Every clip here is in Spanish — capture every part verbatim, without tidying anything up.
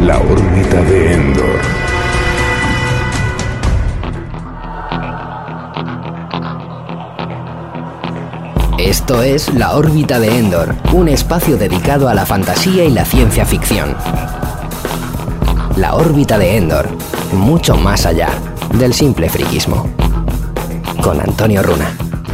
La órbita de Endor. Esto es La órbita de Endor, un espacio dedicado a la fantasía y la ciencia ficción. La órbita de Endor, mucho más allá del simple friquismo. Con Antonio Runa.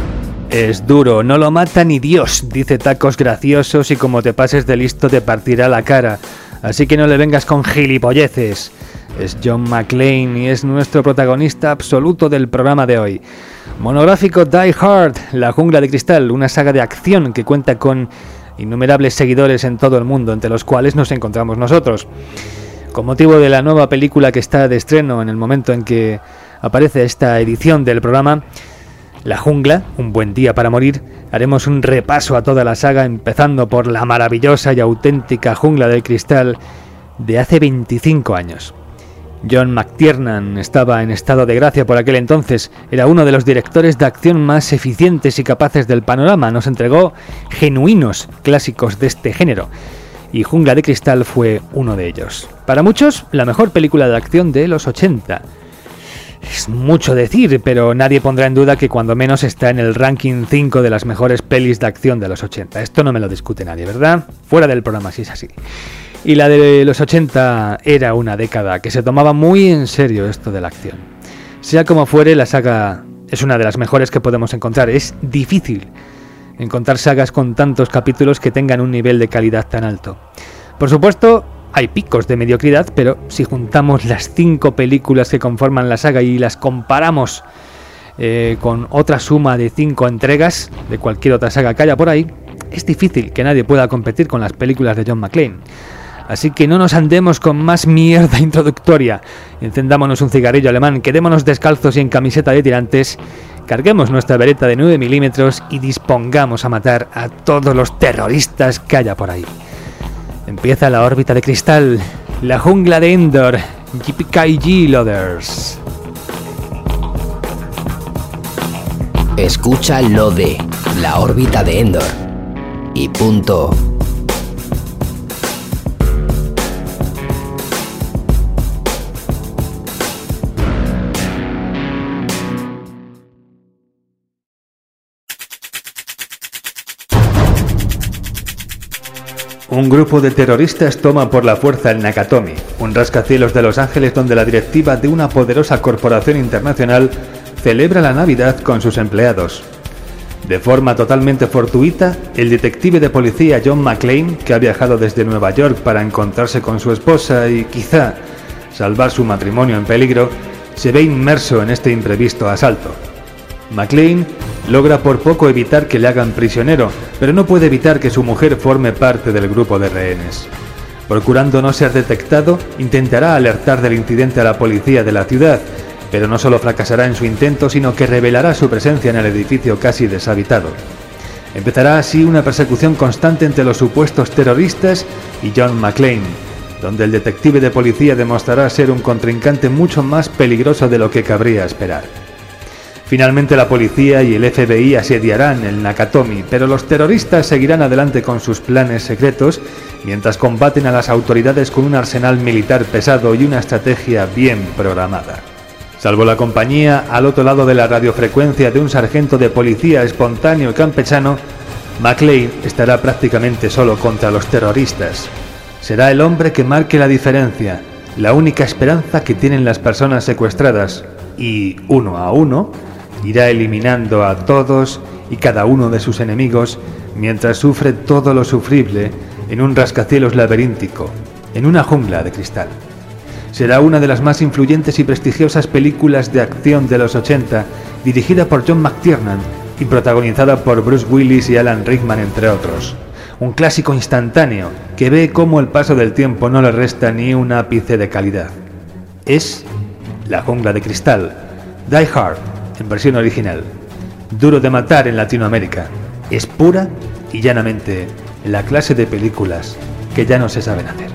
Es duro, no lo mata ni Dios, dice tacos graciosos y como te pases de listo te partirá la cara. Así que no le vengas con gilipolleces. Es John McClane y es nuestro protagonista absoluto del programa de hoy. Monográfico Die Hard, La jungla de cristal, una saga de acción que cuenta con innumerables seguidores en todo el mundo, entre los cuales nos encontramos nosotros. Con motivo de la nueva película que está de estreno en el momento en que aparece esta edición del programa, La jungla, un buen día para morir, haremos un repaso a toda la saga, empezando por la maravillosa y auténtica jungla del cristal de hace veinticinco años. John McTiernan estaba en estado de gracia por aquel entonces, era uno de los directores de acción más eficientes y capaces del panorama, nos entregó genuinos clásicos de este género, y Jungla de Cristal fue uno de ellos. Para muchos, la mejor película de acción de los ochenta. Es mucho decir, pero nadie pondrá en duda que cuando menos está en el ranking cinco de las mejores pelis de acción de los ochenta. Esto no me lo discute nadie, ¿verdad? Fuera del programa, si es así. Y la de los ochenta era una década que se tomaba muy en serio esto de la acción. Sea como fuere, la saga es una de las mejores que podemos encontrar. Es difícil encontrar sagas con tantos capítulos que tengan un nivel de calidad tan alto. Por supuesto, hay picos de mediocridad, pero si juntamos las cinco películas que conforman la saga y las comparamos eh, con otra suma de cinco entregas de cualquier otra saga que haya por ahí, es difícil que nadie pueda competir con las películas de John McClane. Así que no nos andemos con más mierda introductoria. Encendámonos un cigarrillo alemán, quedémonos descalzos y en camiseta de tirantes, carguemos nuestra beretta de nueve milímetros y dispongamos a matar a todos los terroristas que haya por ahí. Empieza La órbita de cristal, La jungla de Endor, Yippee-ki-yay Loaders. Escucha lo de La órbita de Endor. Y punto. Un grupo de terroristas toma por la fuerza el Nakatomi, un rascacielos de Los Ángeles donde la directiva de una poderosa corporación internacional celebra la Navidad con sus empleados. De forma totalmente fortuita, el detective de policía John McClane, que ha viajado desde Nueva York para encontrarse con su esposa y quizá salvar su matrimonio en peligro, se ve inmerso en este imprevisto asalto. McClane logra por poco evitar que le hagan prisionero, pero no puede evitar que su mujer forme parte del grupo de rehenes. Procurando no ser detectado, intentará alertar del incidente a la policía de la ciudad, pero no solo fracasará en su intento, sino que revelará su presencia en el edificio casi deshabitado. Empezará así una persecución constante entre los supuestos terroristas y John McClane, donde el detective de policía demostrará ser un contrincante mucho más peligroso de lo que cabría esperar. Finalmente la policía y el F B I asediarán el Nakatomi, pero los terroristas seguirán adelante con sus planes secretos mientras combaten a las autoridades con un arsenal militar pesado y una estrategia bien programada. Salvo la compañía al otro lado de la radiofrecuencia de un sargento de policía espontáneo y campechano, McClane estará prácticamente solo contra los terroristas. Será el hombre que marque la diferencia, la única esperanza que tienen las personas secuestradas, y uno a uno irá eliminando a todos y cada uno de sus enemigos mientras sufre todo lo sufrible en un rascacielos laberíntico, en una jungla de cristal. Será una de las más influyentes y prestigiosas películas de acción de los ochenta, dirigida por John McTiernan y protagonizada por Bruce Willis y Alan Rickman, entre otros. Un clásico instantáneo que ve cómo el paso del tiempo no le resta ni un ápice de calidad. Es La jungla de cristal, Die Hard, en versión original. Duro de matar en Latinoamérica. Es pura y llanamente la clase de películas que ya no se saben hacer.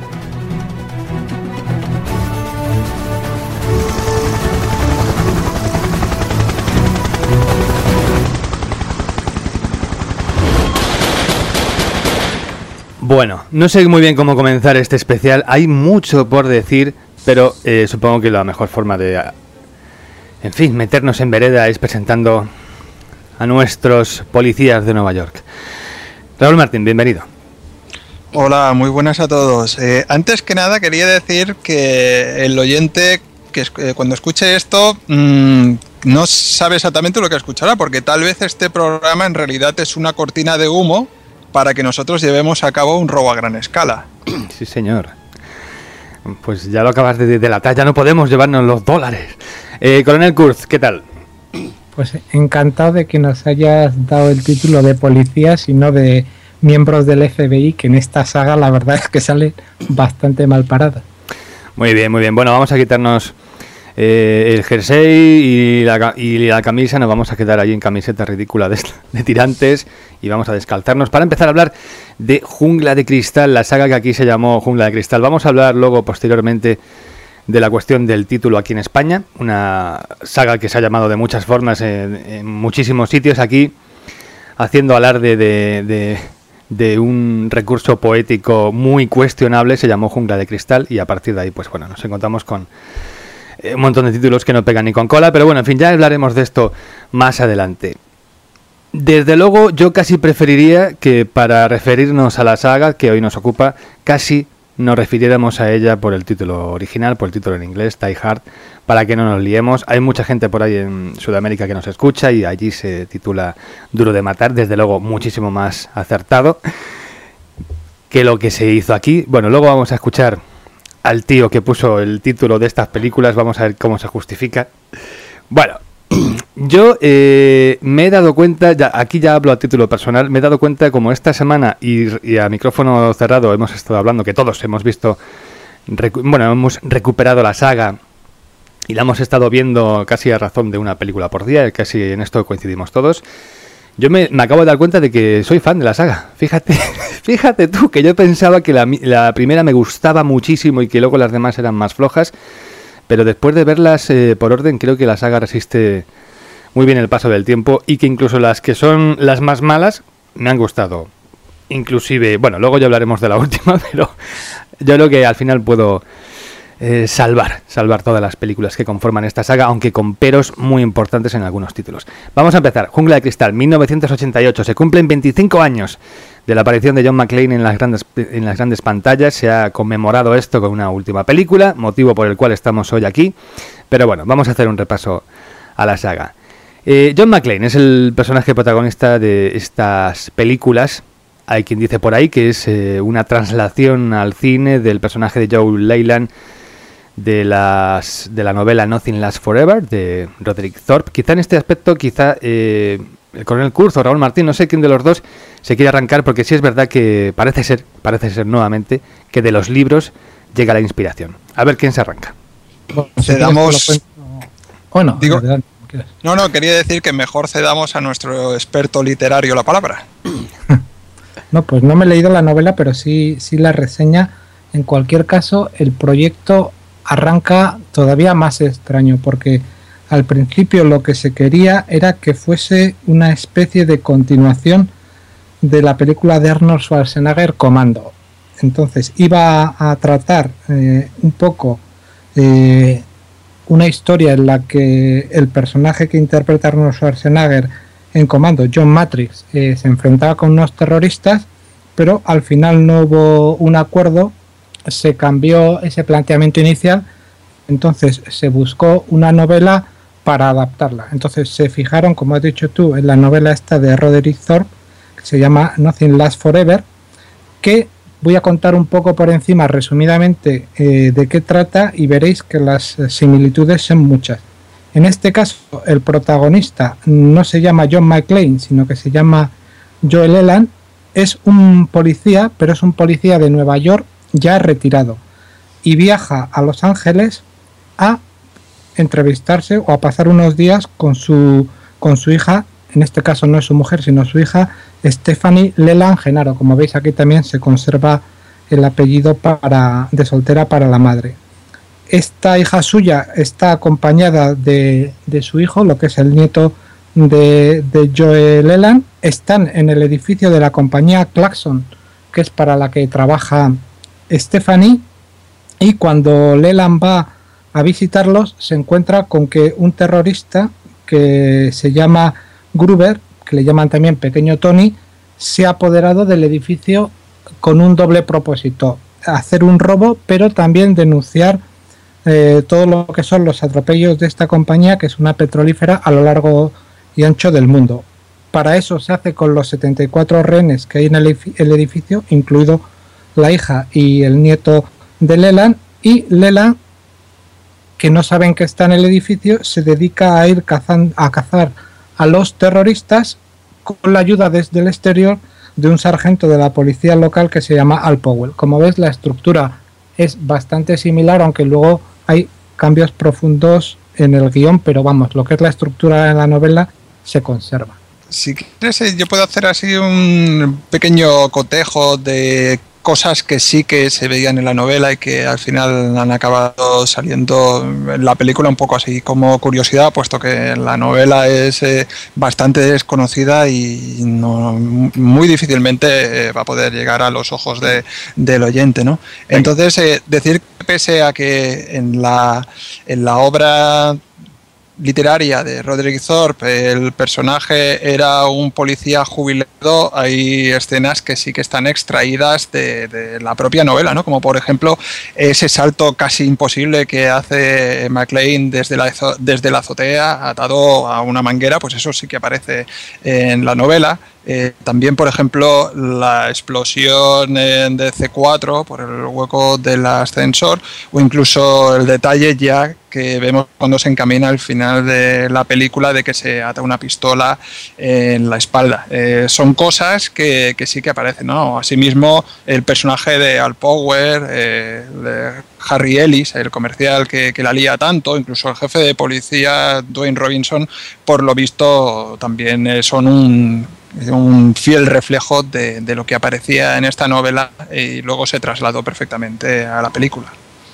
Bueno, no sé muy bien cómo comenzar este especial. Hay mucho por decir, pero eh, supongo que la mejor forma de, en fin, meternos en vereda es presentando a nuestros policías de Nueva York. Raúl Martín, bienvenido. Hola, muy buenas a todos. Eh, antes que nada quería decir que el oyente que eh, cuando escuche esto mmm, no sabe exactamente lo que escuchará, porque tal vez este programa en realidad es una cortina de humo para que nosotros llevemos a cabo un robo a gran escala. Sí, señor. Pues ya lo acabas de delatar, ya no podemos llevarnos los dólares. Eh, Coronel Kurz, ¿qué tal? Pues encantado de que nos hayas dado el título de policías y no de miembros del F B I, que en esta saga la verdad es que sale bastante mal parada. Muy bien, muy bien. Bueno, vamos a quitarnos eh, el jersey y la, y la camisa, nos vamos a quedar allí en camiseta ridícula de, de tirantes y vamos a descalzarnos para empezar a hablar de Jungla de Cristal, la saga que aquí se llamó Jungla de Cristal. Vamos a hablar luego, posteriormente, de la cuestión del título aquí en España, una saga que se ha llamado de muchas formas en, en muchísimos sitios. Aquí, haciendo alarde de, de, de un recurso poético muy cuestionable, se llamó Jungla de Cristal, y a partir de ahí, pues bueno, nos encontramos con eh, un montón de títulos que no pegan ni con cola, pero bueno, en fin, ya hablaremos de esto más adelante. Desde luego, yo casi preferiría que para referirnos a la saga que hoy nos ocupa, casi nos refiriéramos a ella por el título original, por el título en inglés, Die Hard, para que no nos liemos. Hay mucha gente por ahí en Sudamérica que nos escucha y allí se titula Duro de Matar, desde luego muchísimo más acertado que lo que se hizo aquí. Bueno, luego vamos a escuchar al tío que puso el título de estas películas, vamos a ver cómo se justifica. Bueno, yo eh, me he dado cuenta, ya, aquí ya hablo a título personal, me he dado cuenta como esta semana y, y a micrófono cerrado hemos estado hablando, que todos hemos visto, recu- bueno, hemos recuperado la saga y la hemos estado viendo casi a razón de una película por día, casi en esto coincidimos todos. Yo me, me acabo de dar cuenta de que soy fan de la saga, fíjate, fíjate tú, que yo pensaba que la, la primera me gustaba muchísimo y que luego las demás eran más flojas. Pero después de verlas eh, por orden, creo que la saga resiste muy bien el paso del tiempo y que incluso las que son las más malas me han gustado. Inclusive, bueno, luego ya hablaremos de la última, pero yo creo que al final puedo eh, salvar, salvar todas las películas que conforman esta saga, aunque con peros muy importantes en algunos títulos. Vamos a empezar. Jungla de Cristal, mil novecientos ochenta y ocho. Se cumplen veinticinco años de la aparición de John McClane en las grandes en las grandes pantallas. Se ha conmemorado esto con una última película, motivo por el cual estamos hoy aquí. Pero bueno, vamos a hacer un repaso a la saga. Eh, John McClane es el personaje protagonista de estas películas. Hay quien dice por ahí que es eh, una traslación al cine del personaje de Joe Leyland de las de la novela Nothing Lasts Forever de Roderick Thorpe. Quizá en este aspecto, quizá eh, el coronel Kurz o Raúl Martín, no sé quién de los dos se quiere arrancar, porque sí es verdad que parece ser, parece ser nuevamente, que de los libros llega la inspiración. A ver quién se arranca. Bueno, cedamos... Bueno, digo, no, no, quería decir que mejor cedamos a nuestro experto literario la palabra. No, pues no me he leído la novela, pero sí, sí la reseña. En cualquier caso, el proyecto arranca todavía más extraño, porque al principio lo que se quería era que fuese una especie de continuación de la película de Arnold Schwarzenegger, Comando. Entonces iba a tratar eh, un poco eh, una historia en la que el personaje que interpreta Arnold Schwarzenegger en Comando, John Matrix, eh, se enfrentaba con unos terroristas, pero al final no hubo un acuerdo, se cambió ese planteamiento inicial, entonces se buscó una novela para adaptarla. Entonces se fijaron, como has dicho tú, en la novela esta de Roderick Thorpe, que se llama Nothing Lasts Forever, que voy a contar un poco por encima, resumidamente, eh, de qué trata, y veréis que las similitudes son muchas. En este caso, el protagonista no se llama John McClane, sino que se llama Joel Elan. Es un policía, pero es un policía de Nueva York ya retirado, y viaja a Los Ángeles a entrevistarse o a pasar unos días con su, con su hija. En este caso no es su mujer, sino su hija, Stephanie Leland Genaro. Como veis, aquí también se conserva el apellido para, de soltera para la madre. Esta hija suya está acompañada de, de su hijo, lo que es el nieto de, de Joel Leland. Están en el edificio de la compañía Clarkson, que es para la que trabaja Stephanie, y cuando Leland va a visitarlos se encuentra con que un terrorista que se llama Gruber, que le llaman también Pequeño Tony, se ha apoderado del edificio con un doble propósito: hacer un robo, pero también denunciar eh, todo lo que son los atropellos de esta compañía, que es una petrolífera a lo largo y ancho del mundo. Para eso se hace con los setenta y cuatro rehenes que hay en el, el edificio, incluido la hija y el nieto de Leland, y Leland, que no saben que está en el edificio, se dedica a ir cazan, a cazar a los terroristas con la ayuda desde el exterior de un sargento de la policía local que se llama Al Powell. Como ves, la estructura es bastante similar, aunque luego hay cambios profundos en el guión, pero vamos, lo que es la estructura en la novela se conserva. Si quieres, yo puedo hacer así un pequeño cotejo de cosas que sí que se veían en la novela y que al final han acabado saliendo en la película un poco así como curiosidad, puesto que la novela es eh, bastante desconocida y no, muy difícilmente eh, va a poder llegar a los ojos de, del oyente, ¿no? Entonces, eh, decir que pese a que en la, en la obra literaria de Roderick Thorpe el personaje era un policía jubilado, hay escenas que sí que están extraídas de, de la propia novela, ¿no? Como por ejemplo ese salto casi imposible que hace McClane desde la, desde la azotea atado a una manguera, pues eso sí que aparece en la novela. Eh, también, por ejemplo, la explosión de C cuatro por el hueco del ascensor, o incluso el detalle ya que vemos cuando se encamina al final de la película de que se ata una pistola en la espalda. Eh, son cosas que, que sí que aparecen, ¿no? Asimismo, el personaje de Al Power, eh, de Harry Ellis, el comercial que, que la lía tanto, incluso el jefe de policía, Dwayne Robinson, por lo visto también eh, son un... un fiel reflejo de, de lo que aparecía en esta novela y luego se trasladó perfectamente a la película.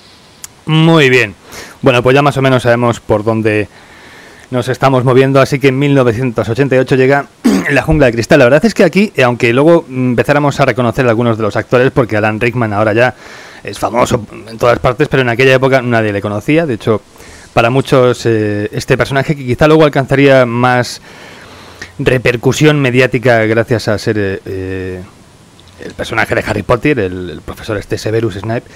Muy bien. Bueno, pues ya más o menos sabemos por dónde nos estamos moviendo, así que en mil novecientos ochenta y ocho llega La Jungla de Cristal. La verdad es que aquí, aunque luego empezáramos a reconocer a algunos de los actores, porque Alan Rickman ahora ya es famoso en todas partes, pero en aquella época nadie le conocía. De hecho, para muchos eh, este personaje, que quizá luego alcanzaría más repercusión mediática gracias a ser eh, el personaje de Harry Potter, el, el profesor este Severus Snape,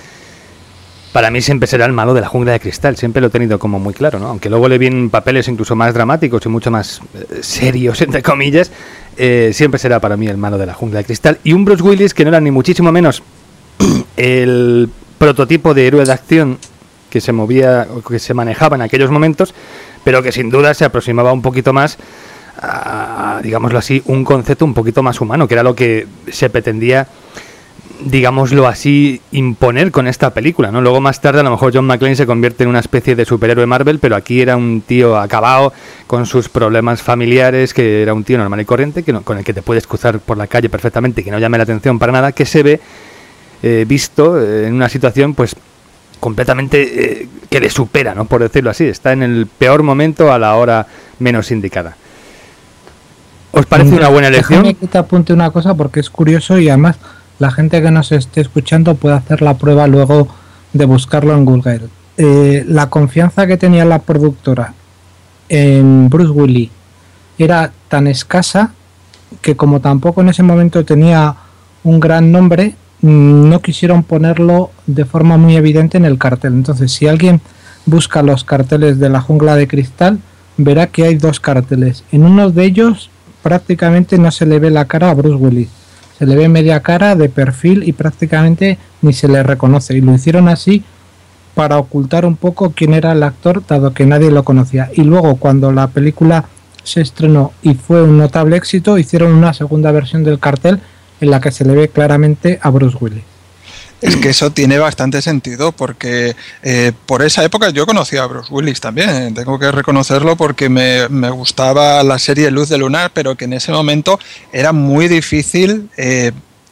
para mí siempre será el malo de La Jungla de Cristal. Siempre lo he tenido como muy claro, ¿no? Aunque luego le vienen papeles incluso más dramáticos y mucho más eh, serios, entre comillas, eh, siempre será para mí el malo de La Jungla de Cristal. Y un Bruce Willis que no era ni muchísimo menos el prototipo de héroe de acción que se movía, que se manejaba en aquellos momentos, pero que sin duda se aproximaba un poquito más a, digámoslo así, un concepto un poquito más humano, que era lo que se pretendía, digámoslo así, imponer con esta película, ¿no? Luego más tarde a lo mejor John McClane se convierte en una especie de superhéroe Marvel, pero aquí era un tío acabado con sus problemas familiares, que era un tío normal y corriente, que no, con el que te puedes cruzar por la calle perfectamente, que no llame la atención para nada, que se ve eh, visto eh, en una situación pues completamente eh, que le supera, ¿no? Por decirlo así, está en el peor momento a la hora menos indicada. ¿Os parece una buena elección? Déjame que te apunte una cosa porque es curioso y además la gente que nos esté escuchando puede hacer la prueba luego de buscarlo en Google. Eh, la confianza que tenía la productora en Bruce Willis era tan escasa que, como tampoco en ese momento tenía un gran nombre, no quisieron ponerlo de forma muy evidente en el cartel. Entonces, si alguien busca los carteles de La Jungla de Cristal, verá que hay dos carteles. En uno de ellos prácticamente no se le ve la cara a Bruce Willis, se le ve media cara de perfil y prácticamente ni se le reconoce, y lo hicieron así para ocultar un poco quién era el actor, dado que nadie lo conocía. Y luego, cuando la película se estrenó y fue un notable éxito, hicieron una segunda versión del cartel en la que se le ve claramente a Bruce Willis. Es que eso tiene bastante sentido, porque eh, por esa época yo conocía a Bruce Willis también, tengo que reconocerlo, porque me, me gustaba la serie Luz de Lunar, pero que en ese momento era muy difícil eh,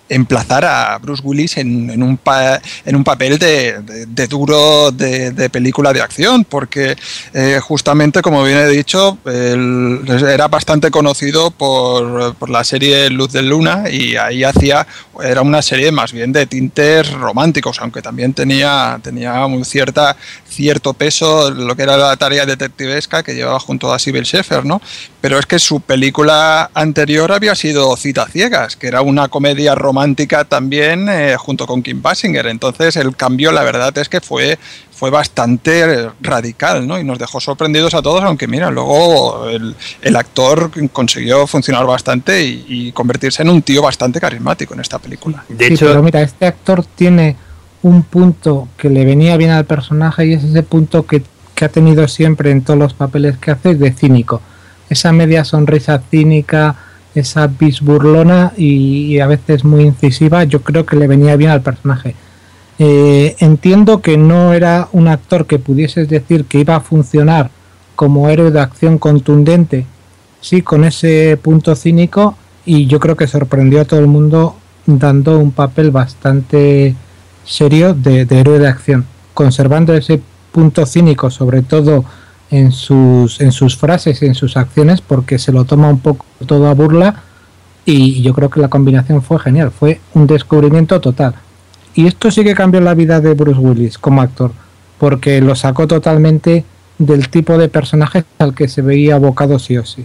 emplazar a Bruce Willis en, en, un, pa, en un papel de, de, de duro de, de película de acción, porque eh, justamente, como bien he dicho, él era bastante conocido por, por la serie Luz de Luna, y ahí hacía, era una serie más bien de tintes románticos, aunque también tenía, tenía un cierta, cierto peso lo que era la tarea detectivesca que llevaba junto a Sybil Shepherd, ¿no? Pero es que su película anterior había sido Citas ciegas, que era una comedia romántica también, eh, junto con Kim Basinger. Entonces el cambio, la verdad es que fue, fue bastante radical, ¿no? Y nos dejó sorprendidos a todos, aunque mira, luego el, el actor consiguió funcionar bastante y, y convertirse en un tío bastante carismático en esta película. De hecho, sí, pero mira, este actor tiene un punto que le venía bien al personaje, y es ese punto que, que ha tenido siempre en todos los papeles que hace, de cínico. Esa media sonrisa cínica, esa vis burlona y, y a veces muy incisiva, yo creo que le venía bien al personaje. Eh, entiendo que no era un actor que pudieses decir que iba a funcionar como héroe de acción contundente, sí, con ese punto cínico, y yo creo que sorprendió a todo el mundo dando un papel bastante serio de, de héroe de acción, conservando ese punto cínico, sobre todo en sus en sus frases y en sus acciones, porque se lo toma un poco todo a burla, y yo creo que la combinación fue genial, fue un descubrimiento total. Y esto sí que cambió la vida de Bruce Willis como actor, porque lo sacó totalmente del tipo de personaje al que se veía abocado sí o sí.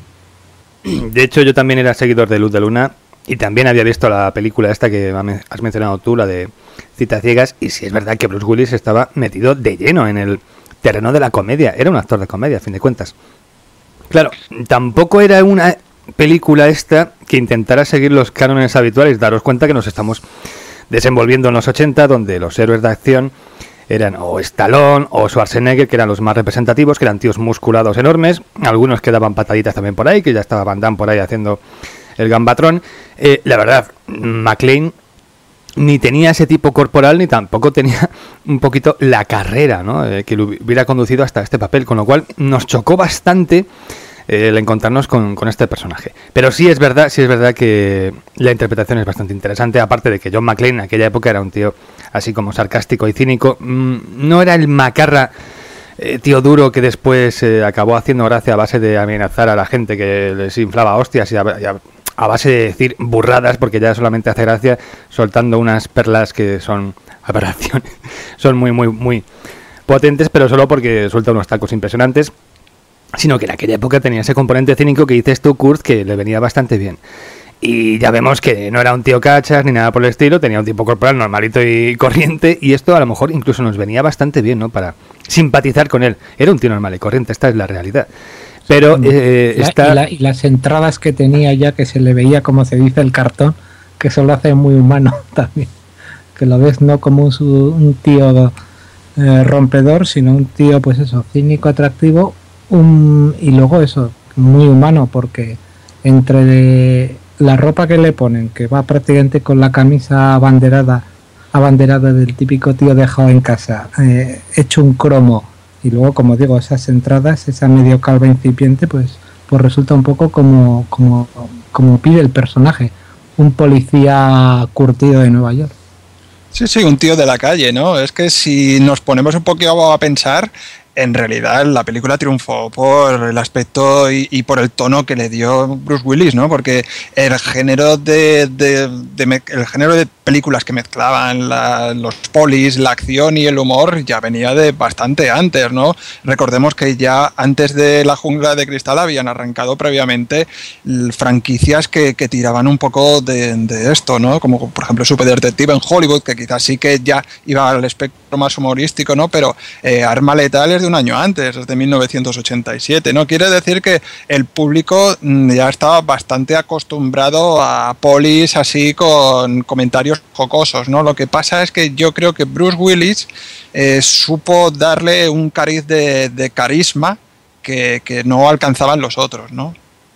De hecho, yo también era seguidor de Luz de Luna y también había visto la película esta que has mencionado tú, la de Citas ciegas, y sí es verdad que Bruce Willis estaba metido de lleno en el terreno de la comedia, era un actor de comedia a fin de cuentas. Claro, tampoco era una película esta que intentara seguir los cánones habituales. Daros cuenta que nos estamos desenvolviendo en los ochenta, donde los héroes de acción eran o Stallone o Schwarzenegger, que eran los más representativos, que eran tíos musculados enormes, algunos que daban pataditas también por ahí, que ya estaba Van Damme por ahí haciendo el gambatrón. Eh, la verdad, McClane ni tenía ese tipo corporal, ni tampoco tenía un poquito la carrera, ¿no? Eh, que lo hubiera conducido hasta este papel, con lo cual nos chocó bastante eh, el encontrarnos con, con este personaje. Pero sí es verdad, sí es verdad que la interpretación es bastante interesante, aparte de que John McClane en aquella época era un tío así como sarcástico y cínico. Mm, no era el macarra eh, tío duro que después eh, acabó haciendo gracia a base de amenazar a la gente, que les inflaba hostias y a, y a a base de decir burradas, porque ya solamente hace gracia soltando unas perlas que son aberraciones, son muy muy muy potentes, pero solo porque suelta unos tacos impresionantes, sino que en aquella época tenía ese componente cínico que dices tú, Kurt, que le venía bastante bien. Y ya vemos que no era un tío cachas ni nada por el estilo, tenía un tipo corporal normalito y corriente, y esto a lo mejor incluso nos venía bastante bien, ¿no? Para simpatizar con él. Era un tío normal y corriente, esta es la realidad. Pero eh, la, está... y, la, y las entradas que tenía ya, que se le veía, como se dice, el cartón, que eso lo hace muy humano también, que lo ves no como un, un tío eh, rompedor, sino un tío, pues eso, cínico, atractivo, un, y luego eso, muy humano, porque entre la ropa que le ponen, que va prácticamente con la camisa abanderada abanderada del típico tío dejado en casa, eh, hecho un cromo, y luego, como digo, esas entradas, esa medio calva incipiente, pues pues resulta un poco como, como, como pide el personaje, un policía curtido de Nueva York. Sí, sí, un tío de la calle, ¿no? Es que si nos ponemos un poquito a pensar, en realidad la película triunfó por el aspecto y, y por el tono que le dio Bruce Willis, ¿no? Porque el género de, de, de el género de películas que mezclaban la, los polis, la acción y el humor ya venía de bastante antes, ¿no? Recordemos que ya antes de La Jungla de Cristal habían arrancado previamente franquicias que, que tiraban un poco de, de esto, ¿no? Como por ejemplo Super Detective en Hollywood, que quizás sí que ya iba al espectro más humorístico, ¿no? Pero eh, Arma Letal es de un año antes, es de mil novecientos ochenta y siete, ¿no? Quiere decir que el público ya estaba bastante acostumbrado a polis así con comentarios jocosos, ¿no? Lo que pasa es que yo creo que Bruce Willis eh, supo darle un cariz de, de carisma que, que no alcanzaban los otros, ¿no?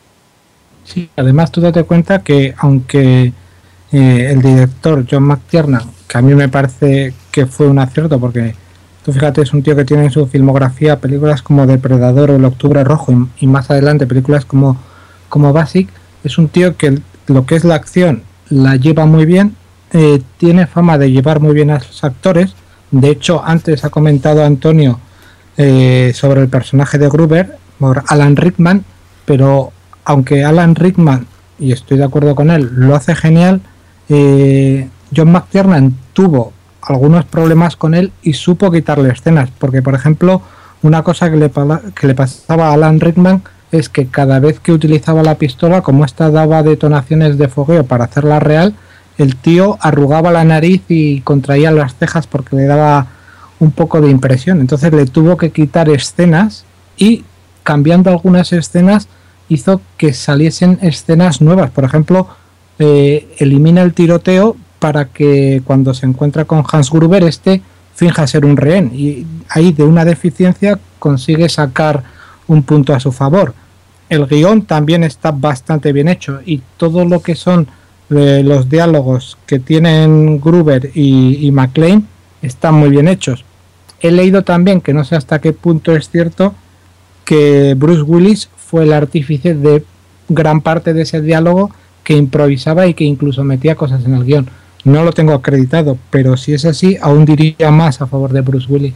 Sí, además tú date cuenta que aunque eh, el director John McTiernan, que a mí me parece que fue un acierto, porque tú fíjate, es un tío que tiene en su filmografía películas como Depredador o El Octubre Rojo, y, y más adelante películas como, como Basic. Es un tío que lo que es la acción la lleva muy bien, eh, tiene fama de llevar muy bien a los actores. De hecho, antes ha comentado Antonio eh, sobre el personaje de Gruber por Alan Rickman, pero aunque Alan Rickman, y estoy de acuerdo con él, lo hace genial, eh, John McTiernan tuvo algunos problemas con él y supo quitarle escenas, porque por ejemplo una cosa que le, que le pasaba a Alan Rickman es que cada vez que utilizaba la pistola, como esta daba detonaciones de fogueo para hacerla real, el tío arrugaba la nariz y contraía las cejas porque le daba un poco de impresión. Entonces le tuvo que quitar escenas y cambiando algunas escenas hizo que saliesen escenas nuevas. Por ejemplo, eh, elimina el tiroteo para que cuando se encuentra con Hans Gruber este finja ser un rehén, y ahí de una deficiencia consigue sacar un punto a su favor. El guión también está bastante bien hecho y todo lo que son eh, los diálogos que tienen Gruber y, y McClane están muy bien hechos. He leído también, que no sé hasta qué punto es cierto, que Bruce Willis fue el artífice de gran parte de ese diálogo, que improvisaba y que incluso metía cosas en el guión. No lo tengo acreditado, pero si es así, aún diría más a favor de Bruce Willis.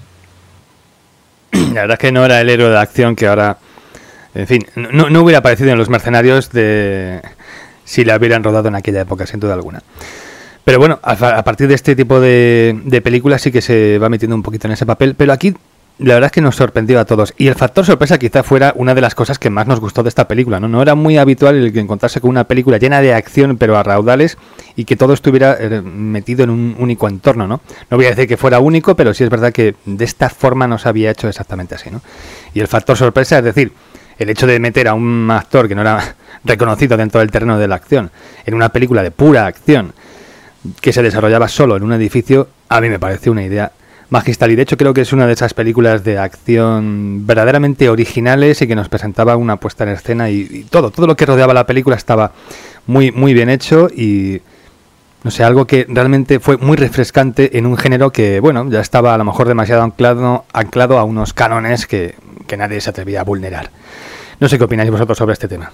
La verdad es que no era el héroe de acción que ahora, en fin, no, no hubiera aparecido en Los Mercenarios de si la hubieran rodado en aquella época, sin duda alguna. Pero bueno, a, a partir de este tipo de, de películas sí que se va metiendo un poquito en ese papel, pero aquí la verdad es que nos sorprendió a todos. Y el factor sorpresa quizá fuera una de las cosas que más nos gustó de esta película, ¿no? No era muy habitual el que encontrarse con una película llena de acción, pero a raudales, y que todo estuviera eh, metido en un único entorno, ¿no? No voy a decir que fuera único, pero sí es verdad que de esta forma no se había hecho exactamente así, ¿no? Y el factor sorpresa, es decir, el hecho de meter a un actor que no era reconocido dentro del terreno de la acción en una película de pura acción que se desarrollaba solo en un edificio, a mí me pareció una idea magistral, y de hecho creo que es una de esas películas de acción verdaderamente originales y que nos presentaba una puesta en escena y, y todo, todo lo que rodeaba la película estaba muy, muy bien hecho y no sé, algo que realmente fue muy refrescante en un género que, bueno, ya estaba a lo mejor demasiado anclado, anclado a unos cánones que, que nadie se atrevía a vulnerar. No sé qué opináis vosotros sobre este tema.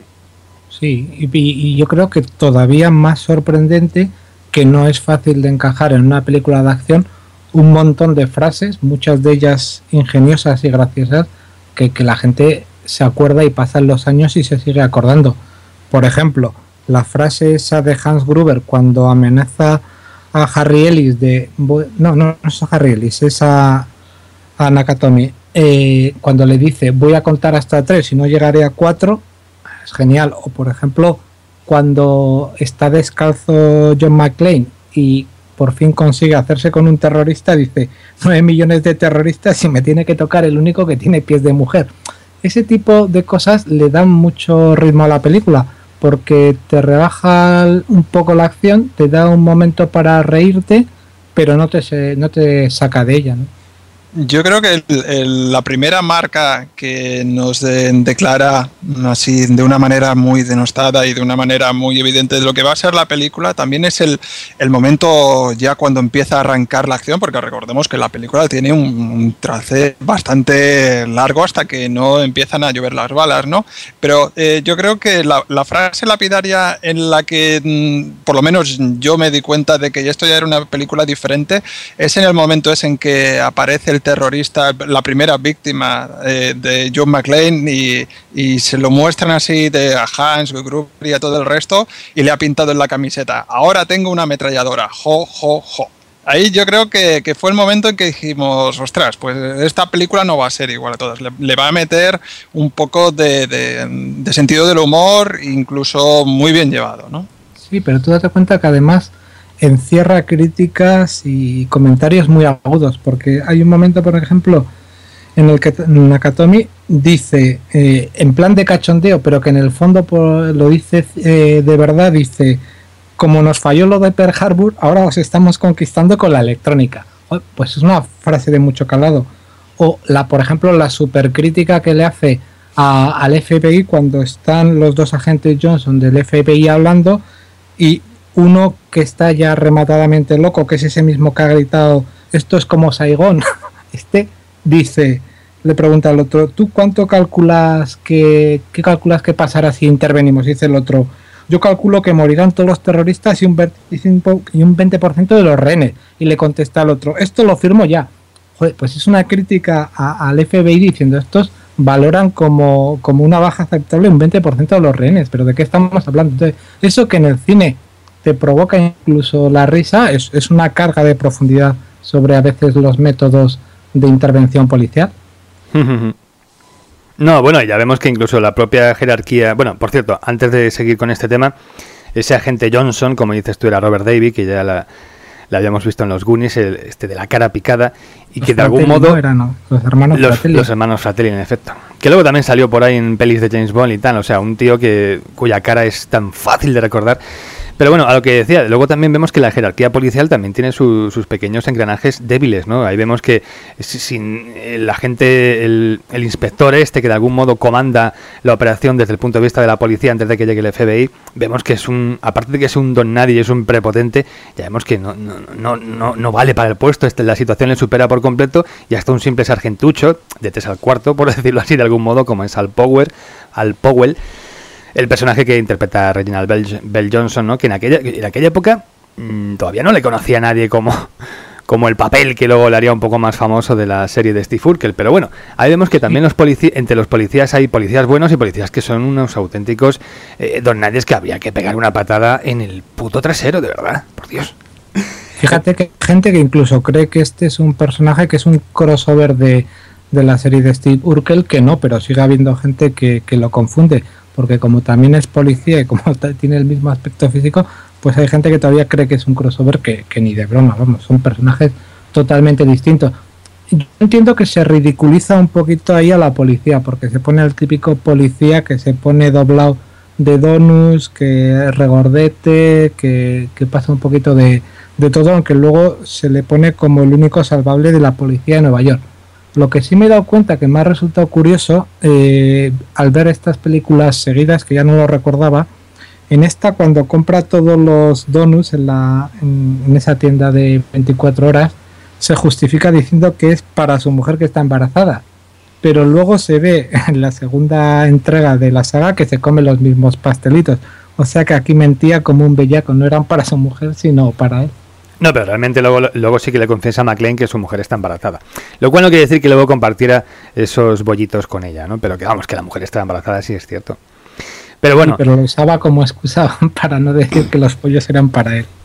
Sí, y, y yo creo que todavía más sorprendente, que no es fácil de encajar en una película de acción un montón de frases, muchas de ellas ingeniosas y graciosas, que, que la gente se acuerda y pasan los años y se sigue acordando. Por ejemplo, la frase esa de Hans Gruber cuando amenaza a Harry Ellis de... No, no, no es a Harry Ellis, es a, a Nakatomi. Eh, cuando le dice, voy a contar hasta tres y no llegaré a cuatro, es genial. O por ejemplo, cuando está descalzo John McClane y por fin consigue hacerse con un terrorista, dice, nueve millones de terroristas y me tiene que tocar el único que tiene pies de mujer. Ese tipo de cosas le dan mucho ritmo a la película, porque te rebaja un poco la acción, te da un momento para reírte, pero no te, no te saca de ella, ¿no? Yo creo que el, el, la primera marca que nos de, declara así de una manera muy denostada y de una manera muy evidente de lo que va a ser la película también es el, el momento ya cuando empieza a arrancar la acción, porque recordemos que la película tiene un, un trance bastante largo hasta que no empiezan a llover las balas, ¿no? Pero eh, yo creo que la, la frase lapidaria en la que mm, por lo menos yo me di cuenta de que esto ya era una película diferente es en el momento ese en que aparece el terrorista, la primera víctima eh, de John McClane y, y se lo muestran así de a Hans, Gruber y a todo el resto y le ha pintado en la camiseta, ahora tengo una ametralladora, jo, jo, jo. Ahí yo creo que, que fue el momento en que dijimos, ostras, pues esta película no va a ser igual a todas, le, le va a meter un poco de, de, de sentido del humor, incluso muy bien llevado, ¿no? Sí, pero tú date cuenta que además encierra críticas y comentarios muy agudos, porque hay un momento, por ejemplo, en el que Nakatomi dice, eh, en plan de cachondeo, pero que en el fondo por, lo dice eh, de verdad, dice, como nos falló lo de Pearl Harbor, ahora os estamos conquistando con la electrónica. Pues es una frase de mucho calado. O, la, por ejemplo, la supercrítica que le hace a, al F B I cuando están los dos agentes Johnson del F B I hablando y uno que está ya rematadamente loco, que es ese mismo que ha gritado, esto es como Saigón, este dice, le pregunta al otro, ¿tú cuánto calculas que, qué calculas que pasará si intervenimos? Dice el otro, yo calculo que morirán todos los terroristas y un veinticinco y un veinte por ciento de los rehenes. Y le contesta al otro, esto lo firmo ya. Joder, pues es una crítica a, al F B I diciendo, estos valoran como, como una baja aceptable un veinte por ciento de los rehenes, pero ¿de qué estamos hablando? Entonces, eso que en el cine te provoca incluso la risa es, es una carga de profundidad sobre a veces los métodos de intervención policial. No, bueno, ya vemos que incluso la propia jerarquía... Bueno, por cierto, antes de seguir con este tema, ese agente Johnson, como dices tú, era Robert Davi, que ya la, la habíamos visto en los Goonies, el, este de la cara picada, y los que de Fratelli, algún modo... No eran, no. Los hermanos los, Fratelli. Los hermanos Fratelli, en efecto. Que luego también salió por ahí en pelis de James Bond y tal, o sea, un tío que cuya cara es tan fácil de recordar. Pero bueno, a lo que decía, luego también vemos que la jerarquía policial también tiene su, sus pequeños engranajes débiles, ¿no? Ahí vemos que sin la gente, el, el inspector este que de algún modo comanda la operación desde el punto de vista de la policía antes de que llegue el F B I, vemos que es un, aparte de que es un don nadie y es un prepotente, ya vemos que no, no, no, no, no vale para el puesto, este, la situación le supera por completo y hasta un simple sargentucho, de tres al cuarto, por decirlo así de algún modo, como es Al Power, Al Powell, el personaje que interpreta Reginald Bell, Bell Johnson, ¿no? Que en aquella, en aquella época mmm, todavía no le conocía a nadie como, como el papel que luego le haría un poco más famoso de la serie de Steve Urkel. Pero bueno, ahí vemos que también los policías, entre los policías hay policías buenos y policías que son unos auténticos eh, don nadies que habría que pegar una patada en el puto trasero, de verdad, por Dios. Fíjate que hay gente que incluso cree que este es un personaje que es un crossover de, de la serie de Steve Urkel, que no, pero sigue habiendo gente que, que lo confunde. Porque como también es policía y como tiene el mismo aspecto físico, pues hay gente que todavía cree que es un crossover que, que ni de broma, vamos, son personajes totalmente distintos. Yo entiendo que se ridiculiza un poquito ahí a la policía, porque se pone el típico policía que se pone doblado de donuts, que es regordete, que, que pasa un poquito de, de todo, aunque luego se le pone como el único salvable de la policía de Nueva York. Lo que sí me he dado cuenta que me ha resultado curioso eh, al ver estas películas seguidas, que ya no lo recordaba, en esta cuando compra todos los donuts en, la, en, en esa tienda de veinticuatro horas, se justifica diciendo que es para su mujer que está embarazada. Pero luego se ve en la segunda entrega de la saga que se come los mismos pastelitos. O sea que aquí mentía como un bellaco, no eran para su mujer sino para él. No, pero realmente luego, luego sí que le confiesa a McClane que su mujer está embarazada. Lo cual no quiere decir que luego compartiera esos bollitos con ella, ¿no? Pero que vamos, que la mujer está embarazada, sí es cierto. Pero bueno. Sí, pero lo usaba como excusa para no decir que los pollos eran para él.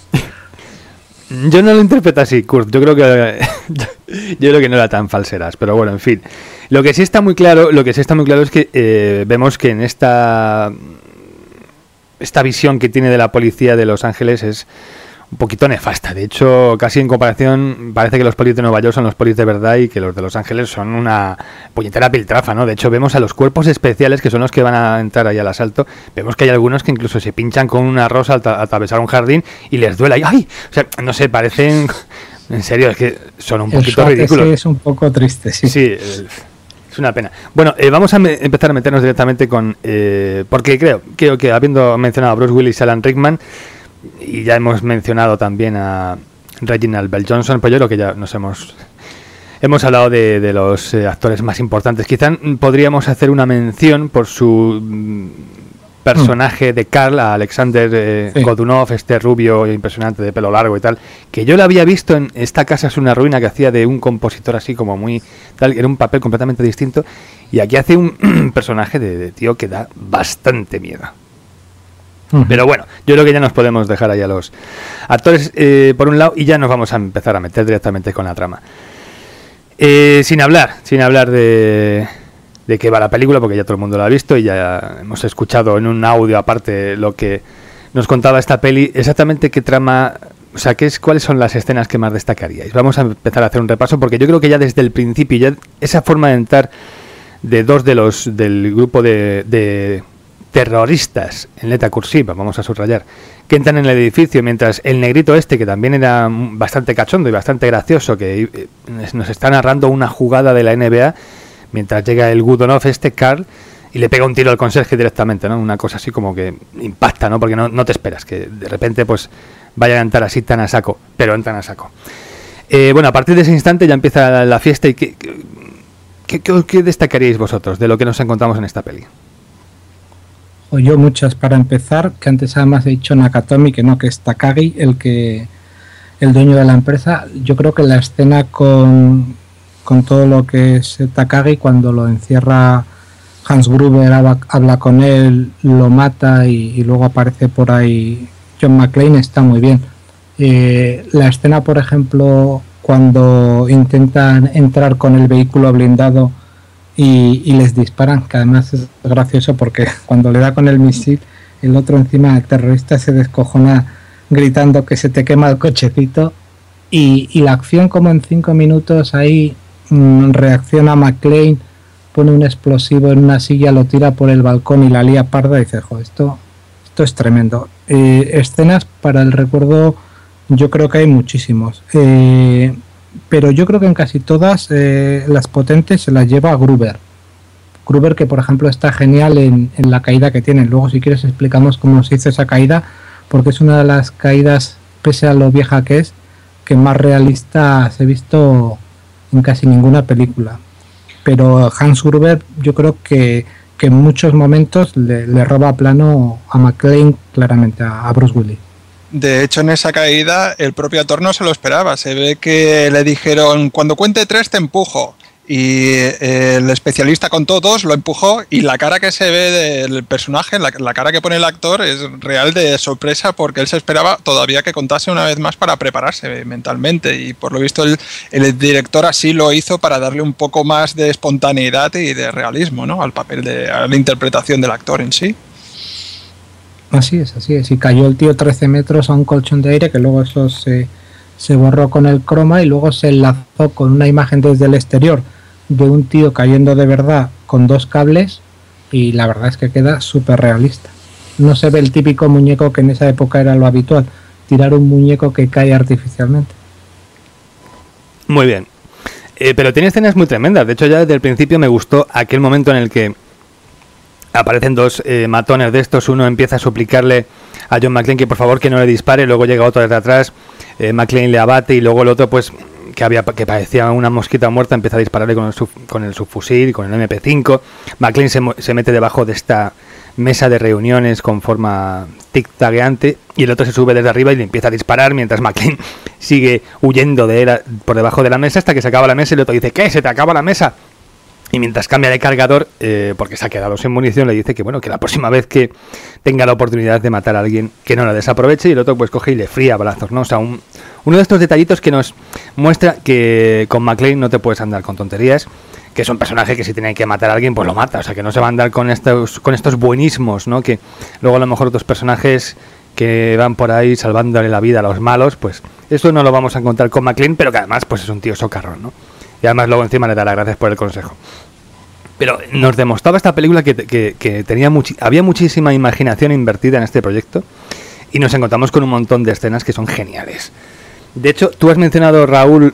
Yo no lo interpreto así, Kurt. Yo creo que yo creo que no era tan falseras, pero bueno, en fin. Lo que sí está muy claro, lo que sí está muy claro es que eh, vemos que en esta esta visión que tiene de la policía de Los Ángeles es un poquito nefasta. De hecho, casi en comparación, parece que los polis de Nueva York son los polis de verdad y que los de Los Ángeles son una puñetera piltrafa, ¿no? De hecho, vemos a los cuerpos especiales, que son los que van a entrar ahí al asalto, vemos que hay algunos que incluso se pinchan con una rosa al tra- atravesar un jardín y les duele. ¡Ay! O sea, no sé, parecen... En serio, es que son un poquito Eso ridículos. Sí, es un poco triste, sí. Sí, es una pena. Bueno, eh, vamos a me- empezar a meternos directamente con... Eh, porque creo, creo que habiendo mencionado a Bruce Willis y Alan Rickman, y ya hemos mencionado también a Reginald Bell Johnson, pues yo creo que ya nos hemos hemos hablado de, de los eh, actores más importantes. Quizá podríamos hacer una mención por su mm, personaje de Carl, a Alexander eh, sí. Godunov, este rubio impresionante de pelo largo y tal, que yo lo había visto en Esta casa es una ruina, que hacía de un compositor así como muy tal, era un papel completamente distinto, y aquí hace un personaje de, de tío que da bastante miedo. Pero bueno, yo creo que ya nos podemos dejar ahí a los actores eh, por un lado y ya nos vamos a empezar a meter directamente con la trama. Eh, sin hablar, sin hablar de, de qué va la película, porque ya todo el mundo la ha visto y ya hemos escuchado en un audio aparte lo que nos contaba esta peli, exactamente qué trama, o sea, qué es, cuáles son las escenas que más destacaríais. Vamos a empezar a hacer un repaso porque yo creo que ya desde el principio, ya esa forma de entrar de dos de los del grupo de... de terroristas, en letra cursiva, vamos a subrayar, que entran en el edificio mientras el negrito este, que también era bastante cachondo y bastante gracioso, que nos está narrando una jugada de la N B A, mientras llega el Godunov este, Carl, y le pega un tiro al conserje directamente, ¿no? Una cosa así como que impacta, ¿no? Porque no, no te esperas que de repente pues vayan a entrar así tan a saco, pero entran a saco. Eh, bueno, a partir de ese instante ya empieza la, la fiesta y ¿qué, qué, qué, qué destacaríais vosotros de lo que nos encontramos en esta peli? o yo muchas para empezar, que antes además he dicho Nakatomi, que no, que es Takagi el que el dueño de la empresa. Yo creo que la escena con, con todo lo que es Takagi, cuando lo encierra Hans Gruber, habla, habla con él, lo mata y, y luego aparece por ahí John McClane, está muy bien. Eh, la escena, por ejemplo, cuando intentan entrar con el vehículo blindado y, y les disparan, que además es gracioso porque cuando le da con el misil, el otro encima, el terrorista, se descojona gritando que se te quema el cochecito, y, y la acción, como en cinco minutos ahí mmm, reacciona McClane, pone un explosivo en una silla, lo tira por el balcón y la lía parda, y dice, jo, esto, esto es tremendo. Eh, escenas para el recuerdo, yo creo que hay muchísimos, eh, pero yo creo que en casi todas eh, las potentes se las lleva Gruber. Gruber, que por ejemplo está genial en, en la caída que tiene. Luego, si quieres, explicamos cómo se hizo esa caída, porque es una de las caídas, pese a lo vieja que es, que más realista se ha visto en casi ninguna película. Pero Hans Gruber, yo creo que, que en muchos momentos le, le roba plano a McClane, claramente, a, a Bruce Willis. De hecho, en esa caída, el propio actor no se lo esperaba. Se ve que le dijeron, cuando cuente tres te empujo. Y eh, el especialista contó dos, lo empujó, y la cara que se ve del personaje, la, la cara que pone el actor, es real de sorpresa, porque él se esperaba todavía que contase una vez más para prepararse mentalmente, y por lo visto el, el director así lo hizo para darle un poco más de espontaneidad y de realismo, ¿no?, al papel, de, a la interpretación del actor en sí. Así es, así es, y cayó el tío trece metros a un colchón de aire, que luego eso se, se borró con el croma, y luego se enlazó con una imagen desde el exterior de un tío cayendo de verdad con dos cables, y la verdad es que queda súper realista. No se ve el típico muñeco que en esa época era lo habitual, tirar un muñeco que cae artificialmente. Muy bien, eh, pero tiene escenas muy tremendas. De hecho, ya desde el principio me gustó aquel momento en el que aparecen dos eh, matones de estos. Uno empieza a suplicarle a John McClane que por favor que no le dispare, luego llega otro desde atrás, eh, McClane le abate, y luego el otro, pues que había que parecía una mosquita muerta, empieza a dispararle con el, sub, con el subfusil, con el eme pe cinco. McClane se, se mete debajo de esta mesa de reuniones con forma tic-tagueante, y el otro se sube desde arriba y le empieza a disparar, mientras McClane sigue huyendo de él a, por debajo de la mesa, hasta que se acaba la mesa, y el otro dice, ¿qué? ¿Se te acaba la mesa? Y mientras cambia de cargador, eh, porque se ha quedado sin munición, le dice que bueno, que la próxima vez que tenga la oportunidad de matar a alguien, que no la desaproveche, y el otro pues coge y le fría balazos, ¿no? O sea, un, uno de estos detallitos que nos muestra que con McClane no te puedes andar con tonterías, que es un personaje que si tiene que matar a alguien, pues lo mata, o sea, que no se va a andar con estos, con estos buenismos, ¿no? Que luego a lo mejor otros personajes que van por ahí salvándole la vida a los malos, pues eso no lo vamos a encontrar con McClane, pero que además pues es un tío socarrón, ¿no? Y además luego encima le da las gracias por el consejo. Pero nos demostraba esta película que, que, que tenía muchi- había muchísima imaginación invertida en este proyecto, y nos encontramos con un montón de escenas que son geniales. De hecho, tú has mencionado, Raúl,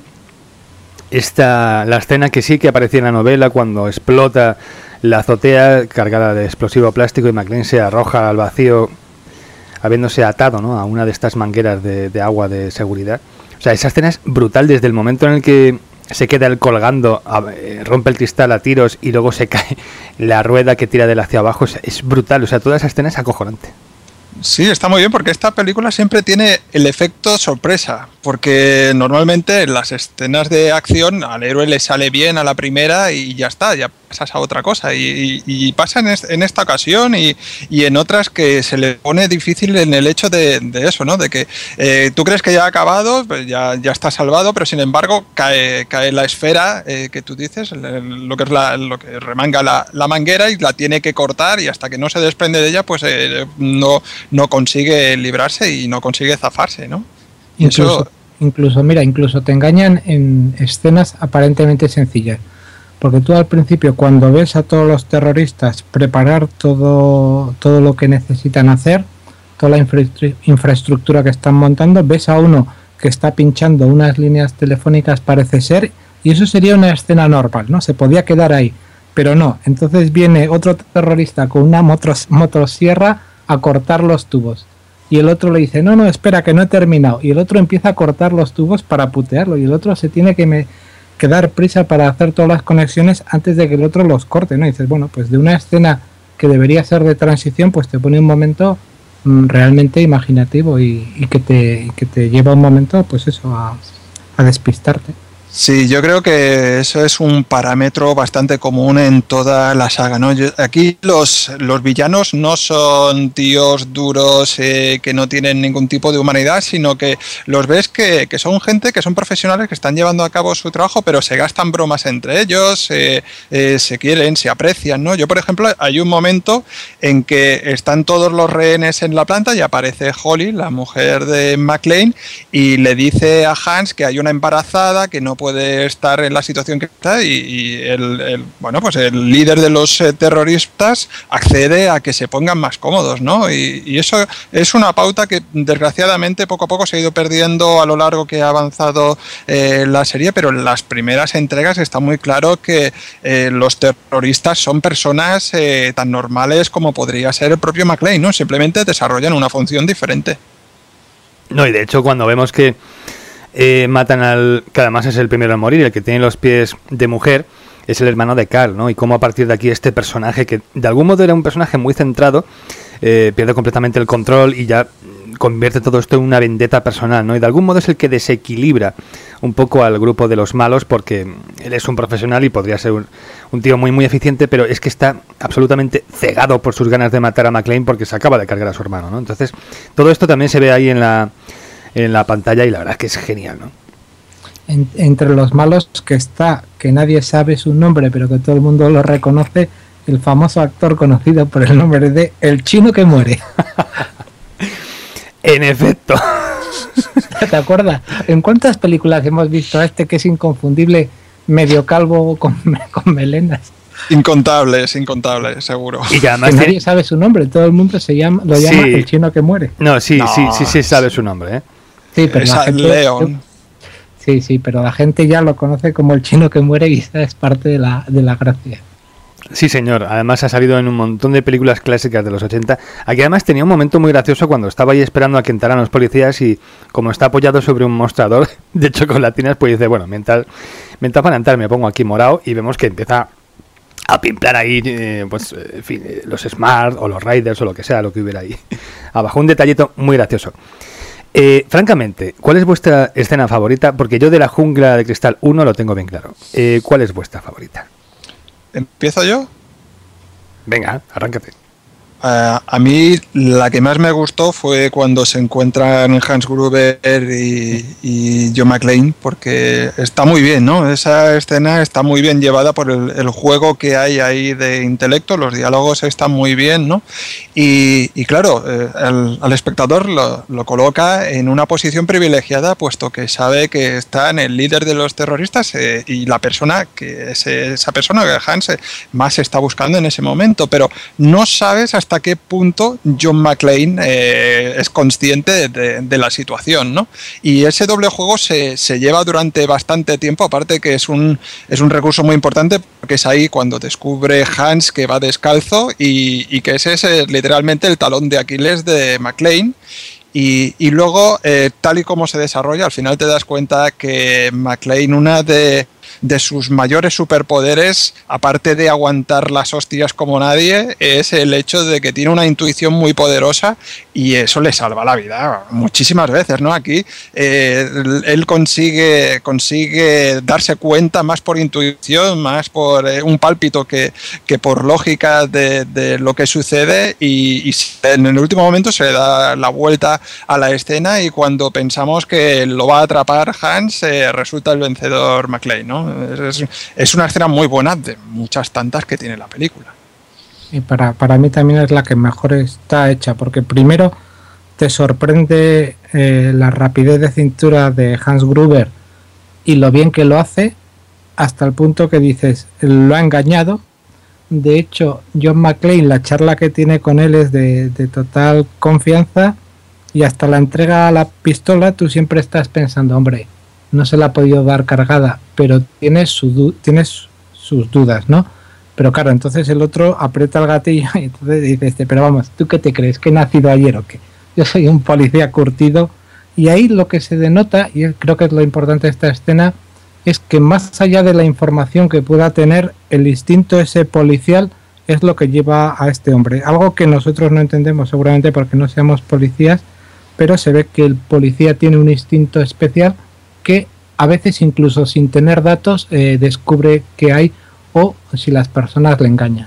esta, la escena que sí que aparecía en la novela, cuando explota la azotea cargada de explosivo plástico y McClane se arroja al vacío habiéndose atado, ¿no?, a una de estas mangueras de, de agua de seguridad. O sea, esa escena es brutal desde el momento en el que se queda él colgando, a, eh, rompe el cristal a tiros y luego se cae la rueda que tira de él hacia abajo. O sea, es brutal, o sea, toda esa escena es acojonante. Sí, está muy bien, porque esta película siempre tiene el efecto sorpresa, porque normalmente en las escenas de acción al héroe le sale bien a la primera y ya está, ya pasas a otra cosa, y, y, y pasa en, es, en esta ocasión y, y en otras que se le pone difícil en el hecho de, de eso, ¿no? De que eh, tú crees que ya ha acabado, pues ya, ya está salvado, pero sin embargo cae, cae la esfera eh, que tú dices, lo que es la, lo que remanga la, la manguera, y la tiene que cortar, y hasta que no se desprende de ella, pues eh, no, no consigue librarse y no consigue zafarse, ¿no? Y incluso, eso... incluso, mira, incluso te engañan en escenas aparentemente sencillas. Porque tú al principio, cuando ves a todos los terroristas preparar todo, todo lo que necesitan hacer, toda la infra infraestructura que están montando, ves a uno que está pinchando unas líneas telefónicas, parece ser, y eso sería una escena normal, ¿no? Se podía quedar ahí, pero no. Entonces viene otro terrorista con una motros, motosierra a cortar los tubos. Y el otro le dice, no, no, espera, que no he terminado. Y el otro empieza a cortar los tubos para putearlo, y el otro se tiene que... Me, que dar prisa para hacer todas las conexiones antes de que el otro los corte, ¿no? Y dices, bueno, pues de una escena que debería ser de transición, pues te pone un momento mm, realmente imaginativo y, y, que te, y que te lleva un momento, pues eso, a, a despistarte. Sí, yo creo que eso es un parámetro bastante común en toda la saga, ¿no? Yo, aquí los, los villanos no son tíos duros eh, que no tienen ningún tipo de humanidad, sino que los ves que, que son gente, que son profesionales, que están llevando a cabo su trabajo, pero se gastan bromas entre ellos, eh, eh, se quieren, se aprecian, ¿no? Yo, por ejemplo, hay un momento en que están todos los rehenes en la planta y aparece Holly, la mujer de McClane, y le dice a Hans que hay una embarazada, que no puede estar en la situación que está, y, y el, el, bueno, pues el líder de los eh, terroristas accede a que se pongan más cómodos, ¿no? Y, y eso es una pauta que desgraciadamente poco a poco se ha ido perdiendo a lo largo que ha avanzado eh, la serie, pero en las primeras entregas está muy claro que eh, los terroristas son personas eh, tan normales como podría ser el propio McClane, ¿no? Simplemente desarrollan una función diferente. No, y de hecho cuando vemos que Eh, matan al que además es el primero en morir, el que tiene los pies de mujer, es el hermano de Carl, ¿no? Y cómo a partir de aquí este personaje, que de algún modo era un personaje muy centrado, eh, pierde completamente el control y ya convierte todo esto en una vendetta personal, ¿no? Y de algún modo es el que desequilibra un poco al grupo de los malos, porque él es un profesional y podría ser un, un tío muy muy eficiente, pero es que está absolutamente cegado por sus ganas de matar a McClane porque se acaba de cargar a su hermano, ¿no? Entonces todo esto también se ve ahí en la en la pantalla y la verdad es que es genial, ¿no? En, entre los malos que está, que nadie sabe su nombre, pero que todo el mundo lo reconoce, el famoso actor conocido por el nombre de El Chino que Muere. En efecto. ¿Te acuerdas? ¿En cuántas películas hemos visto a este que es inconfundible, medio calvo con, con melenas? Incontables, incontables, seguro. Y que además que nadie sabe su nombre, todo el mundo se llama, lo llama sí. El Chino que Muere. No, sí, no. sí, sí, sí sabe su nombre, ¿eh? Sí, pero es la gente, León. Sí, sí, pero la gente ya lo conoce como El Chino que Muere y esa es parte de la, de la gracia. Sí, señor. Además ha salido en un montón de películas clásicas de los ochenta. Aquí además tenía un momento muy gracioso cuando estaba ahí esperando a que entraran los policías y como está apoyado sobre un mostrador de chocolatinas, pues dice, bueno, mientras, mientras van a entrar me pongo aquí morado y vemos que empieza a pimplar ahí, eh, pues, en fin, eh, los Smart o los Riders o lo que sea, lo que hubiera ahí. Abajo un detallito muy gracioso. Eh, francamente, ¿cuál es vuestra escena favorita? Porque yo de la Jungla de Cristal uno lo tengo bien claro. Eh, ¿Cuál es vuestra favorita? ¿Empiezo yo? Venga, arráncate. Uh, a mí la que más me gustó fue cuando se encuentran Hans Gruber y, y John McClane, porque está muy bien, ¿no? Esa escena está muy bien llevada por el, el juego que hay ahí de intelecto, los diálogos están muy bien, ¿no? Y, y claro, eh, al, al espectador lo, lo coloca en una posición privilegiada, puesto que sabe que está en el líder de los terroristas eh, y la persona que es esa persona que Hans más está buscando en ese momento, pero no sabes hasta hasta qué punto John McClane eh, es consciente de, de la situación, ¿no? Y ese doble juego se, se lleva durante bastante tiempo, aparte que es un, es un recurso muy importante, porque es ahí cuando descubre Hans que va descalzo y, y que ese es eh, literalmente el talón de Aquiles de McClane. Y, y luego, eh, tal y como se desarrolla, al final te das cuenta que McClane, una de, de sus mayores superpoderes, aparte de aguantar las hostias como nadie, es el hecho de que tiene una intuición muy poderosa y eso le salva la vida muchísimas veces, ¿no? Aquí eh, él consigue, consigue darse cuenta más por intuición, más por eh, un pálpito que, que por lógica de, de lo que sucede y, y en el último momento se le da la vuelta a la escena y cuando pensamos que lo va a atrapar Hans, eh, resulta el vencedor McClane, ¿no? Es, es una escena muy buena de muchas tantas que tiene la película. Y para, para mí también es la que mejor está hecha, porque primero te sorprende eh, la rapidez de cintura de Hans Gruber y lo bien que lo hace, hasta el punto que dices, lo ha engañado. De hecho, John McClane, la charla que tiene con él es de, de total confianza. Y hasta la entrega a la pistola tú siempre estás pensando, hombre, no se la ha podido dar cargada, pero tienes, su, tienes sus dudas, ¿no? Pero claro, entonces el otro aprieta el gatillo y entonces dices, pero vamos, ¿tú qué te crees? ¿Que he nacido ayer o qué? Yo soy un policía curtido. Y ahí lo que se denota, y creo que es lo importante de esta escena, es que más allá de la información que pueda tener, el instinto ese policial es lo que lleva a este hombre. Algo que nosotros no entendemos seguramente porque no seamos policías, pero se ve que el policía tiene un instinto especial que a veces incluso sin tener datos eh, descubre que hay o si las personas le engañan.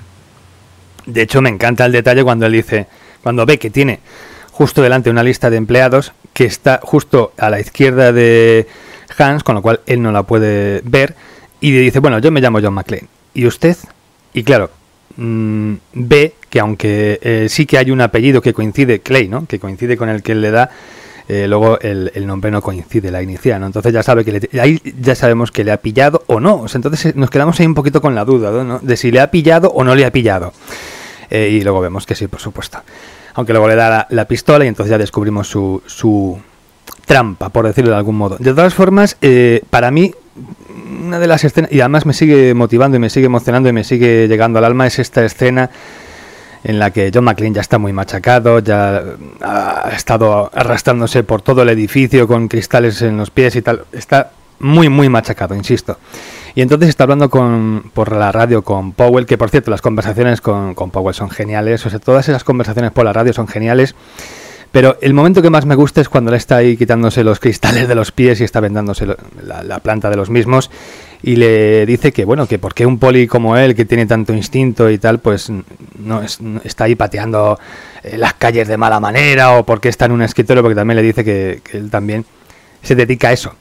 De hecho, me encanta el detalle cuando él dice, cuando ve que tiene justo delante una lista de empleados que está justo a la izquierda de Hans, con lo cual él no la puede ver, y le dice, bueno, yo me llamo John McClane. ¿Y usted? Y claro, mmm, ve que aunque eh, sí que hay un apellido que coincide, Clay, ¿no? Que coincide con el que él le da, eh, luego el, el nombre no coincide, la inicial, ¿no? Entonces ya sabe que le, ahí ya sabemos que le ha pillado o no. O sea, entonces nos quedamos ahí un poquito con la duda, ¿no? De si le ha pillado o no le ha pillado. Eh, y luego vemos que sí, por supuesto. Aunque luego le da la, la pistola y entonces ya descubrimos su, su trampa, por decirlo de algún modo. De todas formas, eh, para mí, una de las escenas, y además me sigue motivando y me sigue emocionando y me sigue llegando al alma, es esta escena en la que John McClane ya está muy machacado, ya ha estado arrastrándose por todo el edificio con cristales en los pies y tal. Está muy, muy machacado, insisto. Y entonces está hablando con, por la radio con Powell, que por cierto las conversaciones con, con Powell son geniales, o sea, todas esas conversaciones por la radio son geniales, pero el momento que más me gusta es cuando él está ahí quitándose los cristales de los pies y está vendándose lo, la, la planta de los mismos, y le dice que bueno, que por qué un poli como él, que tiene tanto instinto y tal, pues no, es, no está ahí pateando eh, las calles de mala manera, o por qué está en un escritorio, porque también le dice que, que él también se dedica a eso.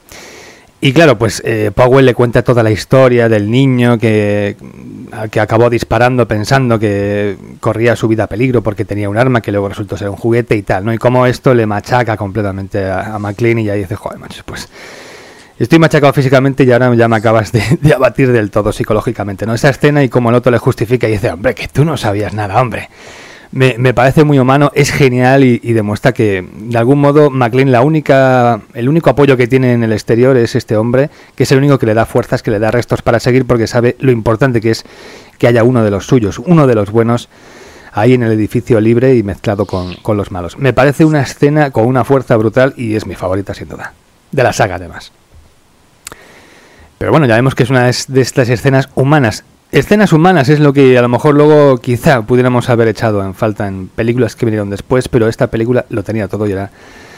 Y claro, pues eh, Powell le cuenta toda la historia del niño que, que acabó disparando pensando que corría su vida a peligro porque tenía un arma que luego resultó ser un juguete y tal, ¿no? Y cómo esto le machaca completamente a, a McClane, y ya dice, joder, macho, pues estoy machacado físicamente y ahora ya me acabas de, de abatir del todo psicológicamente, ¿no? Esa escena y cómo el otro le justifica y dice, hombre, que tú no sabías nada, hombre. Me, me parece muy humano, es genial y, y demuestra que de algún modo McClane, la única, el único apoyo que tiene en el exterior es este hombre, que es el único que le da fuerzas, que le da restos para seguir, porque sabe lo importante que es que haya uno de los suyos, uno de los buenos ahí en el edificio libre y mezclado con, con los malos. Me parece una escena con una fuerza brutal y es mi favorita sin duda, de la saga además. Pero bueno, ya vemos que es una de estas escenas humanas. Escenas humanas es lo que a lo mejor luego quizá pudiéramos haber echado en falta en películas que vinieron después, pero esta película lo tenía todo y era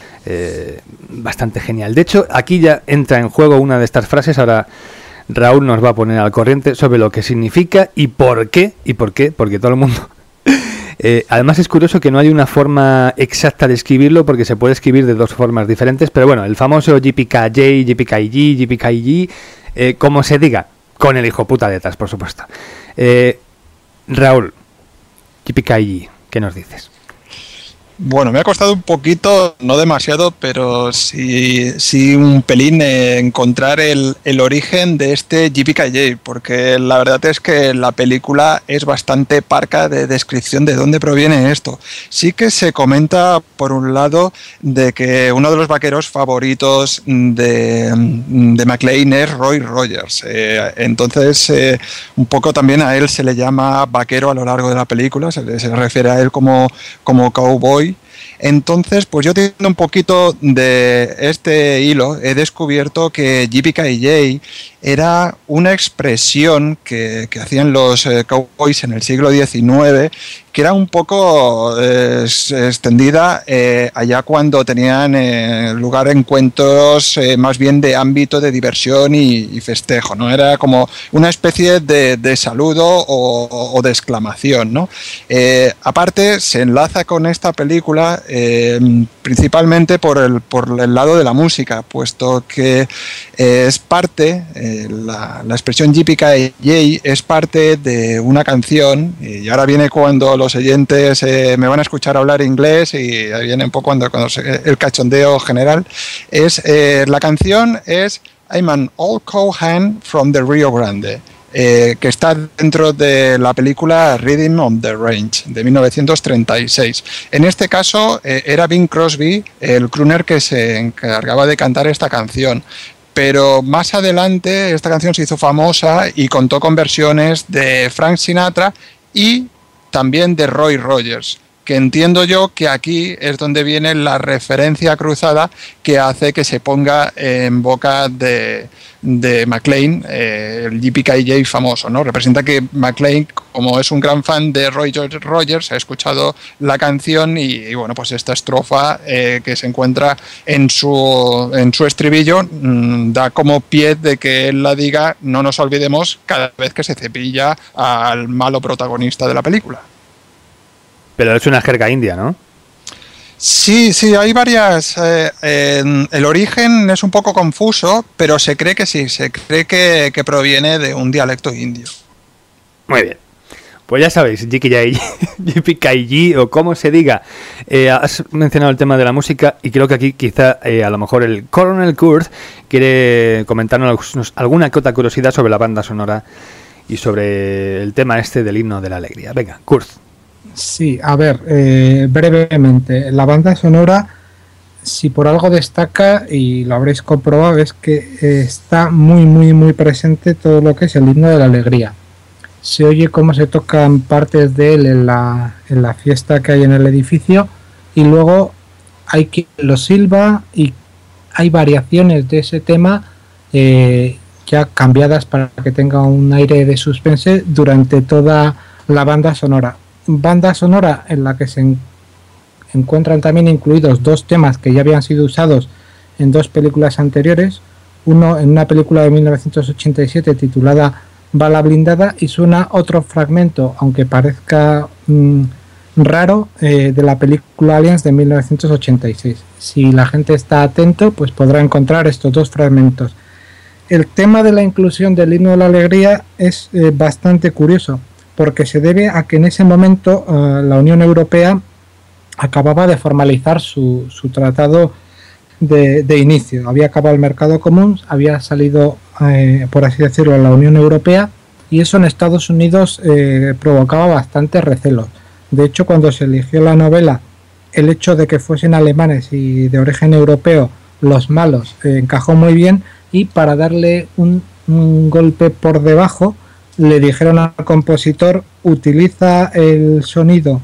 eh, bastante genial. De hecho, aquí ya entra en juego una de estas frases. Ahora Raúl nos va a poner al corriente sobre lo que significa y por qué, y por qué, porque todo el mundo... eh, además es curioso que no hay una forma exacta de escribirlo, porque se puede escribir de dos formas diferentes, pero bueno, el famoso J P K J, J P K G, J P K G, eh, como se diga, con el hijo puta detrás, por supuesto. Eh, Raúl, J P K G, ¿qué nos dices? Bueno, me ha costado un poquito, no demasiado, pero sí, sí un pelín eh, encontrar el, el origen de este J P K J, porque la verdad es que la película es bastante parca de descripción de dónde proviene esto. Sí que se comenta, por un lado, de que uno de los vaqueros favoritos de, de McClane es Roy Rogers. Eh, entonces, eh, un poco también a él se le llama vaquero a lo largo de la película, se le, se le refiere a él como, como cowboy. Entonces, pues yo teniendo un poquito de este hilo, he descubierto que J P K J era una expresión que, que hacían los eh, cowboys en el siglo diecinueve, que era un poco eh, extendida eh, allá cuando tenían eh, lugar encuentros eh, más bien de ámbito de diversión y, y festejo, ¿no? Era como una especie de, de saludo o, o de exclamación, ¿no? Eh, aparte, se enlaza con esta película eh, principalmente por el, por el lado de la música, puesto que eh, es parte... Eh, La, la expresión J P K J es parte de una canción, y ahora viene cuando los oyentes eh, me van a escuchar hablar inglés y ahí viene un poco cuando, cuando se, el cachondeo general. Es, eh, la canción es I'm an old cowhand from the Rio Grande, eh, que está dentro de la película Rhythm on the Range de mil novecientos treinta y seis. En este caso eh, era Bing Crosby el crooner que se encargaba de cantar esta canción. Pero más adelante esta canción se hizo famosa y contó con versiones de Frank Sinatra y también de Roy Rogers. que entiendo yo que aquí es donde viene la referencia cruzada que hace que se ponga en boca de, de McLean, eh, el Yippee Ki Yay famoso, ¿no? Representa que McLean, como es un gran fan de Roy George Rogers, ha escuchado la canción y, y bueno, pues esta estrofa eh, que se encuentra en su, en su estribillo mmm, da como pie de que él la diga: no nos olvidemos cada vez que se cepilla al malo protagonista de la película. Pero es una jerga india, ¿no? Sí, sí, hay varias. Eh, eh, el origen es un poco confuso, pero se cree que sí, se cree que, que proviene de un dialecto indio. Muy bien. Pues ya sabéis, Yippee Ki Yay o como se diga. Eh, has mencionado el tema de la música y creo que aquí quizá eh, a lo mejor el Coronel Kurtz quiere comentarnos alguna que otra curiosidad sobre la banda sonora y sobre el tema este del himno de la alegría. Venga, Kurtz. Sí, a ver, eh, brevemente, la banda sonora, si por algo destaca, y lo habréis comprobado, es que eh, está muy, muy, muy presente todo lo que es el himno de la alegría. Se oye cómo se tocan partes de él en la, en la fiesta que hay en el edificio, y luego hay quien lo silba y hay variaciones de ese tema eh, ya cambiadas para que tenga un aire de suspense durante toda la banda sonora. Banda sonora en la que se en, encuentran también incluidos dos temas que ya habían sido usados en dos películas anteriores, uno en una película de mil novecientos ochenta y siete titulada Bala blindada, y suena otro fragmento, aunque parezca mmm, raro, eh, de la película Aliens de mil novecientos ochenta y seis. Si la gente está atento, pues podrá encontrar estos dos fragmentos. El tema de la inclusión del himno de la alegría es eh, bastante curioso, porque se debe a que en ese momento uh, la Unión Europea acababa de formalizar su, su tratado de, de inicio. Había acabado el mercado común, había salido, eh, por así decirlo, la Unión Europea, y eso en Estados Unidos eh, provocaba bastantes recelos. De hecho, cuando se eligió la novela, el hecho de que fuesen alemanes y de origen europeo los malos eh, encajó muy bien, y para darle un, un golpe por debajo, le dijeron al compositor: utiliza el sonido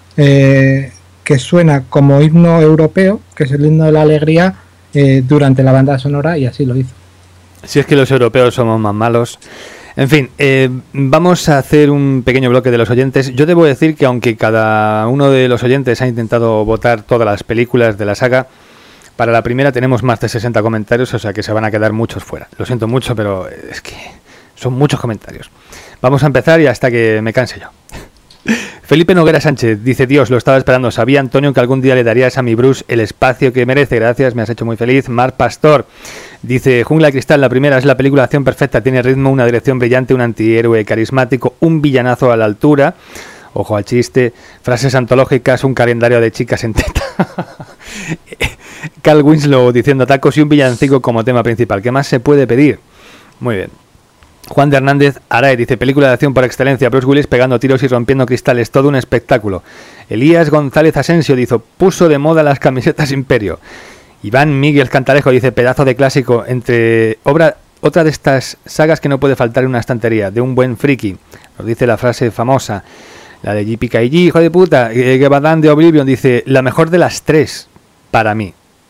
eh, que suena como himno europeo, que es el himno de la alegría, eh, durante la banda sonora, y así lo hizo. Si es que los europeos somos más malos. En fin, eh, vamos a hacer un pequeño bloque de los oyentes. Yo debo decir que aunque cada uno de los oyentes ha intentado votar todas las películas de la saga, para la primera tenemos más de sesenta comentarios, o sea que se van a quedar muchos fuera. Lo siento mucho, pero es que son muchos comentarios. Vamos a empezar y hasta que me canse yo. Felipe Noguera Sánchez dice: Dios, lo estaba esperando. Sabía, Antonio, que algún día le darías a mi Bruce el espacio que merece. Gracias, me has hecho muy feliz. Mar Pastor dice: Jungla de Cristal, la primera es la película de acción perfecta. Tiene ritmo, una dirección brillante, un antihéroe carismático, un villanazo a la altura. Ojo al chiste. Frases antológicas, un calendario de chicas en teta. Carl Winslow diciendo tacos y un villancico como tema principal. ¿Qué más se puede pedir? Muy bien. Juan de Hernández Arae dice: película de acción por excelencia, Bruce Willis pegando tiros y rompiendo cristales, todo un espectáculo. Elías González Asensio dice: puso de moda las camisetas Imperio. Iván Miguel Cantalejo dice: pedazo de clásico, entre obra, otra de estas sagas que no puede faltar en una estantería, de un buen friki. Nos dice la frase famosa, la de Yippee Ki Yay, hijo de puta. Gabadán de Oblivion dice: la mejor de las tres, para mí.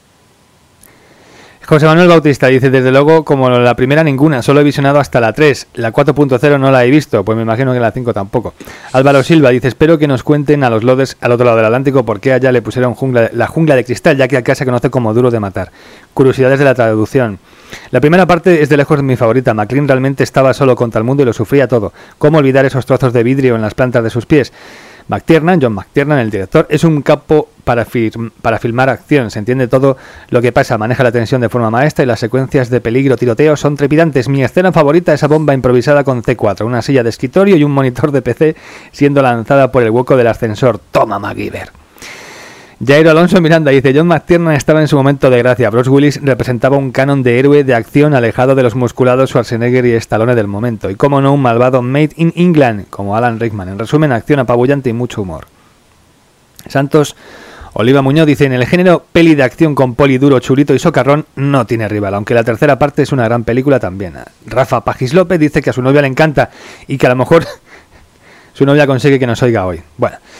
José Manuel Bautista dice: desde luego, como la primera ninguna, solo he visionado hasta la tres, la cuatro punto cero no la he visto, pues me imagino que la cinco tampoco. Álvaro Silva dice: espero que nos cuenten a los lodes al otro lado del Atlántico por qué allá le pusieron jungla, la jungla de cristal, ya que acá se conoce como Duro de Matar. Curiosidades de la traducción. La primera parte es de lejos mi favorita. McLean realmente estaba solo contra el mundo y lo sufría todo. ¿Cómo olvidar esos trozos de vidrio en las plantas de sus pies? McTiernan, John McTiernan, el director, es un capo para, fir- para filmar acción. Se entiende todo lo que pasa, maneja la tensión de forma maestra y las secuencias de peligro, tiroteo son trepidantes. Mi escena favorita es esa bomba improvisada con C cuatro, una silla de escritorio y un monitor de P C siendo lanzada por el hueco del ascensor. Toma, MacGyver. Jairo Alonso Miranda dice: John McTiernan estaba en su momento de gracia. Bruce Willis representaba un canon de héroe de acción alejado de los musculados Schwarzenegger y Stallone del momento. Y como no, un malvado made in England como Alan Rickman. En resumen, acción apabullante y mucho humor. Santos Oliva Muñoz dice: en el género peli de acción con poli duro, chulito y socarrón no tiene rival, aunque la tercera parte es una gran película también. Rafa Pagis López dice que a su novia le encanta y que a lo mejor su novia consigue que nos oiga hoy. Bueno.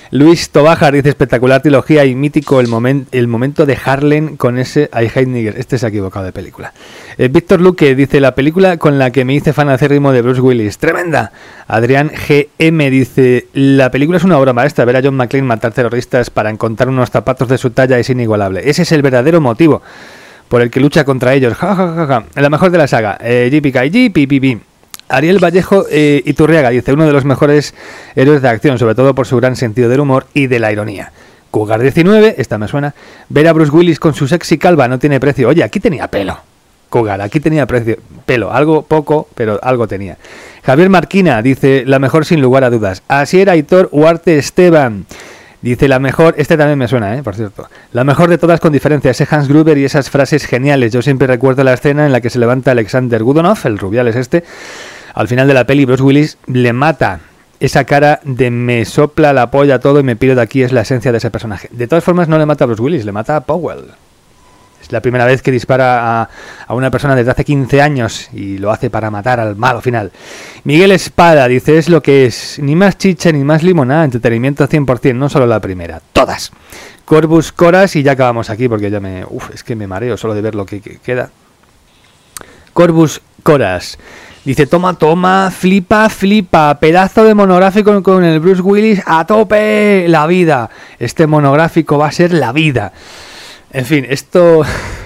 Luis Tobajar dice espectacular trilogía y mítico el, momen, el momento de Harlem con ese I Hate Nigger. Este se ha equivocado de película. Eh, Víctor Luque dice la película con la que me hice fan acérrimo de Bruce Willis. ¡Tremenda! Adrián G M dice la película es una obra maestra. Ver a John McClane matar terroristas para encontrar unos zapatos de su talla es inigualable. Ese es el verdadero motivo por el que lucha contra ellos. Ja, ja, ja, ja. La mejor de la saga. Eh, J P K J P P P. Ariel Vallejo eh, Iturriaga dice uno de los mejores héroes de acción, sobre todo por su gran sentido del humor y de la ironía. Cougar diecinueve, esta me suena. Ver a Bruce Willis con su sexy calva no tiene precio. Oye, aquí tenía pelo. Cougar, aquí tenía precio, pelo, algo poco, pero algo tenía. Javier Marquina dice la mejor sin lugar a dudas. Asier Aitor Huarte Esteban dice la mejor, este también me suena, eh, por cierto. La mejor de todas con diferencia, ese Hans Gruber y esas frases geniales. Yo siempre recuerdo la escena en la que se levanta Alexander Godunov, el rubial es este. Al final de la peli, Bruce Willis le mata esa cara de me sopla la polla todo y me piro de aquí, es la esencia de ese personaje. De todas formas, no le mata a Bruce Willis, le mata a Powell. Es la primera vez que dispara a, a una persona desde hace quince años y lo hace para matar al malo final. Miguel Espada dice, es lo que es, ni más chicha ni más limonada, entretenimiento cien por ciento, no solo la primera, todas. Corvus Coras, y ya acabamos aquí porque ya me... Uf, es que me mareo solo de ver lo que, que queda. Corvus Coras. Dice, toma, toma, flipa, flipa, pedazo de monográfico con el Bruce Willis a tope, la vida. Este monográfico va a ser la vida. En fin, esto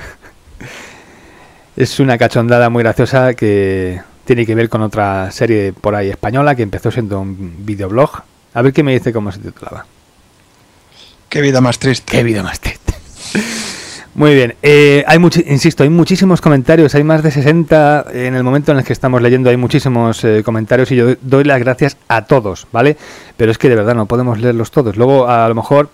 es una cachondada muy graciosa que tiene que ver con otra serie por ahí española que empezó siendo un videoblog. A ver qué me dice cómo se titulaba. Qué vida más triste. Qué vida más triste. Muy bien, eh, hay much- insisto, hay muchísimos comentarios, hay más de sesenta en el momento en el que estamos leyendo, hay muchísimos eh, comentarios y yo doy las gracias a todos, ¿vale? Pero es que de verdad no podemos leerlos todos, luego a lo mejor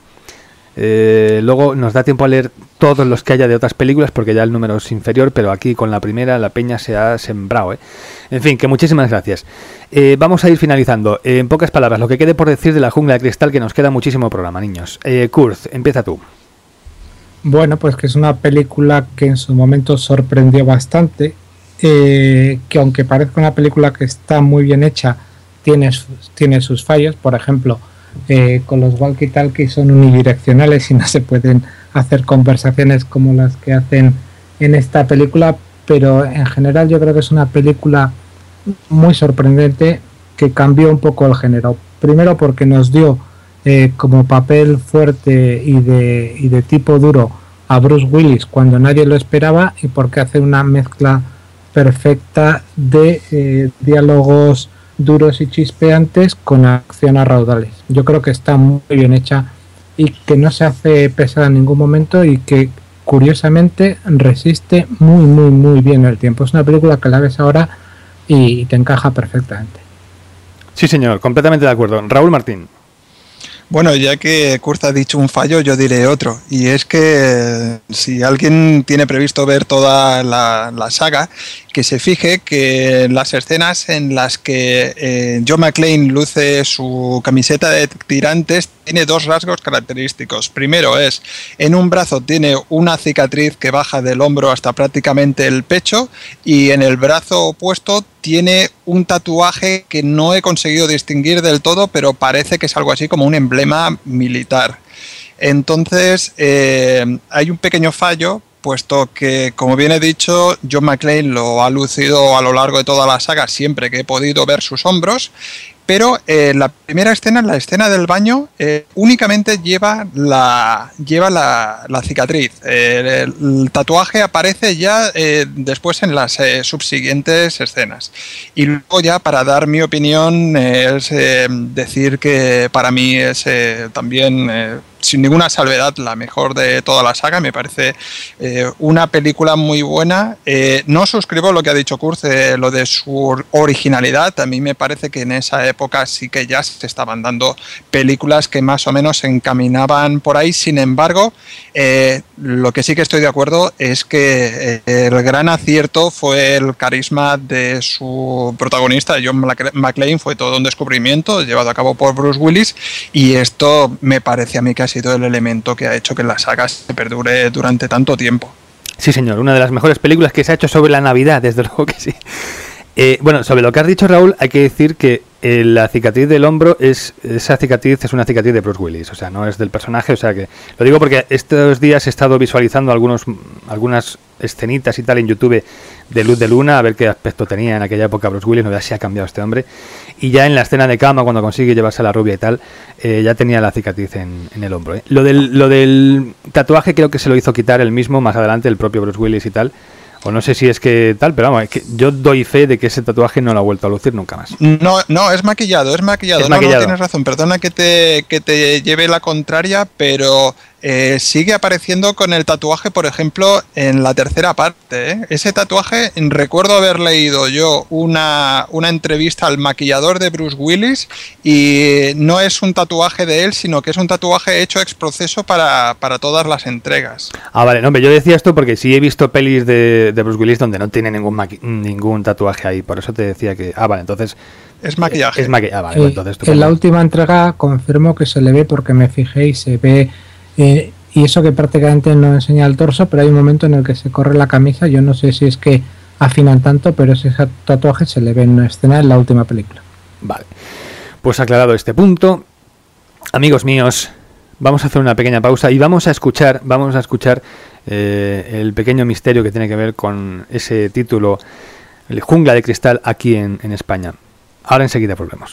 eh, luego nos da tiempo a leer todos los que haya de otras películas porque ya el número es inferior, pero aquí con la primera la peña se ha sembrado, ¿eh? En fin, que muchísimas gracias. Eh, vamos a ir finalizando, eh, en pocas palabras, lo que quede por decir de La Jungla de Cristal, que nos queda muchísimo programa, niños. Eh, Kurz, empieza tú. Bueno, pues que es una película que en su momento sorprendió bastante, eh, que aunque parezca una película que está muy bien hecha, tiene, tiene sus fallos. Por ejemplo, eh, con los walkie-talkies son unidireccionales y no se pueden hacer conversaciones como las que hacen en esta película, pero en general yo creo que es una película muy sorprendente que cambió un poco el género. Primero porque nos dio Eh, como papel fuerte y de, y de tipo duro a Bruce Willis cuando nadie lo esperaba, y porque hace una mezcla perfecta de eh, diálogos duros y chispeantes con acción a raudales. Yo creo que está muy bien hecha y que no se hace pesada en ningún momento y que curiosamente resiste muy muy muy bien el tiempo. Es una película que la ves ahora y te encaja perfectamente. Sí señor, completamente de acuerdo. Raúl Martín. Bueno, ya que Kurz ha dicho un fallo, yo diré otro. Y es que si alguien tiene previsto ver toda la, la saga, que se fije que las escenas en las que eh, John McClane luce su camiseta de tirantes tiene dos rasgos característicos. Primero es, en un brazo tiene una cicatriz que baja del hombro hasta prácticamente el pecho, y en el brazo opuesto tiene un tatuaje que no he conseguido distinguir del todo, pero parece que es algo así como un emblema militar. Entonces, eh, hay un pequeño fallo, puesto que, como bien he dicho, John McClane lo ha lucido a lo largo de toda la saga siempre que he podido ver sus hombros, pero eh, la primera escena, la escena del baño, eh, únicamente lleva la, lleva la, la cicatriz. Eh, el, el tatuaje aparece ya eh, después en las eh, subsiguientes escenas. Y luego ya, para dar mi opinión, eh, es eh, decir que para mí es eh, también... Eh, sin ninguna salvedad, la mejor de toda la saga. Me parece eh, una película muy buena. Eh, no suscribo lo que ha dicho Kurz, eh, lo de su originalidad. A mí me parece que en esa época sí que ya se estaban dando películas que más o menos se encaminaban por ahí. Sin embargo, eh, lo que sí que estoy de acuerdo es que eh, el gran acierto fue el carisma de su protagonista, John McClane. Fue todo un descubrimiento llevado a cabo por Bruce Willis, y esto me parece a mí que ha sido el elemento que ha hecho que la saga se perdure durante tanto tiempo. Sí señor, una de las mejores películas que se ha hecho sobre la Navidad, desde luego que sí. Eh, bueno, sobre lo que has dicho, Raúl, hay que decir que eh, la cicatriz del hombro es esa cicatriz es una cicatriz de Bruce Willis, o sea, no es del personaje, o sea que lo digo porque estos días he estado visualizando algunos algunas escenitas y tal en YouTube de Luz de Luna, a ver qué aspecto tenía en aquella época Bruce Willis, no sé si ha cambiado este hombre, y ya en la escena de cama, cuando consigue llevarse a la rubia y tal, eh, ya tenía la cicatriz en, en el hombro. ¿eh? Lo del lo del tatuaje creo que se lo hizo quitar él mismo más adelante, el propio Bruce Willis y tal. O no sé si es que tal, pero vamos, es que yo doy fe de que ese tatuaje no lo ha vuelto a lucir nunca más. No, no, es maquillado, es maquillado. Es no, maquillado. no, tienes razón, perdona que te, que te lleve la contraria, pero eh, sigue apareciendo con el tatuaje, por ejemplo, en la tercera parte. ¿eh? Ese tatuaje, recuerdo haber leído yo una, una entrevista al maquillador de Bruce Willis y no es un tatuaje de él, sino que es un tatuaje hecho ex proceso para, para todas las entregas. Ah, vale, no, hombre, yo decía esto porque sí he visto pelis de, de Bruce Willis donde no tiene ningún maqui- ningún tatuaje ahí, por eso te decía que... Ah, vale, entonces... Es maquillaje. Es maqui- ah, vale, Eh, pues entonces tú en la última entrega confirmo que se le ve porque me fijé y se ve, eh, y eso que prácticamente no enseña el torso, pero hay un momento en el que se corre la camisa, yo no sé si es que afinan tanto, pero ese tatuaje se le ve en una escena en la última película. Vale, pues aclarado este punto, amigos míos, vamos a hacer una pequeña pausa y vamos a escuchar, vamos a escuchar eh, el pequeño misterio que tiene que ver con ese título, el Jungla de Cristal, aquí en, en España. Ahora enseguida volvemos.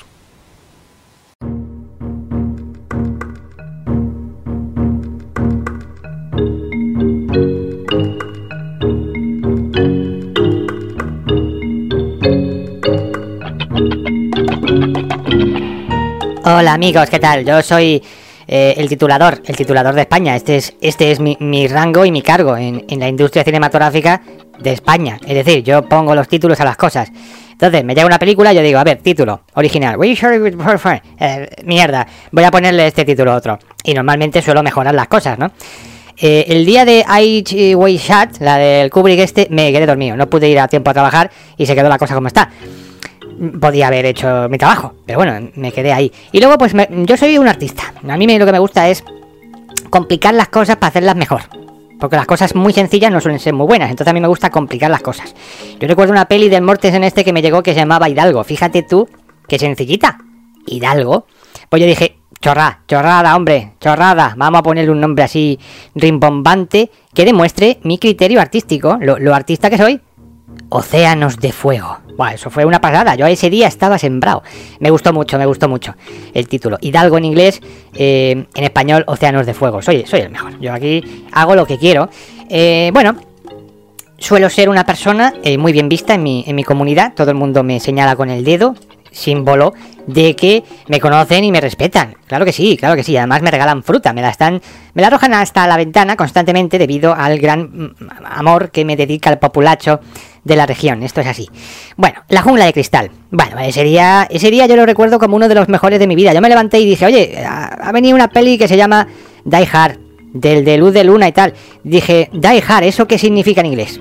Hola amigos, ¿qué tal? Yo soy eh, el titulador, el titulador de España. Este es, este es mi, mi rango y mi cargo en, en la industria cinematográfica de España. Es decir, yo pongo los títulos a las cosas. Entonces, me llega una película y yo digo, a ver, título, original, eh, mierda, voy a ponerle este título a otro. Y normalmente suelo mejorar las cosas, ¿no? Eh, el día de I Way Shot, la del Kubrick este, me quedé dormido. No pude ir a tiempo a trabajar y se quedó la cosa como está. Podía haber hecho mi trabajo, pero bueno, me quedé ahí. Y luego, pues, me, yo soy un artista. A mí me, lo que me gusta es complicar las cosas para hacerlas mejor. Porque las cosas muy sencillas no suelen ser muy buenas. Entonces a mí me gusta complicar las cosas. Yo recuerdo una peli del Mortensen este que me llegó que se llamaba Hidalgo. Fíjate tú, qué sencillita. Hidalgo. Pues yo dije, chorrada, chorrada, hombre, chorrada. Vamos a ponerle un nombre así rimbombante que demuestre mi criterio artístico. Lo, lo artista que soy. Océanos de Fuego. Buah, eso fue una pasada. Yo ese día estaba sembrado. Me gustó mucho, me gustó mucho el título. Hidalgo en inglés, eh, en español Océanos de Fuego. Soy, soy el mejor. Yo aquí hago lo que quiero. Eh, bueno, suelo ser una persona eh, muy bien vista en mi, en mi comunidad. Todo el mundo me señala con el dedo, símbolo de que me conocen y me respetan. Claro que sí, claro que sí. Además me regalan fruta, me la están, me la arrojan hasta la ventana constantemente debido al gran amor que me dedica el populacho de la región. Esto es así. Bueno, La Jungla de Cristal. Bueno, ese día, ese día yo lo recuerdo como uno de los mejores de mi vida. Yo me levanté y dije, oye, ha, ha venido una peli que se llama Die Hard, del de Luz de Luna y tal. Dije, Die Hard, ¿eso qué significa en inglés?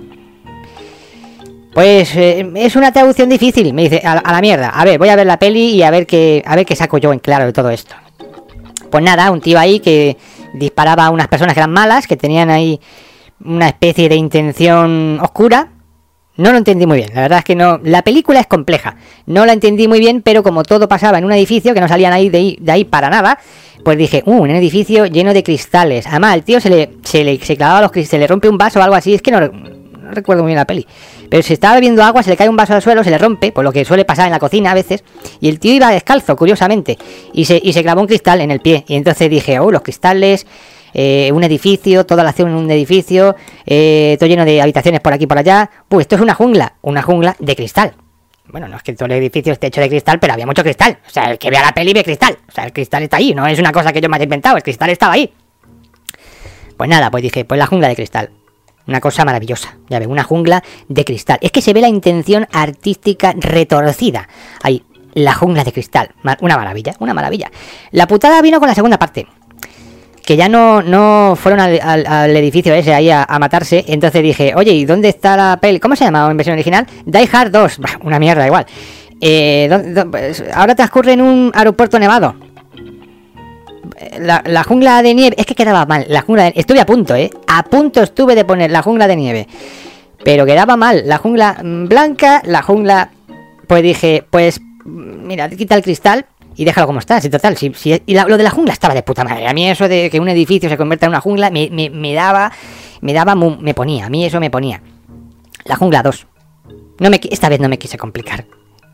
Pues eh, es una traducción difícil. Me dice, a, a la mierda. A ver, voy a ver la peli y a ver qué, a ver qué saco yo en claro de todo esto. Pues nada, un tío ahí que disparaba a unas personas que eran malas, que tenían ahí una especie de intención oscura. No lo entendí muy bien, la verdad es que no. La película es compleja, no la entendí muy bien, pero como todo pasaba en un edificio que no salían ahí de ahí, de ahí para nada, pues dije, uh, un edificio lleno de cristales. Además, al tío se le, se le se clavaba los cristales, se le rompe un vaso o algo así, es que no, no recuerdo muy bien la peli. Pero si estaba bebiendo agua, se le cae un vaso al suelo, se le rompe, por lo que suele pasar en la cocina a veces, y el tío iba descalzo, curiosamente, y se, y se clavó un cristal en el pie. Y entonces dije, oh, los cristales... Eh, un edificio, toda la acción en un edificio, eh, todo lleno de habitaciones por aquí y por allá. Pues esto es una jungla, una jungla de cristal. Bueno, no es que todo el edificio esté hecho de cristal, pero había mucho cristal. O sea, el que vea la peli ve cristal. O sea, el cristal está ahí, no es una cosa que yo me haya inventado, el cristal estaba ahí. Pues nada, pues dije, pues la jungla de cristal. Una cosa maravillosa, ya ve, una jungla de cristal. Es que se ve la intención artística retorcida. Ahí, la jungla de cristal. Una maravilla, una maravilla. La putada vino con la segunda parte. Que ya no, no fueron al, al, al edificio ese ahí a, a matarse. Entonces dije, oye, ¿y dónde está la peli? ¿Cómo se llama en versión original? Die Hard dos. Bah, una mierda igual. Eh, ¿dónde, dónde, ahora transcurre en un aeropuerto nevado. La, la jungla de nieve. Es que quedaba mal. La jungla de, estuve a punto, ¿eh? A punto estuve de poner la jungla de nieve. Pero quedaba mal. La jungla blanca, la jungla pues dije, pues mira, quita el cristal y déjalo como está, si total, si, si, y la, lo de la jungla estaba de puta madre. A mí eso de que un edificio se convierta en una jungla me, me, me daba, me daba, me ponía, a mí eso me ponía. La jungla dos. No me, esta vez no me quise complicar.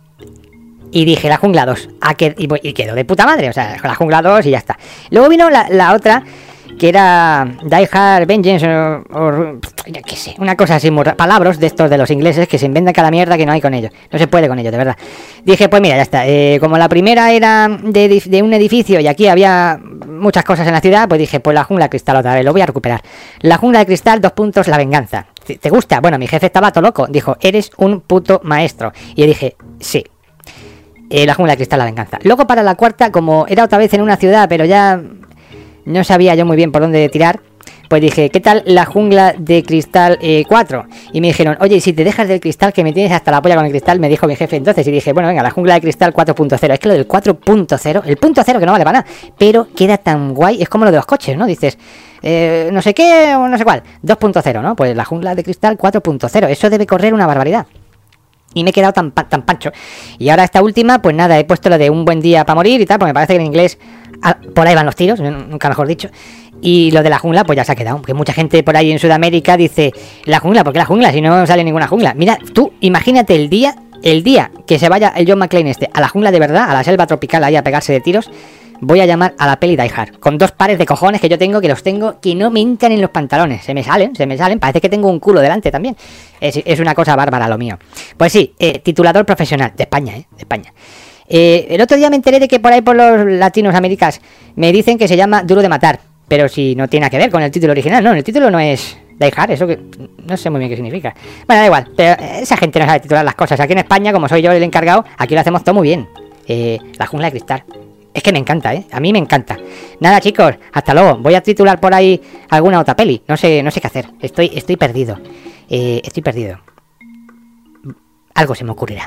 Y dije, la jungla dos. A que, y, y quedó de puta madre, o sea, la jungla dos y ya está. Luego vino la, la otra, que era Die Hard Vengeance o, o ya qué sé, una cosa así, muy, palabras de estos de los ingleses que se inventan cada mierda que no hay con ellos. No se puede con ellos, de verdad. Dije, pues mira, ya está. Eh, como la primera era de, de un edificio y aquí había muchas cosas en la ciudad, pues dije, pues la jungla de cristal otra vez, lo voy a recuperar. La jungla de cristal, dos puntos, la venganza. ¿Te gusta? Bueno, mi jefe estaba todo loco. Dijo, eres un puto maestro. Y yo dije, sí. Eh, la jungla de cristal, la venganza. Luego para la cuarta, como era otra vez en una ciudad, pero ya no sabía yo muy bien por dónde tirar, pues dije, ¿qué tal la jungla de cristal eh, cuatro? Y me dijeron, oye, si te dejas del cristal, que me tienes hasta la polla con el cristal, me dijo mi jefe entonces. Y dije, bueno, venga, la jungla de cristal cuatro punto cero. Es que lo del cuatro punto cero, el punto cero que no vale para nada, pero queda tan guay, es como lo de los coches, ¿no? Dices, eh, no sé qué o no sé cuál, dos punto cero, ¿no? Pues la jungla de cristal cuatro punto cero, eso debe correr una barbaridad. Y me he quedado tan, tan pancho. Y ahora esta última, pues nada, he puesto lo de un buen día para morir y tal, porque me parece que en inglés a, por ahí van los tiros, nunca mejor dicho. Y lo de la jungla, pues ya se ha quedado. Porque mucha gente por ahí en Sudamérica dice, la jungla, ¿por qué la jungla? Si no sale ninguna jungla. Mira, tú imagínate el día, el día que se vaya el John McClane este a la jungla de verdad, a la selva tropical ahí a pegarse de tiros, voy a llamar a la peli Die Hard, con dos pares de cojones que yo tengo, que los tengo, que no me entran en los pantalones, se me salen, se me salen, parece que tengo un culo delante también, es, es una cosa bárbara lo mío. Pues sí, eh, titulador profesional, de España, eh, de España. Eh, el otro día me enteré de que por ahí por los latinos americanos me dicen que se llama Duro de Matar, pero si no tiene nada que ver con el título original, no, el título no es Die Hard, eso que no sé muy bien qué significa. Bueno, da igual, pero esa gente no sabe titular las cosas, aquí en España, como soy yo el encargado, aquí lo hacemos todo muy bien. Eh, la jungla de cristal. Es que me encanta, ¿eh? A mí me encanta. Nada, chicos, hasta luego. Voy a titular por ahí alguna otra peli. No sé, no sé qué hacer. Estoy, estoy perdido. Eh, estoy perdido. Algo se me ocurrirá.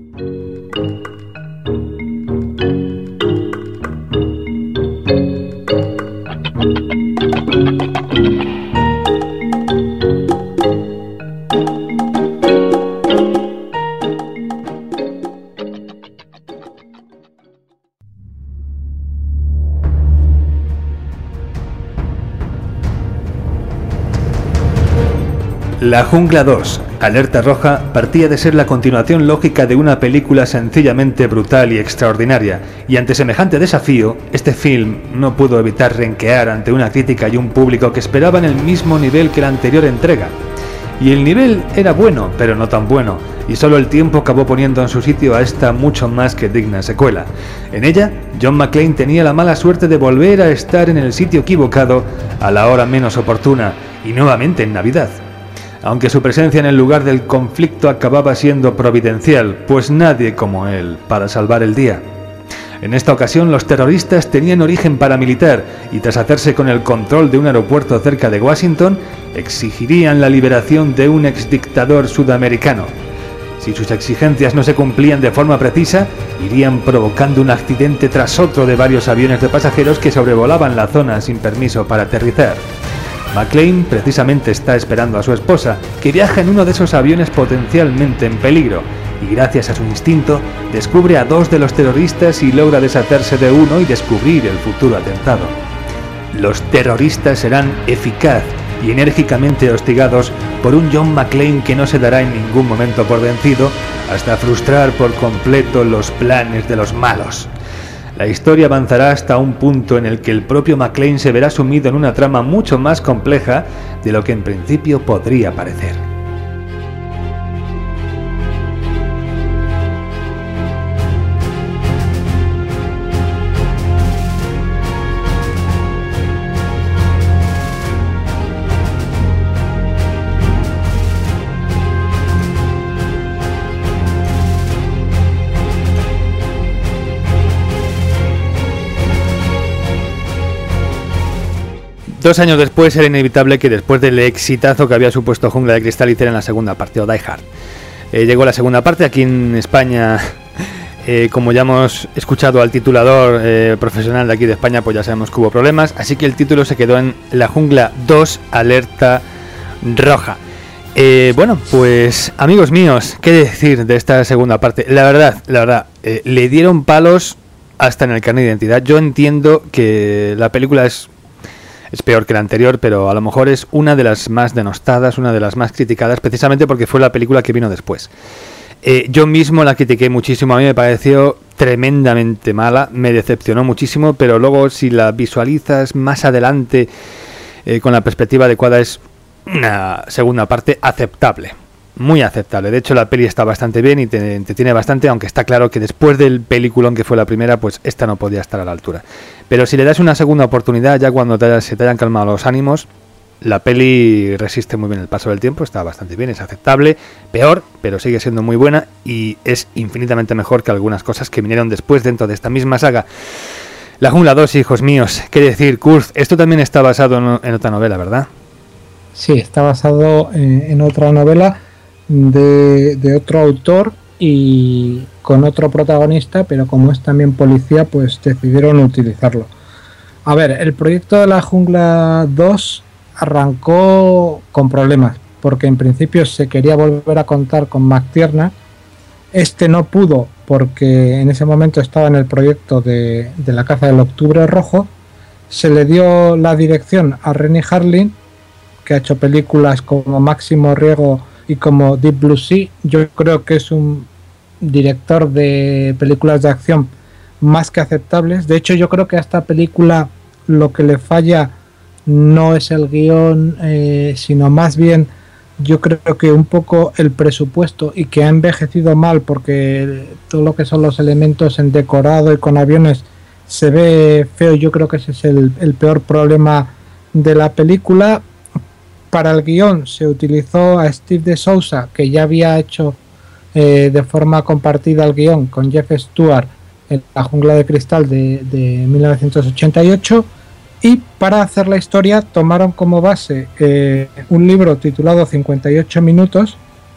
La Jungla dos, Alerta Roja, partía de ser la continuación lógica de una película sencillamente brutal y extraordinaria, y ante semejante desafío, este film no pudo evitar renquear ante una crítica y un público que esperaban el mismo nivel que la anterior entrega. Y el nivel era bueno, pero no tan bueno, y solo el tiempo acabó poniendo en su sitio a esta mucho más que digna secuela. En ella, John McClane tenía la mala suerte de volver a estar en el sitio equivocado a la hora menos oportuna, y nuevamente en Navidad. Aunque su presencia en el lugar del conflicto acababa siendo providencial, pues nadie como él para salvar el día. En esta ocasión los terroristas tenían origen paramilitar y tras hacerse con el control de un aeropuerto cerca de Washington, exigirían la liberación de un exdictador sudamericano. Si sus exigencias no se cumplían de forma precisa, irían provocando un accidente tras otro de varios aviones de pasajeros que sobrevolaban la zona sin permiso para aterrizar. McClane precisamente está esperando a su esposa, que viaja en uno de esos aviones potencialmente en peligro, y gracias a su instinto, descubre a dos de los terroristas y logra deshacerse de uno y descubrir el futuro atentado. Los terroristas serán eficaz y enérgicamente hostigados por un John McClane que no se dará en ningún momento por vencido, hasta frustrar por completo los planes de los malos. La historia avanzará hasta un punto en el que el propio McClane se verá sumido en una trama mucho más compleja de lo que en principio podría parecer. Dos años después era inevitable que después del exitazo que había supuesto Jungla de Cristal hicieran la segunda parte, o Die Hard. Eh, llegó la segunda parte, aquí en España, eh, como ya hemos escuchado al titulador eh, profesional de aquí de España, pues ya sabemos que hubo problemas, así que el título se quedó en La Jungla dos, Alerta Roja. Eh, bueno, pues amigos míos, ¿qué decir de esta segunda parte? La verdad, la verdad, eh, le dieron palos hasta en el carnet de identidad. Yo entiendo que la película es, es peor que la anterior, pero a lo mejor es una de las más denostadas, una de las más criticadas, precisamente porque fue la película que vino después. Eh, yo mismo la critiqué muchísimo, a mí me pareció tremendamente mala, me decepcionó muchísimo, pero luego si la visualizas más adelante eh, con la perspectiva adecuada es una segunda parte aceptable, muy aceptable. De hecho la peli está bastante bien y te entretiene bastante, aunque está claro que después del peliculón que fue la primera, pues esta no podía estar a la altura. Pero si le das una segunda oportunidad, ya cuando te, se te hayan calmado los ánimos, la peli resiste muy bien el paso del tiempo, está bastante bien, es aceptable, peor, pero sigue siendo muy buena y es infinitamente mejor que algunas cosas que vinieron después dentro de esta misma saga. La Jungla dos, hijos míos, qué decir, Kurt, esto también está basado en, en otra novela, ¿verdad? Sí, está basado en, en otra novela de, de otro autor y con otro protagonista, pero como es también policía, pues decidieron utilizarlo. A ver, el proyecto de La Jungla dos arrancó con problemas, porque en principio se quería volver a contar con McTiernan. Este no pudo porque en ese momento estaba en el proyecto de, de La Caza del Octubre Rojo. Se le dio la dirección a Renny Harlin, que ha hecho películas como Máximo Riego y como Deep Blue Sea. Yo creo que es un director de películas de acción más que aceptables. De hecho, yo creo que a esta película lo que le falla no es el guión, eh, sino más bien yo creo que un poco el presupuesto, y que ha envejecido mal porque todo lo que son los elementos en decorado y con aviones se ve feo. Yo creo que ese es el, el peor problema de la película. Para el guión se utilizó a Steve de Sousa, que ya había hecho eh, de forma compartida el guión con Jeff Stewart en La Jungla de Cristal de, de mil novecientos ochenta y ocho, y para hacer la historia tomaron como base eh, un libro titulado cincuenta y ocho minutos,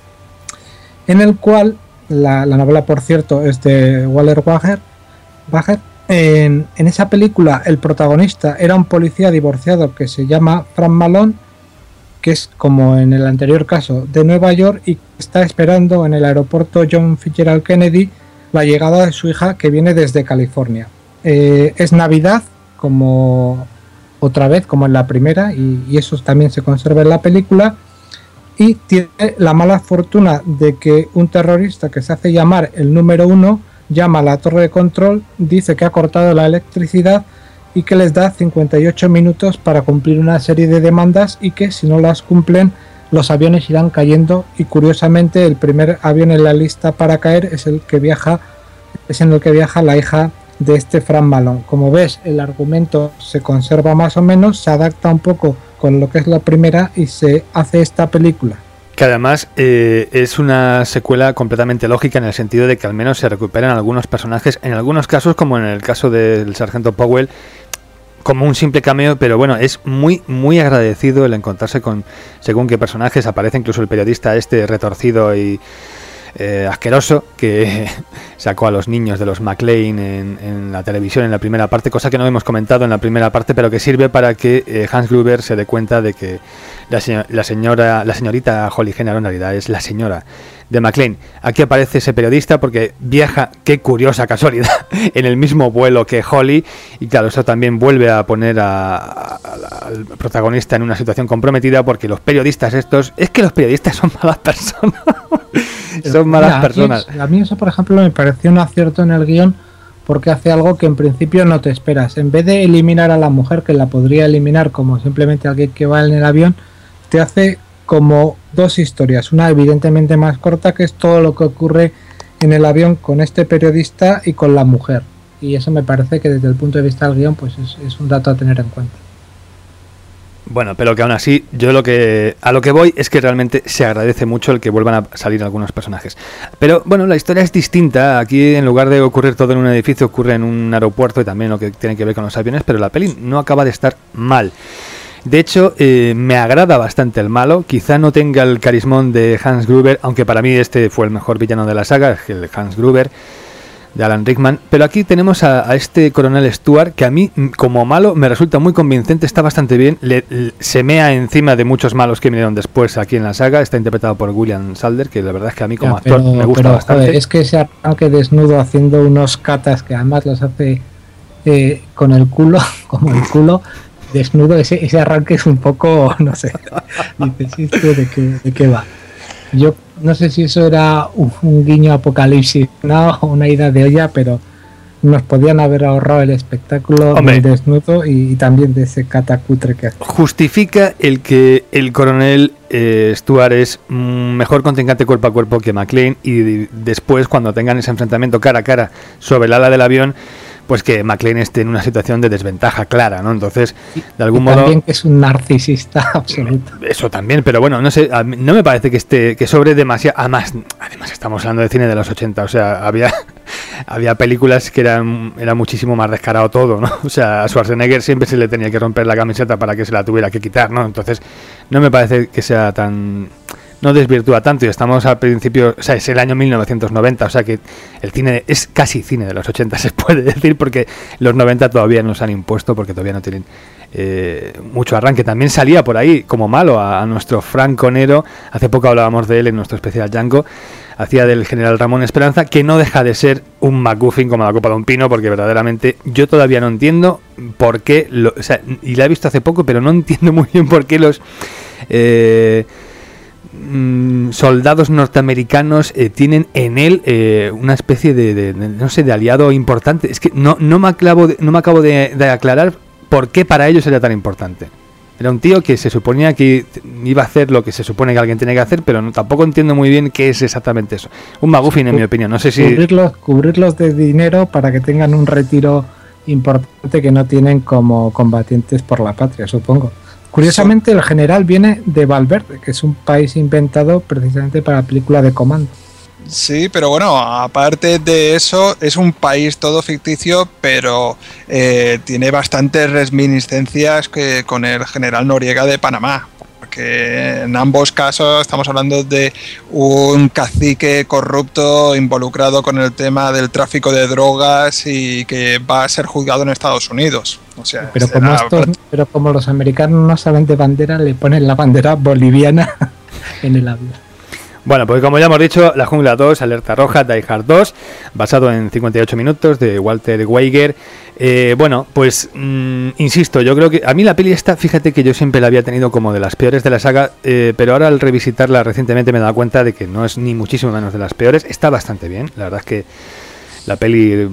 en el cual, la, la novela por cierto es de Waller Wager, Wager. En, en esa película el protagonista era un policía divorciado que se llama Frank Malone, que es, como en el anterior caso, de Nueva York, y está esperando en el aeropuerto John Fitzgerald Kennedy la llegada de su hija, que viene desde California. Eh, es Navidad, como otra vez, como en la primera, y, y eso también se conserva en la película, y tiene la mala fortuna de que un terrorista que se hace llamar el número uno llama a la torre de control, dice que ha cortado la electricidad y que les da cincuenta y ocho minutos para cumplir una serie de demandas, y que si no las cumplen los aviones irán cayendo. Y curiosamente el primer avión en la lista para caer es el que viaja es en el que viaja la hija de este Frank Malone. Como ves, el argumento se conserva más o menos, se adapta un poco con lo que es la primera y se hace esta película. Que además eh, es una secuela completamente lógica, en el sentido de que al menos se recuperan algunos personajes, en algunos casos, como en el caso del sargento Powell, como un simple cameo, pero bueno, es muy muy agradecido el encontrarse con según qué personajes. Aparece incluso el periodista este retorcido y eh, asqueroso que sacó a los niños de los McLean en, en la televisión en la primera parte, cosa que no hemos comentado en la primera parte, pero que sirve para que eh, Hans Gruber se dé cuenta de que la, señor, la señora la señorita Holly Genaro en realidad es la señora de McLean. Aquí aparece ese periodista porque viaja, qué curiosa casualidad, en el mismo vuelo que Holly, y claro, eso también vuelve a poner a, a, a, al protagonista en una situación comprometida, porque los periodistas estos, es que los periodistas son malas personas. Son malas Mira, personas. Es, a mí eso, por ejemplo, me pareció un acierto en el guión, porque hace algo que en principio no te esperas. En vez de eliminar a la mujer, que la podría eliminar como simplemente alguien que va en el avión, te hace como dos historias. Una evidentemente más corta, que es todo lo que ocurre en el avión con este periodista y con la mujer. Y eso me parece que desde el punto de vista del guión pues es, es un dato a tener en cuenta. Bueno, pero que aún así, yo lo que a lo que voy es que realmente se agradece mucho el que vuelvan a salir algunos personajes. Pero bueno, la historia es distinta. Aquí, en lugar de ocurrir todo en un edificio, ocurre en un aeropuerto, y también lo que tiene que ver con los aviones, pero la peli no acaba de estar mal. De hecho, eh, me agrada bastante el malo. Quizá no tenga el carismón de Hans Gruber, aunque para mí este fue el mejor villano de la saga, el Hans Gruber. de Alan Rickman, pero aquí tenemos a, a este coronel Stuart, que a mí como malo me resulta muy convincente, está bastante bien, le, le, se mea encima de muchos malos que vinieron después aquí en la saga, está interpretado por William Sadler, que la verdad es que a mí como ya, actor pero, me gusta pero, bastante. Joder, es que ese arranque desnudo haciendo unos katas que además los hace eh, con el culo, como el culo, desnudo, ese, ese arranque es un poco, no sé, dices, ¿de qué, de qué va? Yo no sé si eso era un, un guiño Apocalipsis no, o una ida de olla, pero nos podían haber ahorrado el espectáculo Hombre, del desnudo y, y también de ese catacutre que hace. Justifica el que el coronel eh, Stuart es mejor contrincante cuerpo a cuerpo que McClane, y de, después cuando tengan ese enfrentamiento cara a cara sobre el ala del avión, pues que McClane esté en una situación de desventaja clara, ¿no? Entonces, de algún y modo... También que es un narcisista absoluto. Eso también, pero bueno, no sé, no me parece que esté que sobre demasiado... Además, además estamos hablando de cine de los ochenta, o sea, había había películas que eran era muchísimo más descarado todo, ¿no? O sea, a Schwarzenegger siempre se le tenía que romper la camiseta para que se la tuviera que quitar, ¿no? Entonces, no me parece que sea tan... no desvirtúa tanto, y estamos al principio, o sea, es el año mil novecientos noventa, o sea que el cine es casi cine de los ochenta, se puede decir, porque los noventa todavía no se han impuesto, porque todavía no tienen eh, mucho arranque. También salía por ahí como malo a, a nuestro Franco Nero, hace poco hablábamos de él en nuestro especial Django, hacía del general Ramón Esperanza, que no deja de ser un MacGuffin como la copa de un pino, porque verdaderamente yo todavía no entiendo por qué, lo, o sea, y la he visto hace poco, pero no entiendo muy bien por qué los... Eh, soldados norteamericanos eh, tienen en él eh, una especie de, de, de no sé de aliado importante. Es que no no me aclavo de, no me acabo de, de aclarar por qué para ellos era tan importante. Era un tío que se suponía que iba a hacer lo que se supone que alguien tiene que hacer, pero no, tampoco entiendo muy bien qué es exactamente eso. Un MacGuffin, en mi opinión. No sé si cubrirlos, cubrirlos de dinero para que tengan un retiro importante que no tienen como combatientes por la patria, supongo. Curiosamente, el general viene de Valverde, que es un país inventado precisamente para la película de Comando. Sí, pero bueno, aparte de eso, es un país todo ficticio, pero eh, tiene bastantes reminiscencias que con el general Noriega de Panamá. Porque en ambos casos estamos hablando de un cacique corrupto involucrado con el tema del tráfico de drogas y que va a ser juzgado en Estados Unidos. O sea, pero, como estos, pero como los americanos no saben de bandera, le ponen la bandera boliviana en el avión. Bueno, pues como ya hemos dicho, La Jungla dos, Alerta Roja, Die Hard dos, basado en cincuenta y ocho minutos de Walter Weiger. Eh, bueno, pues mmm, insisto, yo creo que a mí la peli esta, fíjate que yo siempre la había tenido como de las peores de la saga, eh, pero ahora al revisitarla recientemente me he dado cuenta de que no es ni muchísimo menos de las peores. Está bastante bien, la verdad es que la peli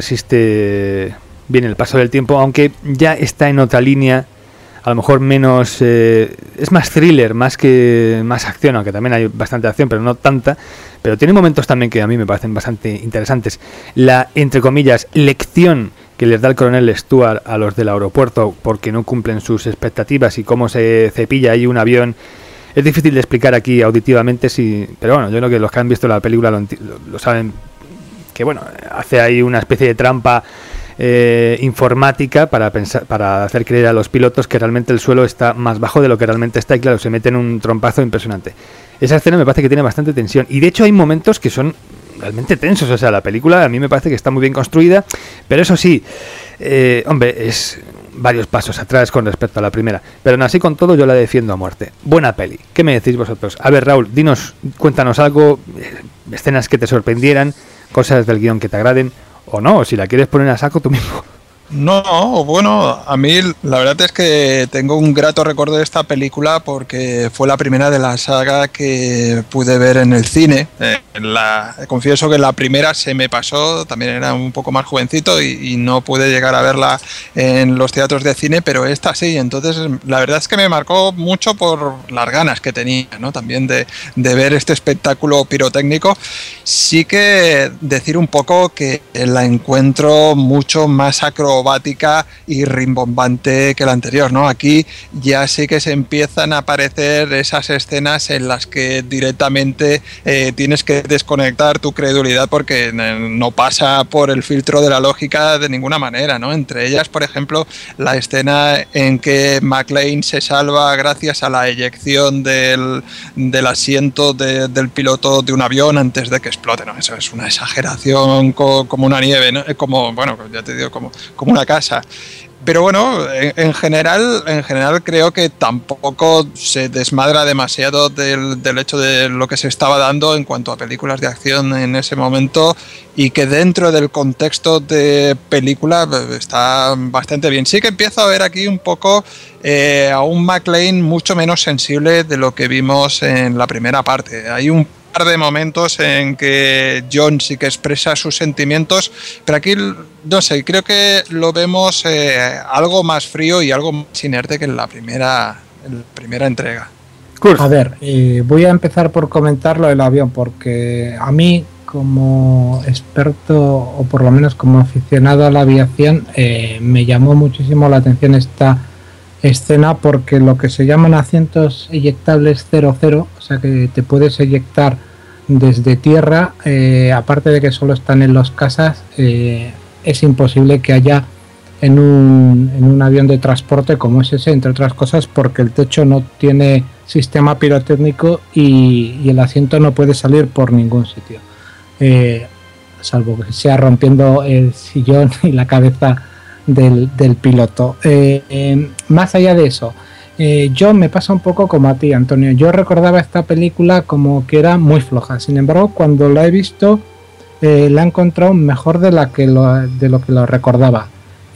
resiste bien el paso del tiempo, aunque ya está en otra línea, a lo mejor menos, eh, es más thriller, más que más acción, aunque también hay bastante acción, pero no tanta, pero tiene momentos también que a mí me parecen bastante interesantes. La, entre comillas, lección que les da el coronel Stuart a los del aeropuerto porque no cumplen sus expectativas y cómo se cepilla ahí un avión, es difícil de explicar aquí auditivamente, sí, pero bueno, yo creo que los que han visto la película lo, lo, lo saben, que bueno, hace ahí una especie de trampa Eh, informática para pensar, para hacer creer a los pilotos que realmente el suelo está más bajo de lo que realmente está, y claro, se meten un trompazo impresionante. Esa escena me parece que tiene bastante tensión, y de hecho hay momentos que son realmente tensos. O sea, la película a mí me parece que está muy bien construida, pero eso sí, eh, hombre, es varios pasos atrás con respecto a la primera, pero aún así con todo yo la defiendo a muerte. Buena peli. ¿Qué me decís vosotros? A ver, Raúl, dinos, cuéntanos algo, escenas que te sorprendieran, cosas del guión que te agraden, o no, si la quieres poner a saco tú mismo. No, bueno, a mí la verdad es que tengo un grato recuerdo de esta película porque fue la primera de la saga que pude ver en el cine. Eh, la, confieso que la primera se me pasó, también era un poco más jovencito y, y no pude llegar a verla en los teatros de cine, pero esta sí. Entonces la verdad es que me marcó mucho por las ganas que tenía, ¿no? También de, de ver este espectáculo pirotécnico. Sí que decir un poco que la encuentro mucho más acrobática acrobática y rimbombante que la anterior, ¿no? Aquí ya sí que se empiezan a aparecer esas escenas en las que directamente eh, tienes que desconectar tu credulidad porque no pasa por el filtro de la lógica de ninguna manera, ¿no? Entre ellas, por ejemplo, la escena en que McClane se salva gracias a la eyección del, del asiento de, del piloto de un avión antes de que explote, ¿no? Eso es una exageración co, como una nieve, ¿no? Como, bueno, ya te digo, como, como una casa. Pero bueno, en, en general en general creo que tampoco se desmadra demasiado del, del hecho de lo que se estaba dando en cuanto a películas de acción en ese momento, y que dentro del contexto de película está bastante bien. Sí que empiezo a ver aquí un poco eh, a un McClane mucho menos sensible de lo que vimos en la primera parte. Hay un par de momentos en que John sí que expresa sus sentimientos, pero aquí, no sé, creo que lo vemos eh, algo más frío y algo más inerte que en la primera, en la primera entrega. A ver, eh, voy a empezar por comentarlo del avión, porque a mí, como experto, o por lo menos como aficionado a la aviación, eh, me llamó muchísimo la atención esta escena, porque lo que se llaman asientos eyectables cero cero, o sea que te puedes eyectar desde tierra, eh, aparte de que solo están en los casas, eh, es imposible que haya en un, en un avión de transporte como es ese, entre otras cosas porque el techo no tiene sistema pirotécnico y, y el asiento no puede salir por ningún sitio, eh, salvo que sea rompiendo el sillón y la cabeza Del, del piloto. Eh, eh, más allá de eso, eh, yo me pasa un poco como a ti, Antonio. Yo recordaba esta película como que era muy floja. Sin embargo, cuando la he visto, eh, la he encontrado mejor de, la que lo, de lo que lo recordaba.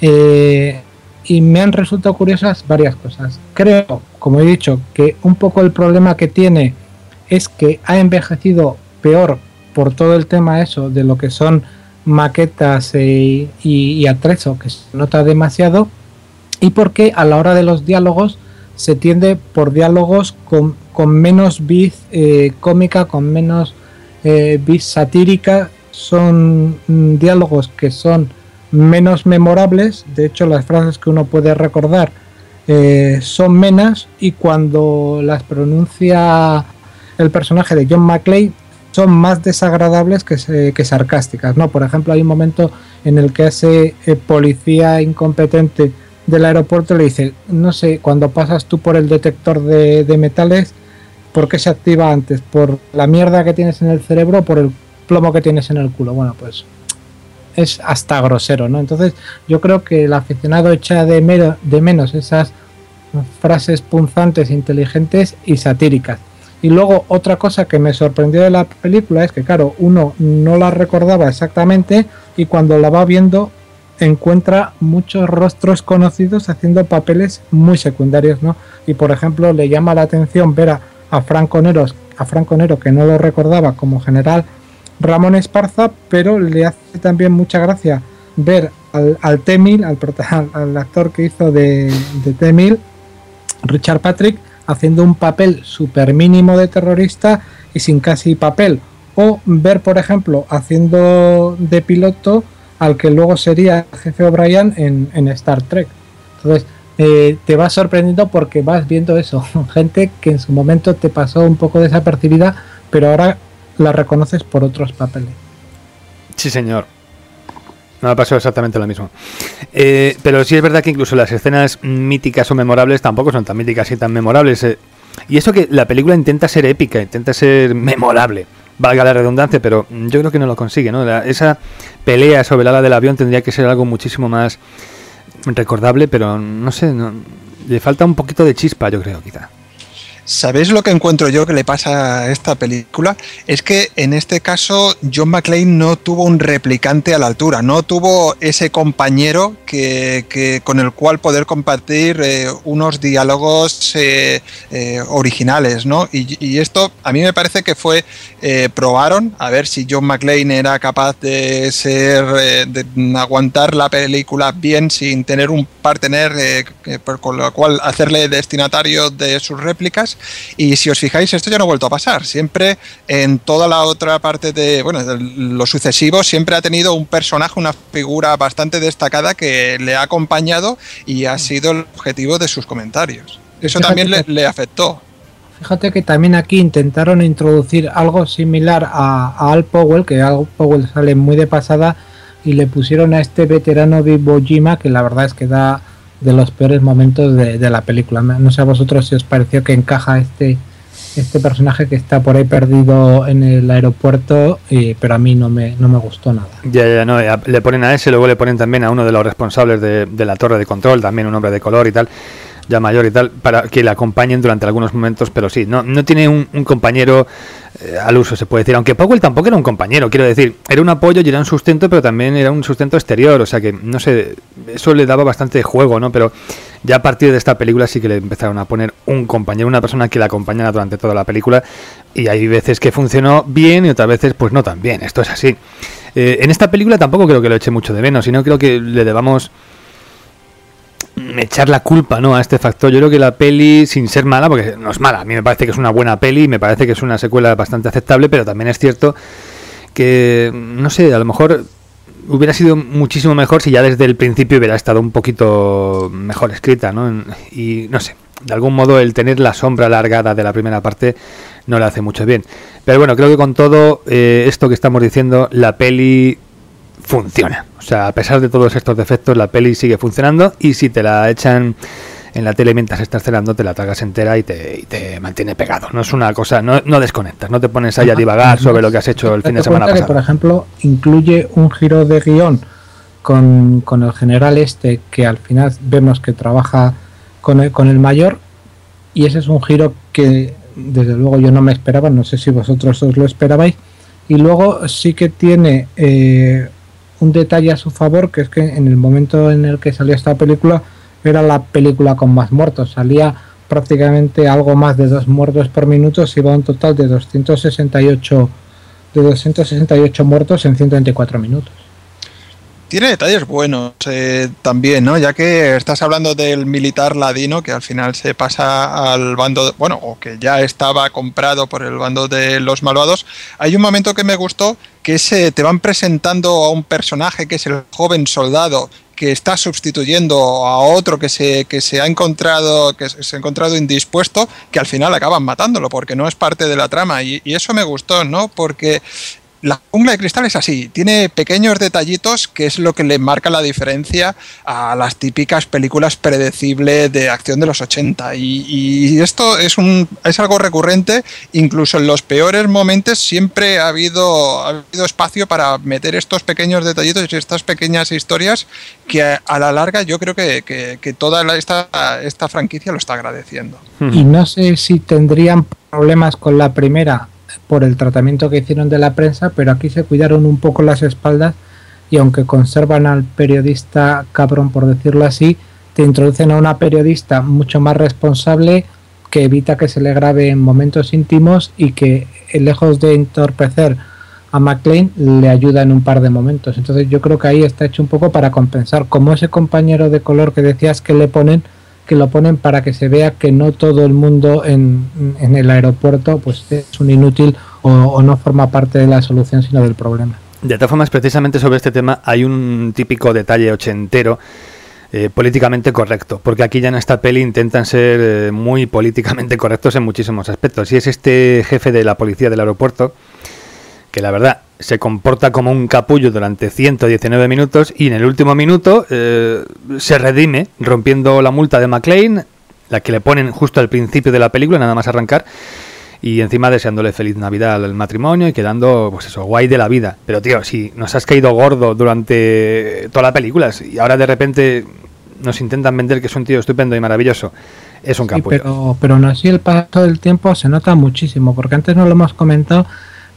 Eh, y me han resultado curiosas varias cosas. Creo, como he dicho, que un poco el problema que tiene es que ha envejecido peor por todo el tema eso de lo que son maquetas eh, y, y atrezo, que se nota demasiado, y porque a la hora de los diálogos se tiende por diálogos con, con menos vis eh, cómica, con menos eh, vis satírica. Son mm, diálogos que son menos memorables. De hecho, las frases que uno puede recordar eh, son menos, y cuando las pronuncia el personaje de John McClane son más desagradables que, se, que sarcásticas, ¿no? Por ejemplo, hay un momento en el que ese eh, policía incompetente del aeropuerto le dice, no sé, cuando pasas tú por el detector de, de metales, ¿por qué se activa antes? ¿Por la mierda que tienes en el cerebro o por el plomo que tienes en el culo? Bueno, pues es hasta grosero, ¿no? Entonces yo creo que el aficionado echa de, mero, de menos esas frases punzantes, inteligentes y satíricas. Y luego otra cosa que me sorprendió de la película es que, claro, uno no la recordaba exactamente y cuando la va viendo encuentra muchos rostros conocidos haciendo papeles muy secundarios, ¿no? Y por ejemplo le llama la atención ver a, a Franco Nero, a Franco Nero, que no lo recordaba, como general Ramón Esparza, pero le hace también mucha gracia ver al, al T mil, al, al actor que hizo de, de T mil, Richard Patrick, haciendo un papel súper mínimo de terrorista y sin casi papel. O ver, por ejemplo, haciendo de piloto al que luego sería jefe O'Brien en, en Star Trek. Entonces, eh, te vas sorprendiendo porque vas viendo eso. Gente que en su momento te pasó un poco desapercibida, pero ahora la reconoces por otros papeles. Sí, señor. No me pasó exactamente lo mismo. Eh, pero sí es verdad que incluso las escenas míticas o memorables tampoco son tan míticas y tan memorables. Eh. Y eso que la película intenta ser épica, intenta ser memorable, valga la redundancia, pero yo creo que no lo consigue, ¿no? La, esa pelea sobre el ala del avión tendría que ser algo muchísimo más recordable, pero no sé, no, le falta un poquito de chispa, yo creo, quizá. ¿Sabéis lo que encuentro yo que le pasa a esta película? Es que en este caso John McClane no tuvo un replicante a la altura, no tuvo ese compañero que, que con el cual poder compartir eh, unos diálogos eh, eh, originales, ¿no? Y, y esto a mí me parece que fue, eh, probaron a ver si John McClane era capaz de ser, eh, de aguantar la película bien sin tener un partener eh, con lo cual hacerle destinatario de sus réplicas. personajes. Y si os fijáis, esto ya no ha vuelto a pasar. Siempre en toda la otra parte de, bueno, de lo sucesivo, siempre ha tenido un personaje, una figura bastante destacada que le ha acompañado y ha sido el objetivo de sus comentarios. Eso fíjate también que, le, le afectó. Fíjate que también aquí intentaron introducir algo similar a, a Al Powell, que Al Powell sale muy de pasada, y le pusieron a este veterano de Iwo Jima, que la verdad es que da de los peores momentos de, de la película. No sé a vosotros si os pareció que encaja este este personaje que está por ahí perdido en el aeropuerto, y, pero a mí no me no me gustó nada. Ya, ya, no, ya, le ponen a ese, luego le ponen también a uno de los responsables de, de la torre de control, también un hombre de color y tal, ya mayor y tal, para que le acompañen durante algunos momentos, pero sí, no, no tiene un, un compañero eh, al uso, se puede decir, aunque Powell tampoco era un compañero, quiero decir, era un apoyo y era un sustento, pero también era un sustento exterior, o sea que, no sé, eso le daba bastante juego, ¿no? Pero ya a partir de esta película sí que le empezaron a poner un compañero, una persona que la acompañara durante toda la película, y hay veces que funcionó bien y otras veces pues no tan bien, esto es así. Eh, en esta película tampoco creo que lo eche mucho de menos, sino creo que le debamos echar la culpa, ¿no?, a este factor. Yo creo que la peli, sin ser mala, porque no es mala, a mí me parece que es una buena peli, me parece que es una secuela bastante aceptable, pero también es cierto que, no sé, a lo mejor hubiera sido muchísimo mejor si ya desde el principio hubiera estado un poquito mejor escrita, ¿no? Y no sé, de algún modo el tener la sombra alargada de la primera parte no le hace mucho bien. Pero bueno, creo que con todo eh, esto que estamos diciendo, la peli funciona. O sea, a pesar de todos estos defectos, la peli sigue funcionando, y si te la echan en la tele mientras estás cenando, te la tragas entera y te, y te mantiene pegado. No es una cosa, no, no desconectas, no te pones ahí a divagar sobre lo que has hecho el fin de semana pasado. Que, por ejemplo, incluye un giro de guión con, con el general este, que al final vemos que trabaja con el, con el mayor, y ese es un giro que desde luego yo no me esperaba, no sé si vosotros os lo esperabais. Y luego sí que tiene eh, un detalle a su favor, que es que en el momento en el que salió esta película era la película con más muertos, salía prácticamente algo más de dos muertos por minuto, se iba a un total de doscientos sesenta y ocho de doscientos sesenta y ocho muertos en ciento veinticuatro minutos. Tiene detalles buenos eh, también, ¿no? Ya que estás hablando del militar ladino que al final se pasa al bando, bueno, o que ya estaba comprado por el bando de los malvados. Hay un momento que me gustó, que es, eh, te van presentando a un personaje que es el joven soldado que está sustituyendo a otro que se, que se ha encontrado que se ha encontrado indispuesto, que al final acaban matándolo porque no es parte de la trama, y, y eso me gustó, ¿no? Porque la jungla de cristal es así, tiene pequeños detallitos que es lo que le marca la diferencia a las típicas películas predecibles de acción de los ochenta, y, y esto es un es algo recurrente, incluso en los peores momentos siempre ha habido, ha habido espacio para meter estos pequeños detallitos y estas pequeñas historias que a, a la larga yo creo que, que, que toda la, esta, esta franquicia lo está agradeciendo. Y no sé si tendrían problemas con la primera por el tratamiento que hicieron de la prensa, pero aquí se cuidaron un poco las espaldas, y aunque conservan al periodista cabrón, por decirlo así, te introducen a una periodista mucho más responsable, que evita que se le grabe en momentos íntimos, y que lejos de entorpecer a McClane le ayuda en un par de momentos. Entonces yo creo que ahí está hecho un poco para compensar, como ese compañero de color que decías que le ponen, que lo ponen para que se vea que no todo el mundo en, en el aeropuerto pues es un inútil o, o no forma parte de la solución sino del problema. De todas formas, precisamente sobre este tema hay un típico detalle ochentero eh, políticamente correcto, porque aquí ya en esta peli intentan ser eh, muy políticamente correctos en muchísimos aspectos, y es este jefe de la policía del aeropuerto que la verdad se comporta como un capullo durante ciento diecinueve minutos, y en el último minuto eh, se redime rompiendo la multa de McClane, la que le ponen justo al principio de la película, nada más arrancar, y encima deseándole feliz Navidad al matrimonio y quedando, pues eso, guay de la vida. Pero tío, si nos has caído gordo durante toda la película y ahora de repente nos intentan vender que es un tío estupendo y maravilloso, es un capullo. Sí, pero, pero no así el paso del tiempo se nota muchísimo, porque antes no lo hemos comentado,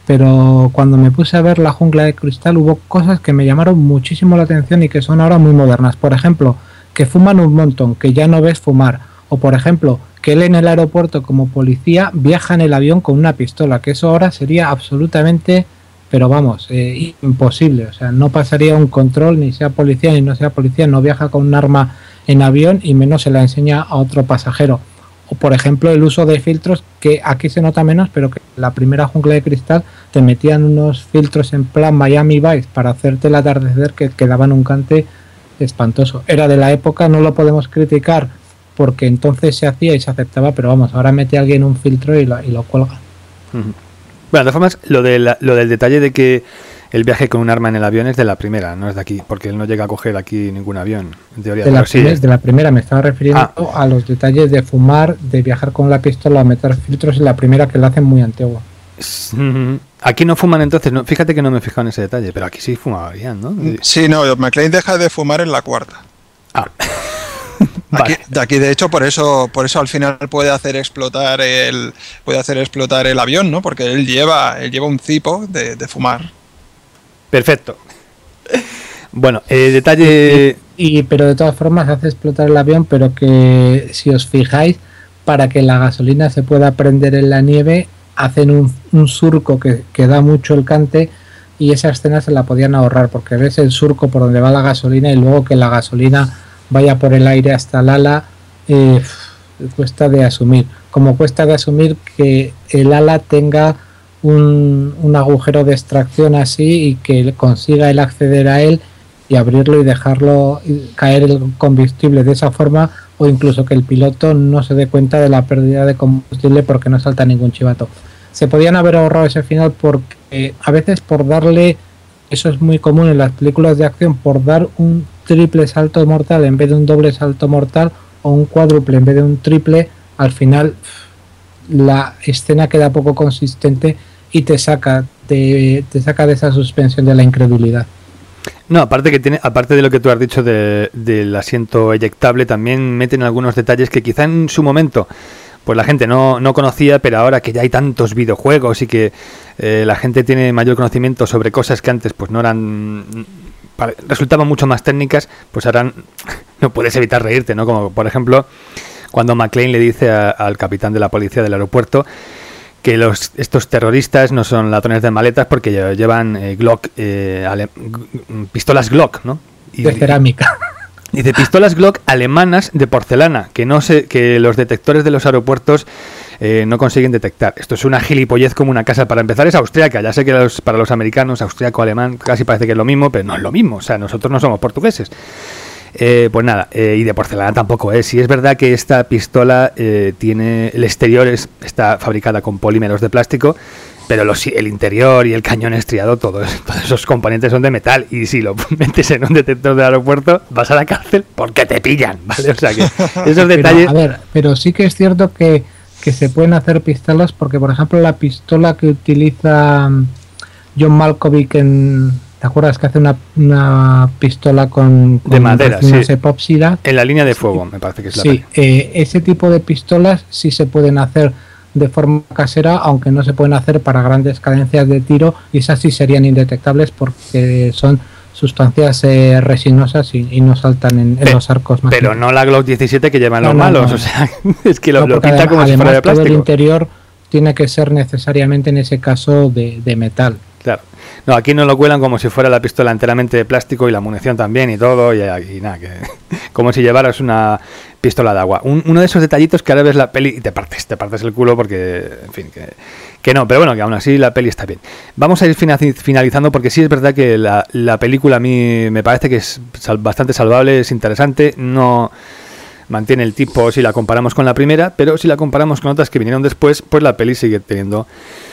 pero cuando me puse a ver La jungla de cristal hubo cosas que me llamaron muchísimo la atención y que son ahora muy modernas. Por ejemplo, que fuman un montón, que ya no ves fumar. O por ejemplo, que él en el aeropuerto como policía viaja en el avión con una pistola, que eso ahora sería absolutamente, pero vamos, eh, imposible. O sea, no pasaría un control, ni sea policía ni no sea policía, no viaja con un arma en avión y menos se la enseña a otro pasajero. o por ejemplo el uso de filtros, que aquí se nota menos, pero que en la primera Jungla de Cristal te metían unos filtros en plan Miami Vice para hacerte el atardecer que, que daban un cante espantoso. Era de la época, no lo podemos criticar porque entonces se hacía y se aceptaba, pero vamos, ahora mete a alguien un filtro y lo, y lo cuelga. Uh-huh. Bueno, de todas formas, lo, de la, lo del detalle de que el viaje con un arma en el avión es de la primera, no es de aquí, porque él no llega a coger aquí ningún avión, en teoría. De, la, sí, primer, es... de la primera me estaba refiriendo ah. a los detalles de fumar, de viajar con la pistola, meter filtros, en la primera, que la hacen muy antigua. Aquí no fuman entonces, no, fíjate que no me he fijado en ese detalle, pero aquí sí fumarían, ¿no? Sí, no, McClane deja de fumar en la cuarta. Ah. Aquí, Vale. de aquí de hecho por eso por eso al final puede hacer explotar el puede hacer explotar el avión, ¿no? Porque él lleva él lleva un cipo de, de fumar. Perfecto. Bueno, eh, detalle y, y pero de todas formas hace explotar el avión, pero que si os fijáis, para que la gasolina se pueda prender en la nieve hacen un, un surco que, que da mucho el cante, y esa escena se la podían ahorrar porque ves el surco por donde va la gasolina y luego que la gasolina vaya por el aire hasta el ala, eh, cuesta de asumir. Como cuesta de asumir que el ala tenga un, un agujero de extracción así y que consiga él acceder a él y abrirlo y dejarlo caer el combustible de esa forma, o incluso que el piloto no se dé cuenta de la pérdida de combustible porque no salta ningún chivato. Se podían haber ahorrado ese final porque a veces por darle, eso es muy común en las películas de acción, por dar un triple salto mortal en vez de un doble salto mortal o un cuádruple en vez de un triple, al final la escena queda poco consistente y te saca te, te saca de esa suspensión de la incredulidad. No, aparte que tiene, aparte de lo que tú has dicho de, del asiento eyectable, también meten algunos detalles que quizá en su momento pues la gente no, no conocía, pero ahora que ya hay tantos videojuegos y que eh, la gente tiene mayor conocimiento sobre cosas que antes pues no eran, resultaban mucho más técnicas, pues ahora no puedes evitar reírte, ¿no? Como por ejemplo cuando McClane le dice a, al capitán de la policía del aeropuerto que los estos terroristas no son ladrones de maletas porque llevan eh, Glock, eh, ale, pistolas Glock, ¿no? Y, de cerámica. Dice pistolas Glock alemanas de porcelana, que no sé, que los detectores de los aeropuertos eh, no consiguen detectar. Esto es una gilipollez como una casa. Para empezar es austríaca, ya sé que los, para los americanos austríaco, alemán, casi parece que es lo mismo, pero no es lo mismo, o sea, nosotros no somos portugueses. Eh, pues nada, eh, y de porcelana tampoco es. Sí es verdad que esta pistola eh, tiene, el exterior es, está fabricada con polímeros de plástico, pero los, el interior y el cañón estriado, todos, todos esos componentes son de metal, y si lo metes en un detector del aeropuerto vas a la cárcel porque te pillan, ¿vale? O sea que esos detalles... Pero, a ver, pero sí que es cierto que, que se pueden hacer pistolas, porque por ejemplo la pistola que utiliza John Malkovich en... ¿Te acuerdas que hace una, una pistola con, con de madera, sí, epóxida? En la línea de fuego, me parece que es la Sí, eh, ese tipo de pistolas sí se pueden hacer de forma casera, aunque no se pueden hacer para grandes cadencias de tiro, y esas sí serían indetectables porque son sustancias eh, resinosas y, y no saltan en, en los arcos más. Pero no la Glock diecisiete que llevan no, los no, malos, no. O sea, es que lo, no, lo pinta además, como si fuera de plástico. Todo el interior tiene que ser necesariamente en ese caso de, de metal. Claro. No, aquí no lo cuelan como si fuera la pistola enteramente de plástico y la munición también y todo, y, y nada, que como si llevaras una pistola de agua. Un, uno de esos detallitos que ahora ves la peli y te partes, te partes el culo porque, en fin, que, que no, pero bueno, que aún así la peli está bien. Vamos a ir finalizando porque sí es verdad que la, la película a mí me parece que es sal, bastante salvable, es interesante, no mantiene el tipo si la comparamos con la primera, pero si la comparamos con otras que vinieron después, pues la peli sigue teniendo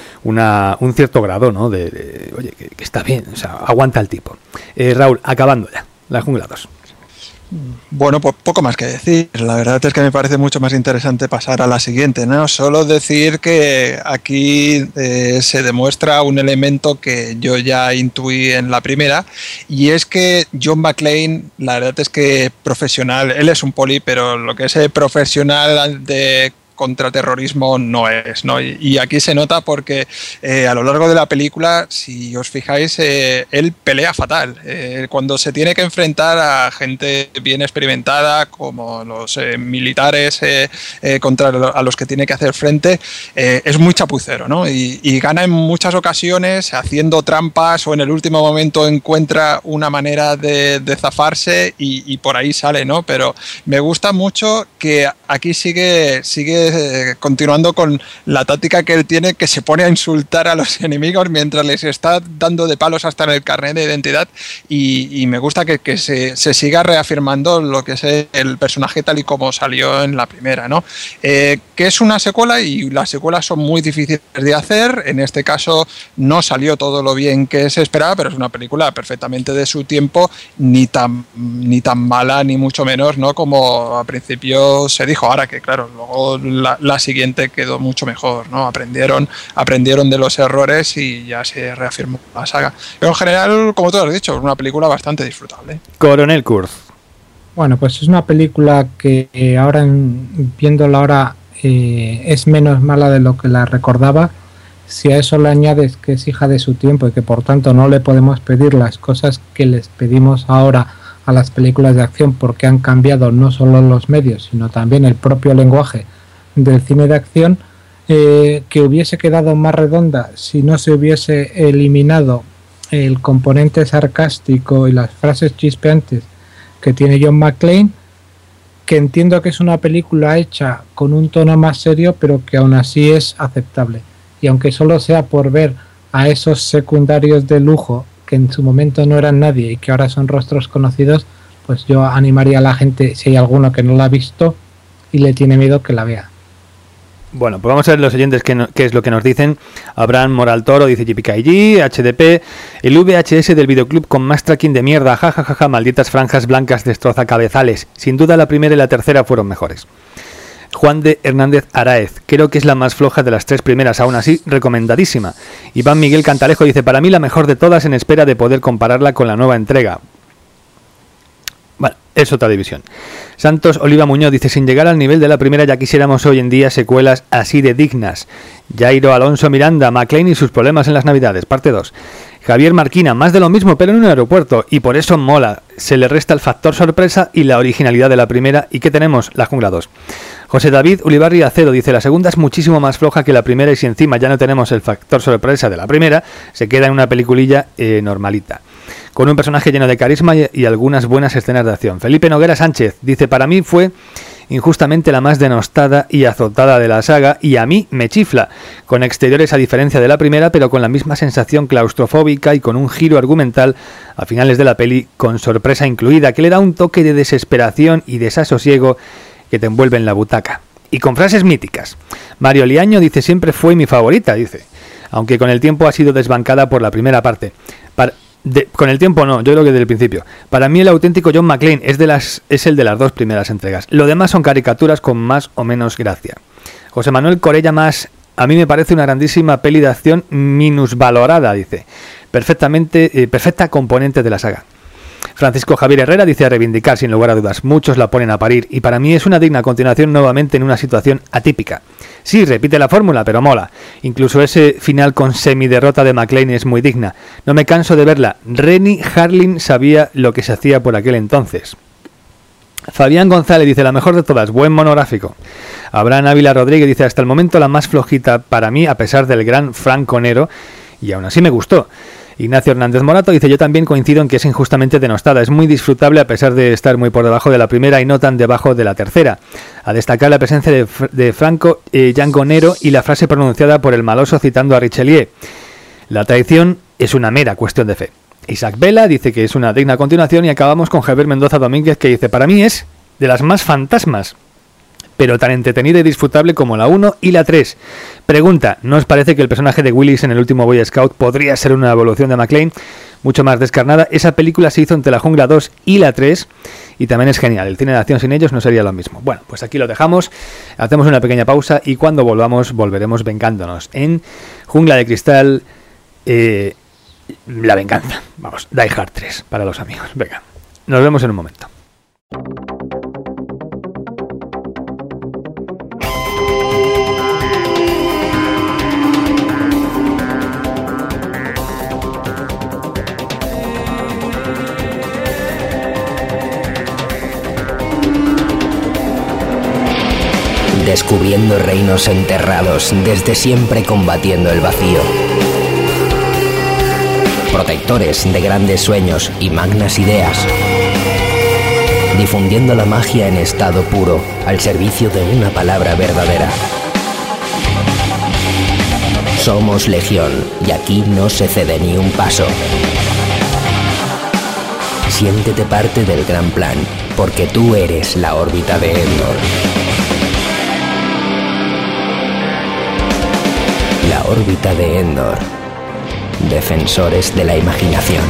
Una, un cierto grado, ¿no? De, de oye, que, que está bien, o sea, aguanta el tipo. Eh, Raúl, acabando ya, La Jungla dos. Bueno, pues poco más que decir. La verdad es que me parece mucho más interesante pasar a la siguiente, ¿no? Solo decir que aquí eh, se demuestra un elemento que yo ya intuí en la primera, y es que John McClane, la verdad es que profesional, él es un poli, pero lo que es profesional de contraterrorismo no es, ¿no? Y, y aquí se nota porque eh, a lo largo de la película, si os fijáis, eh, él pelea fatal. Eh, cuando se tiene que enfrentar a gente bien experimentada, como los eh, militares eh, eh, contra lo, a los que tiene que hacer frente, eh, es muy chapucero, ¿no? Y, y gana en muchas ocasiones haciendo trampas, o en el último momento encuentra una manera de, de zafarse y, y por ahí sale, ¿no? Pero me gusta mucho que aquí sigue, sigue eh, continuando con la táctica que él tiene, que se pone a insultar a los enemigos mientras les está dando de palos hasta en el carnet de identidad, y, y me gusta que, que se, se siga reafirmando lo que es el personaje tal y como salió en la primera, ¿no? Eh, que es una secuela, y las secuelas son muy difíciles de hacer. En este caso no salió todo lo bien que se esperaba, pero es una película perfectamente de su tiempo, ni tan, ni tan mala ni mucho menos, ¿no?, como a principio se dijo. Ahora que claro, luego la, la siguiente quedó mucho mejor, ¿no? Aprendieron, aprendieron de los errores y ya se reafirmó la saga. Pero en general, como tú has dicho, es una película bastante disfrutable. Coronel Kurz. Bueno, pues es una película que eh, ahora, en, viéndola ahora, eh, es menos mala de lo que la recordaba. Si a eso le añades que es hija de su tiempo y que por tanto no le podemos pedir las cosas que les pedimos ahora a las películas de acción, porque han cambiado no solo los medios, sino también el propio lenguaje del cine de acción, eh, que hubiese quedado más redonda si no se hubiese eliminado el componente sarcástico y las frases chispeantes que tiene John McClane, que entiendo que es una película hecha con un tono más serio, pero que aún así es aceptable. Y aunque solo sea por ver a esos secundarios de lujo que en su momento no eran nadie y que ahora son rostros conocidos, pues yo animaría a la gente, si hay alguno que no la ha visto y le tiene miedo, que la vea. Bueno, pues vamos a ver los oyentes qué, no, qué es lo que nos dicen. Abraham Moral Toro dice J P K G, H D P, el V H S del videoclub con más tracking de mierda, jajajaja, ja, ja, ja, malditas franjas blancas destroza cabezales. Sin duda la primera y la tercera fueron mejores. Juan de Hernández Araez, creo que es la más floja de las tres primeras, aún así recomendadísima. Iván Miguel Cantalejo dice, para mí la mejor de todas, en espera de poder compararla con la nueva entrega. Bueno, es otra división. Santos Oliva Muñoz dice, sin llegar al nivel de la primera ya quisiéramos hoy en día secuelas así de dignas. Jairo Alonso Miranda, McClane y sus problemas en las navidades, parte dos. Javier Marquina, más de lo mismo pero en un aeropuerto, y por eso mola, se le resta el factor sorpresa y la originalidad de la primera. ¿Y qué tenemos? La Jungla dos. José David Ulibarri Acedo dice, la segunda es muchísimo más floja que la primera y si encima ya no tenemos el factor sorpresa de la primera, se queda en una peliculilla eh, normalita, con un personaje lleno de carisma y, y algunas buenas escenas de acción. Felipe Noguera Sánchez dice, para mí fue injustamente la más denostada y azotada de la saga y a mí me chifla, con exteriores a diferencia de la primera pero con la misma sensación claustrofóbica y con un giro argumental a finales de la peli con sorpresa incluida que le da un toque de desesperación y desasosiego que te envuelve en la butaca. Y con frases míticas. Mario Liaño dice, siempre fue mi favorita, dice, aunque con el tiempo ha sido desbancada por la primera parte. Para, de, con el tiempo no, yo creo que desde el principio. Para mí el auténtico John McClane es, de las, es el de las dos primeras entregas. Lo demás son caricaturas con más o menos gracia. José Manuel Corella Más, a mí me parece una grandísima peli de acción minusvalorada, dice. Perfectamente, eh, perfecta componente de la saga. Francisco Javier Herrera dice, a reivindicar sin lugar a dudas, muchos la ponen a parir y para mí es una digna continuación nuevamente en una situación atípica. Sí, repite la fórmula, pero mola. Incluso ese final con semi-derrota de McClane es muy digna. No me canso de verla. Renny Harlin sabía lo que se hacía por aquel entonces. Fabián González dice, la mejor de todas, buen monográfico. Abraham Ávila Rodríguez dice, hasta el momento la más flojita para mí a pesar del gran Franco Nero y aún así me gustó. Ignacio Hernández Morato dice, yo también coincido en que es injustamente denostada, es muy disfrutable a pesar de estar muy por debajo de la primera y no tan debajo de la tercera. A destacar la presencia de, de Franco eh, Django Nero y la frase pronunciada por el maloso citando a Richelieu. La traición es una mera cuestión de fe. Isaac Vela dice que es una digna continuación y acabamos con Javier Mendoza Domínguez que dice, para mí es de las más fantasmas, pero tan entretenida y disfrutable como la uno y la tres. Pregunta, ¿no os parece que el personaje de Willis en el último Boy Scout podría ser una evolución de McClane mucho más descarnada? Esa película se hizo entre la Jungla dos y la tres y también es genial. El cine de acción sin ellos no sería lo mismo. Bueno, pues aquí lo dejamos, hacemos una pequeña pausa y cuando volvamos volveremos vengándonos en Jungla de Cristal, eh, la venganza. Vamos, Die Hard tres para los amigos. Venga, nos vemos en un momento. Descubriendo reinos enterrados, desde siempre combatiendo el vacío. Protectores de grandes sueños y magnas ideas. difundiendo la magia en estado puro, al servicio de una palabra verdadera. Somos Legión, y aquí no se cede ni un paso. Siéntete parte del gran plan, porque tú eres la órbita de Endor. La órbita de Endor. Defensores de la imaginación.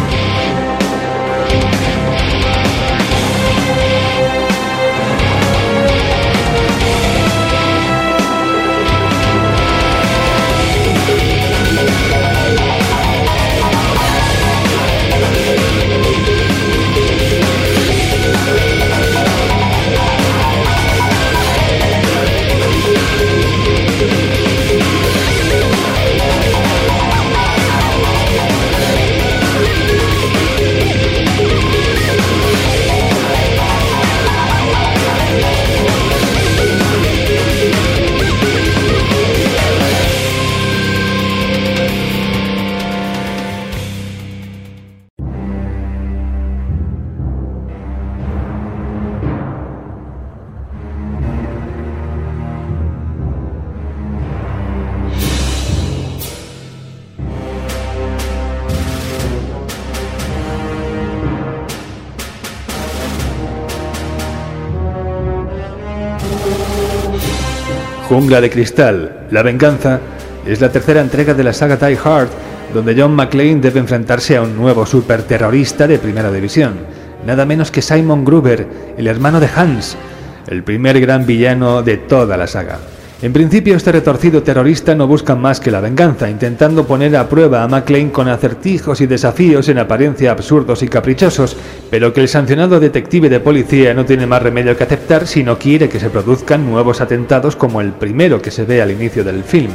Jungla de Cristal, La Venganza, es la tercera entrega de la saga Die Hard, donde John McClane debe enfrentarse a un nuevo superterrorista de primera división, nada menos que Simon Gruber, el hermano de Hans, el primer gran villano de toda la saga. En principio, este retorcido terrorista no busca más que la venganza, intentando poner a prueba a McClane con acertijos y desafíos en apariencia absurdos y caprichosos, pero que el sancionado detective de policía no tiene más remedio que aceptar si no quiere que se produzcan nuevos atentados como el primero que se ve al inicio del film.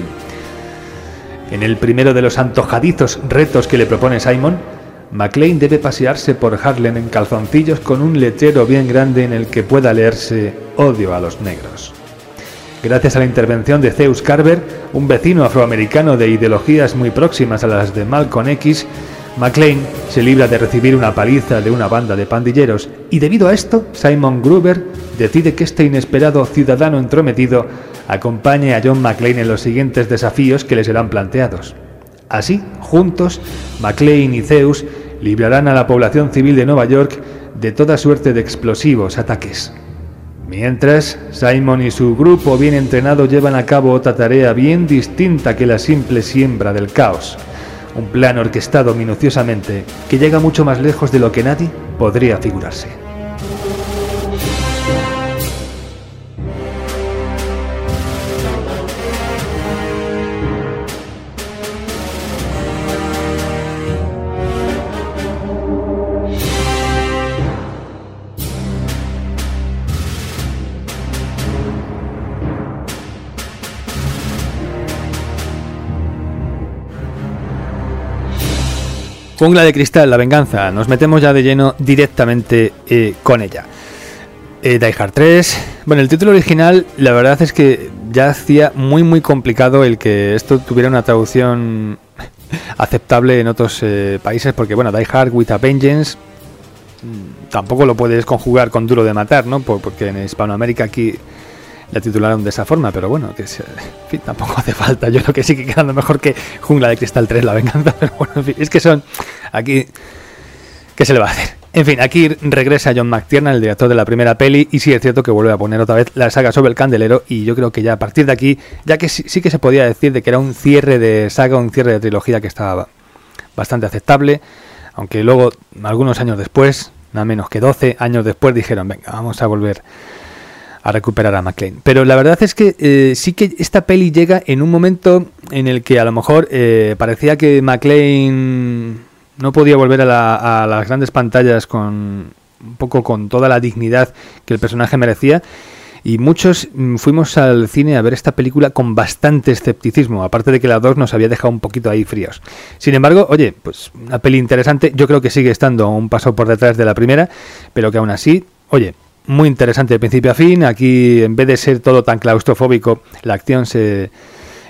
En el primero de los antojadizos retos que le propone Simon, McClane debe pasearse por Harlem en calzoncillos con un letrero bien grande en el que pueda leerse "Odio a los negros". Gracias a la intervención de Zeus Carver, un vecino afroamericano de ideologías muy próximas a las de Malcolm X, McClane se libra de recibir una paliza de una banda de pandilleros y debido a esto, Simon Gruber decide que este inesperado ciudadano entrometido acompañe a John McClane en los siguientes desafíos que le serán planteados. Así, juntos, McClane y Zeus librarán a la población civil de Nueva York de toda suerte de explosivos ataques. Mientras, Simon y su grupo bien entrenado llevan a cabo otra tarea bien distinta que la simple siembra del caos. Un plan orquestado minuciosamente que llega mucho más lejos de lo que nadie podría figurarse. Jungla de Cristal, La Venganza. Nos metemos ya de lleno directamente eh, con ella. Eh, Die Hard tres. Bueno, el título original, la verdad es que ya hacía muy muy complicado el que esto tuviera una traducción aceptable en otros eh, países, porque bueno, Die Hard with a Vengeance tampoco lo puedes conjugar con Duro de Matar, ¿no? Por, porque en Hispanoamérica aquí la titularon de esa forma, pero bueno, que es, en fin, tampoco hace falta. Yo creo que sigue quedando mejor que Jungla de Cristal tres, La Venganza, pero bueno, en fin, es que son aquí, ¿qué se le va a hacer? En fin, aquí regresa John McTiernan, el director de la primera peli, y sí es cierto que vuelve a poner otra vez la saga sobre el candelero, y yo creo que ya a partir de aquí, ya que sí, sí que se podía decir de que era un cierre de saga, un cierre de trilogía que estaba bastante aceptable, aunque luego, algunos años después, nada menos que doce años después, dijeron, venga, vamos a volver a recuperar a McClane. Pero la verdad es que eh, sí que esta peli llega en un momento en el que a lo mejor eh, parecía que McClane no podía volver a, la, a las grandes pantallas con un poco con toda la dignidad que el personaje merecía, y muchos mm, fuimos al cine a ver esta película con bastante escepticismo, aparte de que la dos nos había dejado un poquito ahí fríos. Sin embargo, oye, pues una peli interesante, yo creo que sigue estando un paso por detrás de la primera, pero que aún así, oye, muy interesante de principio a fin. Aquí, en vez de ser todo tan claustrofóbico, la acción se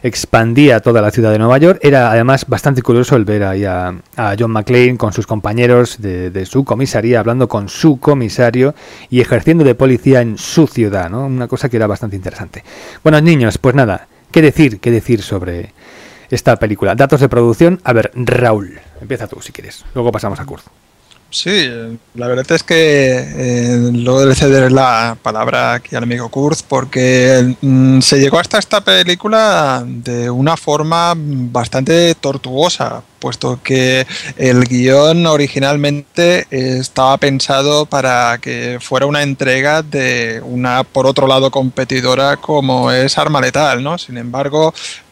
expandía toda la ciudad de Nueva York. Era además bastante curioso el ver ahí a, a John McClane con sus compañeros de, de su comisaría, hablando con su comisario y ejerciendo de policía en su ciudad, ¿no? Una cosa que era bastante interesante. Bueno, niños, pues nada, ¿qué decir? ¿Qué decir sobre esta película? Datos de producción. A ver, Raúl, empieza tú si quieres. Luego pasamos a Kurt. Sí, la verdad es que eh, luego de ceder la palabra aquí al amigo Kurz, porque mm, se llegó hasta esta película de una forma bastante tortuosa, puesto que el guión originalmente estaba pensado para que fuera una entrega de una, por otro lado, competidora como es Arma Letal, ¿no? Sin embargo,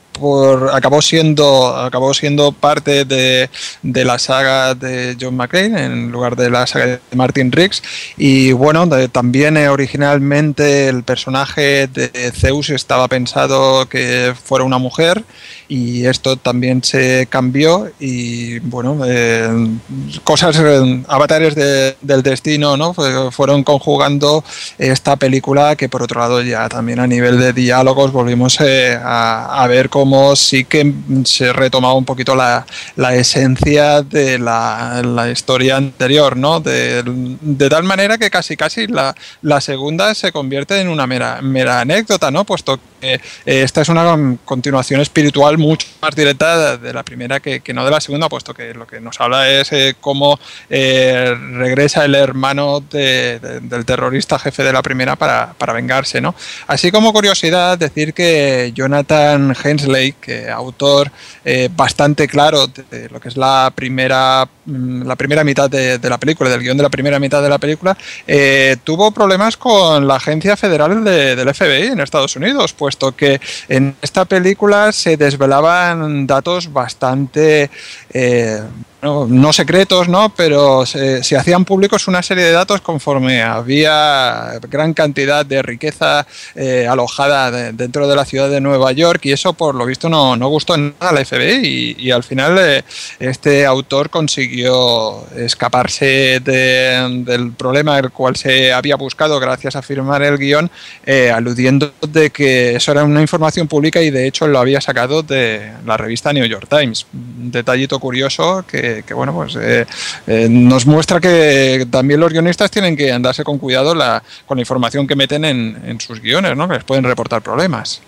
Por, acabó siendo acabó siendo parte de, de la saga de John McClane en lugar de la saga de Martin Riggs. Y bueno, de, también eh, originalmente el personaje de Zeus estaba pensado que fuera una mujer, y esto también se cambió. Y bueno, eh, cosas, eh, avatares de, del destino, ¿no? Fueron conjugando esta película, que por otro lado ya también a nivel de diálogos volvimos eh, a, a ver cómo como sí que se retomaba un poquito la, la esencia de la, la historia anterior, ¿no? De, de tal manera que casi casi la, la segunda se convierte en una mera, mera anécdota, ¿no? Puesto que eh, esta es una continuación espiritual mucho más directa de la primera que, que no de la segunda, puesto que lo que nos habla es eh, cómo eh, regresa el hermano de, de, del terrorista jefe de la primera para, para vengarse, ¿no? Así como curiosidad, decir que Jonathan Hensley, que autor eh, bastante claro de, de lo que es la primera la primera mitad de, de la película, del guión de la primera mitad de la película, eh, tuvo problemas con la agencia federal de, del F B I en Estados Unidos, puesto que en esta película se desvelaban datos bastante eh, No, no secretos, ¿no? Pero se, se hacían públicos una serie de datos conforme había gran cantidad de riqueza eh, alojada de, dentro de la ciudad de Nueva York, y eso por lo visto no, no gustó en nada a la F B I, y, y al final eh, este autor consiguió escaparse de, del problema el cual se había buscado gracias a firmar el guión, eh, aludiendo de que eso era una información pública, y de hecho lo había sacado de la revista New York Times. Un detallito curioso que Que, que bueno, pues eh, eh, nos muestra que también los guionistas tienen que andarse con cuidado la, con la información que meten en, en sus guiones, ¿no? Que les pueden reportar problemas.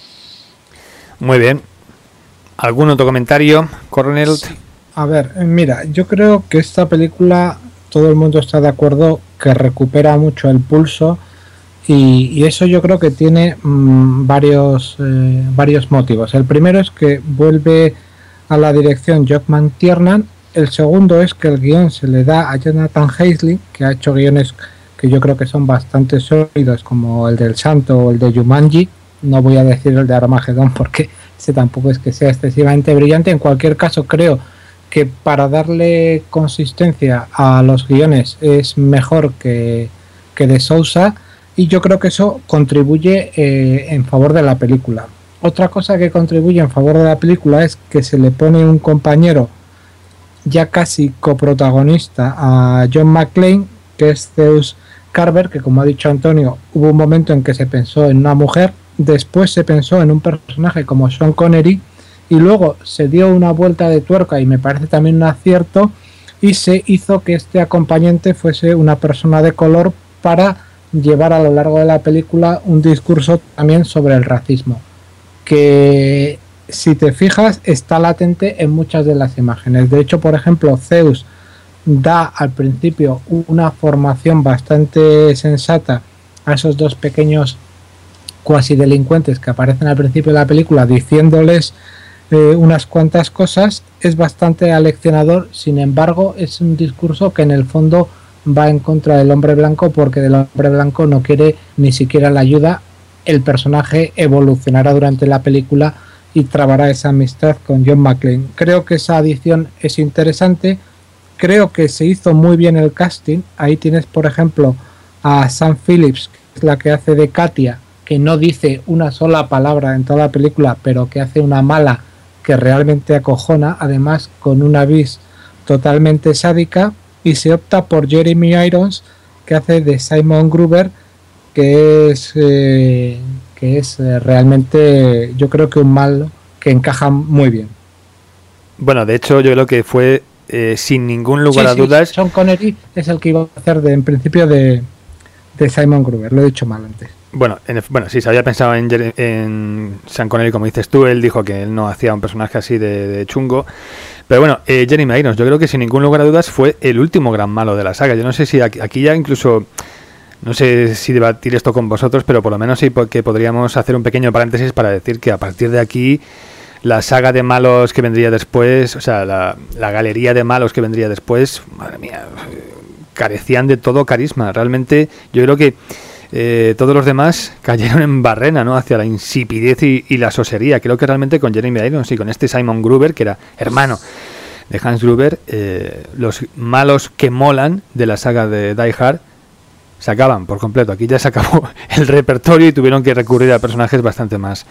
Muy bien. ¿Algún otro comentario, Coronel? Sí. A ver, mira, yo creo que esta película, todo el mundo está de acuerdo que recupera mucho el pulso, y, y eso yo creo que tiene mmm, varios, eh, varios motivos. El primero es que vuelve a la dirección Jock McTiernan. El segundo es que el guión se le da a Jonathan Hensley, que ha hecho guiones que yo creo que son bastante sólidos, como el del Santo o el de Jumanji. No voy a decir el de Armagedón porque ese tampoco es que sea excesivamente brillante. En cualquier caso, creo que para darle consistencia a los guiones es mejor que, que de Sousa, y yo creo que eso contribuye eh, en favor de la película. Otra cosa que contribuye en favor de la película es que se le pone un compañero ya casi coprotagonista a John McClane, que es Zeus Carver, que como ha dicho Antonio, hubo un momento en que se pensó en una mujer, después se pensó en un personaje como Sean Connery, y luego se dio una vuelta de tuerca, y me parece también un acierto, y se hizo que este acompañante fuese una persona de color para llevar a lo largo de la película un discurso también sobre el racismo, que si te fijas está latente en muchas de las imágenes. De hecho, por ejemplo, Zeus da al principio una formación bastante sensata a esos dos pequeños cuasi delincuentes que aparecen al principio de la película, diciéndoles eh, unas cuantas cosas. Es bastante aleccionador, sin embargo es un discurso que en el fondo va en contra del hombre blanco, porque del hombre blanco no quiere ni siquiera la ayuda. El personaje evolucionará durante la película y trabará esa amistad con John McClane. Creo que esa adición es interesante. Creo que se hizo muy bien el casting. Ahí tienes, por ejemplo, a Sam Phillips, que es la que hace de Katia, que no dice una sola palabra en toda la película, pero que hace una mala que realmente acojona, además con una vis totalmente sádica. Y se opta por Jeremy Irons, que hace de Simon Gruber, que es eh, que es eh, realmente, yo creo que un malo que encajan muy bien. Bueno, de hecho yo creo que fue eh, sin ningún lugar sí, a sí, dudas. Sean Connery es el que iba a hacer de, en principio de, de Simon Gruber, lo he dicho mal antes. Bueno, en, bueno, sí, se había pensado en, en Sean Connery, como dices tú. Él dijo que él no hacía un personaje así de, de chungo. Pero bueno, eh, Jeremy Irons, yo creo que sin ningún lugar a dudas fue el último gran malo de la saga. Yo no sé si aquí, aquí ya incluso, no sé si debatir esto con vosotros, pero por lo menos sí que podríamos hacer un pequeño paréntesis para decir que a partir de aquí la saga de malos que vendría después, o sea, la, la galería de malos que vendría después, madre mía, carecían de todo carisma. Realmente yo creo que Eh, todos los demás cayeron en barrena, ¿no? Hacia la insipidez y, y la sosería. Creo que realmente con Jeremy Irons y con este Simon Gruber, que era hermano de Hans Gruber, eh, los malos que molan de la saga de Die Hard se acaban por completo. Aquí ya se acabó el repertorio y tuvieron que recurrir a personajes bastante más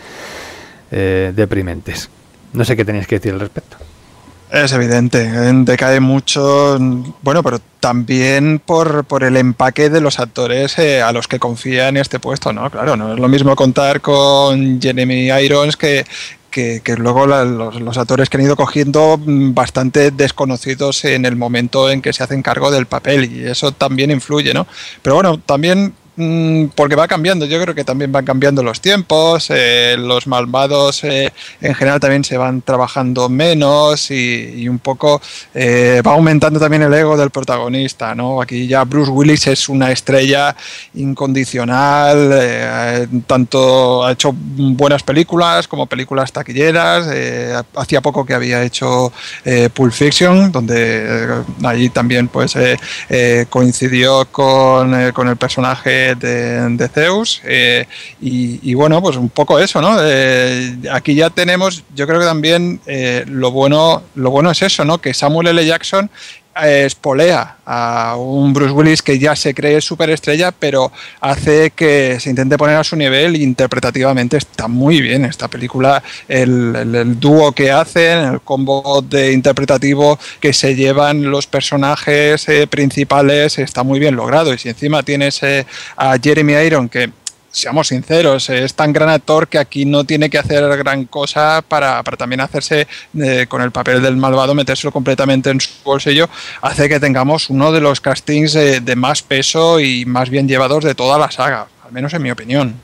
eh, deprimentes. No sé qué tenéis que decir al respecto. Es evidente, decae mucho, bueno, pero también por, por el empaque de los actores eh, a los que confía en este puesto, ¿no? Claro, no es lo mismo contar con Jeremy Irons que, que, que luego la, los, los actores que han ido cogiendo bastante desconocidos en el momento en que se hacen cargo del papel, y eso también influye, ¿no? Pero bueno, también porque va cambiando, yo creo que también van cambiando los tiempos, eh, los malvados eh, en general también se van trabajando menos y, y un poco eh, va aumentando también el ego del protagonista, ¿no? Aquí ya Bruce Willis es una estrella incondicional, eh, tanto ha hecho buenas películas como películas taquilleras, eh, hacía poco que había hecho eh, Pulp Fiction, donde eh, allí también pues eh, eh, coincidió con, eh, con el personaje De, de Zeus eh, y, y bueno, pues un poco eso, ¿no? Eh, aquí ya tenemos, yo creo que también eh, lo bueno lo bueno es eso, ¿no? Que Samuel L. Jackson eh, espolea a un Bruce Willis que ya se cree superestrella, pero hace que se intente poner a su nivel, y interpretativamente está muy bien esta película, el, el, el dúo que hacen, el combo de interpretativo que se llevan los personajes eh, principales está muy bien logrado, y si encima tienes eh, a Jeremy Irons, que seamos sinceros, es tan gran actor que aquí no tiene que hacer gran cosa para, para también hacerse eh, con el papel del malvado, metérselo completamente en su bolsillo, hace que tengamos uno de los castings eh, de más peso y más bien llevados de toda la saga, al menos en mi opinión.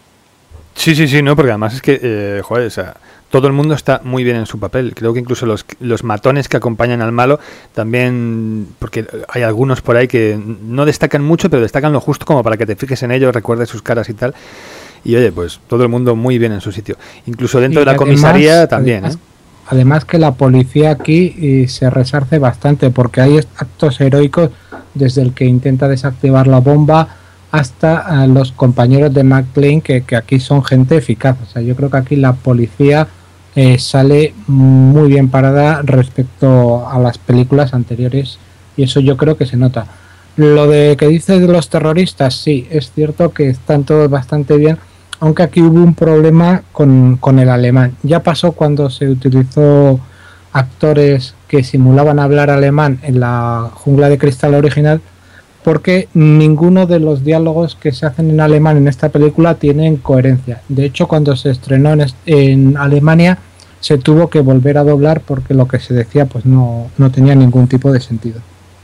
Sí, sí, sí, no, porque además es que, eh, joder, o sea, todo el mundo está muy bien en su papel. Creo que incluso los, los matones que acompañan al malo también, porque hay algunos por ahí que no destacan mucho, pero destacan lo justo como para que te fijes en ellos, recuerdes sus caras y tal. Y oye, pues todo el mundo muy bien en su sitio. Incluso dentro y de la además, comisaría también. Además, ¿eh? además que la policía aquí y se resarce bastante, porque hay actos heroicos desde el que intenta desactivar la bomba hasta uh, los compañeros de McClane, que, que aquí son gente eficaz. O sea, yo creo que aquí la policía eh, sale muy bien parada respecto a las películas anteriores, y eso yo creo que se nota. Lo de que dices de los terroristas, sí, es cierto que están todos bastante bien, aunque aquí hubo un problema con, con el alemán. Ya pasó cuando se utilizó actores que simulaban hablar alemán en la Jungla de Cristal original, porque ninguno de los diálogos que se hacen en alemán en esta película tienen coherencia. De hecho, cuando se estrenó en, en Alemania se tuvo que volver a doblar porque lo que se decía pues no, no tenía ningún tipo de sentido.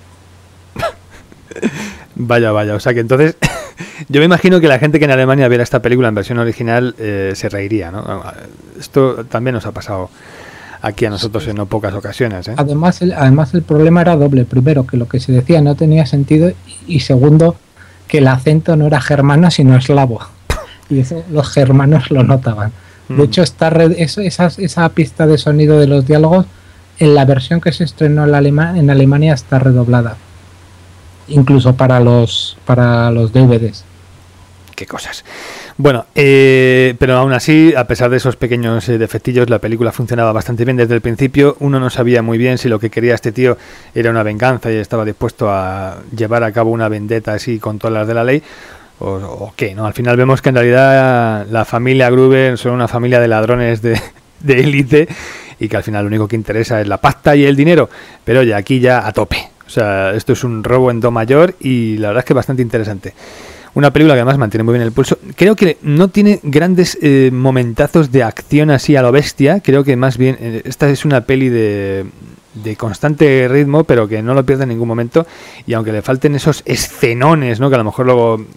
Vaya, vaya, o sea que entonces yo me imagino que la gente que en Alemania viera esta película en versión original eh, se reiría, ¿no? Esto también nos ha pasado aquí a nosotros en no pocas ocasiones, ¿eh? Además el, además el problema era doble. Primero, que lo que se decía no tenía sentido, y, y segundo, que el acento no era germano sino eslavo, y eso los germanos lo notaban. De mm. hecho, está re, eso, esa, esa pista de sonido de los diálogos en la versión que se estrenó en, Alema, en Alemania está redoblada, incluso para los para los D V Ds. Qué cosas. Bueno, eh, pero aún así, a pesar de esos pequeños eh, defectillos, la película funcionaba bastante bien desde el principio. Uno no sabía muy bien si lo que quería este tío era una venganza y estaba dispuesto a llevar a cabo una vendetta así con todas las de la ley, o, o qué, ¿no? Al final vemos que en realidad la familia Gruber son una familia de ladrones de, de élite, y que al final lo único que interesa es la pasta y el dinero. Pero oye, aquí ya a tope. O sea, esto es un robo en do mayor y la verdad es que bastante interesante. Una película que además mantiene muy bien el pulso. Creo que no tiene grandes eh, momentazos de acción así a lo bestia. Creo que más bien eh, esta es una peli de, de constante ritmo, pero que no lo pierde en ningún momento. Y aunque le falten esos escenones, ¿no?, que a lo mejor luego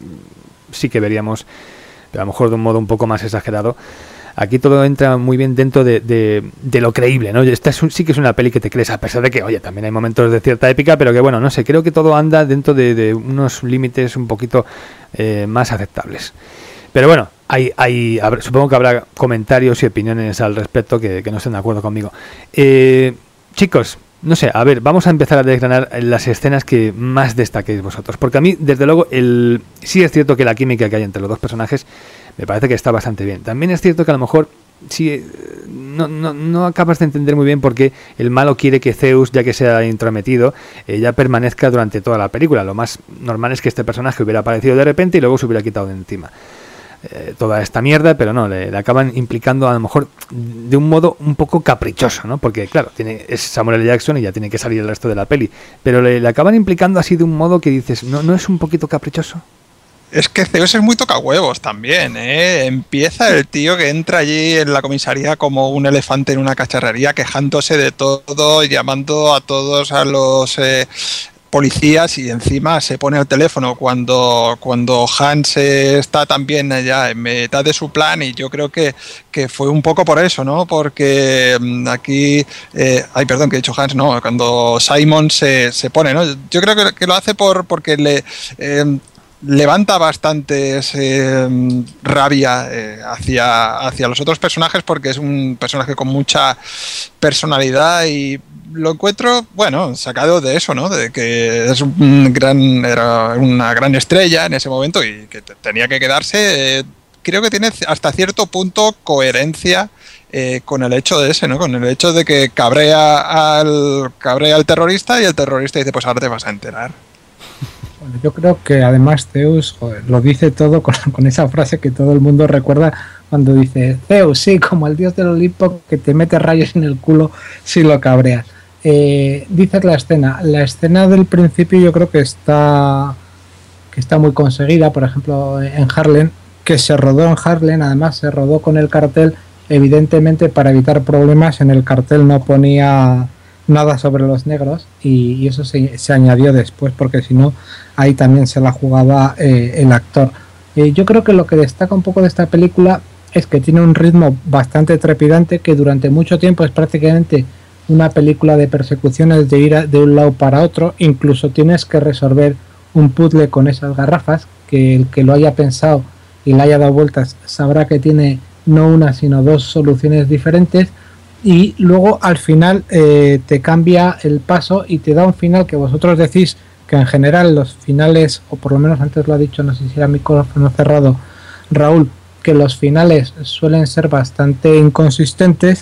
sí que veríamos, pero a lo mejor de un modo un poco más exagerado, aquí todo entra muy bien dentro de, de, de lo creíble, ¿no? Esta es un, sí que es una peli que te crees, a pesar de que, oye, también hay momentos de cierta épica, pero que, bueno, no sé, creo que todo anda dentro de, de unos límites un poquito eh, más aceptables. Pero bueno, hay, hay, supongo que habrá comentarios y opiniones al respecto que, que no estén de acuerdo conmigo. Eh, chicos, no sé, a ver, vamos a empezar a desgranar las escenas que más destaquéis vosotros, porque a mí, desde luego, el sí es cierto que la química que hay entre los dos personajes me parece que está bastante bien. También es cierto que a lo mejor sí, no, no, no acabas de entender muy bien por qué el malo quiere que Zeus, ya que se ha intrometido, eh, ya permanezca durante toda la película. Lo más normal es que este personaje hubiera aparecido de repente y luego se hubiera quitado de encima eh, toda esta mierda, pero no, le, le acaban implicando a lo mejor de un modo un poco caprichoso, ¿no? Porque claro, tiene, es Samuel L. Jackson y ya tiene que salir el resto de la peli, pero le, le acaban implicando así de un modo que dices, ¿no, no es un poquito caprichoso? Es que Zeus es muy tocahuevos también, ¿eh? Empieza el tío que entra allí en la comisaría como un elefante en una cacharrería, quejándose de todo, llamando a todos a los eh, policías, y encima se pone al teléfono cuando, cuando Hans está también allá en mitad de su plan, y yo creo que, que fue un poco por eso, ¿no? Porque aquí, eh, ay, perdón, que he dicho Hans, no, cuando Simon se, se pone, ¿no? Yo creo que, que lo hace por porque le... Eh, levanta bastante eh, rabia eh, hacia, hacia los otros personajes, porque es un personaje con mucha personalidad, y lo encuentro, bueno, sacado de eso, ¿no? De que es un gran, era una gran estrella en ese momento y que tenía que quedarse. Eh, creo que tiene hasta cierto punto coherencia eh, con el hecho de ese, ¿no? Con el hecho de que cabrea al, cabrea al terrorista, y el terrorista dice, pues ahora te vas a enterar. Bueno, yo creo que además Zeus, joder, lo dice todo con, con esa frase que todo el mundo recuerda cuando dice Zeus, sí, como el dios del Olimpo que te mete rayos en el culo si lo cabreas. Eh, dices la escena, la escena del principio yo creo que está que está muy conseguida, por ejemplo en Harlem, que se rodó en Harlem, además se rodó con el cartel, evidentemente para evitar problemas en el cartel no ponía nada sobre los negros, y, y eso se, se añadió después, porque si no ahí también se la jugaba eh, el actor. Eh, yo creo que lo que destaca un poco de esta película es que tiene un ritmo bastante trepidante, que durante mucho tiempo es prácticamente una película de persecuciones, de ir a, de un lado para otro, incluso tienes que resolver un puzzle con esas garrafas, que el que lo haya pensado y le haya dado vueltas sabrá que tiene no una sino dos soluciones diferentes. Y luego al final eh, te cambia el paso y te da un final que vosotros decís que en general los finales, o por lo menos antes lo ha dicho, no sé si era micrófono cerrado Raúl, que los finales suelen ser bastante inconsistentes.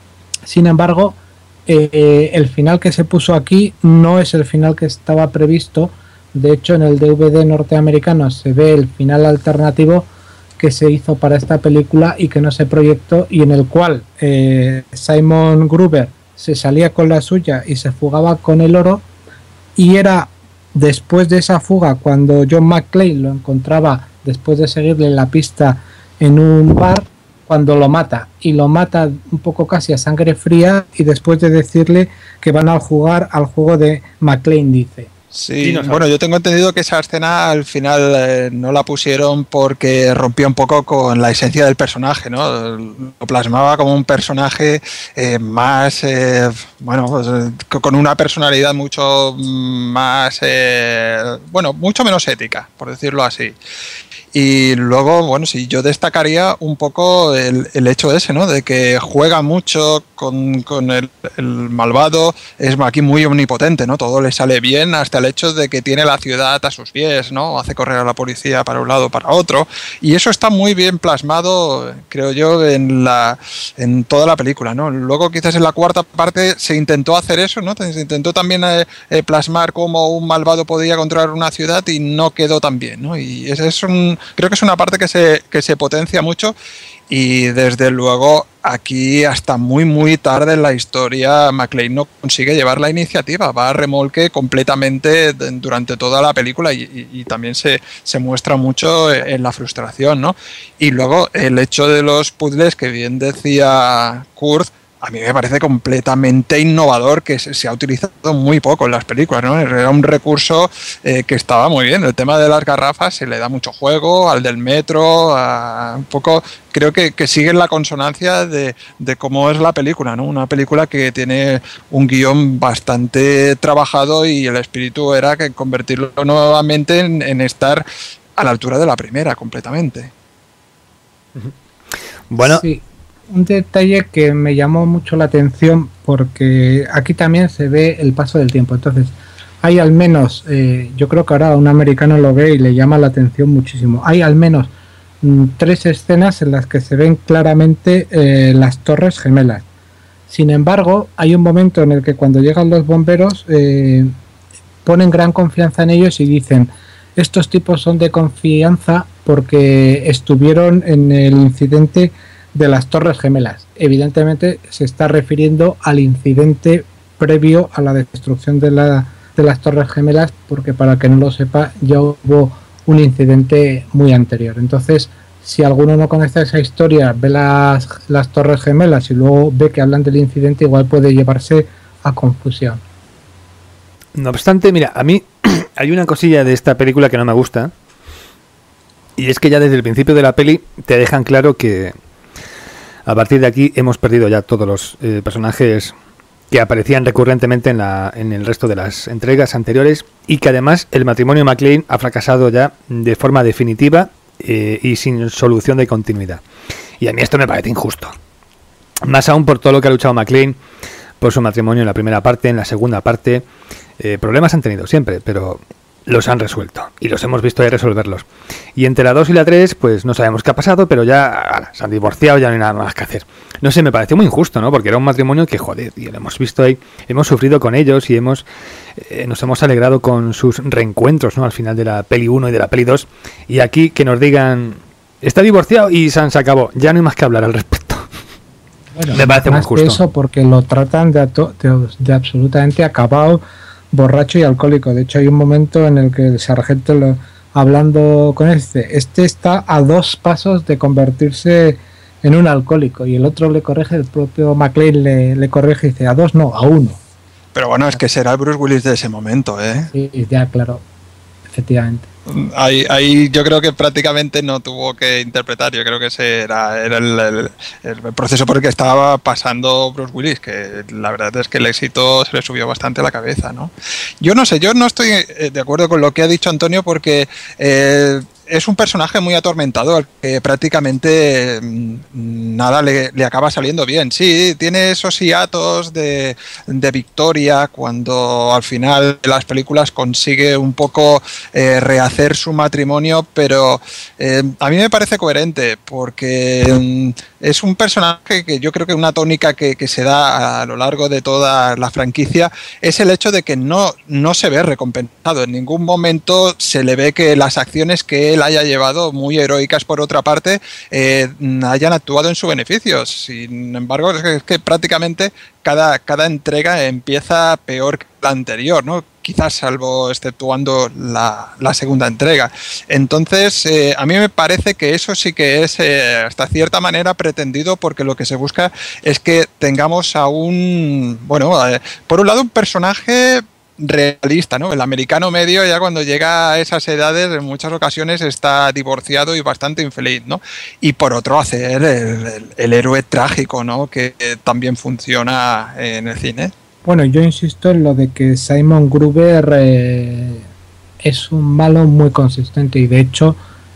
Sin embargo, eh, el final que se puso aquí no es el final que estaba previsto. De hecho, en el D V D norteamericano se ve el final alternativo que se hizo para esta película y que no se proyectó, y en el cual eh, Simon Gruber se salía con la suya y se fugaba con el oro, y era después de esa fuga cuando John McClane lo encontraba después de seguirle la pista en un bar, cuando lo mata, y lo mata un poco casi a sangre fría, y después de decirle que van a jugar al juego de McClane, dice. Sí, bueno, yo tengo entendido que esa escena al final eh, no la pusieron porque rompía un poco con la esencia del personaje, ¿no? Lo plasmaba como un personaje eh, más, eh, bueno, pues, eh, con una personalidad mucho más, eh, bueno, mucho menos ética, por decirlo así. Y luego, bueno, sí, yo destacaría un poco el, el hecho ese, ¿no? De que juega mucho con, con el, el malvado, es aquí muy omnipotente, ¿no? Todo le sale bien, hasta el hecho de que tiene la ciudad a sus pies, ¿no? Hace correr a la policía para un lado, para otro, y eso está muy bien plasmado, creo yo, en la en toda la película, ¿no? Luego quizás en la cuarta parte se intentó hacer eso, ¿no? Se intentó también eh, eh, plasmar cómo un malvado podía controlar una ciudad y no quedó tan bien, ¿no? Y ese es un... Creo que es una parte que se, que se potencia mucho, y desde luego aquí hasta muy muy tarde en la historia McClane no consigue llevar la iniciativa, va a remolque completamente durante toda la película y, y, y también se, se muestra mucho en la frustración, ¿no? Y luego el hecho de los puzzles, que bien decía Kurt, a mí me parece completamente innovador, que se, se ha utilizado muy poco en las películas, ¿no? Era un recurso eh, que estaba muy bien. El tema de las garrafas se le da mucho juego, al del metro, a, un poco, creo que, que sigue en la consonancia de, de cómo es la película, ¿no? Una película que tiene un guión bastante trabajado y el espíritu era que convertirlo nuevamente en, en estar a la altura de la primera, completamente. Bueno... Sí. Un detalle que me llamó mucho la atención, porque aquí también se ve el paso del tiempo. Entonces, hay al menos, eh, yo creo que ahora un americano lo ve y le llama la atención muchísimo. Hay al menos mm, tres escenas en las que se ven claramente eh, las torres gemelas. Sin embargo, hay un momento en el que cuando llegan los bomberos eh, ponen gran confianza en ellos y dicen: estos tipos son de confianza porque estuvieron en el incidente de las Torres Gemelas. Evidentemente se está refiriendo al incidente previo a la destrucción de, la, de las Torres Gemelas, porque para que no lo sepa ya hubo un incidente muy anterior. Entonces, si alguno no conoce esa historia, ve las, las Torres Gemelas y luego ve que hablan del incidente, igual puede llevarse a confusión. No obstante, mira, a mí hay una cosilla de esta película que no me gusta, y es que ya desde el principio de la peli te dejan claro que a partir de aquí hemos perdido ya todos los eh, personajes que aparecían recurrentemente en, la, en el resto de las entregas anteriores, y que además el matrimonio McClane ha fracasado ya de forma definitiva eh, y sin solución de continuidad. Y a mí esto me parece injusto. Más aún por todo lo que ha luchado McClane por su matrimonio en la primera parte, en la segunda parte. Eh, problemas han tenido siempre, pero los han resuelto y los hemos visto ahí resolverlos. Y entre la dos y la tres, pues no sabemos qué ha pasado, pero ya ahora, se han divorciado, ya no hay nada más que hacer. No sé, me pareció muy injusto, ¿no? Porque era un matrimonio que, joder, y lo hemos visto ahí, hemos sufrido con ellos y hemos eh, nos hemos alegrado con sus reencuentros, ¿no? Al final de la peli uno y de la peli dos. Y aquí que nos digan, está divorciado y se acabó, ya no hay más que hablar al respecto. Bueno, me parece muy justo. Eso porque lo tratan de, de, de absolutamente acabado, borracho y alcohólico. De hecho, hay un momento en el que el sargento, lo, hablando con este, este está a dos pasos de convertirse en un alcohólico, y el otro le corrige, el propio McClane le, le corrige y dice: a dos no, a uno. Pero bueno, es que será el Bruce Willis de ese momento, ¿eh? Sí, ya, claro, efectivamente. Ahí, ahí yo creo que prácticamente no tuvo que interpretar. Yo creo que ese era, era el, el, el proceso por el que estaba pasando Bruce Willis, que la verdad es que el éxito se le subió bastante a la cabeza, ¿no? Yo no sé, yo no estoy de acuerdo con lo que ha dicho Antonio, porque eh, es un personaje muy atormentado al que prácticamente nada le, le acaba saliendo bien. Sí, tiene esos hiatos de, de victoria cuando al final de las películas consigue un poco eh, rehacer su matrimonio, pero eh, a mí me parece coherente, porque eh, es un personaje que yo creo que una tónica que, que se da a lo largo de toda la franquicia es el hecho de que no, no se ve recompensado. En ningún momento se le ve que las acciones que él haya llevado, muy heroicas por otra parte, eh, hayan actuado en su beneficio. Sin embargo, es que, es que prácticamente cada, cada entrega empieza peor que la anterior, ¿no? Quizás salvo exceptuando la, la segunda entrega. Entonces, eh, a mí me parece que eso sí que es eh, hasta cierta manera pretendido, porque lo que se busca es que tengamos a un, bueno, eh, por un lado un personaje realista, ¿no? El americano medio, ya cuando llega a esas edades, en muchas ocasiones está divorciado y bastante infeliz, ¿no? Y por otro, hacer el, el, el héroe trágico, ¿no? Que eh, también funciona en el cine. Bueno, yo insisto en lo de que Simon Gruber eh, es un malo muy consistente, y de hecho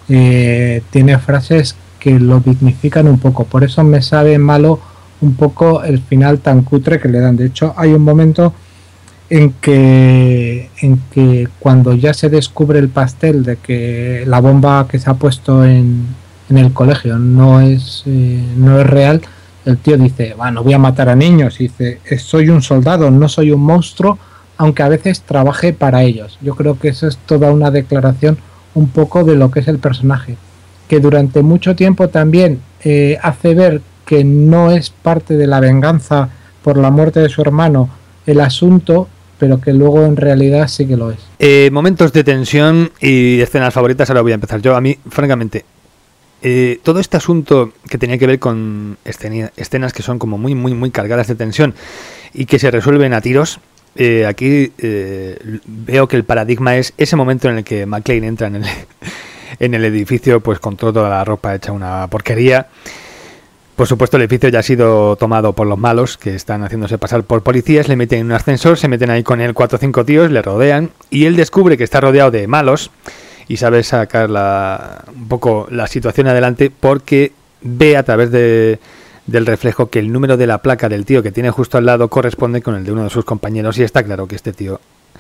eh, tiene frases que lo dignifican un poco. Por eso me sabe malo un poco el final tan cutre que le dan. De hecho, hay un momento en que en que cuando ya se descubre el pastel de que la bomba que se ha puesto en, en el colegio no es eh, no es real, el tío dice: bueno, no voy a matar a niños, y dice: soy un soldado, no soy un monstruo, aunque a veces trabaje para ellos. Yo creo que eso es toda una declaración un poco de lo que es el personaje, que durante mucho tiempo también eh, hace ver que no es parte de la venganza por la muerte de su hermano el asunto, pero que luego en realidad sí que lo es. Eh, momentos de tensión y escenas favoritas, ahora voy a empezar yo. A mí, francamente, eh, todo este asunto que tenía que ver con escena, escenas que son como muy, muy, muy cargadas de tensión y que se resuelven a tiros, eh, aquí eh, veo que el paradigma es ese momento en el que McClane entra en el, en el edificio pues con toda la ropa hecha una porquería. Por supuesto, el edificio ya ha sido tomado por los malos, que están haciéndose pasar por policías, le meten en un ascensor, se meten ahí con él cuatro o cinco tíos, le rodean, y él descubre que está rodeado de malos, y sabe sacar la, un poco la situación adelante, porque ve a través de, del reflejo que el número de la placa del tío que tiene justo al lado corresponde con el de uno de sus compañeros, y está claro que este tío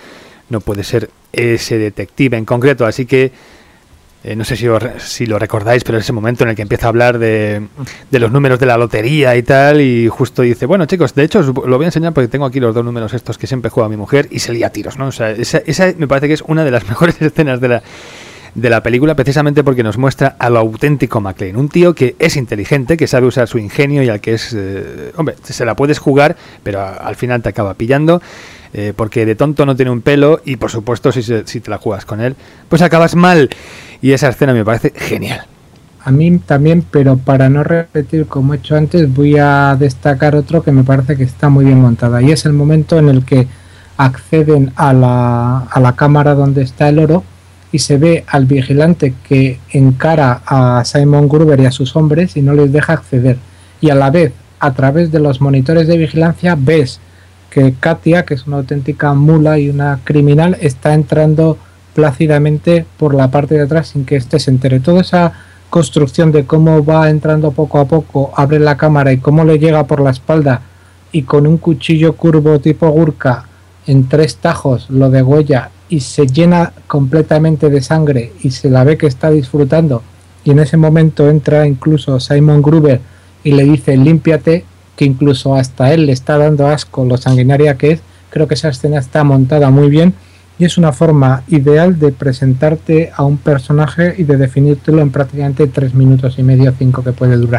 no puede ser ese detective en concreto, así que Eh, no sé si, os, si lo recordáis, pero es ese momento en el que empieza a hablar de, de los números de la lotería y tal, y justo dice, bueno chicos, de hecho os lo voy a enseñar porque tengo aquí los dos números estos que siempre juega mi mujer, y se lía a tiros, ¿no? O sea, esa, esa me parece que es una de las mejores escenas de la, de la película, precisamente porque nos muestra a lo auténtico McClane, un tío que es inteligente, que sabe usar su ingenio y al que es, eh, hombre, se la puedes jugar, pero a, al final te acaba pillando. Eh, porque de tonto no tiene un pelo y por supuesto si, se, si te la juegas con él pues acabas mal, y esa escena me parece genial. A mí también, pero para no repetir como he hecho antes, voy a destacar otro que me parece que está muy bien montada, y es el momento en el que acceden a la, a la cámara donde está el oro y se ve al vigilante que encara a Simon Gruber y a sus hombres y no les deja acceder, y a la vez a través de los monitores de vigilancia ves que Katia, que es una auténtica mula y una criminal, está entrando plácidamente por la parte de atrás sin que éste se entere. Toda esa construcción de cómo va entrando poco a poco, abre la cámara y cómo le llega por la espalda y con un cuchillo curvo tipo Gurkha en tres tajos lo degüella y se llena completamente de sangre y se la ve que está disfrutando, y en ese momento entra incluso Simon Gruber y le dice límpiate, que incluso hasta él le está dando asco lo sanguinaria que es. Creo que esa escena está montada muy bien y es una forma ideal de presentarte a un personaje y de definírtelo en prácticamente tres minutos y medio, cinco que puede durar.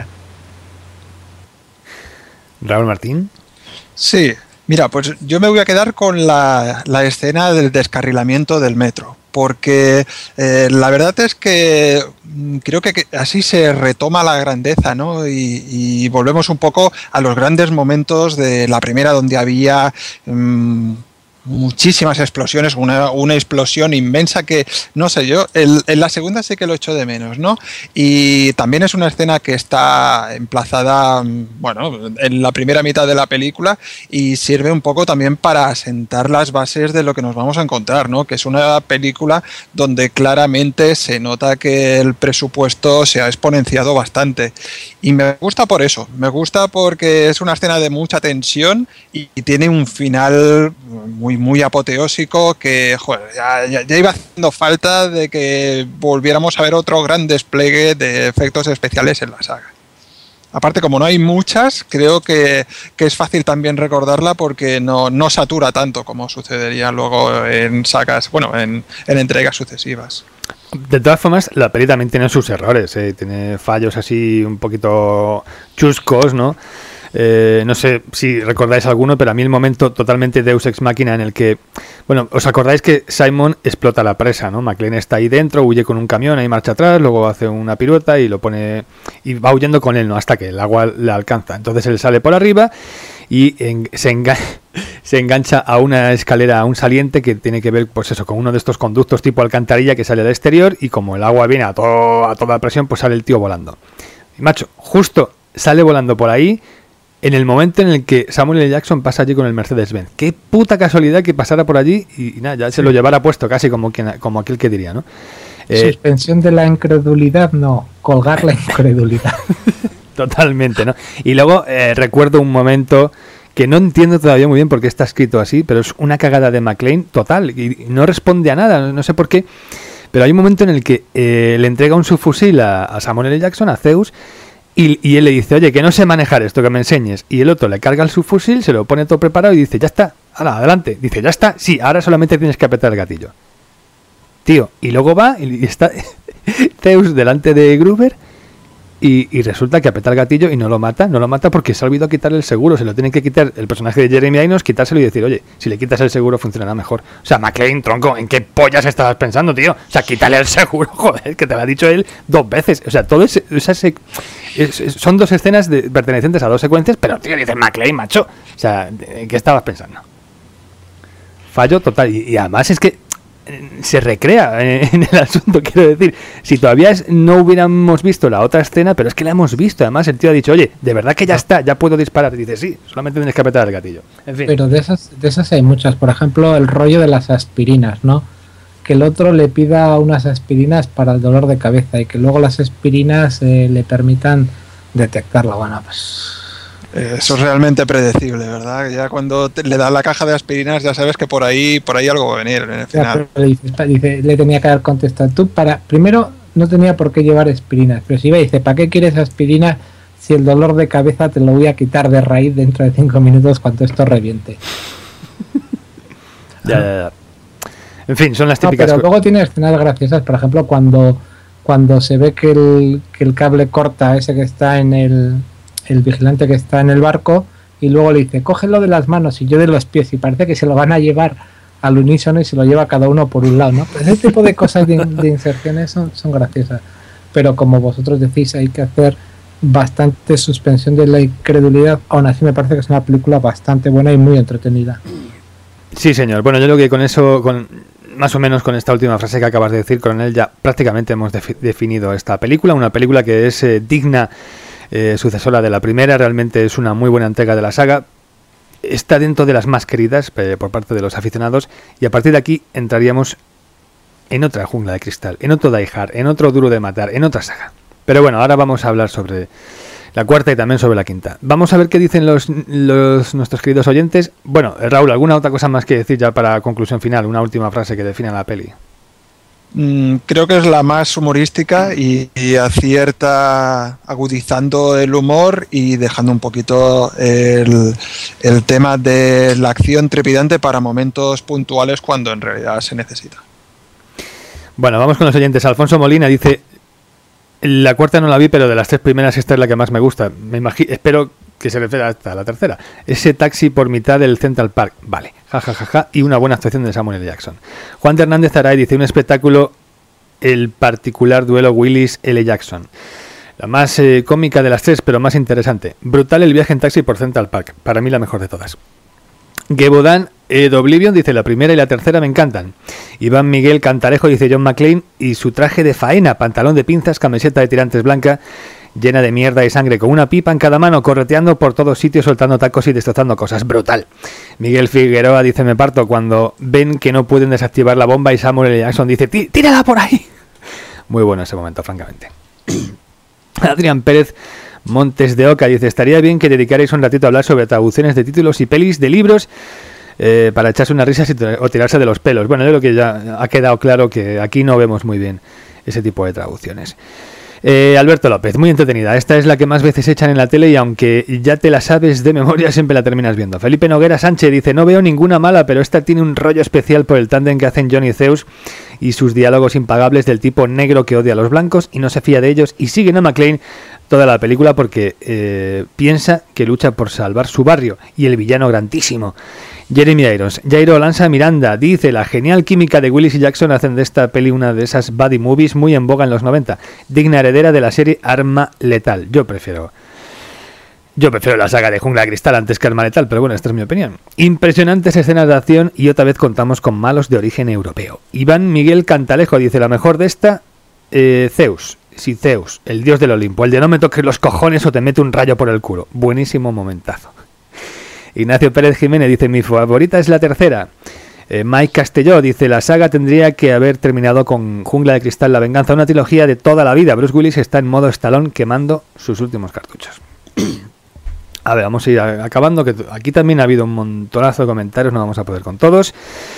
Raúl Martín. Sí, mira, pues yo me voy a quedar con la, la escena del descarrilamiento del metro, porque eh, la verdad es que creo que, que así se retoma la grandeza, ¿no? Y, y volvemos un poco a los grandes momentos de la primera, donde había mmm, muchísimas explosiones, una, una explosión inmensa que, no sé yo, el, en la segunda sí que lo echo de menos, ¿no? Y también es una escena que está emplazada, bueno, en la primera mitad de la película y sirve un poco también para asentar las bases de lo que nos vamos a encontrar, ¿no? Que es una película donde claramente se nota que el presupuesto se ha exponenciado bastante. Y me gusta por eso, me gusta porque es una escena de mucha tensión y, y tiene un final muy muy apoteósico que joder, ya, ya, ya iba haciendo falta de que volviéramos a ver otro gran despliegue de efectos especiales en la saga. Aparte, como no hay muchas, creo que, que es fácil también recordarla porque no, no satura tanto como sucedería luego en sagas, bueno, en, en entregas sucesivas. De todas formas, la peli también tiene sus errores, ¿eh? Tiene fallos así un poquito chuscos, ¿no? Eh, no sé si recordáis alguno, pero a mí el momento totalmente Deus Ex Machina en el que, bueno, os acordáis que Simon explota la presa, ¿no? McClane está ahí dentro, huye con un camión, ahí marcha atrás, luego hace una pirueta y lo pone y va huyendo con él, ¿no? Hasta que el agua le alcanza. Entonces él sale por arriba y en, se, enga se engancha a una escalera, a un saliente que tiene que ver, pues eso, con uno de estos conductos tipo alcantarilla que sale al exterior, y como el agua viene a, to a toda presión, pues sale el tío volando. Y macho, justo sale volando por ahí en el momento en el que Samuel L. Jackson pasa allí con el Mercedes-Benz. Qué puta casualidad que pasara por allí y, y nada, ya se lo llevara puesto casi como, quien, como aquel que diría, ¿no? Eh, Suspensión de la incredulidad, no, colgar la incredulidad. Totalmente, ¿no? Y luego eh, recuerdo un momento que no entiendo todavía muy bien por qué está escrito así, pero es una cagada de McClane total y no responde a nada, no sé por qué, pero hay un momento en el que eh, le entrega un subfusil a, a Samuel L. Jackson, a Zeus, Y, y él le dice, oye, que no sé manejar esto, que me enseñes. Y el otro le carga el subfusil, se lo pone todo preparado y dice, ya está, hala, adelante. Dice, ya está, sí, ahora solamente tienes que apretar el gatillo. Tío, y luego va y está Zeus delante de Gruber y, y resulta que aprieta el gatillo y no lo mata, no lo mata porque se ha olvidado quitar el seguro, se lo tiene que quitar el personaje de Jeremy Irons, quitárselo y decir, oye, si le quitas el seguro funcionará mejor. O sea, McClane, tronco, ¿en qué pollas estabas pensando, tío? O sea, quítale el seguro, joder, que te lo ha dicho él dos veces. O sea, todo ese, esa se, es, es, son dos escenas de, pertenecientes a dos secuencias, pero, tío, dices, McClane, macho. O sea, ¿en qué estabas pensando? Fallo total. Y, y además es que se recrea en el asunto, quiero decir, si todavía es, no hubiéramos visto la otra escena, pero es que la hemos visto, además el tío ha dicho, oye, de verdad que ya está, ya puedo disparar, y dice, sí, solamente tienes que apretar el gatillo, en fin. Pero de esas, de esas hay muchas, por ejemplo, el rollo de las aspirinas, ¿no? Que el otro le pida unas aspirinas para el dolor de cabeza y que luego las aspirinas eh, le permitan detectarla, bueno, pues... Eso es realmente predecible, ¿verdad? Ya cuando te, le das la caja de aspirinas ya sabes que por ahí por ahí algo va a venir en el final. Le, dice, dice, le tenía que haber contestado tú para... Primero, no tenía por qué llevar aspirinas, pero si va y dice, ¿para qué quieres aspirinas si el dolor de cabeza te lo voy a quitar de raíz dentro de cinco minutos cuando esto reviente? ya, ya, ya. En fin, son las típicas... No, pero luego tiene escenas graciosas, por ejemplo, cuando, cuando se ve que el, que el cable corta ese que está en el... el vigilante que está en el barco y luego le dice, cógelo de las manos y yo de los pies y parece que se lo van a llevar al unísono y se lo lleva cada uno por un lado, ¿no? Pues ese tipo de cosas de, de inserciones son, son graciosas, pero como vosotros decís hay que hacer bastante suspensión de la incredulidad. Aún así me parece que es una película bastante buena y muy entretenida. Sí, señor. Bueno, yo creo que con eso, con más o menos con esta última frase que acabas de decir, Coronel, ya prácticamente hemos defi- definido esta película, una película que es eh, digna Eh, sucesora de la primera, realmente es una muy buena entrega de la saga, está dentro de las más queridas eh, por parte de los aficionados y a partir de aquí entraríamos en otra Jungla de Cristal, en otro Die Hard, en otro Duro de Matar, en otra saga. Pero bueno, ahora vamos a hablar sobre la cuarta y también sobre la quinta. Vamos a ver qué dicen los, los nuestros queridos oyentes. Bueno, Raúl, ¿alguna otra cosa más que decir ya para conclusión final? Una última frase que defina la peli. Creo que es la más humorística y, y acierta agudizando el humor y dejando un poquito el, el tema de la acción trepidante para momentos puntuales cuando en realidad se necesita. Bueno, vamos con los oyentes. Alfonso Molina dice, la cuarta no la vi, pero de las tres primeras esta es la que más me gusta. Me imagino, espero que se refiera hasta la tercera. Ese taxi por mitad del Central Park, vale, jajajaja, ja, ja, ja, y una buena actuación de Samuel L. Jackson. Juan de Hernández Aray dice, un espectáculo, el particular duelo Willis-L. Jackson. La más eh, cómica de las tres, pero más interesante. Brutal el viaje en taxi por Central Park, para mí la mejor de todas. Gebodan eh, de Oblivion dice, la primera y la tercera me encantan. Iván Miguel Cantarejo dice, John McClane y su traje de faena, pantalón de pinzas, camiseta de tirantes blanca, llena de mierda y sangre, con una pipa en cada mano, correteando por todos sitios, soltando tacos y destrozando cosas. Brutal. Miguel Figueroa dice, me parto cuando ven que no pueden desactivar la bomba y Samuel L. Jackson dice, tírala por ahí. Muy bueno ese momento, francamente. Adrián Pérez Montes de Oca dice, estaría bien que dedicarais un ratito a hablar sobre traducciones de títulos y pelis de libros eh, para echarse unas risas o tirarse de los pelos. Bueno, yo creo que ya ha quedado claro que aquí no vemos muy bien ese tipo de traducciones. Eh, Alberto López, muy entretenida. Esta es la que más veces echan en la tele y aunque ya te la sabes de memoria, siempre la terminas viendo. Felipe Noguera Sánchez dice, no veo ninguna mala, pero esta tiene un rollo especial por el tándem que hacen John y Zeus y sus diálogos impagables del tipo negro que odia a los blancos y no se fía de ellos y siguen a McClane toda la película porque eh, piensa que lucha por salvar su barrio y el villano grandísimo. Jeremy Irons. Jairo Lanza Miranda dice, la genial química de Willis y Jackson hacen de esta peli una de esas buddy movies muy en boga en los noventa, digna heredera de la serie Arma Letal. Yo prefiero yo prefiero la saga de Jungla de Cristal antes que Arma Letal, pero bueno, esta es mi opinión. Impresionantes escenas de acción y otra vez contamos con malos de origen europeo. Iván Miguel Cantalejo dice, la mejor de esta, eh, Zeus. Sí, Zeus, el dios del Olimpo, el de no me toques los cojones o te mete un rayo por el culo. Buenísimo momentazo. Ignacio Pérez Jiménez dice, mi favorita es la tercera. Eh, Mike Castelló dice, la saga tendría que haber terminado con Jungla de Cristal, la venganza, una trilogía de toda la vida. Bruce Willis está en modo Stallone quemando sus últimos cartuchos. A ver, vamos a ir acabando, que aquí también ha habido un montonazo de comentarios, no vamos a poder con todos.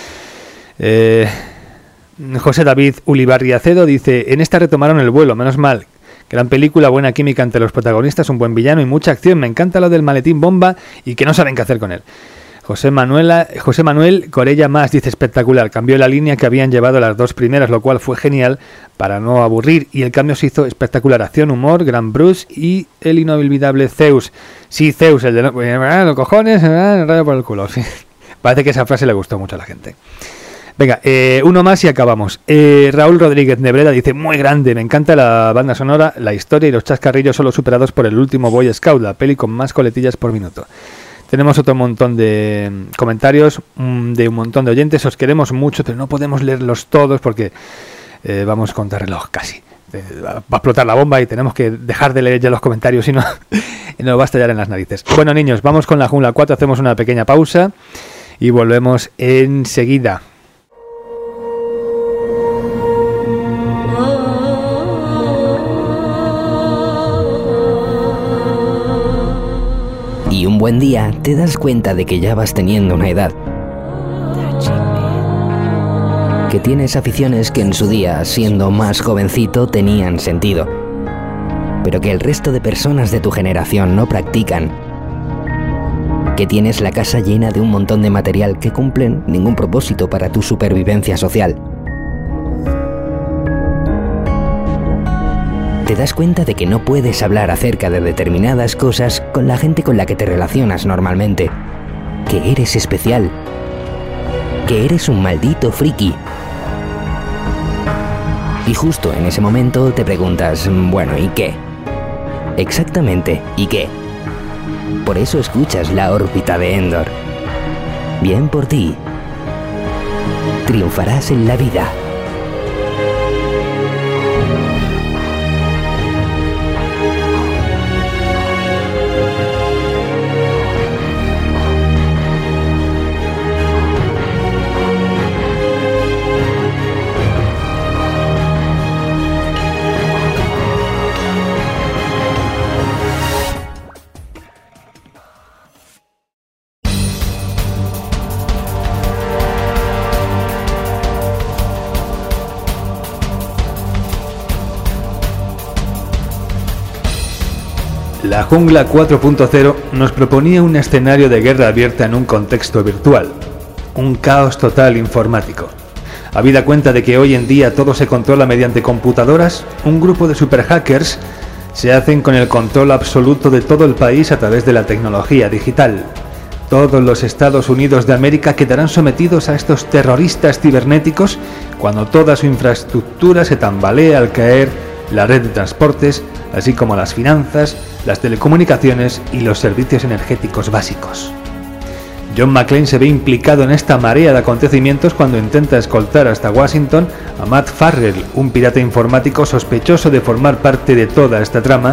Eh, José David Ulibarri Acedo dice, en esta retomaron el vuelo, menos mal. Gran película, buena química entre los protagonistas, un buen villano y mucha acción. Me encanta lo del maletín bomba y que no saben qué hacer con él. José, Manuela, José Manuel Corella Más dice espectacular, cambió la línea que habían llevado las dos primeras, lo cual fue genial para no aburrir, y el cambio se hizo espectacular, acción, humor, gran Bruce y el inolvidable Zeus. Sí, Zeus, el de los, los cojones, el rayo por el culo. Sí. Parece que esa frase le gustó mucho a la gente. Venga, eh, uno más y acabamos. Eh, Raúl Rodríguez Nebreda dice, muy grande, me encanta la banda sonora, la historia y los chascarrillos solo superados por el último Boy Scout, la peli con más coletillas por minuto. Tenemos otro montón de comentarios de un montón de oyentes. Os queremos mucho, pero no podemos leerlos todos porque eh, vamos contra reloj casi. Eh, va a explotar la bomba y tenemos que dejar de leer ya los comentarios, si no, nos va a estallar en las narices. Bueno, niños, vamos con la Jungla cuatro, hacemos una pequeña pausa y volvemos enseguida. Y un buen día te das cuenta de que ya vas teniendo una edad. Que tienes aficiones que en su día, siendo más jovencito, tenían sentido. Pero que el resto de personas de tu generación no practican. Que tienes la casa llena de un montón de material que cumplen ningún propósito para tu supervivencia social. Te das cuenta de que no puedes hablar acerca de determinadas cosas con la gente con la que te relacionas normalmente. Que eres especial. Que eres un maldito friki. Y justo en ese momento te preguntas, bueno, ¿y qué? Exactamente, ¿y qué? Por eso escuchas La órbita de Endor. Bien por ti. Triunfarás en la vida. La Jungla cuatro punto cero nos proponía un escenario de guerra abierta en un contexto virtual, un caos total informático. Habida cuenta de que hoy en día todo se controla mediante computadoras, un grupo de superhackers se hacen con el control absoluto de todo el país a través de la tecnología digital. Todos los Estados Unidos de América quedarán sometidos a estos terroristas cibernéticos cuando toda su infraestructura se tambalea al caer la red de transportes, así como las finanzas, las telecomunicaciones y los servicios energéticos básicos. John McClane se ve implicado en esta marea de acontecimientos cuando intenta escoltar hasta Washington a Matt Farrell, un pirata informático sospechoso de formar parte de toda esta trama,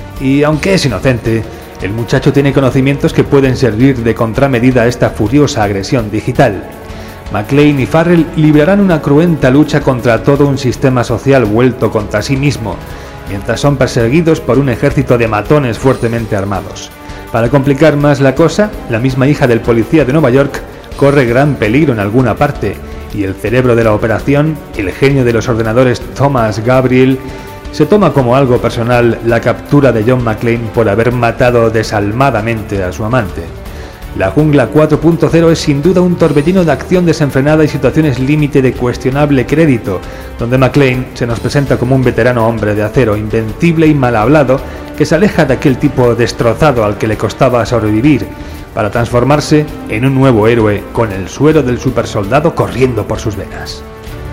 y aunque es inocente, el muchacho tiene conocimientos que pueden servir de contramedida a esta furiosa agresión digital. McClane y Farrell librarán una cruenta lucha contra todo un sistema social vuelto contra sí mismo, mientras son perseguidos por un ejército de matones fuertemente armados. Para complicar más la cosa, la misma hija del policía de Nueva York corre gran peligro en alguna parte, y el cerebro de la operación, el genio de los ordenadores Thomas Gabriel, se toma como algo personal la captura de John McClane por haber matado desalmadamente a su amante. La Jungla cuatro punto cero es sin duda un torbellino de acción desenfrenada y situaciones límite de cuestionable crédito, donde McClane se nos presenta como un veterano hombre de acero, invencible y mal hablado, que se aleja de aquel tipo destrozado al que le costaba sobrevivir, para transformarse en un nuevo héroe con el suero del supersoldado corriendo por sus venas.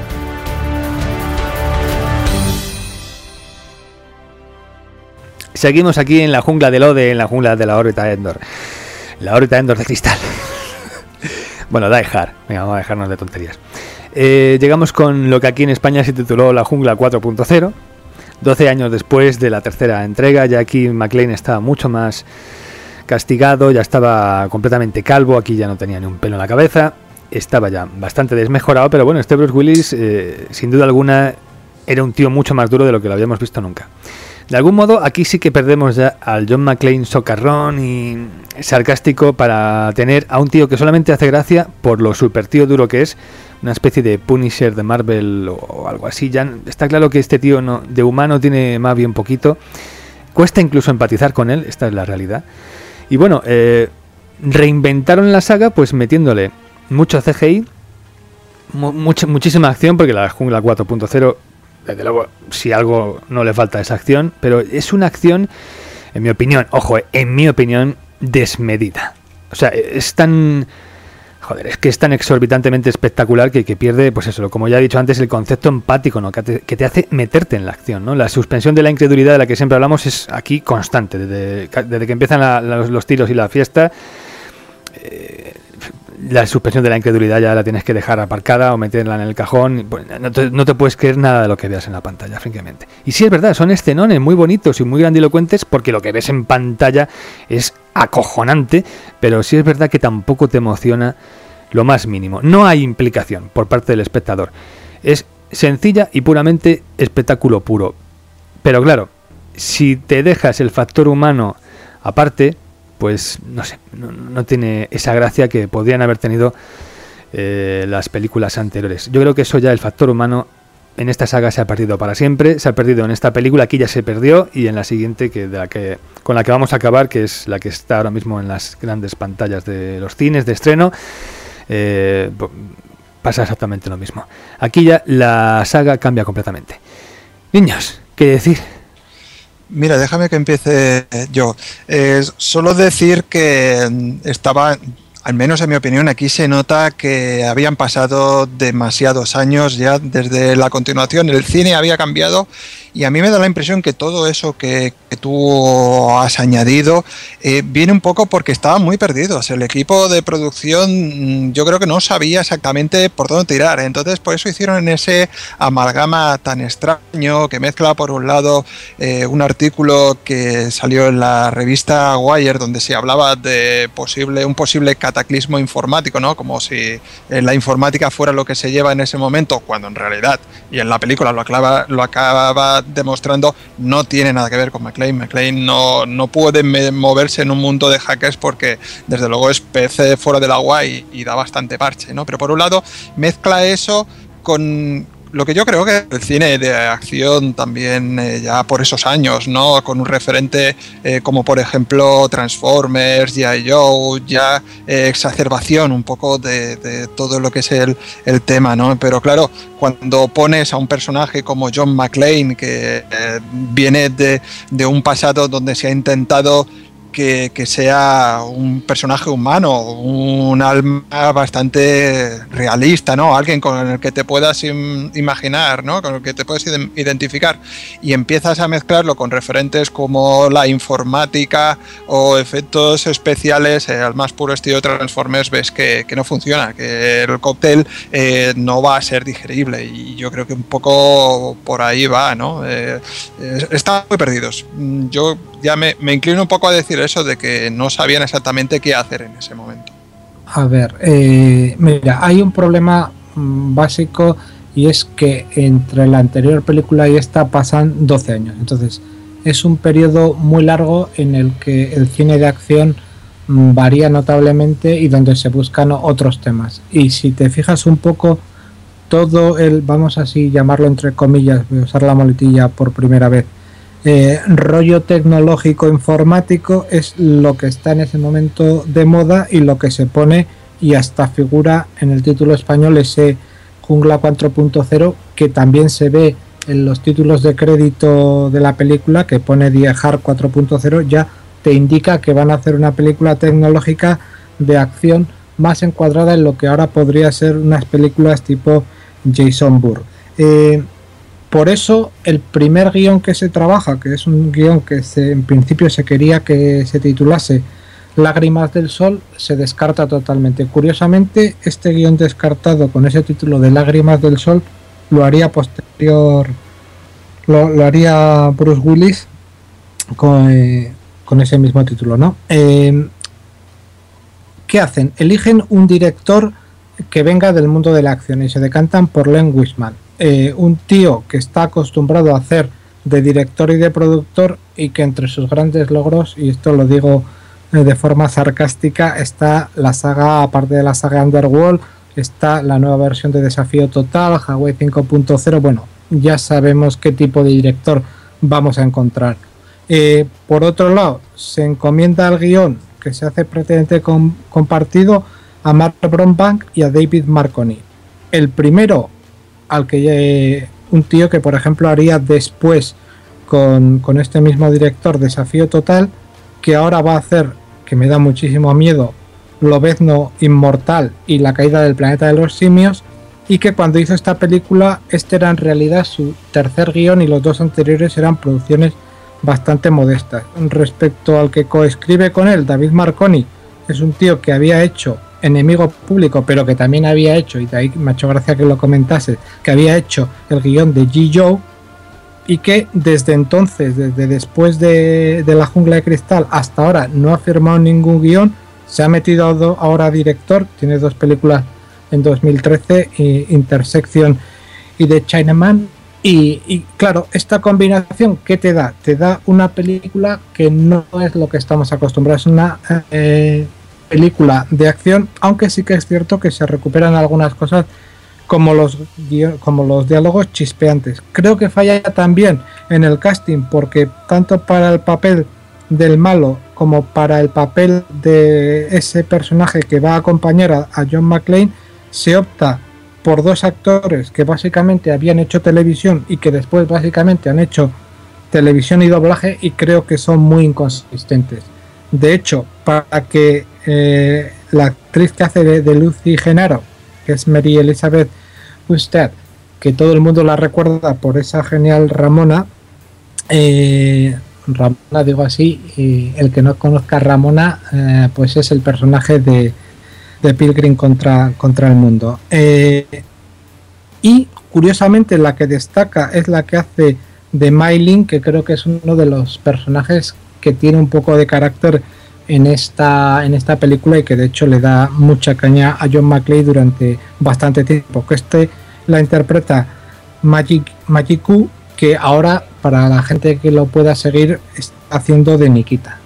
Seguimos aquí en la jungla del Ode, en la jungla de la órbita Endor. La órbita Endor de cristal. Bueno, da dejar. Venga, vamos a dejarnos de tonterías. Eh, llegamos con lo que aquí en España se tituló La Jungla cuatro punto cero. doce años después de la tercera entrega, ya aquí McClane estaba mucho más castigado, ya estaba completamente calvo, aquí ya no tenía ni un pelo en la cabeza, estaba ya bastante desmejorado, pero bueno, este Bruce Willis, eh, sin duda alguna, era un tío mucho más duro de lo que lo habíamos visto nunca. De algún modo, aquí sí que perdemos ya al John McClane socarrón y sarcástico para tener a un tío que solamente hace gracia por lo super tío duro que es, una especie de Punisher de Marvel o algo así. Ya está claro que este tío no, de humano tiene más bien poquito. Cuesta incluso empatizar con él, esta es la realidad. Y bueno, eh, reinventaron la saga pues metiéndole mucho C G I, mu- mucha, muchísima acción, porque la Jungla cuatro punto cero, desde luego, si algo no le falta es acción, pero es una acción, en mi opinión, ojo, en mi opinión, desmedida. O sea, es tan... Joder, es que es tan exorbitantemente espectacular que, que pierde, pues eso, como ya he dicho antes, el concepto empático, ¿no? Que te, que te hace meterte en la acción, ¿no? La suspensión de la incredulidad de la que siempre hablamos es aquí constante, desde, desde que empiezan la, los, los tiros y la fiesta. Eh, la suspensión de la incredulidad ya la tienes que dejar aparcada o meterla en el cajón. No te, no te puedes creer nada de lo que veas en la pantalla, francamente. Y sí, es verdad, son escenones muy bonitos y muy grandilocuentes, porque lo que ves en pantalla es acojonante, pero sí es verdad que tampoco te emociona lo más mínimo. No hay implicación por parte del espectador. Es sencilla y puramente espectáculo puro. Pero claro, si te dejas el factor humano aparte, pues no sé, no, no tiene esa gracia que podrían haber tenido eh, las películas anteriores. Yo creo que eso ya, el factor humano, en esta saga se ha perdido para siempre. Se ha perdido en esta película, aquí ya se perdió, y en la siguiente, que de la que con la que vamos a acabar, que es la que está ahora mismo en las grandes pantallas de los cines de estreno, eh, pasa exactamente lo mismo. Aquí ya la saga cambia completamente. Niños, ¿qué decir? Mira, déjame que empiece yo. Eh, solo decir que estaba, al menos en mi opinión, aquí se nota que habían pasado demasiados años ya desde la continuación. El cine había cambiado y a mí me da la impresión que todo eso que, que tú has añadido eh, viene un poco porque estaban muy perdidos. El equipo de producción yo creo que no sabía exactamente por dónde tirar. Entonces por eso hicieron ese amalgama tan extraño que mezcla por un lado eh, un artículo que salió en la revista Wire donde se hablaba de posible un posible cataclismo informático, ¿no? Como si eh, la informática fuera lo que se lleva en ese momento, cuando en realidad, y en la película lo acaba, lo acaba demostrando, no tiene nada que ver con McClane. McClane no, no puede moverse en un mundo de hackers porque desde luego es pez fuera del agua y, y da bastante parche, ¿no? Pero por un lado mezcla eso con lo que yo creo que el cine de acción también eh, ya por esos años, ¿no? Con un referente eh, como por ejemplo Transformers, G I. Joe, ya eh, exacerbación un poco de, de todo lo que es el, el tema, ¿no? Pero claro, cuando pones a un personaje como John McClane, que eh, viene de, de un pasado donde se ha intentado Que, que sea un personaje humano, un alma bastante realista, ¿no? Alguien con el que te puedas im- imaginar, ¿no? Con el que te puedes ident- identificar, y empiezas a mezclarlo con referentes como la informática o efectos especiales, eh, al más puro estilo Transformers, ves que, que no funciona, que el cóctel eh, no va a ser digerible, y yo creo que un poco por ahí va, ¿no? Eh, eh, están muy perdidos. Yo ya me, me inclino un poco a decir eso, de que no sabían exactamente qué hacer en ese momento. A ver, eh, mira, hay un problema mm, básico, y es que entre la anterior película y esta pasan doce años. Entonces es un periodo muy largo en el que el cine de acción mm, varía notablemente y donde se buscan otros temas. Y si te fijas un poco, todo el, vamos así llamarlo entre comillas, voy a usar la muletilla por primera vez, Eh, rollo tecnológico informático es lo que está en ese momento de moda y lo que se pone, y hasta figura en el título español ese Jungla cuatro punto cero, que también se ve en los títulos de crédito de la película, que pone Die Hard cuatro punto cero. Ya te indica que van a hacer una película tecnológica de acción más encuadrada en lo que ahora podría ser unas películas tipo Jason Bourne. Eh, Por eso el primer guión que se trabaja, que es un guión que se, en principio se quería que se titulase Lágrimas del Sol, se descarta totalmente. Curiosamente, este guión descartado con ese título de Lágrimas del Sol lo haría posterior, lo, lo haría Bruce Willis con, eh, con ese mismo título, ¿no? Eh, ¿Qué hacen? Eligen un director que venga del mundo de la acción y se decantan por Len Wiseman. Eh, un tío que está acostumbrado a hacer de director y de productor, y que entre sus grandes logros, y esto lo digo eh, de forma sarcástica, está la saga, aparte de la saga Underworld, está la nueva versión de Desafío Total, Hawaii cinco punto cero. Bueno, ya sabemos qué tipo de director vamos a encontrar. Eh, por otro lado, se encomienda al guión que se hace prácticamente com- compartido a Mark Brombank y a David Marconi. El primero, al que eh, un tío que por ejemplo haría después con, con este mismo director Desafío Total, que ahora va a hacer, que me da muchísimo miedo, Lobezno Inmortal y La Caída del Planeta de los Simios, y que cuando hizo esta película este era en realidad su tercer guión y los dos anteriores eran producciones bastante modestas. Respecto al que coescribe con él, David Marconi es un tío que había hecho Enemigo Público, pero que también había hecho, y de ahí me ha hecho gracia que lo comentase, que había hecho el guión de G. Joe, y que desde entonces, desde después de, de La Jungla de Cristal hasta ahora, no ha firmado ningún guión. Se ha metido ahora director, tiene dos películas en dos mil trece, Intersection y The Chinaman, y, y claro, esta combinación, ¿qué te da? Te da una película que no es lo que estamos acostumbrados, es una eh, película de acción, aunque sí que es cierto que se recuperan algunas cosas como los, como los diálogos chispeantes. Creo que falla también en el casting, porque tanto para el papel del malo como para el papel de ese personaje que va a acompañar a, a John McClane se opta por dos actores que básicamente habían hecho televisión y que después básicamente han hecho televisión y doblaje, y creo que son muy inconsistentes. De hecho, para que eh, la actriz que hace de, de Lucy Genaro, que es Mary Elizabeth Winstead, que todo el mundo la recuerda por esa genial Ramona, eh, Ramona digo así, y el que no conozca a Ramona, eh, pues es el personaje de, de Pilgrim contra, contra el mundo. Eh, y curiosamente la que destaca es la que hace de Mylin, que creo que es uno de los personajes que tiene un poco de carácter en esta en esta película y que de hecho le da mucha caña a John McClane durante bastante tiempo, que este la interpreta Magic Magiku, que ahora para la gente que lo pueda seguir está haciendo de Nikita.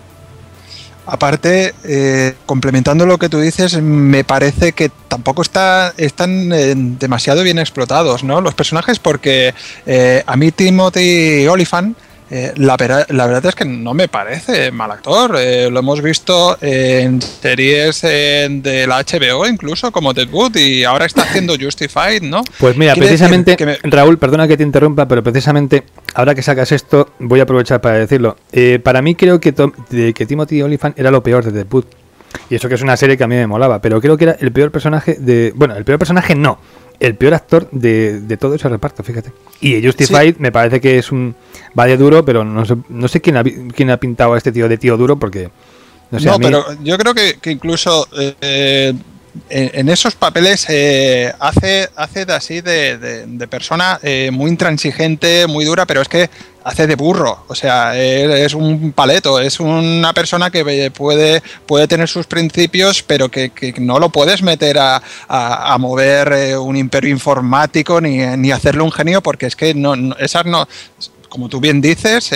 Aparte, eh, complementando lo que tú dices, me parece que tampoco está, están eh, demasiado bien explotados, ¿no?, los personajes, porque eh, a mí Timothy Olyphant, Eh, la, vera, la verdad es que no me parece mal actor. Eh, lo hemos visto en series en, de la H B O, incluso como Deadwood, y ahora está haciendo Justified, ¿no? Pues mira, precisamente, que me... Raúl, perdona que te interrumpa, pero precisamente ahora que sacas esto, voy a aprovechar para decirlo. Eh, para mí creo que, Tom, de, que Timothy Olyphant era lo peor de Deadwood. Y eso que es una serie que a mí me molaba, pero creo que era el peor personaje de... Bueno, el peor personaje no. El peor actor de, de todo ese reparto, fíjate. Y Justified sí. Me parece que es un... Va de duro, pero no sé, no sé quién, ha, quién ha pintado a este tío de tío duro, porque... No, sé, no a mí... pero yo creo que, que incluso eh, en, en esos papeles eh, hace, hace de así de, de, de persona eh, muy intransigente, muy dura, pero es que hace de burro, o sea, es un paleto, es una persona que puede, puede tener sus principios, pero que, que no lo puedes meter a, a, a mover eh, un imperio informático ni, ni hacerle un genio, porque es que no, no esas no, como tú bien dices,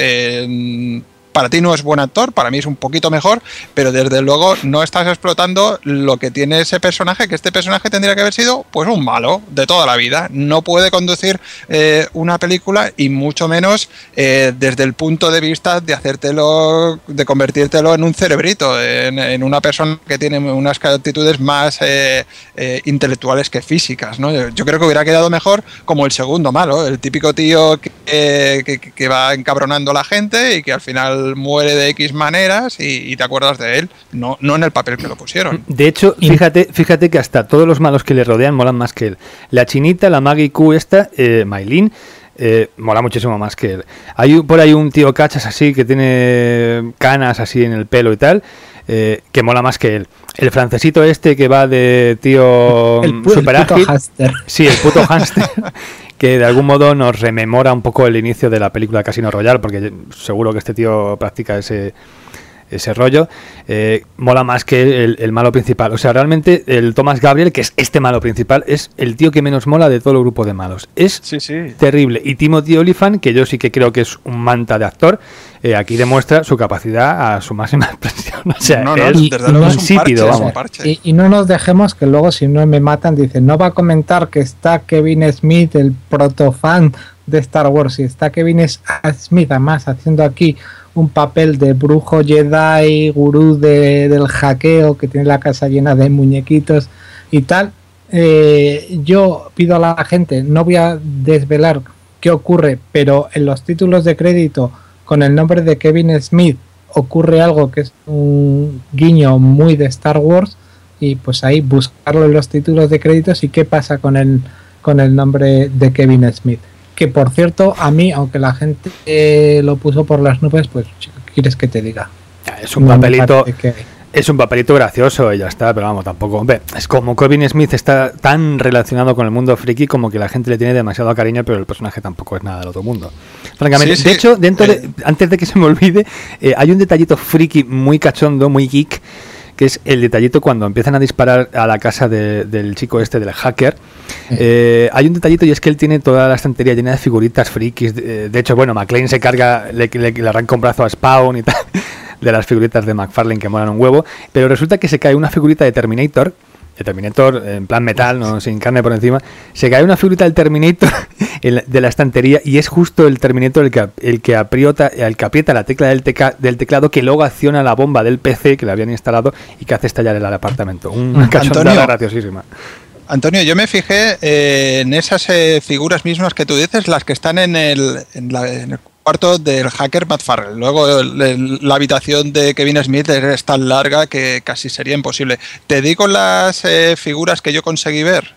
eh, para ti no es buen actor, para mí es un poquito mejor, pero desde luego no estás explotando lo que tiene ese personaje, que este personaje tendría que haber sido pues un malo de toda la vida. No puede conducir eh, una película, y mucho menos eh, desde el punto de vista de hacértelo, de convertírtelo en un cerebrito, en, en una persona que tiene unas actitudes más eh, eh, intelectuales que físicas, ¿no? Yo, yo creo que hubiera quedado mejor como el segundo malo, el típico tío que, eh, que, que va encabronando a la gente y que al final muere de X maneras y, y te acuerdas de él, no, no en el papel que lo pusieron. De hecho, fíjate, fíjate que hasta todos los malos que le rodean molan más que él. La chinita, la Maggie Q esta, eh, Mylin, eh, mola muchísimo más que él. Hay por ahí un tío cachas así que tiene canas así en el pelo y tal, eh, que mola más que él. El francesito este que va de tío el, super el puto ágil. Hámster. Sí, el puto hámster. Que de algún modo nos rememora un poco el inicio de la película Casino Royale, porque seguro que este tío practica ese ese rollo. Eh, mola más que el, el malo principal. O sea, realmente el Thomas Gabriel, que es este malo principal, es el tío que menos mola de todo el grupo de malos. Es sí, sí. terrible. Y Timothy Olyphant, que yo sí que creo que es un manta de actor, eh, aquí demuestra su capacidad a su máxima expresión. O sea, no, no, es desde luego es un insípido, parche, vamos. parche. Y, y no nos dejemos que luego, si no me matan, dicen, no va a comentar que está Kevin Smith, el protofan de Star Wars, y está Kevin Smith además haciendo aquí un papel de brujo Jedi, gurú de, del hackeo, que tiene la casa llena de muñequitos y tal. Eh, yo pido a la gente, no voy a desvelar qué ocurre, pero en los títulos de crédito con el nombre de Kevin Smith ocurre algo que es un guiño muy de Star Wars, y pues ahí buscarlo en los títulos de créditos y qué pasa con el, con el nombre de Kevin Smith. Que por cierto, a mí, aunque la gente eh, lo puso por las nubes, pues ¿qué quieres que te diga? Es un no papelito... Es un papelito gracioso y ya está, pero vamos, tampoco... Hombre, es como Kevin Smith está tan relacionado con el mundo friki como que la gente le tiene demasiado cariño, pero el personaje tampoco es nada del otro mundo. Francamente, sí, sí. De hecho, dentro de, antes de que se me olvide, eh, hay un detallito friki muy cachondo, muy geek, que es el detallito cuando empiezan a disparar a la casa de, del chico este, del hacker. Eh, hay un detallito y es que él tiene toda la estantería llena de figuritas frikis. De, de hecho, bueno, McClane se carga, le, le, le arranca un brazo a Spawn y tal... de las figuritas de McFarlane que molan un huevo, pero resulta que se cae una figurita de Terminator, de Terminator en plan metal, no sin carne por encima, se cae una figurita del Terminator de la estantería y es justo el Terminator el que, el que aprieta, el que aprieta la tecla del, teca, del teclado que luego acciona la bomba del P C que le habían instalado y que hace estallar el apartamento. Una cachondada graciosísima. Antonio, yo me fijé eh, en esas eh, figuras mismas que tú dices, las que están en el, en la, en el cuarto del hacker Matt Farrell. Luego el, el, la habitación de Kevin Smith es tan larga que casi sería imposible. ¿Te digo las eh, figuras que yo conseguí ver?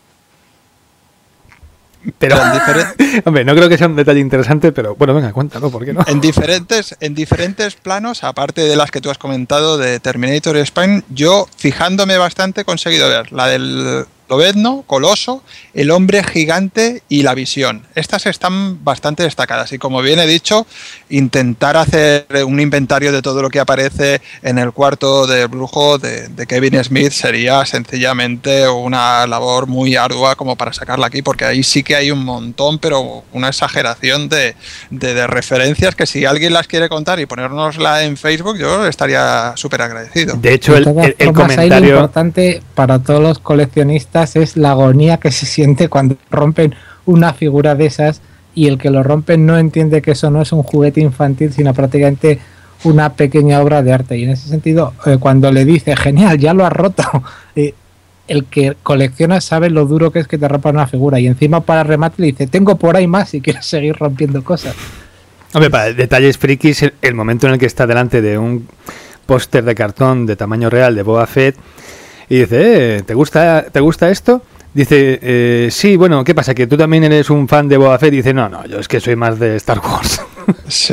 Pero, hombre, no creo que sea un detalle interesante, pero bueno, venga, cuéntalo, ¿por qué no? En diferentes, en diferentes planos, aparte de las que tú has comentado de Terminator Spain, yo, fijándome bastante, he conseguido ver la del Lobezno, Coloso, el Hombre Gigante y la Visión. Estas están bastante destacadas y, como bien he dicho, intentar hacer un inventario de todo lo que aparece en el cuarto de brujo de, de Kevin Smith sería sencillamente una labor muy ardua como para sacarla aquí, porque ahí sí que hay un montón, pero una exageración de, de, de referencias que si alguien las quiere contar y ponérnosla en Facebook, yo estaría súper agradecido. De hecho, el, el, el comentario... Lo importante para todos los coleccionistas es la agonía que se siente cuando rompen una figura de esas y el que lo rompe no entiende que eso no es un juguete infantil, sino prácticamente una pequeña obra de arte. Y en ese sentido, eh, cuando le dice, genial, ya lo has roto, eh, el que colecciona sabe lo duro que es que te rompan una figura. Y encima, para remate, le dice, tengo por ahí más si quieres seguir rompiendo cosas. Hombre, para detalles frikis, el, el momento en el que está delante de un póster de cartón de tamaño real de Boba Fett y dice, eh, ¿te gusta, ¿te gusta esto? Dice, eh, sí, bueno, ¿qué pasa? ¿Que tú también eres un fan de Boba Fett? Y dice, no, no, yo es que soy más de Star Wars. Sí.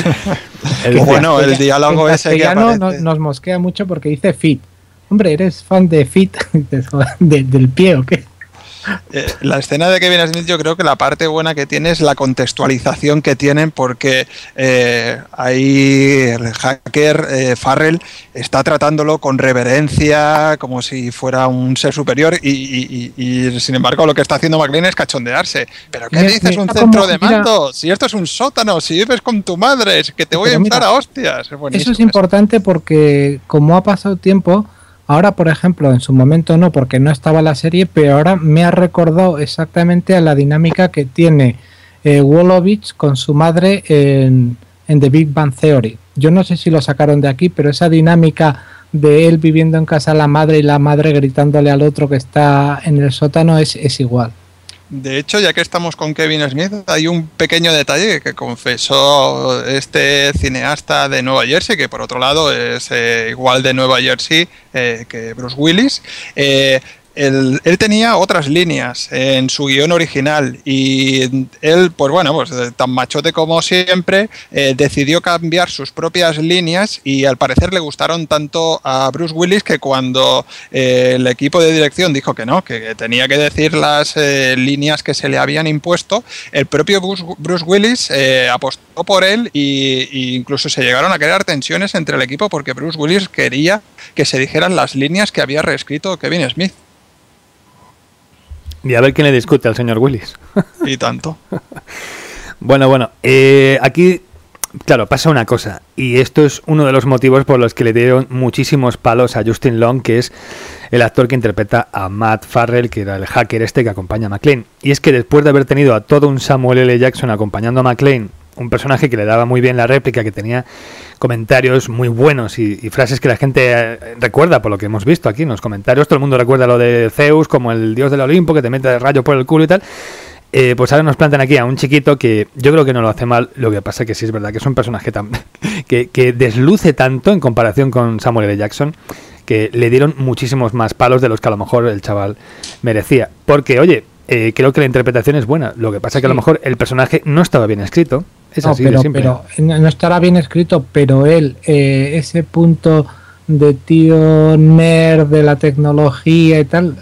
el, bueno, el diálogo ese que aparece... Nos, nos mosquea mucho porque dice Fit. Hombre, ¿eres fan de Fit? de, ¿Del pie o qué? Eh, la escena de Kevin Smith, yo creo que la parte buena que tiene es la contextualización que tienen, porque eh, ahí el hacker eh, Farrell está tratándolo con reverencia, como si fuera un ser superior, y, y, y, y sin embargo lo que está haciendo McClane es cachondearse. ¿Pero qué dices? Mira, un centro de mando, mira, si esto es un sótano, si vives con tu madre, es que te voy a inflar a hostias. Es eso es importante eso. Porque como ha pasado tiempo, ahora, por ejemplo, en su momento no, porque no estaba la serie, pero ahora me ha recordado exactamente a la dinámica que tiene eh, Wolowitz con su madre en, en The Big Bang Theory. Yo no sé si lo sacaron de aquí, pero esa dinámica de él viviendo en casa de la madre y la madre gritándole al otro que está en el sótano es, es igual. De hecho, ya que estamos con Kevin Smith, hay un pequeño detalle que confesó este cineasta de Nueva Jersey, que por otro lado es eh, igual de Nueva Jersey eh, que Bruce Willis. Eh, Él, él tenía otras líneas en su guión original y él, pues bueno, pues tan machote como siempre, eh, decidió cambiar sus propias líneas y al parecer le gustaron tanto a Bruce Willis que cuando eh, el equipo de dirección dijo que no, que tenía que decir las eh, líneas que se le habían impuesto, el propio Bruce, Bruce Willis eh, apostó por él y, y incluso se llegaron a crear tensiones entre el equipo porque Bruce Willis quería que se dijeran las líneas que había reescrito Kevin Smith. Y a ver quién le discute al señor Willis. Y tanto. Bueno, bueno, eh, aquí, claro, pasa una cosa, y esto es uno de los motivos por los que le dieron muchísimos palos a Justin Long, que es el actor que interpreta a Matt Farrell, que era el hacker este que acompaña a McClane. Y es que después de haber tenido a todo un Samuel L. Jackson acompañando a McClane un personaje que le daba muy bien la réplica, que tenía comentarios muy buenos y, y frases que la gente eh, recuerda por lo que hemos visto aquí en los comentarios. Todo el mundo recuerda lo de Zeus como el dios del Olimpo que te mete rayo por el culo y tal. Eh, pues ahora nos plantan aquí a un chiquito que yo creo que no lo hace mal. Lo que pasa que sí es verdad que es un personaje tan que, que desluce tanto en comparación con Samuel L. Jackson, que le dieron muchísimos más palos de los que a lo mejor el chaval merecía. Porque, oye, eh, creo que la interpretación es buena. Lo que pasa es sí. que a lo mejor el personaje no estaba bien escrito. Es no, así pero, de simple. pero no estará bien escrito, pero él, eh, ese punto de tío nerd de la tecnología y tal,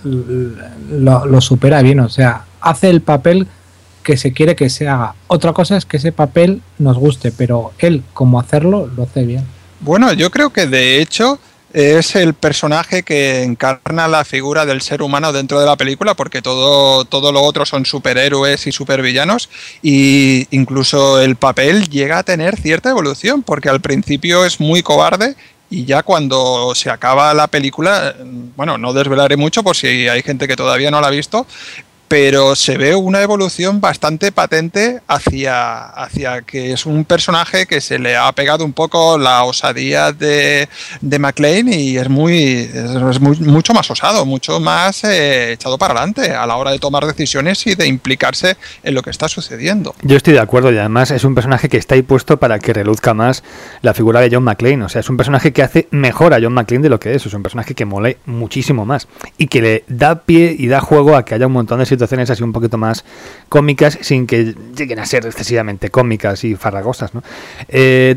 lo, lo supera bien. O sea, hace el papel que se quiere que se haga. Otra cosa es que ese papel nos guste, pero él, como hacerlo, lo hace bien. Bueno, yo creo que de hecho es el personaje que encarna la figura del ser humano dentro de la película, porque todo, todo lo otro son superhéroes y supervillanos, y incluso el papel llega a tener cierta evolución, porque al principio es muy cobarde y ya cuando se acaba la película, bueno, no desvelaré mucho por si hay gente que todavía no la ha visto, pero se ve una evolución bastante patente hacia, hacia que es un personaje que se le ha pegado un poco la osadía de, de McClane y es muy es muy, mucho más osado, mucho más eh, echado para adelante a la hora de tomar decisiones y de implicarse en lo que está sucediendo. Yo estoy de acuerdo y además es un personaje que está ahí puesto para que reluzca más la figura de John McClane. O sea, es un personaje que hace mejor a John McClane de lo que es. Es un personaje que mole muchísimo más y que le da pie y da juego a que haya un montón de situaciones situaciones así un poquito más cómicas sin que lleguen a ser excesivamente cómicas y farragosas, ¿no? Eh,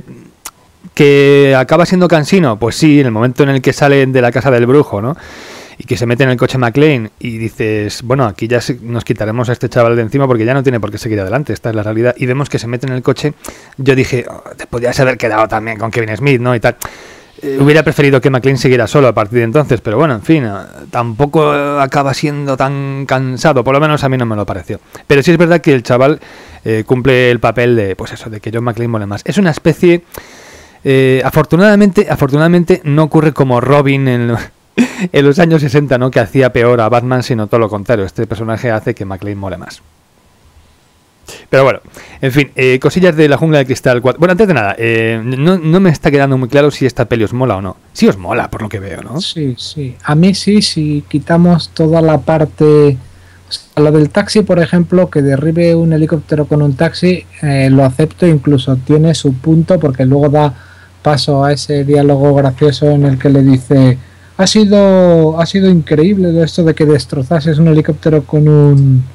¿que acaba siendo cansino? Pues sí, en el momento en el que salen de la casa del brujo, ¿no? Y que se mete en el coche McClane y dices, bueno, aquí ya nos quitaremos a este chaval de encima porque ya no tiene por qué seguir adelante, esta es la realidad, y vemos que se mete en el coche. Yo dije, oh, te podías haber quedado también con Kevin Smith, ¿no? Y tal. Hubiera preferido que McClane siguiera solo a partir de entonces, pero bueno, en fin, tampoco acaba siendo tan cansado, por lo menos a mí no me lo pareció. Pero sí es verdad que el chaval eh, cumple el papel de, pues eso, de que John McClane mole más. Es una especie, eh, afortunadamente, afortunadamente no ocurre como Robin en, en los años sesenta, ¿no? Que hacía peor a Batman, sino todo lo contrario. Este personaje hace que McClane mole más. Pero bueno, en fin, eh, cosillas de La Jungla de Cristal cuatro. Bueno, antes de nada, eh, no, no me está quedando muy claro si esta peli os mola o no. Sí os mola, por lo que veo, ¿no? Sí, sí. A mí sí, si quitamos toda la parte... O sea, lo del taxi, por ejemplo, que derribe un helicóptero con un taxi, eh, lo acepto, incluso tiene su punto, porque luego da paso a ese diálogo gracioso en el que le dice... Ha sido, ha sido increíble esto de que destrozases un helicóptero con un...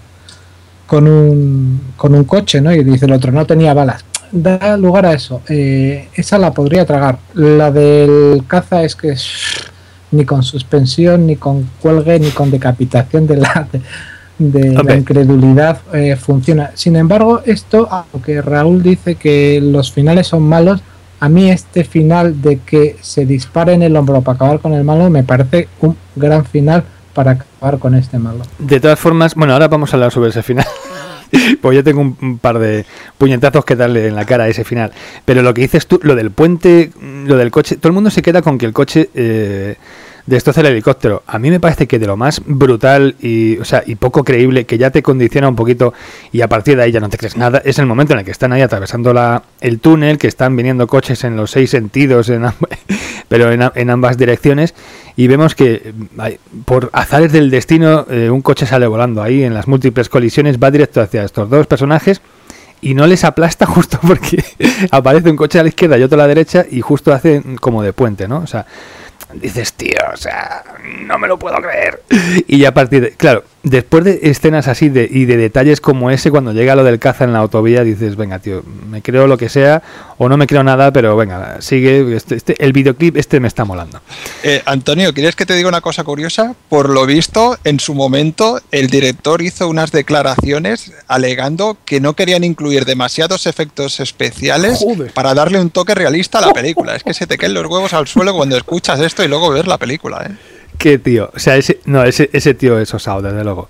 con un con un coche, ¿no? Y dice el otro, no tenía balas. Da lugar a eso. Eh, esa la podría tragar. La del caza es que es, ni con suspensión, ni con cuelgue, ni con decapitación de la, de, de la incredulidad eh, funciona. Sin embargo, esto, aunque Raúl dice que los finales son malos, a mí este final de que se dispare en el hombro para acabar con el malo me parece un gran final para acabar con este malo. De todas formas, bueno, ahora vamos a hablar sobre ese final. Pues yo tengo un, un par de puñetazos que darle en la cara a ese final. Pero lo que dices tú, lo del puente, lo del coche, todo el mundo se queda con que el coche eh, destroza el helicóptero. A mí me parece que de lo más brutal y, o sea, y poco creíble, que ya te condiciona un poquito y a partir de ahí ya no te crees nada, es el momento en el que están ahí atravesando la, el túnel, que están viniendo coches en los seis sentidos, en amb- pero en, en ambas direcciones, y vemos que por azares del destino eh, un coche sale volando ahí en las múltiples colisiones, va directo hacia estos dos personajes y no les aplasta justo porque aparece un coche a la izquierda y otro a la derecha y justo hace como de puente, ¿no? O sea, dices, tío, o sea, no me lo puedo creer. Y a partir de, claro, después de escenas así de, y de detalles como ese, cuando llega lo del caza en la autovía, dices, venga, tío, me creo lo que sea o no me creo nada, pero venga, sigue, este, este, el videoclip este me está molando. Eh, Antonio, ¿quieres que te diga una cosa curiosa? Por lo visto, en su momento, el director hizo unas declaraciones alegando que no querían incluir demasiados efectos especiales Joder. para darle un toque realista a la película. Es que se te caen los huevos al suelo cuando escuchas esto y luego ves la película, ¿eh? Qué tío, o sea, ese, no, ese, ese tío es osado, desde luego.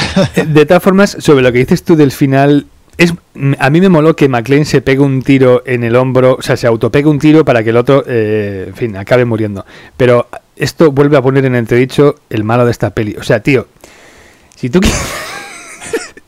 De todas formas, sobre lo que dices tú del final, es, a mí me moló que McClane se pegue un tiro en el hombro, o sea, se autopegue un tiro para que el otro, eh, en fin, acabe muriendo. Pero esto vuelve a poner en entredicho el malo de esta peli. O sea, tío, si tú quieres...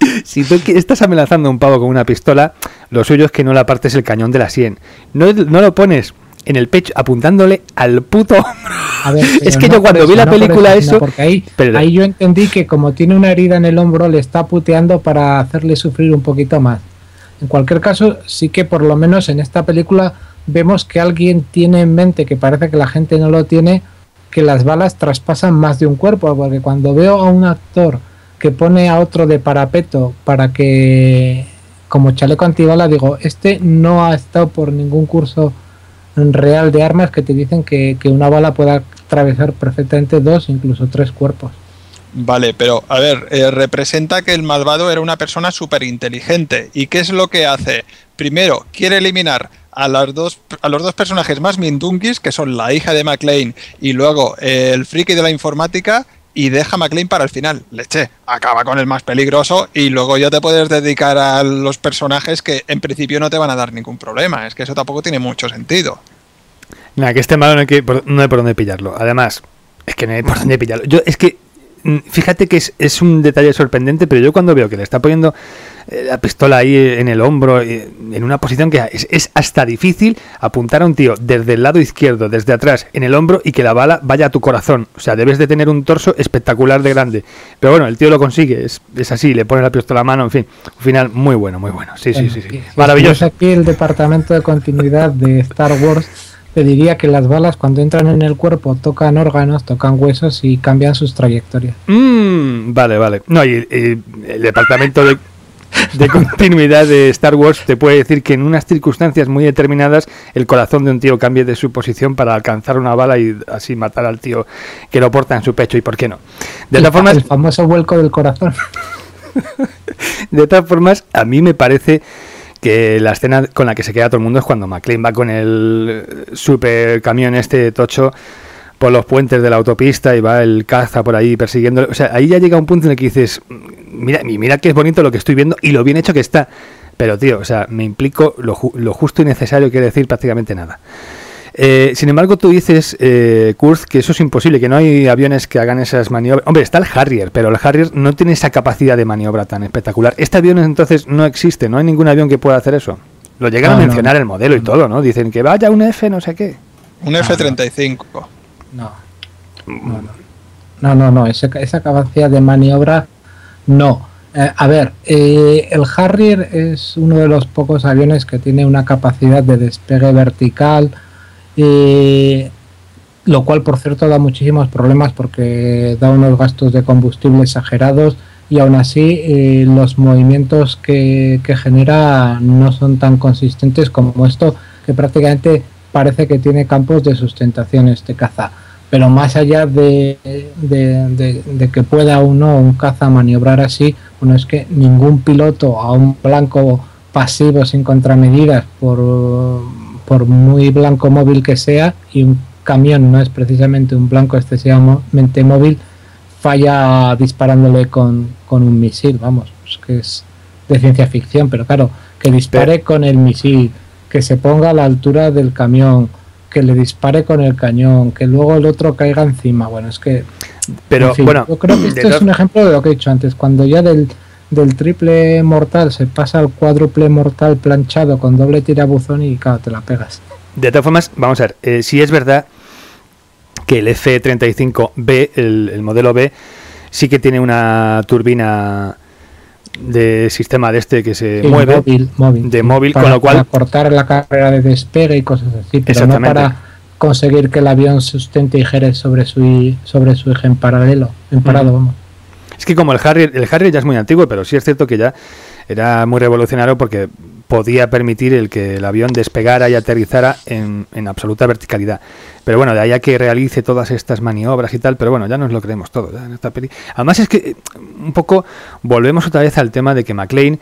Si tú estás amenazando a un pavo con una pistola, lo suyo es que no le apartes el cañón de la sien. No, no lo pones en el pecho apuntándole al puto hombro. A ver, es que no yo cuando eso, vi la no película eso, eso... Porque ahí, pero... ahí yo entendí que como tiene una herida en el hombro, le está puteando para hacerle sufrir un poquito más. En cualquier caso, sí que por lo menos en esta película vemos que alguien tiene en mente, que parece que la gente no lo tiene, que las balas traspasan más de un cuerpo, porque cuando veo a un actor que pone a otro de parapeto para que, como chaleco antibala, digo, este no ha estado por ningún curso real de armas que te dicen que, que una bala pueda atravesar perfectamente dos, incluso tres cuerpos. Vale, pero a ver, eh, representa que el malvado era una persona súper inteligente. ¿Y qué es lo que hace? Primero, quiere eliminar a, las dos, a los dos personajes más mindunguis, que son la hija de McClane y luego eh, el friki de la informática, y deja a McClane para el final. Leche, acaba con el más peligroso y luego ya te puedes dedicar a los personajes que en principio no te van a dar ningún problema. Es que eso tampoco tiene mucho sentido. Nada, que este malo no hay, que, no hay por dónde pillarlo. Además, es que no hay por dónde pillarlo. Yo, es que, fíjate que es, es un detalle sorprendente, pero yo cuando veo que le está poniendo la pistola ahí en el hombro, en una posición que es, es hasta difícil apuntar a un tío desde el lado izquierdo, desde atrás, en el hombro, y que la bala vaya a tu corazón. O sea, debes de tener un torso espectacular de grande. Pero bueno, el tío lo consigue, es, es así, le pone la pistola a mano, en fin. Un final muy bueno, muy bueno. Sí, sí, sí, sí. Maravilloso. Aquí el departamento de continuidad de Star Wars te diría que las balas cuando entran en el cuerpo tocan órganos, tocan huesos y cambian sus trayectorias. Mm, vale, vale. No, y, y el departamento de, de continuidad de Star Wars te puede decir que en unas circunstancias muy determinadas el corazón de un tío cambie de su posición para alcanzar una bala y así matar al tío que lo porta en su pecho, y por qué no. De el, todas formas, el famoso vuelco del corazón. De todas formas, a mí me parece que la escena con la que se queda todo el mundo es cuando McClane va con el super camión este tocho por los puentes de la autopista y va el caza por ahí persiguiendo. O sea, ahí ya llega un punto en el que dices, mira, mira que es bonito lo que estoy viendo y lo bien hecho que está. Pero, tío, o sea, me implico lo, ju- lo justo y necesario, quiere decir prácticamente nada. Eh, sin embargo, tú dices, eh, Kurz, que eso es imposible, que no hay aviones que hagan esas maniobras. Hombre, está el Harrier, pero el Harrier no tiene esa capacidad de maniobra tan espectacular. Este avión entonces no existe, no hay ningún avión que pueda hacer eso. Lo llegan no, a mencionar no, el modelo y todo, ¿no? Dicen que vaya un F no sé qué. Un F treinta y cinco. No. No, no, no, no. Esa, esa capacidad de maniobra, no. Eh, a ver, eh, el Harrier es uno de los pocos aviones que tiene una capacidad de despegue vertical, Eh, lo cual por cierto da muchísimos problemas porque da unos gastos de combustible exagerados y aún así eh, los movimientos que, que genera no son tan consistentes como esto, que prácticamente parece que tiene campos de sustentación este caza. Pero más allá de, de, de, de que pueda uno un caza maniobrar así, bueno, es que ningún piloto a un blanco pasivo sin contramedidas por por muy blanco móvil que sea, y un camión no es precisamente un blanco excesivamente móvil, falla disparándole con, con un misil, vamos, pues que es de ciencia ficción, pero claro, que dispare pero... con el misil, que se ponga a la altura del camión, que le dispare con el cañón, que luego el otro caiga encima, bueno, es que... Pero en fin, bueno, yo creo que esto es un ejemplo de lo que he dicho antes, cuando ya del... del triple mortal se pasa al cuádruple mortal planchado con doble tirabuzón y claro, te la pegas. De todas formas, vamos a ver, eh, si es verdad que el F treinta y cinco B, el, el modelo B, sí que tiene una turbina de sistema de este que se sí, mueve, móvil, móvil, de móvil, para, con lo cual... Para cortar la carrera de despegue y cosas así, pero no para conseguir que el avión sustente y gire sobre su, sobre su eje en paralelo, en parado, mm. vamos. Es que como el Harrier, el Harrier ya es muy antiguo, pero sí es cierto que ya era muy revolucionario porque podía permitir el que el avión despegara y aterrizara en, en absoluta verticalidad. Pero bueno, de ahí a que realice todas estas maniobras y tal, pero bueno, ya nos lo creemos todo ya en esta peli. Además es que un poco volvemos otra vez al tema de que McClane,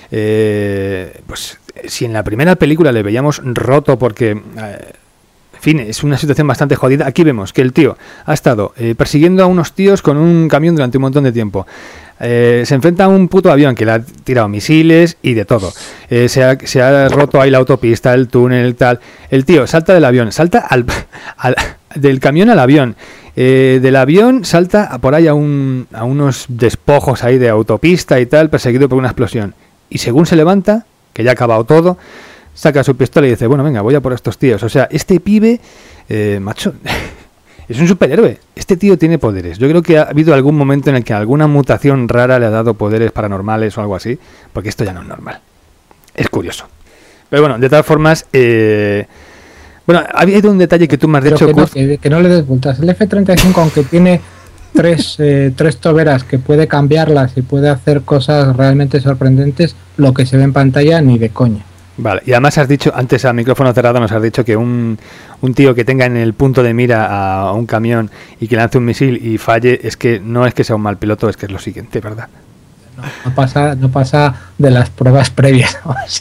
eh, pues si en la primera película le veíamos roto porque... Eh, En fin, es una situación bastante jodida. Aquí vemos que el tío ha estado eh, persiguiendo a unos tíos con un camión durante un montón de tiempo. Eh, se enfrenta a un puto avión que le ha tirado misiles y de todo. Eh, se, ha, se ha roto ahí la autopista, el túnel, tal. El tío salta del avión, salta al, al, del camión al avión. Eh, del avión salta por ahí a, un, a unos despojos ahí de autopista y tal, perseguido por una explosión. Y según se levanta, que ya ha acabado todo, saca su pistola y dice, bueno, venga, voy a por estos tíos. O sea, este pibe, eh, macho, es un superhéroe. Este tío tiene poderes. Yo creo que ha habido algún momento en el que alguna mutación rara le ha dado poderes paranormales o algo así, porque esto ya no es normal. Es curioso. Pero bueno, de todas formas, eh, bueno, había un detalle que tú me has dicho, que no, que, que no le des vueltas. El F treinta y cinco, aunque tiene tres, eh, tres toberas que puede cambiarlas y puede hacer cosas realmente sorprendentes, lo que se ve en pantalla ni de coña. Vale, y además has dicho, antes a micrófono cerrado nos has dicho que un, un tío que tenga en el punto de mira a un camión y que lance un misil y falle, es que no es que sea un mal piloto, es que es lo siguiente, ¿verdad? No, no pasa, no pasa de las pruebas previas.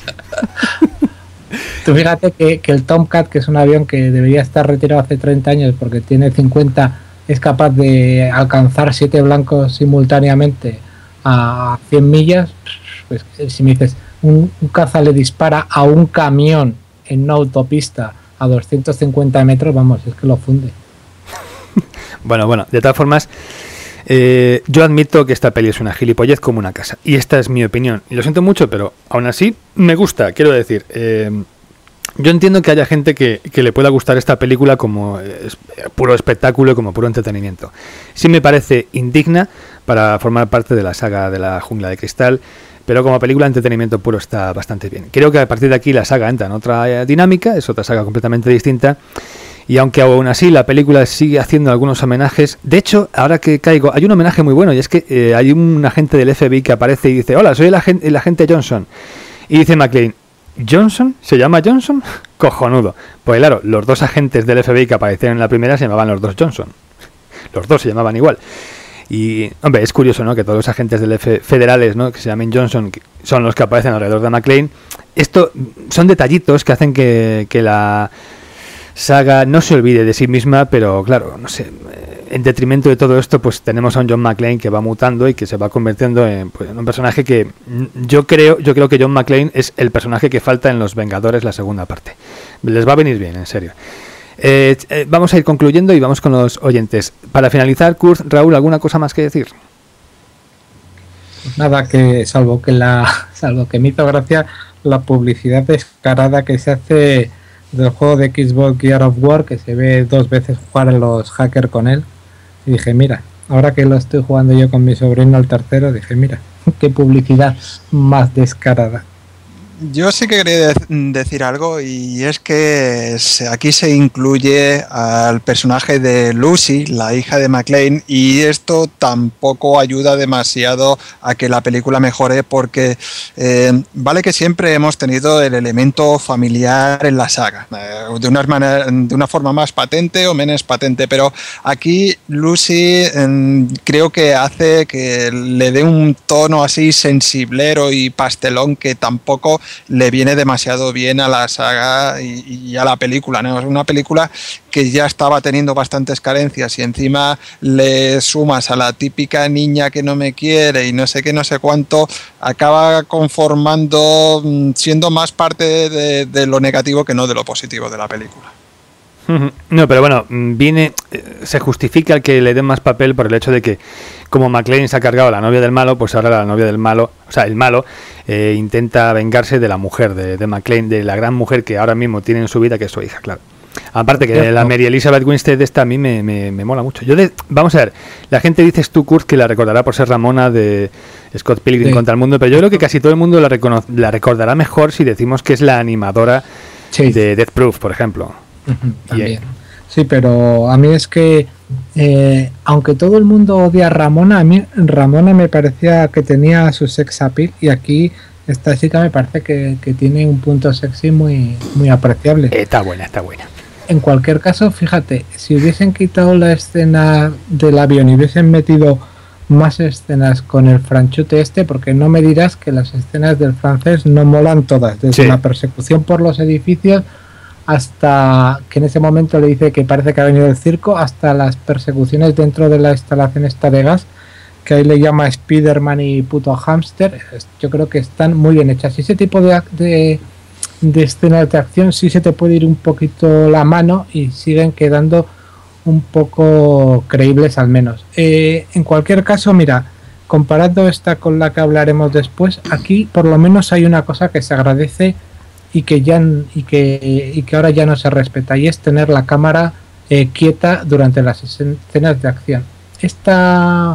Tú fíjate que, que el Tomcat, que es un avión que debería estar retirado hace treinta años porque tiene cincuenta, es capaz de alcanzar siete blancos simultáneamente a cien millas. Pues si me dices, un, un caza le dispara a un camión en una autopista a doscientos cincuenta metros, vamos, es que lo funde. Bueno, bueno, de todas formas, eh, yo admito que esta peli es una gilipollez como una casa, y esta es mi opinión, y lo siento mucho, pero aún así me gusta, quiero decir, eh, yo entiendo que haya gente que, que le pueda gustar esta película como eh, puro espectáculo y como puro entretenimiento. Sí me parece indigna para formar parte de la saga de la Jungla de Cristal, pero como película de entretenimiento puro está bastante bien. Creo que a partir de aquí la saga entra en otra dinámica, es otra saga completamente distinta, y aunque aún así la película sigue haciendo algunos homenajes, de hecho, ahora que caigo, hay un homenaje muy bueno, y es que eh, hay un agente del F B I que aparece y dice, hola, soy el agente, el agente Johnson, y dice McClane, ¿Johnson? ¿Se llama Johnson? Cojonudo. Pues claro, los dos agentes del F B I que aparecieron en la primera se llamaban los dos Johnson. Los dos se llamaban igual. Y, hombre, es curioso, ¿no?, que todos los agentes del F federales, ¿no?, que se llamen Johnson, que son los que aparecen alrededor de McClane. Esto son detallitos que hacen que, que la saga no se olvide de sí misma, pero claro, no sé, en detrimento de todo esto, pues tenemos a un John McClane que va mutando y que se va convirtiendo en, pues, en un personaje que yo creo, yo creo que John McClane es el personaje que falta en Los Vengadores, la segunda parte. Les va a venir bien, en serio. Eh, eh, vamos a ir concluyendo y vamos con los oyentes. Para finalizar, Kurt, Raúl, ¿alguna cosa más que decir? Nada, que salvo que la salvo que me hizo gracia la publicidad descarada que se hace del juego de Xbox Gears of War, que se ve dos veces jugar a los hackers con él, y dije, mira, ahora que lo estoy jugando yo con mi sobrino al tercero, dije, mira, qué publicidad más descarada. Yo sí que quería de- decir algo, y es que se- aquí se incluye al personaje de Lucy, la hija de McClane, y esto tampoco ayuda demasiado a que la película mejore, porque eh, vale que siempre hemos tenido el elemento familiar en la saga, eh, de, una manera, de una forma más patente o menos patente, pero aquí Lucy eh, creo que hace que le dé un tono así sensiblero y pastelón que tampoco le viene demasiado bien a la saga y, y a la película, ¿no? Es una película que ya estaba teniendo bastantes carencias y encima le sumas a la típica niña que no me quiere y no sé qué, no sé cuánto, acaba conformando, siendo más parte de, de lo negativo que no de lo positivo de la película. No, pero bueno, viene, se justifica el que le den más papel por el hecho de que, como McClane se ha cargado a la novia del malo, pues ahora la novia del malo, o sea, el malo, eh, intenta vengarse de la mujer de, de McClane, de la gran mujer que ahora mismo tiene en su vida, que es su hija, claro. Aparte que Cierto. La Mary Elizabeth Winstead esta a mí me, me, me mola mucho. Yo de, vamos a ver, la gente dices tú, Kurt, que la recordará por ser Ramona de Scott Pilgrim sí. contra el mundo, pero yo creo que casi todo el mundo la, recono- la recordará mejor si decimos que es la animadora sí. de Death Proof, por ejemplo. También. Sí, pero a mí es que eh, aunque todo el mundo odia a Ramona, a mí Ramona me parecía que tenía su sex appeal, y aquí esta chica me parece que, que tiene un punto sexy muy, muy apreciable. Está buena, está buena. En cualquier caso, fíjate, si hubiesen quitado la escena del avión y hubiesen metido más escenas con el franchute este, porque no me dirás que las escenas del francés no molan todas, desde sí. la persecución por los edificios hasta que en ese momento le dice que parece que ha venido del circo, hasta las persecuciones dentro de la instalación esta de gas, que ahí le llama Spiderman y puto hámster. Yo creo que están muy bien hechas. Y ese tipo de, de, de escenas de acción sí se te puede ir un poquito la mano y siguen quedando un poco creíbles al menos. Eh, en cualquier caso, mira, comparando esta con la que hablaremos después, aquí por lo menos hay una cosa que se agradece y que ya y que, y que ahora ya no se respeta, y es tener la cámara eh, quieta durante las escenas de acción. Esta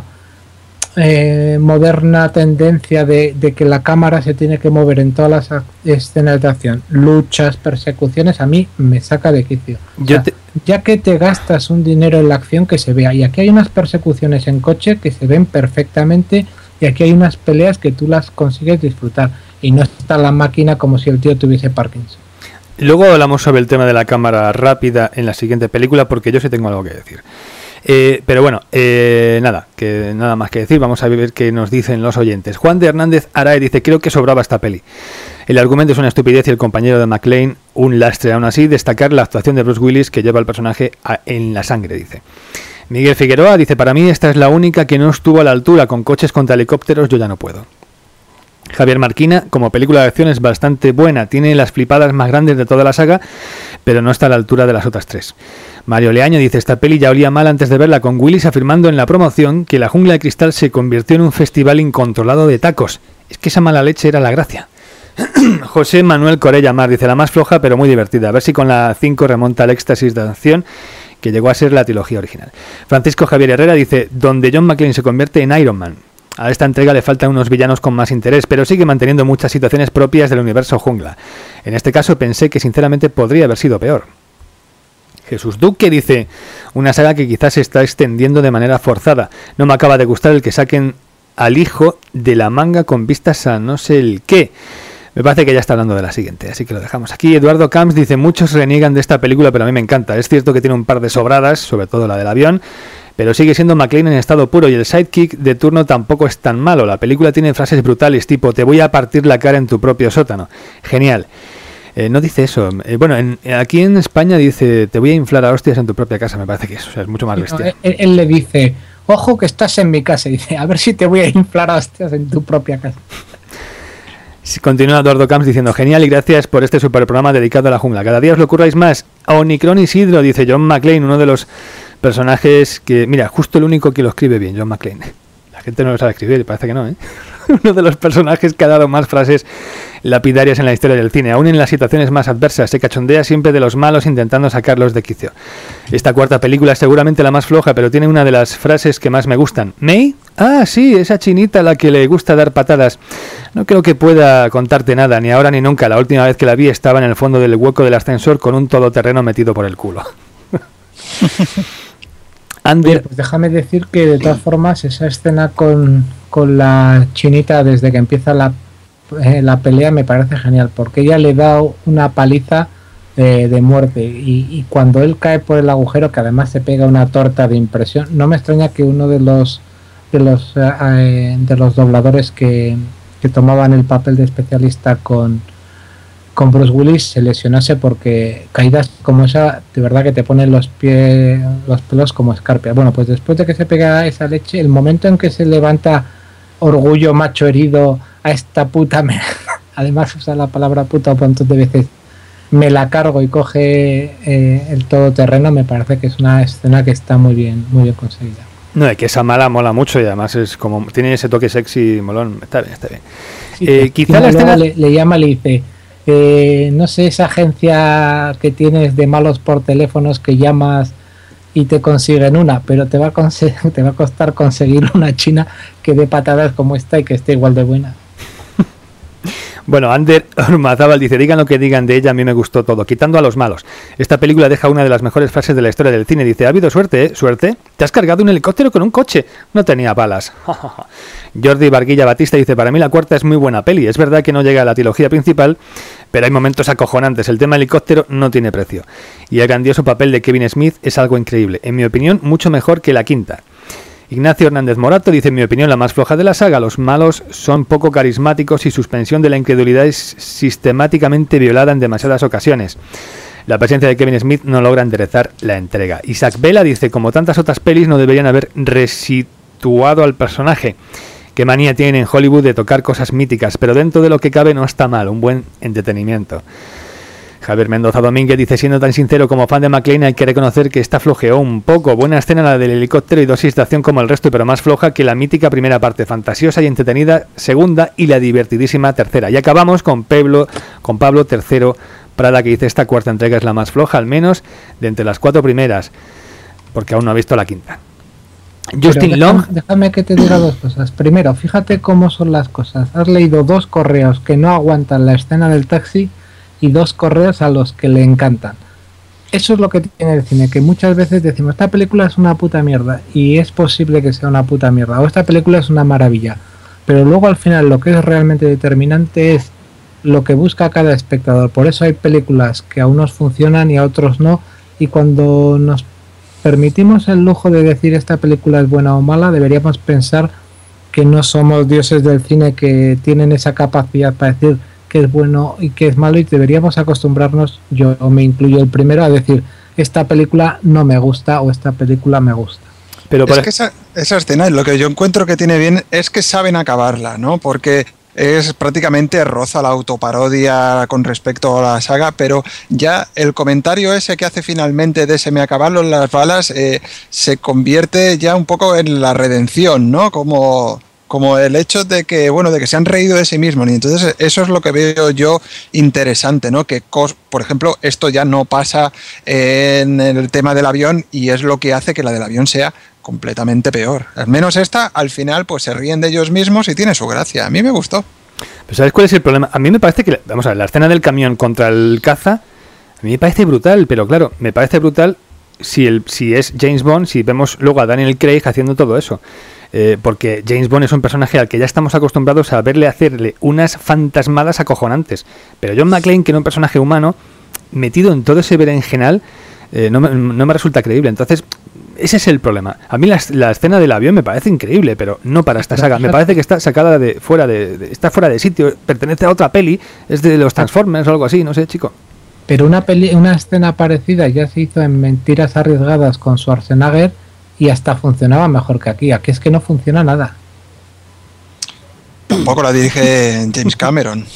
eh, moderna tendencia de, de que la cámara se tiene que mover en todas las escenas de acción, luchas, persecuciones, a mí me saca de quicio. O sea, te... ya que te gastas un dinero en la acción, que se vea, y aquí hay unas persecuciones en coche que se ven perfectamente, y aquí hay unas peleas que tú las consigues disfrutar, y no está la máquina como si el tío tuviese Parkinson. Luego hablamos sobre el tema de la cámara rápida en la siguiente película, porque yo sí tengo algo que decir. Eh, pero bueno, eh, nada, que nada más que decir, vamos a ver qué nos dicen los oyentes. Juan de Hernández Arae dice: creo que sobraba esta peli. El argumento es una estupidez y el compañero de McClane un lastre. Aún así, destacar la actuación de Bruce Willis, que lleva al personaje a, en la sangre, dice. Miguel Figueroa dice: para mí esta es la única que no estuvo a la altura, con coches contra helicópteros yo ya no puedo. Javier Marquina, como película de acción es bastante buena, tiene las flipadas más grandes de toda la saga, pero no está a la altura de las otras tres. Mario Leaño dice: esta peli ya olía mal antes de verla, con Willis afirmando en la promoción que La Jungla de Cristal se convirtió en un festival incontrolado de tacos. Es que esa mala leche era la gracia. José Manuel Corella Mar dice: la más floja pero muy divertida, a ver si con la cinco remonta al éxtasis de acción que llegó a ser la trilogía original. Francisco Javier Herrera dice: donde John McClane se convierte en Iron Man. A esta entrega le faltan unos villanos con más interés, pero sigue manteniendo muchas situaciones propias del universo Jungla. En este caso pensé que sinceramente podría haber sido peor. Jesús Duque dice: una saga que quizás se está extendiendo de manera forzada. No me acaba de gustar el que saquen al hijo de la manga con vistas a no sé el qué. Me parece que ya está hablando de la siguiente, así que lo dejamos aquí. Eduardo Camps dice: muchos reniegan de esta película, pero a mí me encanta. Es cierto que tiene un par de sobradas, sobre todo la del avión, pero sigue siendo McClane en estado puro, y el sidekick de turno tampoco es tan malo. La película tiene frases brutales tipo: te voy a partir la cara en tu propio sótano. Genial. Eh, no dice eso. Eh, bueno, en, aquí en España dice: te voy a inflar a hostias en tu propia casa. Me parece que eso, o sea, es mucho más bestia. No, él, él le dice: ojo que estás en mi casa. Y dice: a ver si te voy a inflar a hostias en tu propia casa. Continúa Eduardo Camps diciendo: genial y gracias por este super programa dedicado a la jungla. Cada día os lo curráis más. Omicron Isidro dice: John McClane, uno de los personajes que... Mira, justo el único que lo escribe bien, John McClane. La gente no lo sabe escribir, parece que no, ¿eh? Uno de los personajes que ha dado más frases lapidarias en la historia del cine. Aún en las situaciones más adversas, se cachondea siempre de los malos intentando sacarlos de quicio. Esta cuarta película es seguramente la más floja, pero tiene una de las frases que más me gustan. ¿May? Ah, sí, esa chinita a la que le gusta dar patadas. No creo que pueda contarte nada, ni ahora ni nunca. La última vez que la vi estaba en el fondo del hueco del ascensor con un todoterreno metido por el culo. Oye, pues déjame decir que de todas formas esa escena con, con la chinita desde que empieza la, eh, la pelea me parece genial, porque ella le da una paliza eh, de muerte, y, y cuando él cae por el agujero, que además se pega una torta de impresión, no me extraña que uno de los de los eh, de los dobladores que, que tomaban el papel de especialista con con Bruce Willis se lesionase, porque caídas como esa de verdad que te ponen los pies, los pelos como escarpia. Bueno, pues después de que se pega esa leche, el momento en que se levanta orgullo macho herido a esta puta me... además usa la palabra puta un montón de veces, me la cargo y coge eh, el todoterreno, me parece que es una escena que está muy bien, muy bien conseguida. No, es que esa mala mola mucho, y además es como tiene ese toque sexy molón. Está bien, está bien. Sí, eh, quizá la escena... le, le llama, le dice: Eh, no sé, esa agencia que tienes de malos por teléfonos que llamas y te consiguen una, pero te va a conse- te va a costar conseguir una china que dé patadas como esta y que esté igual de buena. Bueno, Ander Ormazábal dice: digan lo que digan de ella, a mí me gustó todo, quitando a los malos. Esta película deja una de las mejores frases de la historia del cine. Dice: ha habido suerte, ¿eh? ¿Suerte? ¿Te has cargado un helicóptero con un coche? No tenía balas. Jordi Barguilla Batista dice: para mí la cuarta es muy buena peli. Es verdad que no llega a la trilogía principal, pero hay momentos acojonantes. El tema helicóptero no tiene precio. Y el grandioso papel de Kevin Smith es algo increíble. En mi opinión, mucho mejor que la quinta. Ignacio Hernández Morato dice: en mi opinión la más floja de la saga. Los malos son poco carismáticos y suspensión de la incredulidad es sistemáticamente violada en demasiadas ocasiones. La presencia de Kevin Smith no logra enderezar la entrega. Isaac Vela dice: como tantas otras pelis no deberían haber resituado al personaje. Qué manía tienen en Hollywood de tocar cosas míticas, pero dentro de lo que cabe no está mal, un buen entretenimiento. Javier Mendoza Domínguez dice, siendo tan sincero como fan de McClane, hay que reconocer que esta flojeó un poco. Buena escena la del helicóptero y dosis de acción como el resto, pero más floja que la mítica primera parte, fantasiosa y entretenida segunda y la divertidísima tercera. Y acabamos con Pablo, con Pablo Tercero Prada, que dice, esta cuarta entrega es la más floja, al menos de entre las cuatro primeras, porque aún no ha visto la quinta. Justin déjame, Long. Déjame que te diga dos cosas. Primero, fíjate cómo son las cosas. Has leído dos correos que no aguantan la escena del taxi y dos correos a los que le encantan. Eso es lo que tiene el cine, que muchas veces decimos, esta película es una puta mierda, y es posible que sea una puta mierda, o esta película es una maravilla, pero luego al final lo que es realmente determinante es lo que busca cada espectador. Por eso hay películas que a unos funcionan y a otros no, y cuando nos permitimos el lujo de decir esta película es buena o mala, deberíamos pensar que no somos dioses del cine que tienen esa capacidad para decir que es bueno y que es malo, y deberíamos acostumbrarnos, yo me incluyo el primero, a decir esta película no me gusta o esta película me gusta. Pero es que esa, esa escena, lo que yo encuentro que tiene bien es que saben acabarla, ¿no? Porque es prácticamente roza la autoparodia con respecto a la saga, pero ya el comentario ese que hace finalmente de se me acabaron las balas eh, se convierte ya un poco en la redención, ¿no? Como... como el hecho de que, bueno, de que se han reído de sí mismos, y entonces eso es lo que veo yo interesante, ¿no? Que, por ejemplo, esto ya no pasa en el tema del avión, y es lo que hace que la del avión sea completamente peor. Al menos esta, al final, pues se ríen de ellos mismos y tiene su gracia. A mí me gustó. Pero ¿sabes cuál es el problema? A mí me parece que, vamos a ver, la escena del camión contra el caza, a mí me parece brutal, pero claro, me parece brutal si, el, si es James Bond, si vemos luego a Daniel Craig haciendo todo eso. Eh, porque James Bond es un personaje al que ya estamos acostumbrados a verle hacerle unas fantasmadas acojonantes, pero John McClane, que era un personaje humano metido en todo ese berenjenal, eh, no, me, no me resulta creíble. Entonces ese es el problema. A mí la, la escena del avión me parece increíble, pero no para esta saga. Me parece que está sacada de fuera de, de está fuera de sitio, pertenece a otra peli, es de los Transformers o algo así, no sé, chico. Pero una peli, una escena parecida ya se hizo en Mentiras Arriesgadas con Schwarzenegger, y hasta funcionaba mejor que aquí. Aquí es que no funciona nada. Tampoco la dirige James Cameron.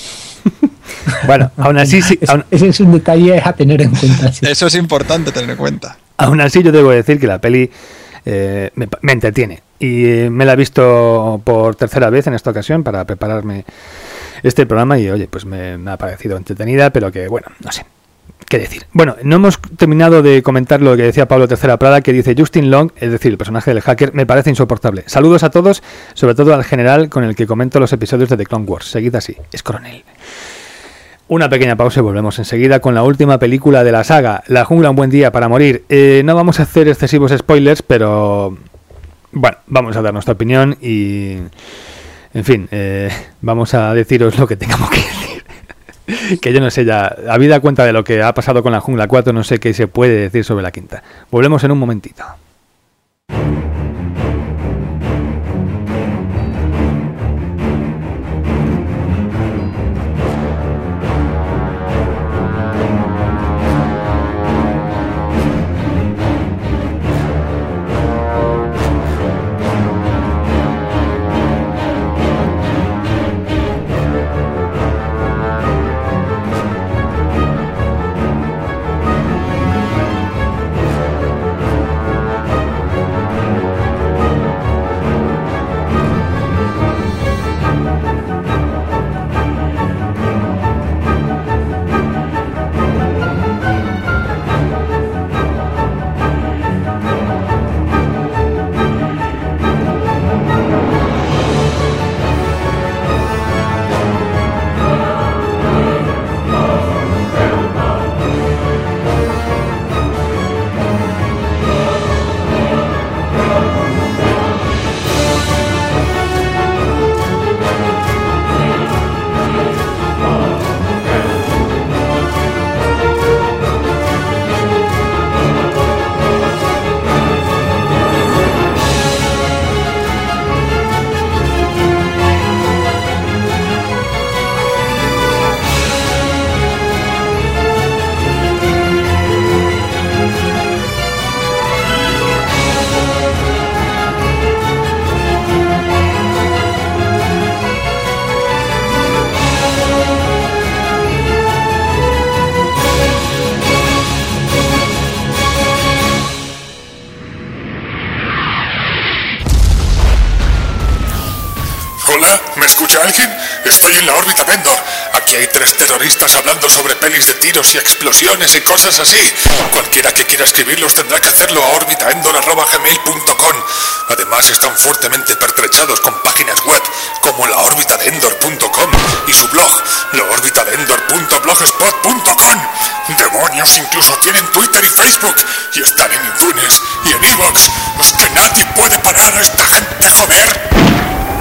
Bueno, aún así sí, aún... ese es un detalle a tener en cuenta. Sí. Eso es importante tener en cuenta. Aún así yo debo decir que la peli eh, me, me entretiene, y eh, me la he visto por tercera vez en esta ocasión para prepararme este programa, y oye, pues me, me ha parecido entretenida, pero que bueno, no sé qué decir. Bueno, no hemos terminado de comentar lo que decía Pablo Tercera Prada, que dice Justin Long, es decir, el personaje del hacker, me parece insoportable. Saludos a todos, sobre todo al general con el que comento los episodios de The Clone Wars. Seguid así, es coronel. Una pequeña pausa y volvemos enseguida con la última película de la saga, La jungla, un buen día para morir. Eh, no vamos a hacer excesivos spoilers, pero bueno, vamos a dar nuestra opinión y, en fin, eh, vamos a deciros lo que tengamos que decir. Que yo no sé ya, habida cuenta de lo que ha pasado con La jungla cuatro, no sé qué se puede decir sobre la quinta. Volvemos en un momentito. en la órbita de Endor. Aquí hay tres terroristas hablando sobre pelis de tiros y explosiones y cosas así. Cualquiera que quiera escribirlos tendrá que hacerlo a orbitaendor arroba gmail punto com. Además están fuertemente pertrechados con páginas web como la órbita de endor punto com y su blog, la órbita de endor punto blogspot punto com. ¡Demonios! Incluso tienen Twitter y Facebook y están en iTunes y en iVoox. ¡Es que nadie puede parar a esta gente, joder!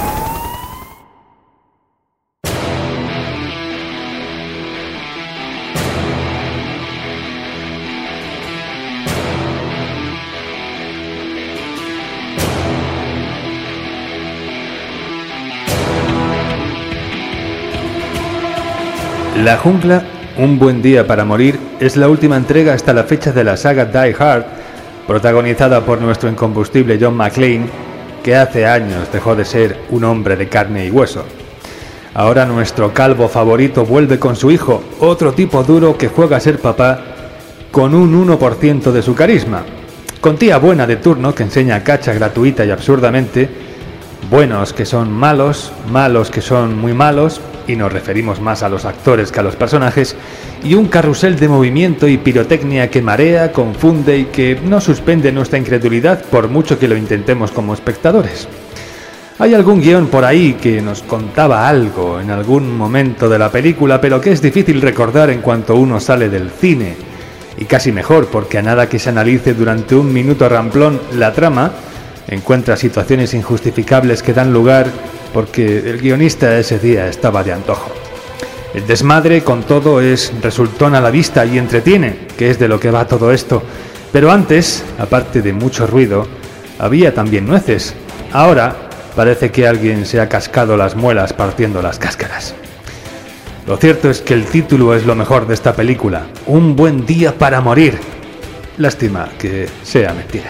La jungla, un buen día para morir, es la última entrega hasta la fecha de la saga Die Hard, protagonizada por nuestro incombustible John McClane, que hace años dejó de ser un hombre de carne y hueso. Ahora nuestro calvo favorito vuelve con su hijo, otro tipo duro que juega a ser papá, con un uno por ciento de su carisma, con tía buena de turno que enseña cacha gratuita y absurdamente, buenos que son malos, malos que son muy malos, y nos referimos más a los actores que a los personajes, y un carrusel de movimiento y pirotecnia que marea, confunde y que no suspende nuestra incredulidad por mucho que lo intentemos como espectadores. Hay algún guión por ahí que nos contaba algo en algún momento de la película, pero que es difícil recordar en cuanto uno sale del cine, y casi mejor, porque a nada que se analice durante un minuto ramplón la trama, encuentra situaciones injustificables que dan lugar porque el guionista ese día estaba de antojo. El desmadre, con todo, es resultón a la vista y entretiene, que es de lo que va todo esto. Pero antes, aparte de mucho ruido, había también nueces. Ahora parece que alguien se ha cascado las muelas partiendo las cáscaras. Lo cierto es que el título es lo mejor de esta película, Un buen día para morir. Lástima que sea mentira.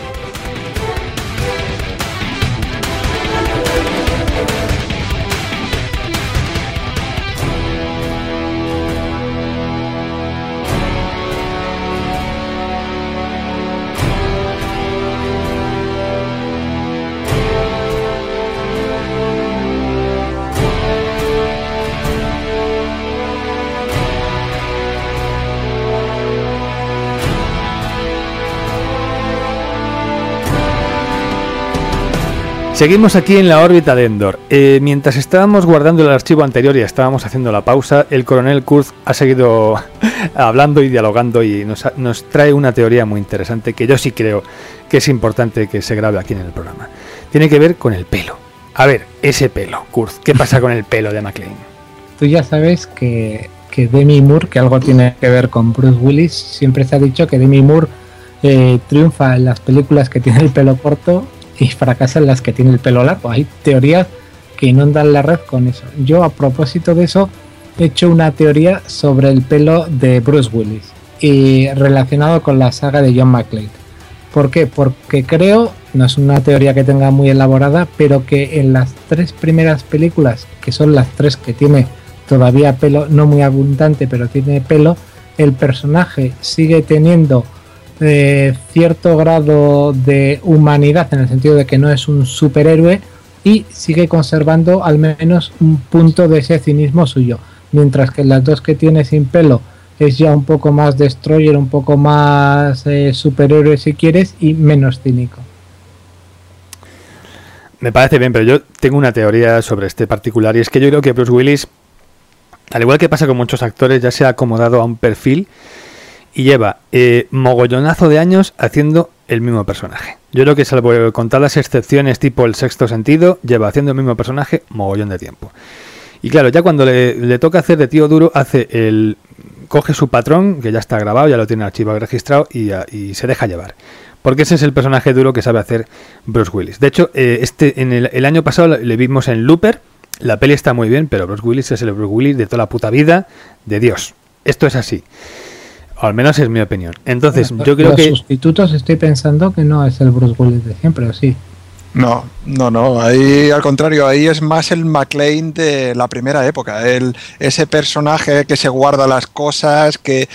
Seguimos aquí en la órbita de Endor. Eh, mientras estábamos guardando el archivo anterior y estábamos haciendo la pausa, el coronel Kurz ha seguido hablando y dialogando y nos, ha, nos trae una teoría muy interesante que yo sí creo que es importante que se grabe aquí en el programa. Tiene que ver con el pelo. A ver, ese pelo, Kurz, ¿qué pasa con el pelo de McClane? Tú ya sabes que, que Demi Moore, que algo tiene que ver con Bruce Willis, siempre se ha dicho que Demi Moore eh, triunfa en las películas que tiene el pelo corto y fracasan las que tiene el pelo largo. Hay teorías que inundan la red con eso. Yo, a propósito de eso, he hecho una teoría sobre el pelo de Bruce Willis y relacionado con la saga de John McClane. ¿Por qué? Porque creo, no es una teoría que tenga muy elaborada, pero que en las tres primeras películas, que son las tres que tiene todavía pelo, no muy abundante, pero tiene pelo, el personaje sigue teniendo Eh, cierto grado de humanidad, en el sentido de que no es un superhéroe, y sigue conservando al menos un punto de ese cinismo suyo, mientras que las dos que tiene sin pelo es ya un poco más destroyer, un poco más eh, superhéroe si quieres, y menos cínico. Me parece bien, pero yo tengo una teoría sobre este particular, y es que yo creo que Bruce Willis, al igual que pasa con muchos actores, ya se ha acomodado a un perfil y lleva eh, mogollonazo de años haciendo el mismo personaje. Yo creo que, salvo contadas excepciones tipo El Sexto Sentido, lleva haciendo el mismo personaje mogollón de tiempo. Y claro, ya cuando le, le toca hacer de tío duro, hace el coge su patrón, que ya está grabado, ya lo tiene archivado y registrado, y, y se deja llevar. Porque ese es el personaje duro que sabe hacer Bruce Willis. De hecho, eh, este en el, el año pasado le vimos en Looper. La peli está muy bien, pero Bruce Willis es el Bruce Willis de toda la puta vida de Dios. Esto es así. O al menos es mi opinión. Entonces, bueno, yo creo los que... Los sustitutos estoy pensando que no es el Bruce Willis de siempre, ¿o sí? No, no, no. Ahí, al contrario, ahí es más el McClane de la primera época. El, ese personaje que se guarda las cosas, que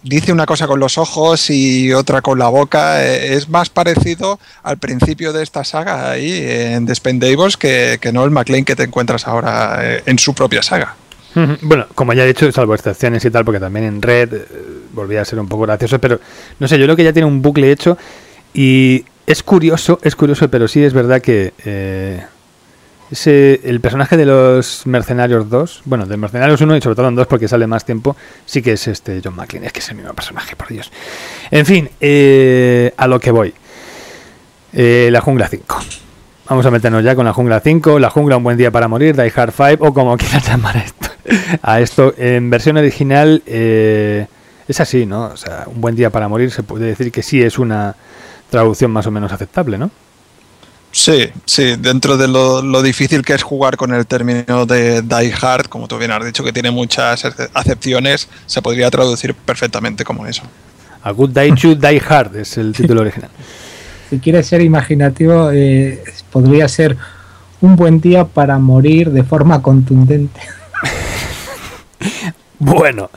dice una cosa con los ojos y otra con la boca. Es más parecido al principio de esta saga ahí en The Expendables que, que no el McClane que te encuentras ahora en su propia saga. Bueno, como ya he dicho, salvo excepciones y tal, porque también en Red eh, volvía a ser un poco gracioso, pero no sé, yo creo que ya tiene un bucle hecho y es curioso, es curioso, pero sí es verdad que eh, ese, el personaje de los Mercenarios dos, bueno, de Mercenarios uno y sobre todo en dos porque sale más tiempo, sí que es este John McClane, es que es el mismo personaje, por Dios. En fin, eh, a lo que voy. Eh, la Jungla cinco. Vamos a meternos ya con la Jungla cinco, la Jungla, un buen día para morir, Die Hard cinco o como quieras llamar esto. A esto, en versión original eh, es así, ¿no? O sea, un buen día para morir se puede decir que sí es una traducción más o menos aceptable, ¿no? Sí, sí, dentro de lo, lo difícil que es jugar con el término de Die Hard, como tú bien has dicho, que tiene muchas acepciones, se podría traducir perfectamente como eso. A Good Day to Die Hard es el título original. Si quieres ser imaginativo, eh, podría ser un buen día para morir de forma contundente. Bueno,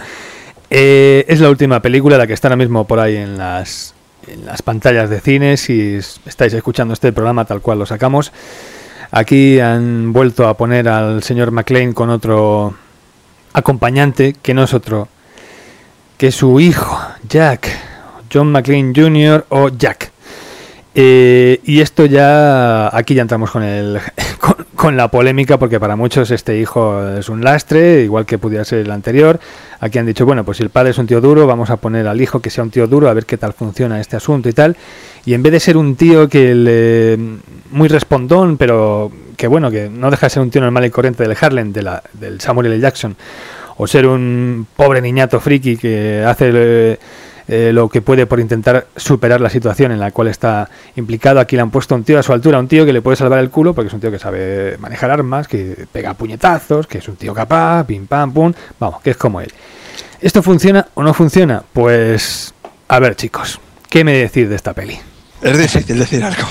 eh, es la última película, la que está ahora mismo por ahí en las, en las pantallas de cine. Si estáis escuchando este programa tal cual lo sacamos, aquí han vuelto a poner al señor McClane con otro acompañante que no es otro que su hijo, Jack, John McClane junior o Jack. Eh, y esto ya, aquí ya entramos con el con, con la polémica, porque para muchos este hijo es un lastre, igual que pudiera ser el anterior. Aquí han dicho, bueno, pues si el padre es un tío duro, vamos a poner al hijo que sea un tío duro, a ver qué tal funciona este asunto y tal. Y en vez de ser un tío que le, muy respondón, pero que bueno, que no deja de ser un tío normal y corriente del Harlem, de la, del Samuel L. Jackson, o ser un pobre niñato friki que hace eh, eh, lo que puede por intentar superar la situación en la cual está implicado. Aquí le han puesto un tío a su altura, un tío que le puede salvar el culo, porque es un tío que sabe manejar armas, que pega puñetazos, que es un tío capaz, pim pam pum, vamos, que es como él. ¿Esto funciona o no funciona? Pues a ver, chicos, ¿qué me decís de esta peli? Es difícil decir algo.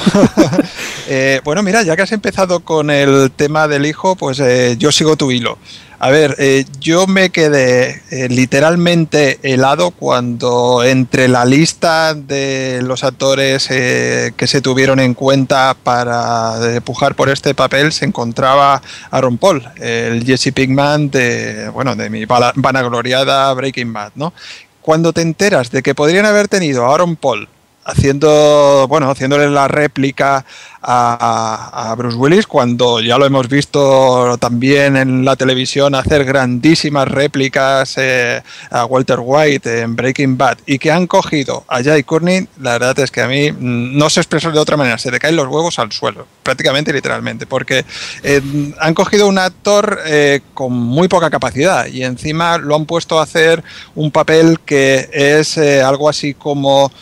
eh, bueno, mira, ya que has empezado con el tema del hijo, pues eh, yo sigo tu hilo. A ver, eh, yo me quedé eh, literalmente helado cuando entre la lista de los actores eh, que se tuvieron en cuenta para eh, pujar por este papel se encontraba Aaron Paul, el Jesse Pinkman de, bueno, de mi vanagloriada Breaking Bad, ¿no? Cuando te enteras de que podrían haber tenido a Aaron Paul haciendo, bueno, haciéndole la réplica a, a Bruce Willis, cuando ya lo hemos visto también en la televisión hacer grandísimas réplicas eh, a Walter White en Breaking Bad, y que han cogido a Jai Courtney, la verdad es que a mí no se expresó de otra manera, se te caen los huevos al suelo, prácticamente y literalmente, porque eh, han cogido un actor eh, con muy poca capacidad y encima lo han puesto a hacer un papel que es eh, algo así como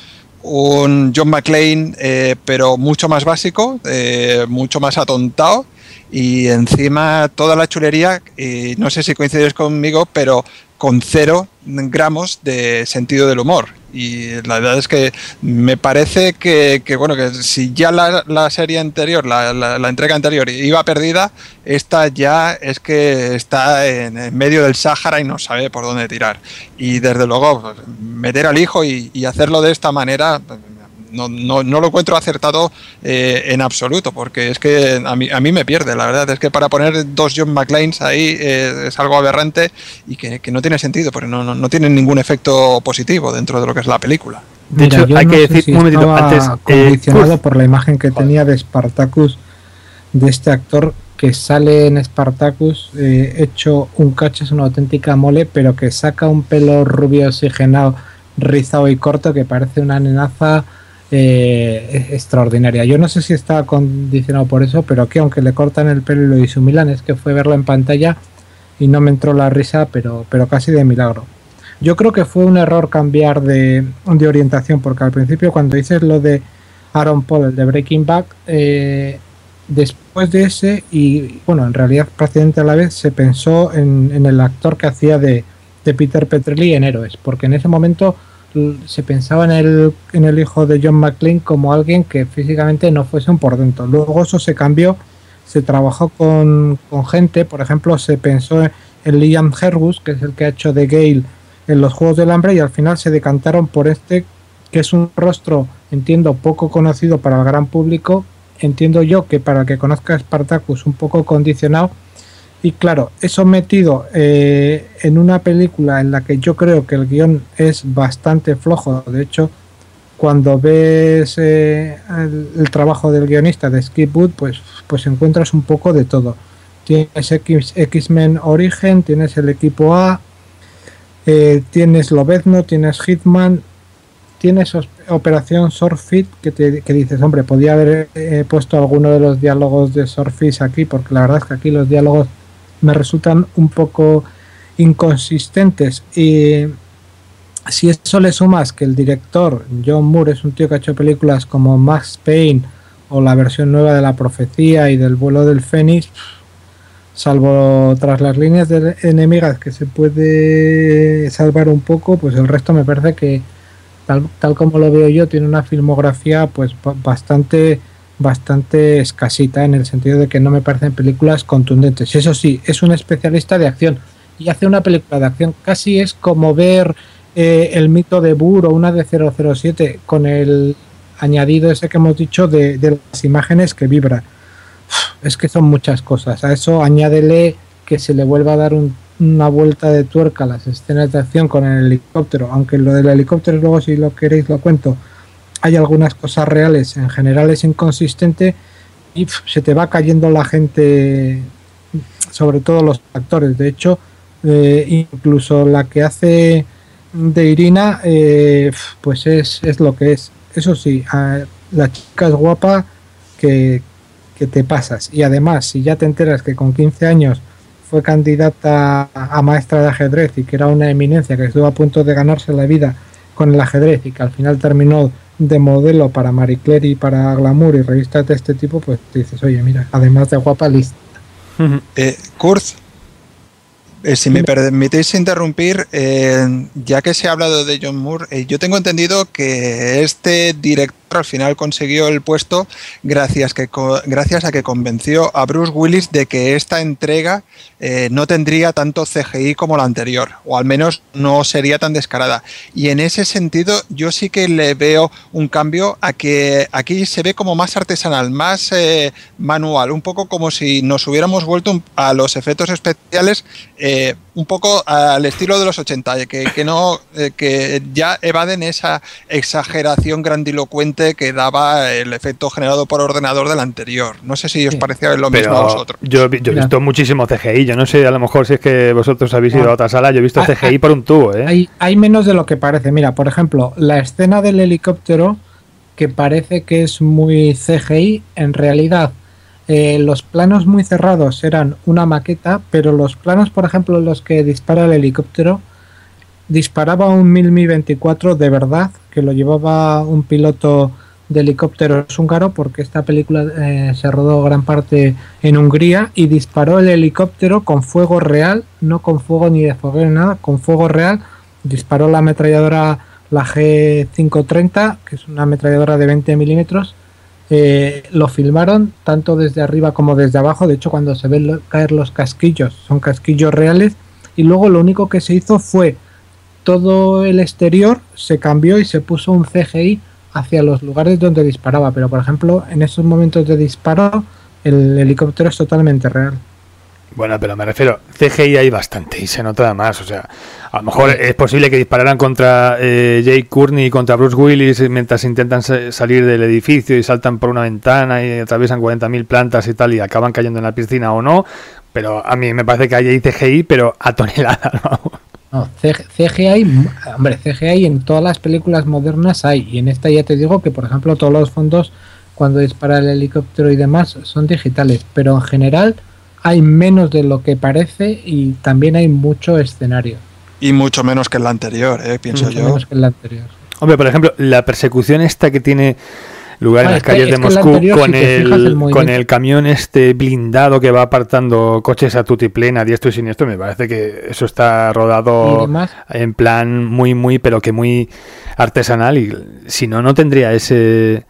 un John McClane, eh, pero mucho más básico, eh, mucho más atontado, y encima toda la chulería, y no sé si coincides conmigo, pero con cero gramos de sentido del humor. Y la verdad es que me parece que, que bueno, que si ya la, la serie anterior, la, la, la entrega anterior iba perdida, esta ya es que está en, en medio del Sáhara y no sabe por dónde tirar. Y desde luego, pues, meter al hijo y, y hacerlo de esta manera, no, no, no lo encuentro acertado eh, en absoluto, porque es que a mí, a mí me pierde, la verdad. Es que para poner dos John McClanes ahí eh, es algo aberrante y que, que no tiene sentido, porque no, no, no tiene ningún efecto positivo dentro de lo que es la película. De Mira, hecho, hay no que decir si un momentito antes. Condicionado eh, por la imagen que tenía de Spartacus, de este actor que sale en Spartacus eh, hecho un cacho, es una auténtica mole, pero que saca un pelo rubio oxigenado, rizado y corto, que parece una nenaza Eh, extraordinaria. Yo no sé si está condicionado por eso, pero que aunque le cortan el pelo y lo disumilan, es que fue verlo en pantalla y no me entró la risa, pero, pero casi de milagro. Yo creo que fue un error cambiar de, de orientación, porque al principio cuando dices lo de Aaron Paul, el de Breaking Bad, eh, después de ese, y bueno, en realidad prácticamente a la vez, se pensó en, en el actor que hacía de, de Peter Petrelli en Héroes, porque en ese momento se pensaba en el, en el hijo de John McClane como alguien que físicamente no fuese un portento. Luego eso se cambió, se trabajó con, con gente, por ejemplo se pensó en Liam Hemsworth, que es el que ha hecho de Gale en los Juegos del Hambre y al final se decantaron por este, que es un rostro, entiendo, poco conocido para el gran público, entiendo yo que para el que conozca a Spartacus un poco condicionado, y claro, eso metido eh, en una película en la que yo creo que el guión es bastante flojo. De hecho, cuando ves eh, el, el trabajo del guionista de Skip Wood, pues, pues encuentras un poco de todo. Tienes X, X-Men Origen, tienes el equipo A, eh, tienes Lobezno, tienes Hitman, tienes Operación Swordfish, que, te, que dices, hombre, podía haber eh, puesto alguno de los diálogos de Swordfish aquí, porque la verdad es que aquí los diálogos me resultan un poco inconsistentes. Y si eso le sumas que el director John Moore es un tío que ha hecho películas como Max Payne o la versión nueva de La Profecía y del Vuelo del Fénix, salvo tras las líneas de enemigas que se puede salvar un poco, pues el resto me parece que tal, tal como lo veo yo tiene una filmografía pues bastante bastante escasita, en el sentido de que no me parecen películas contundentes. Eso sí, es un especialista de acción y hace una película de acción, casi es como ver eh, el mito de Burr o una de cero cero siete con el añadido ese que hemos dicho de, de las imágenes que vibra. Es que son muchas cosas. A eso añádele que se le vuelva a dar un, una vuelta de tuerca a las escenas de acción con el helicóptero, aunque lo del helicóptero luego, si lo queréis, lo cuento. Hay algunas cosas reales, en general es inconsistente y pff, se te va cayendo la gente, sobre todo los actores. De hecho, eh, incluso la que hace de Irina, eh, pues es, es lo que es. Eso sí, a, la chica es guapa que, que te pasas. Y además, si ya te enteras que con quince años fue candidata a maestra de ajedrez y que era una eminencia, que estuvo a punto de ganarse la vida con el ajedrez y que al final terminó de modelo para Marie Claire y para Glamour y revistas de este tipo, pues te dices, oye, mira, además de guapa, lista. Eh, Kurt, eh, si me permitís interrumpir, eh, ya que se ha hablado de John Moore, eh, yo tengo entendido que este director al final consiguió el puesto gracias, que, gracias a que convenció a Bruce Willis de que esta entrega eh, no tendría tanto C G I como la anterior, o al menos no sería tan descarada. Y en ese sentido yo sí que le veo un cambio a que aquí se ve como más artesanal, más eh, manual, un poco como si nos hubiéramos vuelto a los efectos especiales eh, un poco al estilo de los ochenta, que, que, no, eh, que ya evaden esa exageración grandilocuente que daba el efecto generado por ordenador del anterior. No sé si os sí. parecía lo Pero mismo a vosotros. Yo, yo he visto muchísimo C G I. Yo no sé, a lo mejor si es que vosotros habéis ido ah. a otra sala, yo he visto ah, C G I ah, por un tubo. ¿eh? Hay, hay menos de lo que parece. Mira, por ejemplo, la escena del helicóptero, que parece que es muy C G I, en realidad eh, los planos muy cerrados eran una maqueta, pero los planos, por ejemplo, en los que dispara el helicóptero, disparaba un mil Mi veinticuatro de verdad, que lo llevaba un piloto de helicópteros húngaro, porque esta película eh, se rodó gran parte en Hungría, y disparó el helicóptero con fuego real, no con fuego ni de fogueo ni nada, con fuego real. Disparó la ametralladora, la G quinientos treinta, que es una ametralladora de veinte milímetros. Eh, lo filmaron tanto desde arriba como desde abajo. De hecho, cuando se ven caer los casquillos, son casquillos reales. Y luego lo único que se hizo fue todo el exterior se cambió y se puso un C G I hacia los lugares donde disparaba, pero por ejemplo en esos momentos de disparo el helicóptero es totalmente real. Bueno, pero me refiero, C G I hay bastante y se nota además, o sea, a lo mejor es posible que dispararan contra eh, Jake Courtney y contra Bruce Willis mientras intentan salir del edificio y saltan por una ventana y atraviesan cuarenta mil plantas y tal y acaban cayendo en la piscina o no, pero a mí me parece que hay C G I, pero a toneladas, ¿no? No, C G I, hombre, C G I en todas las películas modernas hay, y en esta ya te digo que por ejemplo todos los fondos cuando dispara el helicóptero y demás son digitales, pero en general hay menos de lo que parece y también hay mucho escenario. Y mucho menos que en la anterior, eh, pienso mucho yo. Menos que en la anterior. Hombre, por ejemplo, la persecución esta que tiene lugar en ah, las calles que, de Moscú con si el, el con el camión este blindado que va apartando coches a tutiplén, a diestro y siniestro, me parece que eso está rodado en plan muy, muy, pero que muy artesanal, y si no, no tendría ese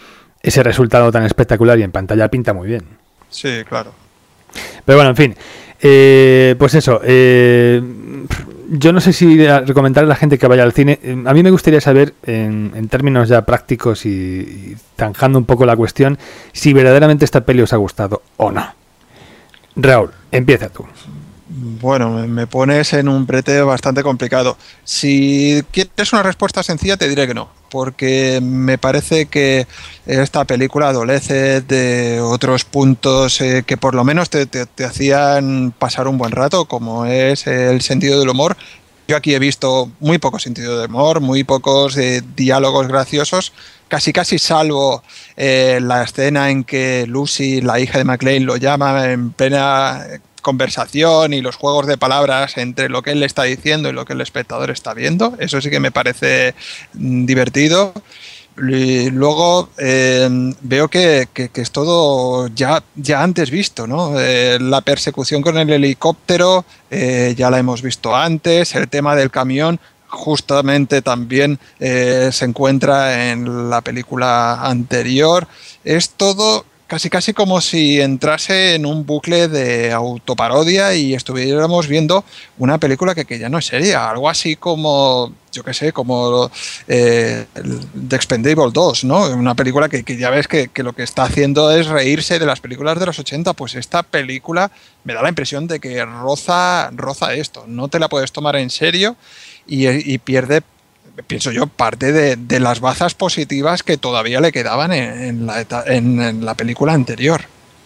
ese resultado tan espectacular, y en pantalla pinta muy bien. Sí, claro. Pero bueno, en fin, eh, pues eso, eh, yo no sé si recomendar a la gente que vaya al cine. A mí me gustaría saber, en, en términos ya prácticos y, y zanjando un poco la cuestión, si verdaderamente esta peli os ha gustado o no. Raúl, empieza tú. Bueno, me pones en un brete bastante complicado. Si quieres una respuesta sencilla, te diré que no, porque me parece que esta película adolece de otros puntos eh, que por lo menos te, te, te hacían pasar un buen rato, como es el sentido del humor. Yo aquí he visto muy poco sentido del humor, muy pocos eh, diálogos graciosos, casi casi salvo eh, la escena en que Lucy, la hija de McClane, lo llama en plena conversación y los juegos de palabras entre lo que él le está diciendo y lo que el espectador está viendo. Eso sí que me parece divertido. Y luego eh, veo que, que, que es todo ya, ya antes visto, ¿no? Eh, la persecución con el helicóptero eh, ya la hemos visto antes, el tema del camión justamente también eh, se encuentra en la película anterior. Es todo casi casi como si entrase en un bucle de autoparodia y estuviéramos viendo una película que, que ya no es seria, algo así como, yo qué sé, como eh, The Expendables dos, ¿no? Una película que, que ya ves que, que lo que está haciendo es reírse de las películas de los ochenta, pues esta película me da la impresión de que roza, roza esto, no te la puedes tomar en serio y, y pierde, pienso yo, parte de, de las bazas positivas que todavía le quedaban en, en, la, en, en la película anterior.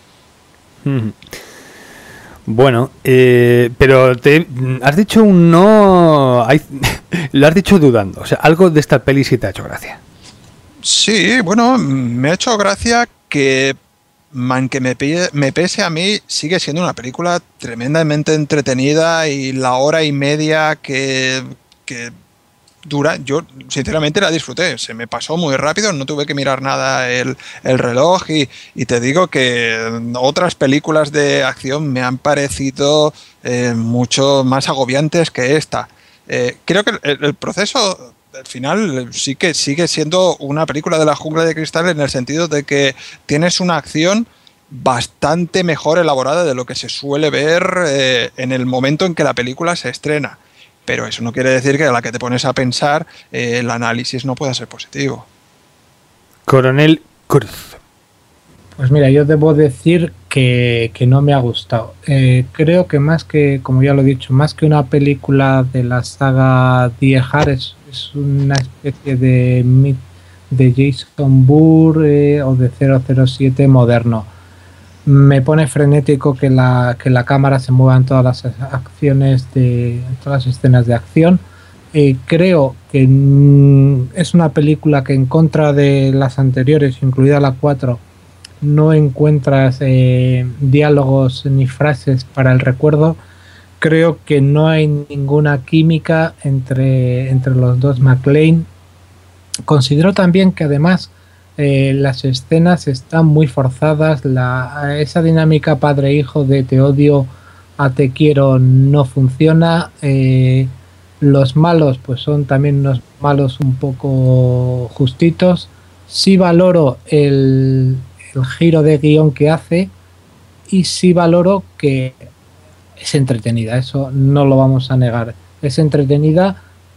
Mm. Bueno, eh, pero te has dicho un no, hay, lo has dicho dudando, o sea, algo de esta peli sí te ha hecho gracia. Sí, bueno, me ha hecho gracia que, man, que me, me pese a mí, sigue siendo una película tremendamente entretenida y la hora y media que... que dura, yo sinceramente la disfruté, se me pasó muy rápido, no tuve que mirar nada el, el reloj y, y te digo que otras películas de acción me han parecido eh, mucho más agobiantes que esta. Eh, creo que el, el proceso al final sí que sigue siendo una película de la jungla de cristal en el sentido de que tienes una acción bastante mejor elaborada de lo que se suele ver eh, en el momento en que la película se estrena. Pero eso no quiere decir que a la que te pones a pensar eh, el análisis no pueda ser positivo. Coronel Cruz. Pues mira, yo debo decir que, que no me ha gustado. Eh, creo que más que, como ya lo he dicho, más que una película de la saga Die Hard, es, es una especie de, de Jason Bourne eh, o de cero cero siete moderno. Me pone frenético que la, que la cámara se mueva en todas las acciones, de en todas las escenas de acción. Eh, creo que mm, es una película que en contra de las anteriores, incluida la cuatro, no encuentras eh, diálogos ni frases para el recuerdo. Creo que no hay ninguna química entre, entre los dos McClane. Considero también que además Eh, las escenas están muy forzadas, la, esa dinámica padre-hijo de te odio a te quiero no funciona, eh, los malos pues son también unos malos un poco justitos. Sí valoro el, el giro de guión que hace y sí valoro que es entretenida, eso no lo vamos a negar, es entretenida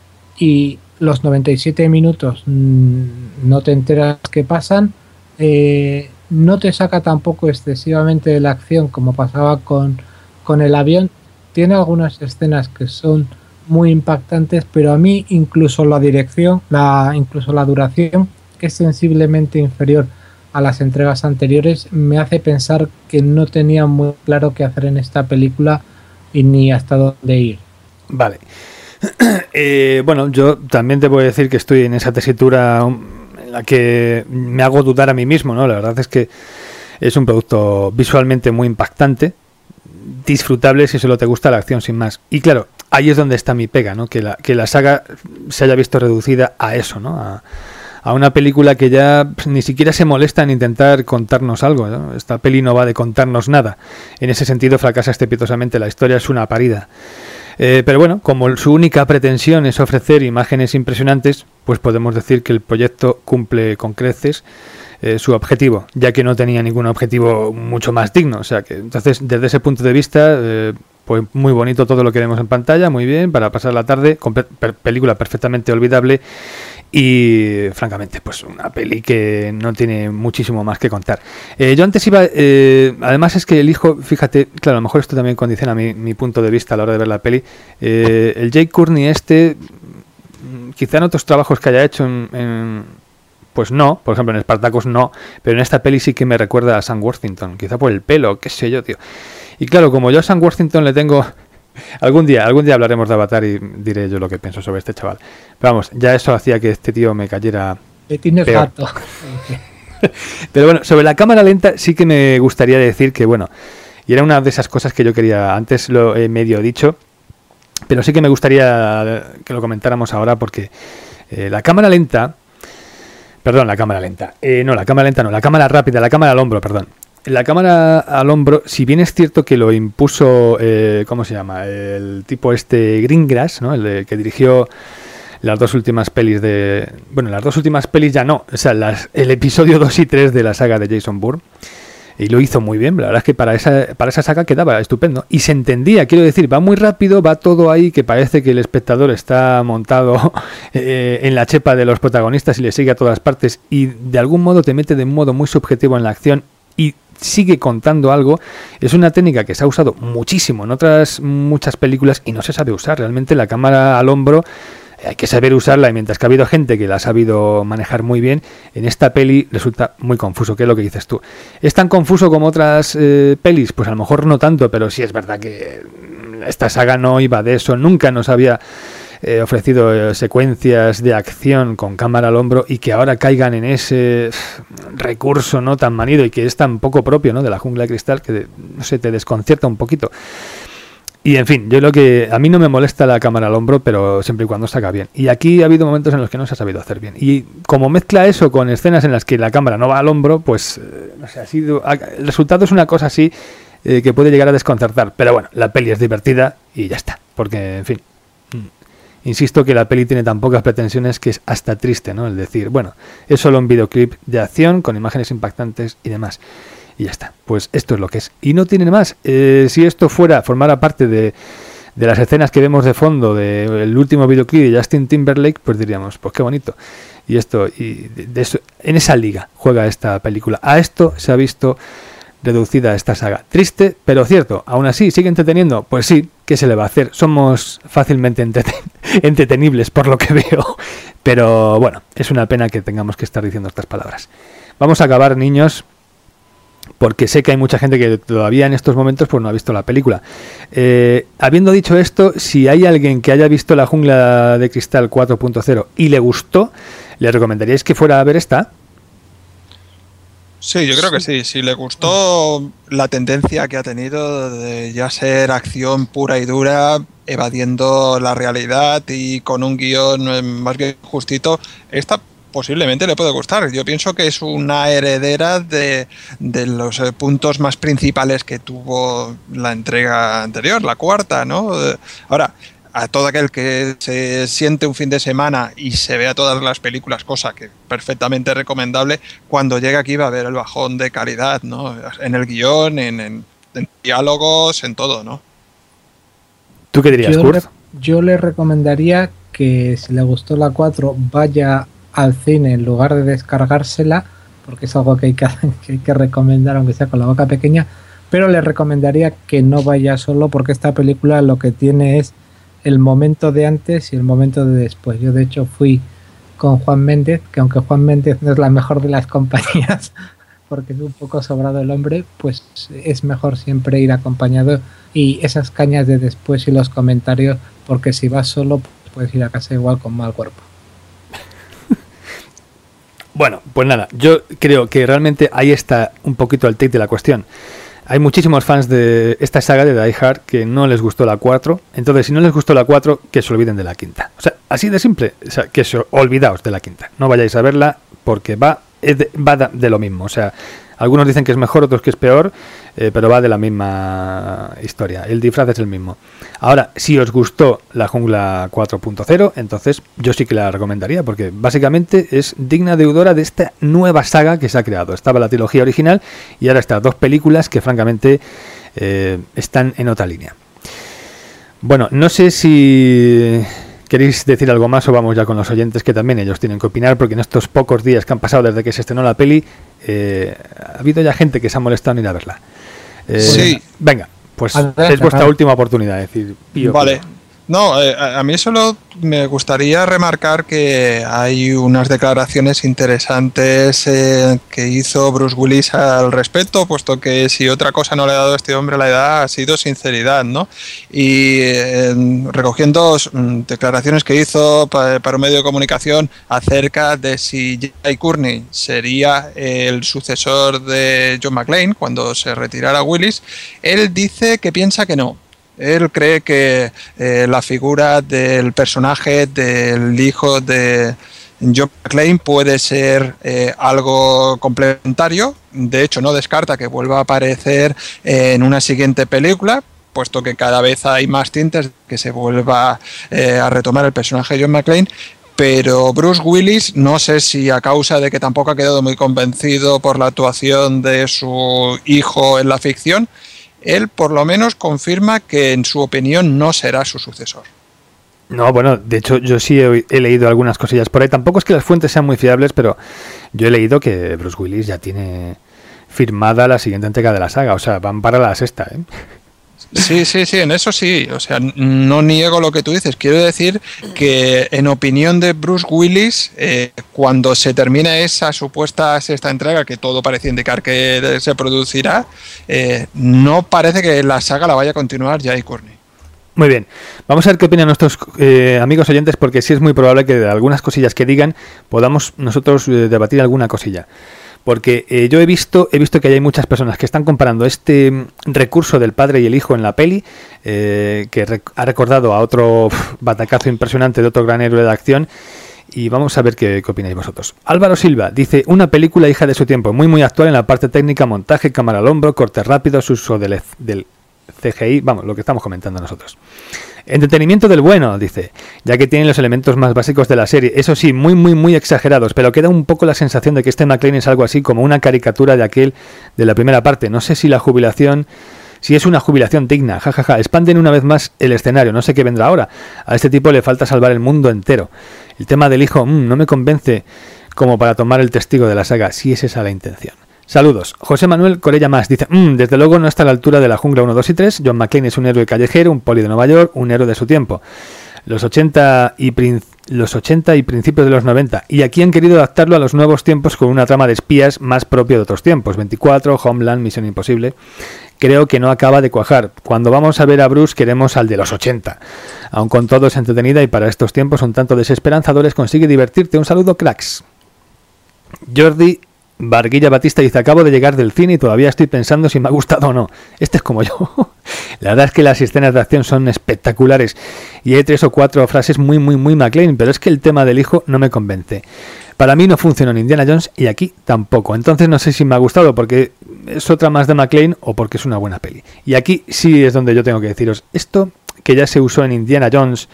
y los noventa y siete minutos mmm, no te enteras qué pasan, eh, no te saca tampoco excesivamente de la acción como pasaba con, con el avión. Tiene algunas escenas que son muy impactantes, pero a mí incluso la dirección, la, incluso la duración, que es sensiblemente inferior a las entregas anteriores, me hace pensar que no tenía muy claro qué hacer en esta película y ni hasta dónde ir. Vale. Eh, bueno, yo también te voy a decir que estoy en esa tesitura en la que me hago dudar a mí mismo, ¿no? La verdad es que es un producto visualmente muy impactante, disfrutable si solo te gusta la acción sin más. Y claro, ahí es donde está mi pega, ¿no? Que la, que la saga se haya visto reducida a eso, ¿no? A, a una película que ya ni siquiera se molesta en intentar contarnos algo, ¿no? Esta peli no va de contarnos nada. En ese sentido fracasa estrepitosamente, la historia es una parida. Eh, pero bueno, como su única pretensión es ofrecer imágenes impresionantes, pues podemos decir que el proyecto cumple con creces eh, su objetivo, ya que no tenía ningún objetivo mucho más digno. O sea que entonces, desde ese punto de vista, eh, pues muy bonito todo lo que vemos en pantalla, muy bien, para pasar la tarde, con pe- película perfectamente olvidable y, francamente, pues una peli que no tiene muchísimo más que contar. Eh, yo antes iba, eh, además es que elijo, fíjate, claro, a lo mejor esto también condiciona mi, mi punto de vista a la hora de ver la peli, eh, el Jake Courtney este, quizá en otros trabajos que haya hecho en... en pues no, por ejemplo en Spartacus no, pero en esta peli sí que me recuerda a Sam Worthington, quizá por el pelo, qué sé yo, tío. Y claro, como yo a Sam Worthington le tengo... Algún día, algún día hablaremos de Avatar y diré yo lo que pienso sobre este chaval. Pero vamos, ya eso hacía que este tío me cayera Le tienes peor. gato. Pero bueno, sobre la cámara lenta sí que me gustaría decir que, bueno, y era una de esas cosas que yo quería, antes lo he medio dicho, pero sí que me gustaría que lo comentáramos ahora porque eh, la cámara lenta... Perdón, la cámara lenta. Eh, no, la cámara lenta no, la cámara rápida, la cámara al hombro, perdón. La cámara al hombro, si bien es cierto que lo impuso, eh, ¿cómo se llama? El tipo este Greengrass, ¿no? El de, que dirigió las dos últimas pelis de... Bueno, las dos últimas pelis ya no, o sea, las, el episodio dos y tres de la saga de Jason Bourne. Y lo hizo muy bien, la verdad es que para esa, para esa saga quedaba estupendo. Y se entendía, quiero decir, va muy rápido, va todo ahí, que parece que el espectador está montado eh, en la chepa de los protagonistas y le sigue a todas partes. Y de algún modo te mete de un modo muy subjetivo en la acción y sigue contando algo. Es una técnica que se ha usado muchísimo en otras muchas películas y no se sabe usar. Realmente la cámara al hombro... Hay que saber usarla y mientras que ha habido gente que la ha sabido manejar muy bien, en esta peli resulta muy confuso, que es lo que dices tú. ¿Es tan confuso como otras eh, pelis? Pues a lo mejor no tanto, pero sí es verdad que esta saga no iba de eso, nunca nos había eh, ofrecido eh, secuencias de acción con cámara al hombro y que ahora caigan en ese recurso no tan manido y que es tan poco propio, ¿no?, de la Jungla de Cristal que, no sé, te desconcierta un poquito. Y en fin, yo lo que a mí no me molesta la cámara al hombro, pero siempre y cuando saca bien. Y aquí ha habido momentos en los que no se ha sabido hacer bien. Y como mezcla eso con escenas en las que la cámara no va al hombro, pues eh, no sé, ha sido, el resultado es una cosa así eh, que puede llegar a desconcertar. Pero bueno, la peli es divertida y ya está. Porque, en fin, insisto que la peli tiene tan pocas pretensiones que es hasta triste, ¿no? El decir, bueno, es solo un videoclip de acción con imágenes impactantes y demás. Y ya está, pues esto es lo que es. Y no tiene más. Eh, si esto fuera, formara parte de, de las escenas que vemos de fondo del último videoclip de Justin Timberlake, pues diríamos, pues qué bonito. Y esto, y de, de eso, en esa liga juega esta película. A esto se ha visto reducida esta saga. Triste, pero cierto. Aún así, ¿sigue entreteniendo? Pues sí, ¿qué se le va a hacer? Somos fácilmente entreten- entretenibles por lo que veo. Pero bueno, es una pena que tengamos que estar diciendo estas palabras. Vamos a acabar, niños, porque sé que hay mucha gente que todavía en estos momentos pues no ha visto la película. Eh, habiendo dicho esto, si hay alguien que haya visto La Jungla de Cristal cuatro punto cero y le gustó, ¿le recomendaríais que fuera a ver esta? Sí, yo creo que sí. Si le gustó la tendencia que ha tenido de ya ser acción pura y dura, evadiendo la realidad y con un guión más bien justito, esta posiblemente le puede gustar. Yo pienso que es una heredera de, de los eh, puntos más principales que tuvo la entrega anterior, la cuarta, ¿no? Ahora, a todo aquel que se siente un fin de semana y se vea todas las películas, cosa que perfectamente recomendable, cuando llegue aquí va a ver el bajón de calidad, ¿no? En el guión, en, en, en diálogos, en todo, ¿no? ¿Tú qué dirías, yo Kurt? le, yo le recomendaría que si le gustó la cuatro vaya al cine en lugar de descargársela, porque es algo que hay que, que hay que recomendar, aunque sea con la boca pequeña, pero le recomendaría que no vaya solo, porque esta película lo que tiene es el momento de antes y el momento de después. Yo de hecho fui con Juan Méndez, que aunque Juan Méndez no es la mejor de las compañías, porque es un poco sobrado el hombre, pues es mejor siempre ir acompañado, y esas cañas de después y los comentarios, porque si vas solo puedes ir a casa igual con mal cuerpo. Bueno, pues nada, yo creo que realmente ahí está un poquito el take de la cuestión. Hay muchísimos fans de esta saga de Die Hard que no les gustó la cuatro, entonces si no les gustó la cuatro, que se olviden de la quinta. O sea, así de simple, o sea, que se olvidaos de la quinta. No vayáis a verla porque va, es de, va de lo mismo, o sea, algunos dicen que es mejor, otros que es peor, eh, pero va de la misma historia. El disfraz es el mismo. Ahora, si os gustó La Jungla cuatro punto cero, entonces yo sí que la recomendaría, porque básicamente es digna deudora de esta nueva saga que se ha creado. Estaba la trilogía original y ahora estas dos películas que francamente eh, están en otra línea. Bueno, no sé si queréis decir algo más o vamos ya con los oyentes, que también ellos tienen que opinar, porque en estos pocos días que han pasado desde que se estrenó la peli, eh, ha habido ya gente que se ha molestado en ir a verla. Eh, sí. Venga, pues Adelante, es vuestra adelante. última oportunidad de decir pío, Vale. pío. No, eh, a a mí solo me gustaría remarcar que hay unas declaraciones interesantes eh, que hizo Bruce Willis al respecto, puesto que si otra cosa no le ha dado a este hombre la edad ha sido sinceridad, ¿no? Y eh, recogiendo mm, declaraciones que hizo pa- para un medio de comunicación acerca de si Jai Courtney sería el sucesor de John McClane cuando se retirara Willis, él dice que piensa que no. Él cree que eh, la figura del personaje del hijo de John McClane puede ser eh, algo complementario. De hecho, no descarta que vuelva a aparecer en una siguiente película, puesto que cada vez hay más tintes que se vuelva eh, a retomar el personaje de John McClane. Pero Bruce Willis, no sé si a causa de que tampoco ha quedado muy convencido por la actuación de su hijo en la ficción, él por lo menos confirma que en su opinión no será su sucesor. No, bueno, de hecho yo sí he, he leído algunas cosillas por ahí. Tampoco es que las fuentes sean muy fiables, pero yo he leído que Bruce Willis ya tiene firmada la siguiente entrega de la saga. O sea, van para la sexta, ¿eh? Sí, sí, sí, en eso sí. O sea, no niego lo que tú dices. Quiero decir que, en opinión de Bruce Willis, eh, cuando se termine esa supuesta sexta entrega, que todo parece indicar que se producirá, eh, no parece que la saga la vaya a continuar Jai Courtney. Muy bien, vamos a ver qué opinan nuestros eh, amigos oyentes, porque sí es muy probable que de algunas cosillas que digan podamos nosotros eh, debatir alguna cosilla. Porque eh, yo he visto he visto que hay muchas personas que están comparando este mm, recurso del padre y el hijo en la peli, eh, que rec- ha recordado a otro uf, batacazo impresionante de otro gran héroe de acción, y vamos a ver qué, qué opináis vosotros. Álvaro Silva dice, una película hija de su tiempo, muy muy actual en la parte técnica, montaje, cámara al hombro, cortes rápidos, uso del, del C G I, vamos, lo que estamos comentando nosotros. Entretenimiento del bueno, dice, ya que tienen los elementos más básicos de la serie, eso sí, muy muy muy exagerados, pero queda un poco la sensación de que este McClane es algo así como una caricatura de aquel de la primera parte. No sé si la jubilación, si es una jubilación digna, jajaja, ja, ja. Expanden una vez más el escenario, no sé qué vendrá ahora. A este tipo le falta salvar el mundo entero. El tema del hijo, mmm, no me convence como para tomar el testigo de la saga, si es esa la intención. Saludos. José Manuel Corella Más dice, mmm, desde luego no está a la altura de la jungla uno, dos y tres. John McClane es un héroe callejero, un poli de Nueva York, un héroe de su tiempo. Los ochenta y, prin- los ochenta y principios de los noventa. Y aquí han querido adaptarlo a los nuevos tiempos con una trama de espías más propia de otros tiempos. veinticuatro, Homeland, Misión Imposible. Creo que no acaba de cuajar. Cuando vamos a ver a Bruce queremos al de los ochenta. Aun con todo es entretenida y para estos tiempos un tanto desesperanzadores consigue divertirte. Un saludo, cracks. Jordi Barguilla Batista dice, acabo de llegar del cine y todavía estoy pensando si me ha gustado o no. Este es como yo. La verdad es que las escenas de acción son espectaculares y hay tres o cuatro frases muy muy muy McClane, pero es que el tema del hijo no me convence. Para mí no funcionó en Indiana Jones y aquí tampoco. Entonces no sé si me ha gustado porque es otra más de McClane o porque es una buena peli. Y aquí sí es donde yo tengo que deciros, esto que ya se usó en Indiana Jones,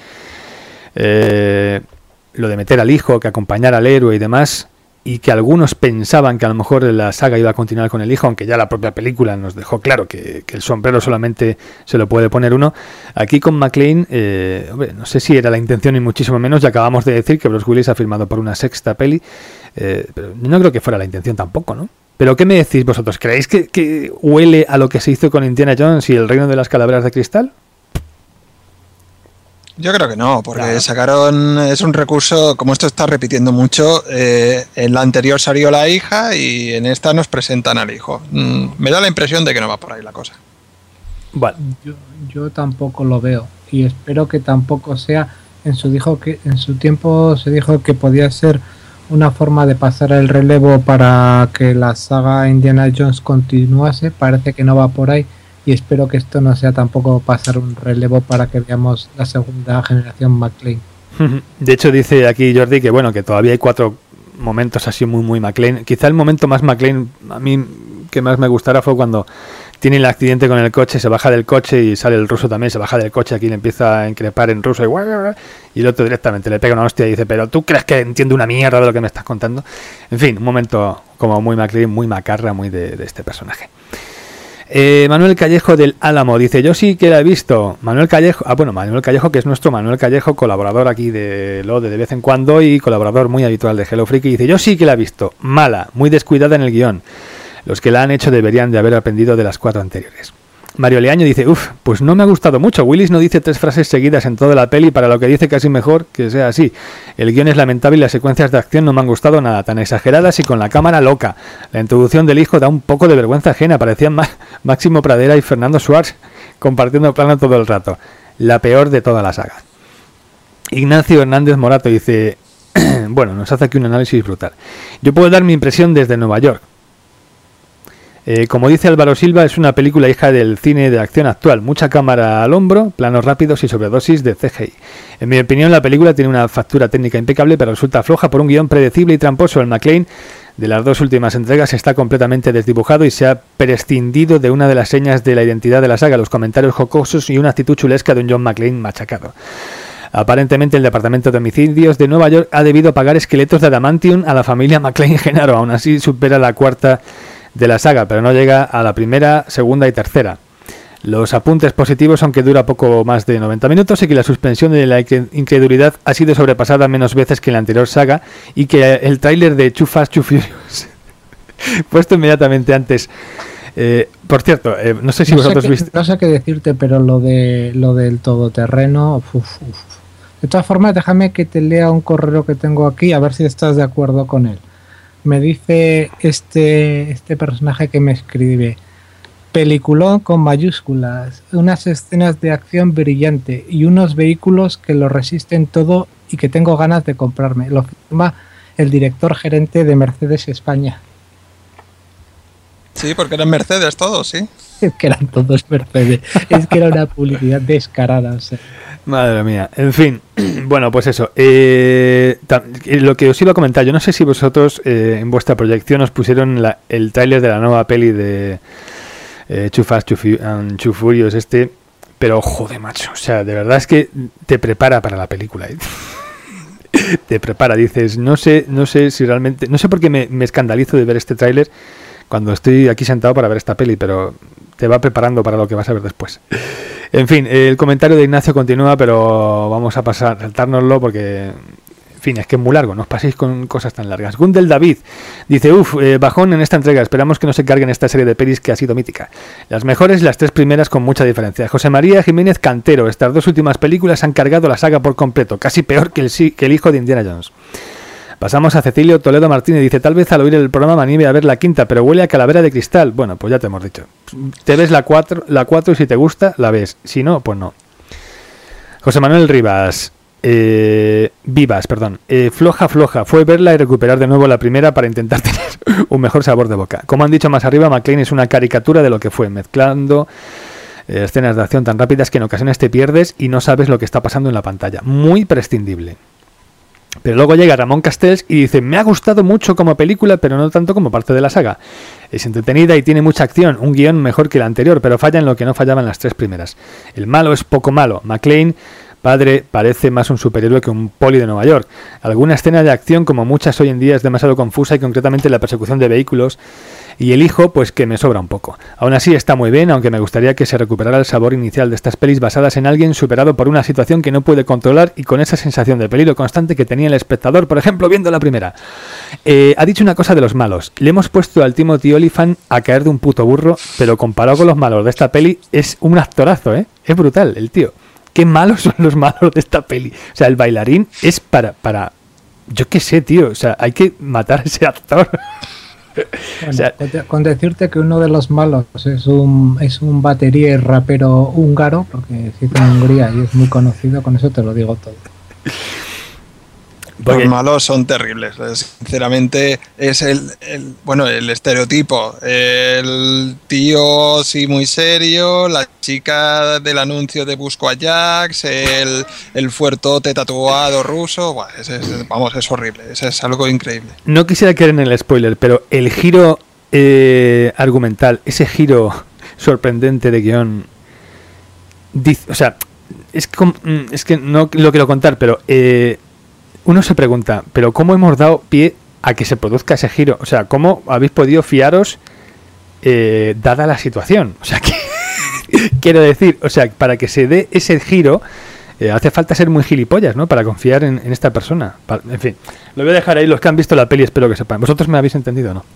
eh, lo de meter al hijo, que acompañara al héroe y demás, y que algunos pensaban que a lo mejor la saga iba a continuar con el hijo, aunque ya la propia película nos dejó claro que, que el sombrero solamente se lo puede poner uno. Aquí con McClane, eh, hombre, no sé si era la intención ni muchísimo menos, ya acabamos de decir que Bruce Willis ha firmado por una sexta peli, eh, pero no creo que fuera la intención tampoco, ¿no? ¿Pero qué me decís vosotros? ¿Creéis que, que huele a lo que se hizo con Indiana Jones y el reino de las calaveras de cristal? Yo creo que no, porque Claro. sacaron, es un recurso, como esto está repitiendo mucho, eh, en la anterior salió la hija y en esta nos presentan al hijo. Mm, me da la impresión de que no va por ahí la cosa. Bueno, Yo, yo tampoco lo veo y espero que tampoco sea. En su dijo que en su tiempo se dijo que podía ser una forma de pasar el relevo para que la saga Indiana Jones continuase. Parece que no va por ahí y espero que esto no sea tampoco pasar un relevo para que veamos la segunda generación McClane. de hecho dice aquí Jordi que bueno, que todavía hay cuatro momentos así muy muy McClane. Quizá el momento más McClane a mí que más me gustara fue cuando tiene el accidente con el coche, se baja del coche y sale el ruso también, se baja del coche, aquí le empieza a increpar en ruso y, y el otro directamente le pega una hostia y dice, pero ¿tú crees que entiendo una mierda de lo que me estás contando? En fin, un momento como muy McClane, muy macarra, muy de, de este personaje. Eh, Manuel Callejo del Álamo dice, yo sí que la he visto. Manuel Callejo, ah bueno, Manuel Callejo, que es nuestro Manuel Callejo, colaborador aquí de lo de, de vez en cuando y colaborador muy habitual de Hello Freaky, dice, yo sí que la he visto. Mala, muy descuidada en el guión. Los que la han hecho deberían de haber aprendido de las cuatro anteriores. Mario Leaño dice, uff, pues no me ha gustado mucho. Willis no dice tres frases seguidas en toda la peli, para lo que dice casi mejor que sea así. El guión es lamentable y las secuencias de acción no me han gustado nada, tan exageradas y con la cámara loca. La introducción del hijo da un poco de vergüenza ajena, parecían Ma- Máximo Pradera y Fernando Schwartz compartiendo plano todo el rato. La peor de toda la saga. Ignacio Hernández Morato dice, bueno, nos hace aquí un análisis brutal. Yo puedo dar mi impresión desde Nueva York. Eh, como dice Álvaro Silva, es una película hija del cine de acción actual, mucha cámara al hombro, planos rápidos y sobredosis de C G I. En mi opinión, la película tiene una factura técnica impecable, pero resulta floja por un guión predecible y tramposo. El McClane de las dos últimas entregas está completamente desdibujado y se ha prescindido de una de las señas de la identidad de la saga, los comentarios jocosos y una actitud chulesca de un John McClane machacado. Aparentemente el Departamento de Homicidios de Nueva York ha debido pagar esqueletos de adamantium a la familia McClane Genaro, aún así supera la cuarta de la saga, pero no llega a la primera, segunda y tercera. Los apuntes positivos son que dura poco más de noventa minutos y que la suspensión de la incredulidad ha sido sobrepasada menos veces que en la anterior saga, y que el tráiler de Too Fast, Too Furious puesto inmediatamente antes. Eh, por cierto, eh, no sé si no vosotros sé qué, viste... No sé qué decirte, pero lo de lo del todoterreno... Uf, uf. De todas formas, déjame que te lea un correo que tengo aquí, a ver si estás de acuerdo con él. Me dice este, este personaje que me escribe: peliculón con mayúsculas, unas escenas de acción brillante y unos vehículos que lo resisten todo y que tengo ganas de comprarme. Lo firma el director gerente de Mercedes España. Sí, porque eran Mercedes todos, sí. Es que eran todos Mercedes. Es que era una publicidad descarada. O sea. Madre mía. En fin, bueno, pues eso. Eh, lo que os iba a comentar, yo no sé si vosotros eh, en vuestra proyección os pusieron la, el tráiler de la nueva peli de eh, Too Fast, Too, Fu- Too Furious este, pero joder, macho, o sea, de verdad es que te prepara para la película, ¿eh? Te prepara, dices, no sé, no sé si realmente, no sé por qué me, me escandalizo de ver este tráiler cuando estoy aquí sentado para ver esta peli, pero te va preparando para lo que vas a ver después. En fin, el comentario de Ignacio continúa, pero vamos a pasar, saltárnoslo porque, en fin, es que es muy largo, no os paséis con cosas tan largas. Gundel David dice, uff, eh, bajón en esta entrega, esperamos que no se carguen esta serie de pelis que ha sido mítica. Las mejores, las tres primeras con mucha diferencia. José María Jiménez Cantero, estas dos últimas películas han cargado la saga por completo, casi peor que el, que el hijo de Indiana Jones. Pasamos a Cecilio Toledo Martínez, dice, tal vez al oír el programa me anime a ver la quinta, pero huele a calavera de cristal. Bueno, pues ya te hemos dicho. Te ves la cuatro, la cuatro y si te gusta, la ves. Si no, pues no. José Manuel Rivas, eh, Vivas, perdón. Eh, floja, floja. Fue verla y recuperar de nuevo la primera para intentar tener un mejor sabor de boca. Como han dicho más arriba, McClane es una caricatura de lo que fue, mezclando eh, escenas de acción tan rápidas que en ocasiones te pierdes y no sabes lo que está pasando en la pantalla. Muy prescindible. Pero luego llega Ramón Castells y dice, me ha gustado mucho como película, pero no tanto como parte de la saga. Es entretenida y tiene mucha acción, un guión mejor que el anterior, pero falla en lo que no fallaban las tres primeras. El malo es poco malo. McClane, padre, parece más un superhéroe que un poli de Nueva York. Alguna escena de acción, como muchas hoy en día, es demasiado confusa, y concretamente la persecución de vehículos. Y el hijo, pues que me sobra un poco. Aún así está muy bien, aunque me gustaría que se recuperara el sabor inicial de estas pelis basadas en alguien superado por una situación que no puede controlar y con esa sensación de peligro constante que tenía el espectador, por ejemplo, viendo la primera. Eh, ha dicho una cosa de los malos. Le hemos puesto al Timothy Olyphant a caer de un puto burro, pero comparado con los malos de esta peli, es un actorazo, ¿eh? Es brutal el tío. Qué malos son los malos de esta peli. O sea, el bailarín es para... para yo qué sé, tío. O sea, hay que matar a ese actor. Bueno, o sea, con, de, con decirte que uno de los malos es un es un batería y rapero húngaro, porque se hizo en Hungría y es muy conocido, con eso te lo digo todo. Los malos son terribles, sinceramente es el, el bueno el estereotipo, el tío sí muy serio, la chica del anuncio de Busco a Jax, el, el fuertote tatuado ruso, bueno, es, es, vamos, es horrible, es, es algo increíble. No quisiera caer en el spoiler, pero el giro eh, argumental, ese giro sorprendente de guión, dice, o sea, es, com, es que no lo quiero contar, pero... Eh, uno se pregunta, ¿pero cómo hemos dado pie a que se produzca ese giro? O sea, ¿cómo habéis podido fiaros eh, dada la situación. O sea, que quiero decir, o sea, para que se dé ese giro, eh, hace falta ser muy gilipollas, ¿no? Para confiar en, en esta persona. Para, en fin, lo voy a dejar ahí. Los que han visto la peli espero que sepan. ¿Vosotros me habéis entendido o no?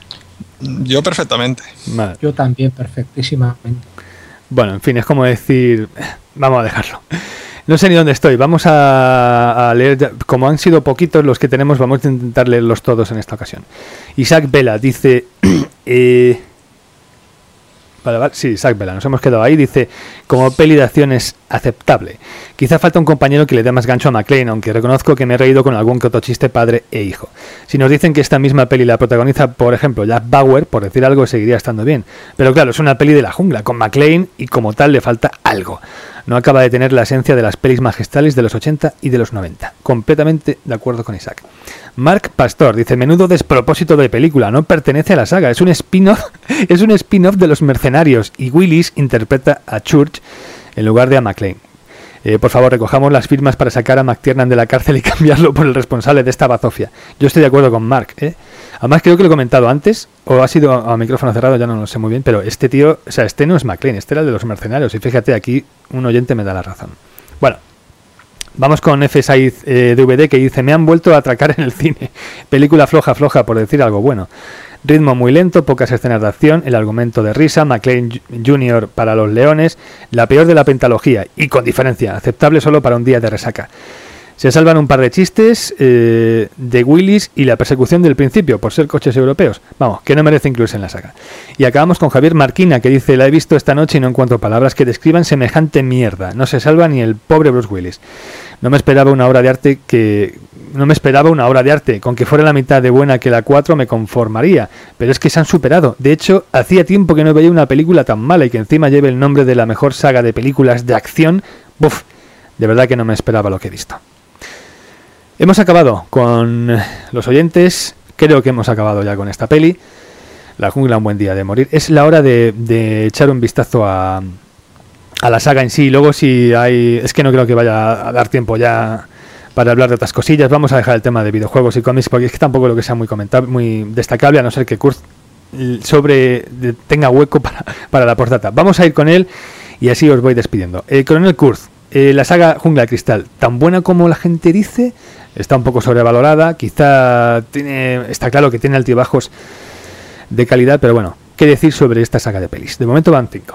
Yo perfectamente. Vale. Yo también, perfectísimamente. Bueno, en fin, es como decir... Vamos a dejarlo. No sé ni dónde estoy. Vamos a, a leer... Ya, como han sido poquitos los que tenemos, vamos a intentar leerlos todos en esta ocasión. Isaac Vela dice... eh, Vale, vale, sí, Isaac Vela, nos hemos quedado ahí. Dice, como peli de acción es aceptable. Quizá falta un compañero que le dé más gancho a McClane, aunque reconozco que me he reído con algún que otro chiste padre e hijo. Si nos dicen que esta misma peli la protagoniza, por ejemplo, Jack Bauer, por decir algo, seguiría estando bien. Pero claro, es una peli de la jungla, con McClane, y como tal le falta algo. No acaba de tener la esencia de las pelis magistrales de los ochenta y de los noventa. Completamente de acuerdo con Isaac. Mark Pastor dice, menudo despropósito de película, no pertenece a la saga, es un spin-off, es un spin-off de Los Mercenarios, y Willis interpreta a Church en lugar de a McClane. Eh, por favor, recojamos las firmas para sacar a McTiernan de la cárcel y cambiarlo por el responsable de esta bazofia. Yo estoy de acuerdo con Mark, ¿eh? Además creo que lo he comentado antes, o ha sido a, a micrófono cerrado, ya no lo sé muy bien, pero este tío, o sea, este no es McClane, este era el de Los Mercenarios, y fíjate, aquí un oyente me da la razón. Bueno, vamos con F seis eh, D V D que dice, me han vuelto a atracar en el cine. Película floja, floja, por decir algo bueno. Ritmo muy lento, pocas escenas de acción, el argumento de risa, McClane junior para los leones, la peor de la pentalogía, y con diferencia, aceptable solo para un día de resaca. Se salvan un par de chistes eh, de Willis y la persecución del principio, por ser coches europeos. Vamos, que no merece incluirse en la saga. Y acabamos con Javier Marquina, que dice, la he visto esta noche y no encuentro palabras que describan semejante mierda. No se salva ni el pobre Bruce Willis. No me esperaba una obra de arte que... No me esperaba una obra de arte. Con que fuera la mitad de buena que la cuatro me conformaría. Pero es que se han superado. De hecho, hacía tiempo que no veía una película tan mala y que encima lleve el nombre de la mejor saga de películas de acción. Buf, de verdad que no me esperaba lo que he visto. Hemos acabado con los oyentes. Creo que hemos acabado ya con esta peli. La jungla, un buen día de morir. Es la hora de, de echar un vistazo a, a la saga en sí. Luego si hay... Es que no creo que vaya a dar tiempo ya para hablar de otras cosillas. Vamos a dejar el tema de videojuegos y cómics porque es que tampoco lo que sea muy comentable, muy destacable, a no ser que Kurt sobre tenga hueco para, para la postdata. Vamos a ir con él y así os voy despidiendo. El Coronel Kurz, eh, la saga Jungla de Cristal, tan buena como la gente dice, está un poco sobrevalorada, quizá tiene, está claro que tiene altibajos de calidad, pero bueno, ¿qué decir sobre esta saga de pelis? De momento van cinco.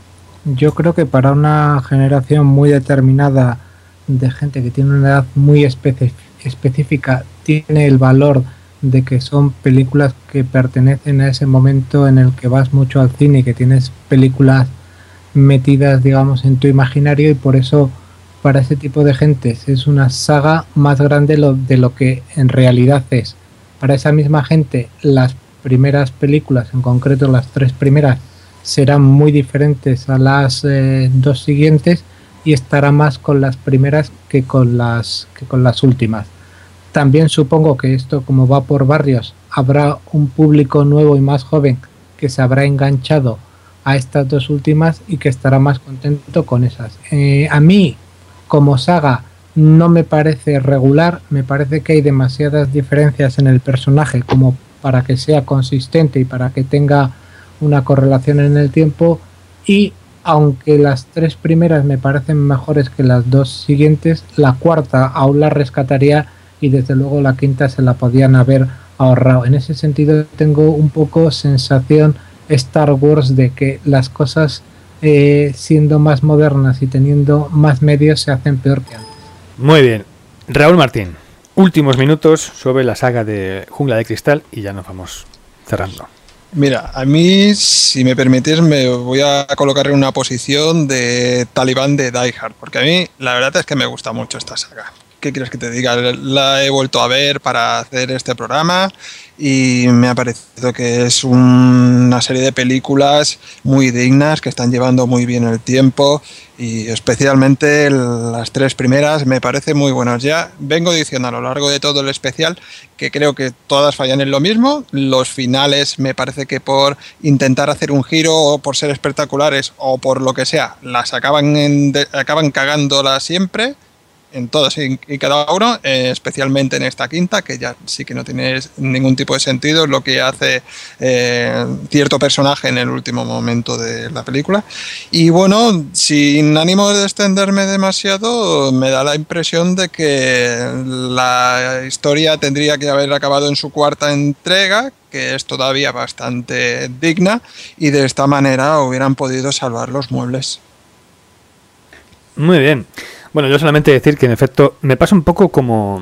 Yo creo que para una generación muy determinada de gente que tiene una edad muy especi- específica, tiene el valor de que son películas que pertenecen a ese momento en el que vas mucho al cine y que tienes películas metidas, digamos, en tu imaginario, y por eso para ese tipo de gente es una saga más grande lo, de lo que en realidad es. Para esa misma gente las primeras películas, en concreto las tres primeras, serán muy diferentes a las eh, dos siguientes y estará más con las primeras que con las, que con las últimas. También supongo que esto, como va por barrios, habrá un público nuevo y más joven que se habrá enganchado a estas dos últimas y que estará más contento con esas. Eh, a mí, como saga, no me parece regular, me parece que hay demasiadas diferencias en el personaje como para que sea consistente y para que tenga una correlación en el tiempo, y aunque las tres primeras me parecen mejores que las dos siguientes, la cuarta aún la rescataría y desde luego la quinta se la podían haber ahorrado. En ese sentido tengo un poco sensación Star Wars de que las cosas eh, siendo más modernas y teniendo más medios se hacen peor que antes. Muy bien. Raúl Martín, últimos minutos sobre la saga de Jungla de Cristal y ya nos vamos cerrando. Mira, a mí, si me permitís, me voy a colocar en una posición de talibán de Die Hard, porque a mí la verdad es que me gusta mucho esta saga. ¿Qué quieres que te diga? La he vuelto a ver para hacer este programa y me ha parecido que es un, una serie de películas muy dignas, que están llevando muy bien el tiempo, y especialmente las tres primeras me parecen muy buenas. Ya vengo diciendo a lo largo de todo el especial que creo que todas fallan en lo mismo. Los finales me parece que por intentar hacer un giro o por ser espectaculares o por lo que sea, las acaban, en de, acaban cagándolas siempre. en todos y, y cada uno, eh, especialmente en esta quinta, que ya sí que no tiene ningún tipo de sentido lo que hace eh, cierto personaje en el último momento de la película. Y bueno, sin ánimo de extenderme demasiado, me da la impresión de que la historia tendría que haber acabado en su cuarta entrega, que es todavía bastante digna, y de esta manera hubieran podido salvar los muebles. Muy bien. Bueno, yo solamente decir que en efecto me pasa un poco como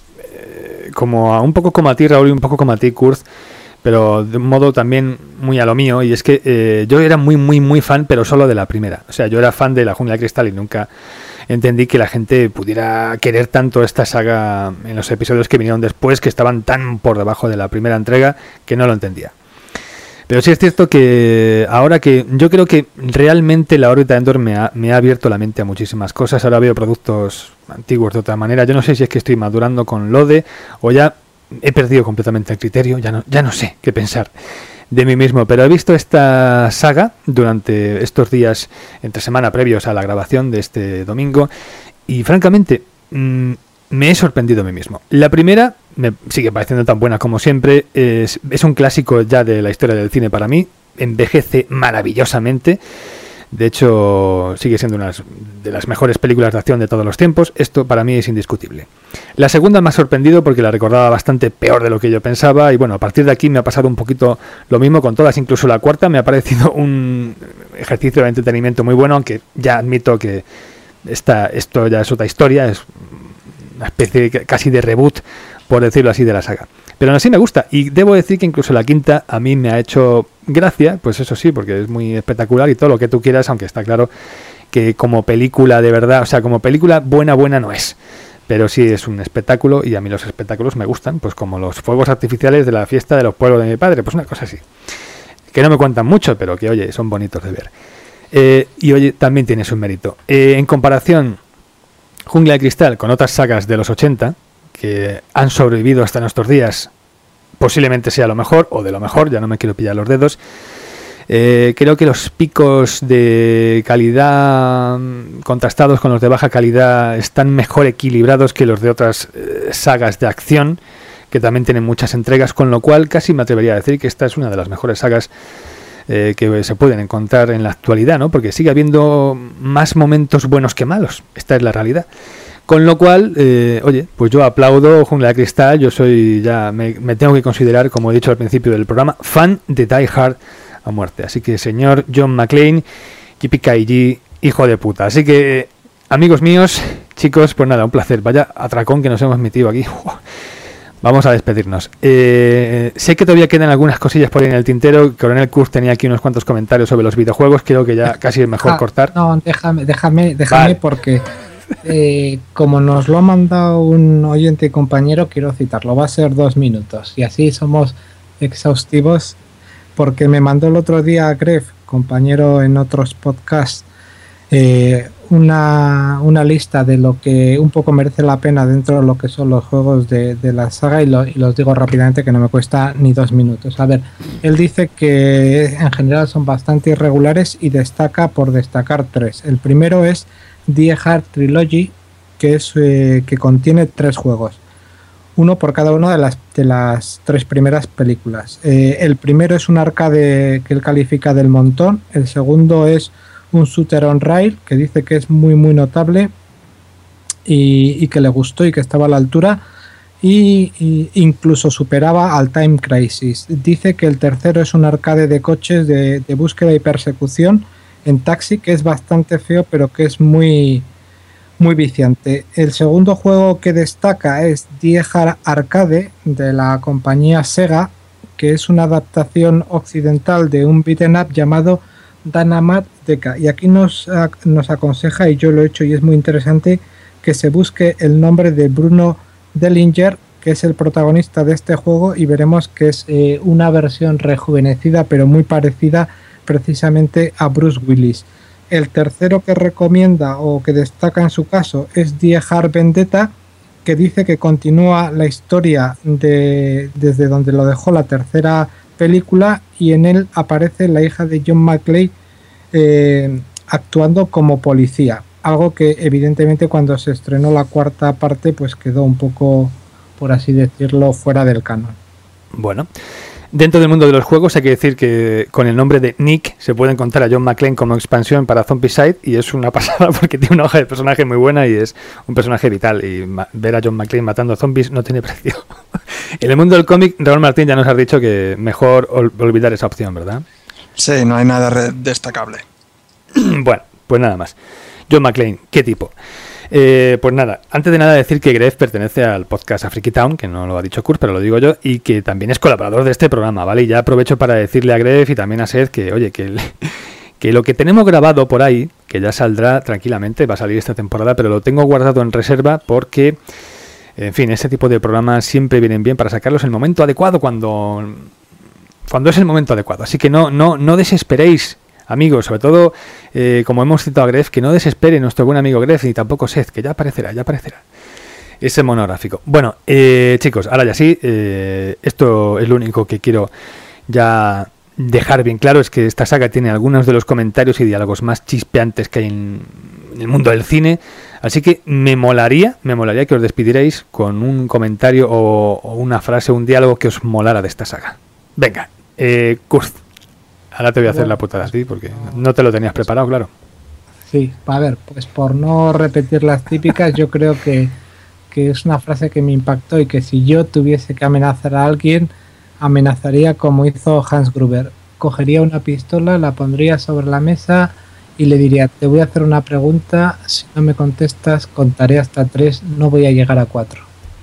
eh, como a, un poco como a ti, Raúl, y un poco como a ti, Kurz, pero de un modo también muy a lo mío, y es que eh, yo era muy muy muy fan, pero solo de la primera. O sea, yo era fan de La Jungla de Cristal y nunca entendí que la gente pudiera querer tanto esta saga en los episodios que vinieron después, que estaban tan por debajo de la primera entrega, que no lo entendía. Pero sí es cierto que ahora que yo creo que realmente la órbita de Endor me ha, me ha abierto la mente a muchísimas cosas. Ahora veo productos antiguos de otra manera. Yo no sé si es que estoy madurando con LODE o ya he perdido completamente el criterio. Ya no, ya no sé qué pensar de mí mismo. Pero he visto esta saga durante estos días entre semana previos a la grabación de este domingo y francamente mmm, me he sorprendido a mí mismo. La primera me sigue pareciendo tan buena como siempre. Es, es un clásico ya de la historia del cine para mí. Envejece maravillosamente. De hecho, sigue siendo una de las mejores películas de acción de todos los tiempos. Esto para mí es indiscutible. La segunda me ha sorprendido porque la recordaba bastante peor de lo que yo pensaba. Y bueno, a partir de aquí me ha pasado un poquito lo mismo con todas. Incluso la cuarta me ha parecido un ejercicio de entretenimiento muy bueno, aunque ya admito que esta, esto ya es otra historia. Es una especie de, casi de reboot, por decirlo así, de la saga. Pero aún así me gusta, y debo decir que incluso la quinta a mí me ha hecho gracia, pues eso sí, porque es muy espectacular y todo lo que tú quieras, aunque está claro que como película de verdad, o sea, como película buena, buena no es. Pero sí es un espectáculo, y a mí los espectáculos me gustan, pues como los fuegos artificiales de la fiesta de los pueblos de mi padre, pues una cosa así. Que no me cuentan mucho, pero que, oye, son bonitos de ver. Eh, y oye, también tiene su mérito. Eh, en comparación, Jungla de Cristal con otras sagas de los ochenta, que han sobrevivido hasta nuestros días, posiblemente sea lo mejor, o de lo mejor, ya no me quiero pillar los dedos. Eh, creo que los picos de calidad contrastados con los de baja calidad están mejor equilibrados que los de otras eh, sagas de acción, que también tienen muchas entregas, con lo cual casi me atrevería a decir que esta es una de las mejores sagas eh, que se pueden encontrar en la actualidad, ¿no? Porque sigue habiendo más momentos buenos que malos, esta es la realidad. Con lo cual, eh, oye, pues yo aplaudo Jungla de Cristal. Yo soy ya, me, me tengo que considerar, como he dicho al principio del programa, fan de Die Hard a muerte. Así que, señor John McClane, Yippee-ki-yay, hijo de puta. Así que, amigos míos, chicos, pues nada, un placer. Vaya atracón que nos hemos metido aquí. Vamos a despedirnos. Eh, sé que todavía quedan algunas cosillas por ahí en el tintero. Coronel Kurz tenía aquí unos cuantos comentarios sobre los videojuegos. Creo que ya casi es mejor ah, cortar. No, déjame, déjame, déjame vale. porque... Eh, como nos lo ha mandado un oyente y compañero, quiero citarlo. Va a ser dos minutos y así somos exhaustivos, porque me mandó el otro día Gref, compañero en otros podcasts, eh, una, una lista de lo que un poco merece la pena dentro de lo que son los juegos de, de la saga, y, lo, y los digo rápidamente que no me cuesta ni dos minutos. A ver, él dice que en general son bastante irregulares y destaca por destacar tres. El primero es Die Hard Trilogy, que es eh, que contiene tres juegos, uno por cada una de las de las tres primeras películas. Eh, el primero es un arcade que él califica del montón. El segundo es un shooter on rail que dice que es muy muy notable y, y que le gustó y que estaba a la altura, y, y incluso superaba al Time Crisis. Dice que el tercero es un arcade de coches de, de búsqueda y persecución en taxi, que es bastante feo pero que es muy muy viciante. El segundo juego que destaca es Die Hard Arcade de la compañía Sega, que es una adaptación occidental de un beat'em up llamado Dynamite Deca, y aquí nos, nos aconseja, y yo lo he hecho y es muy interesante, que se busque el nombre de Bruno Dellinger, que es el protagonista de este juego, y veremos que es eh, una versión rejuvenecida pero muy parecida precisamente a Bruce Willis. El tercero que recomienda o que destaca en su caso es Die Hard Vendetta, que dice que continúa la historia de, desde donde lo dejó la tercera película, y en él aparece la hija de John McClane eh, actuando como policía. algo que evidentemente cuando se estrenó la cuarta parte pues quedó un poco, por así decirlo, fuera del canon. Bueno, dentro del mundo de los juegos hay que decir que con el nombre de Nick se puede encontrar a John McClane como expansión para Zombicide y es una pasada porque tiene una hoja de personaje muy buena y es un personaje vital y ma- ver a John McClane matando zombies no tiene precio. En el mundo del cómic, Raúl Martín ya nos has dicho que mejor ol- olvidar esa opción, ¿verdad? Sí, no hay nada re- destacable. Bueno, pues nada más. John McClane, ¿qué tipo? Eh, pues nada, antes de nada decir que Gref pertenece al podcast A Freaky Town, que no lo ha dicho Kurt, pero lo digo yo, y que también es colaborador de este programa, ¿vale? Y ya aprovecho para decirle a Gref y también a Seth que, oye, que, el, que lo que tenemos grabado por ahí, que ya saldrá tranquilamente, va a salir esta temporada, pero lo tengo guardado en reserva porque, en fin, ese tipo de programas siempre vienen bien para sacarlos en el momento adecuado, cuando, cuando es el momento adecuado. Así que no, no, no desesperéis, amigos, sobre todo, eh, como hemos citado a Gref, que no desespere nuestro buen amigo Gref, ni tampoco Seth, que ya aparecerá, ya aparecerá. Ese monográfico. Bueno, eh, chicos, ahora ya sí, eh, esto es lo único que quiero ya dejar bien claro, es que esta saga tiene algunos de los comentarios y diálogos más chispeantes que hay en, en el mundo del cine, así que me molaría, me molaría que os despidierais con un comentario o, o una frase, un diálogo que os molara de esta saga. Venga, eh, Kurt. Ahora te voy a hacer la putada a ti porque no te lo tenías preparado, claro. Sí, a ver, pues por no repetir las típicas, yo creo que, que es una frase que me impactó y que si yo tuviese que amenazar a alguien, amenazaría como hizo Hans Gruber. Cogería una pistola, la pondría sobre la mesa y le diría, te voy a hacer una pregunta, si no me contestas contaré hasta tres, no voy a llegar a cuatro.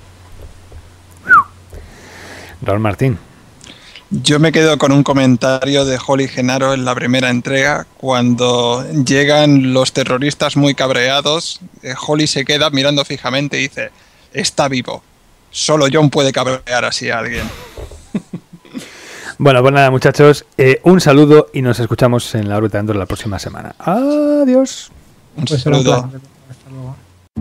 Raúl Martín. Yo me quedo con un comentario de Holly Genaro en la primera entrega, cuando llegan los terroristas muy cabreados, eh, Holly se queda mirando fijamente y dice, está vivo, solo John puede cabrear así a alguien. Bueno, pues nada, muchachos, eh, un saludo y nos escuchamos en la órbita de Endor la próxima semana. Adiós. Un Pues saludo. Hasta luego.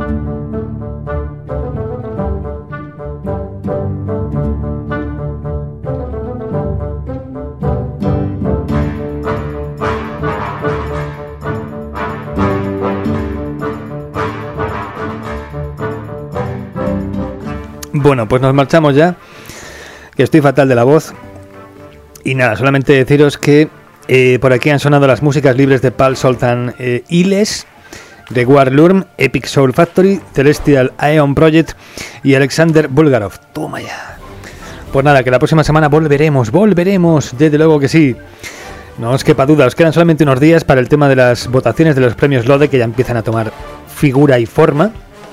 Bueno, pues nos marchamos ya, que estoy fatal de la voz. Y nada, solamente deciros que eh, por aquí han sonado las músicas libres de Paul Sultan eh, Iles, Grégoire Lurm, Epic Soul Factory, Celestial Aeon Project y Alexander Bulgarov. Toma ya. Pues nada, que la próxima semana volveremos, volveremos, desde luego que sí. No os quepa duda, os quedan solamente unos días para el tema de las votaciones de los premios LODE, que ya empiezan a tomar figura y forma.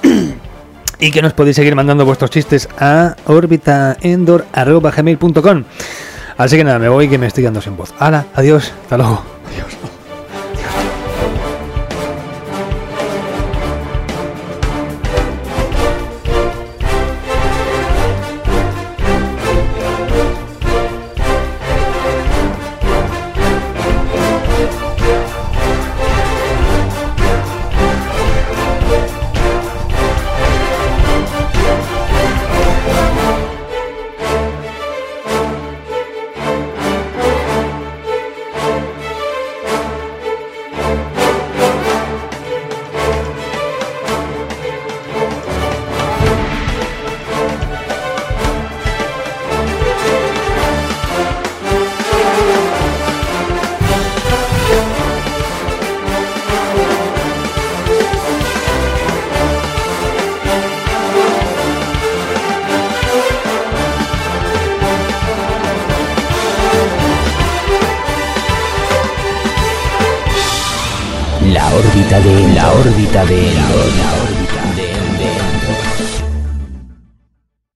Y que nos podéis seguir mandando vuestros chistes a orbitaendor arroba gmail punto com. Así que nada, me voy que me estoy quedando sin voz. ¡Hala! Adiós, hasta luego. Adiós. La órbita de la órbita de la órbita.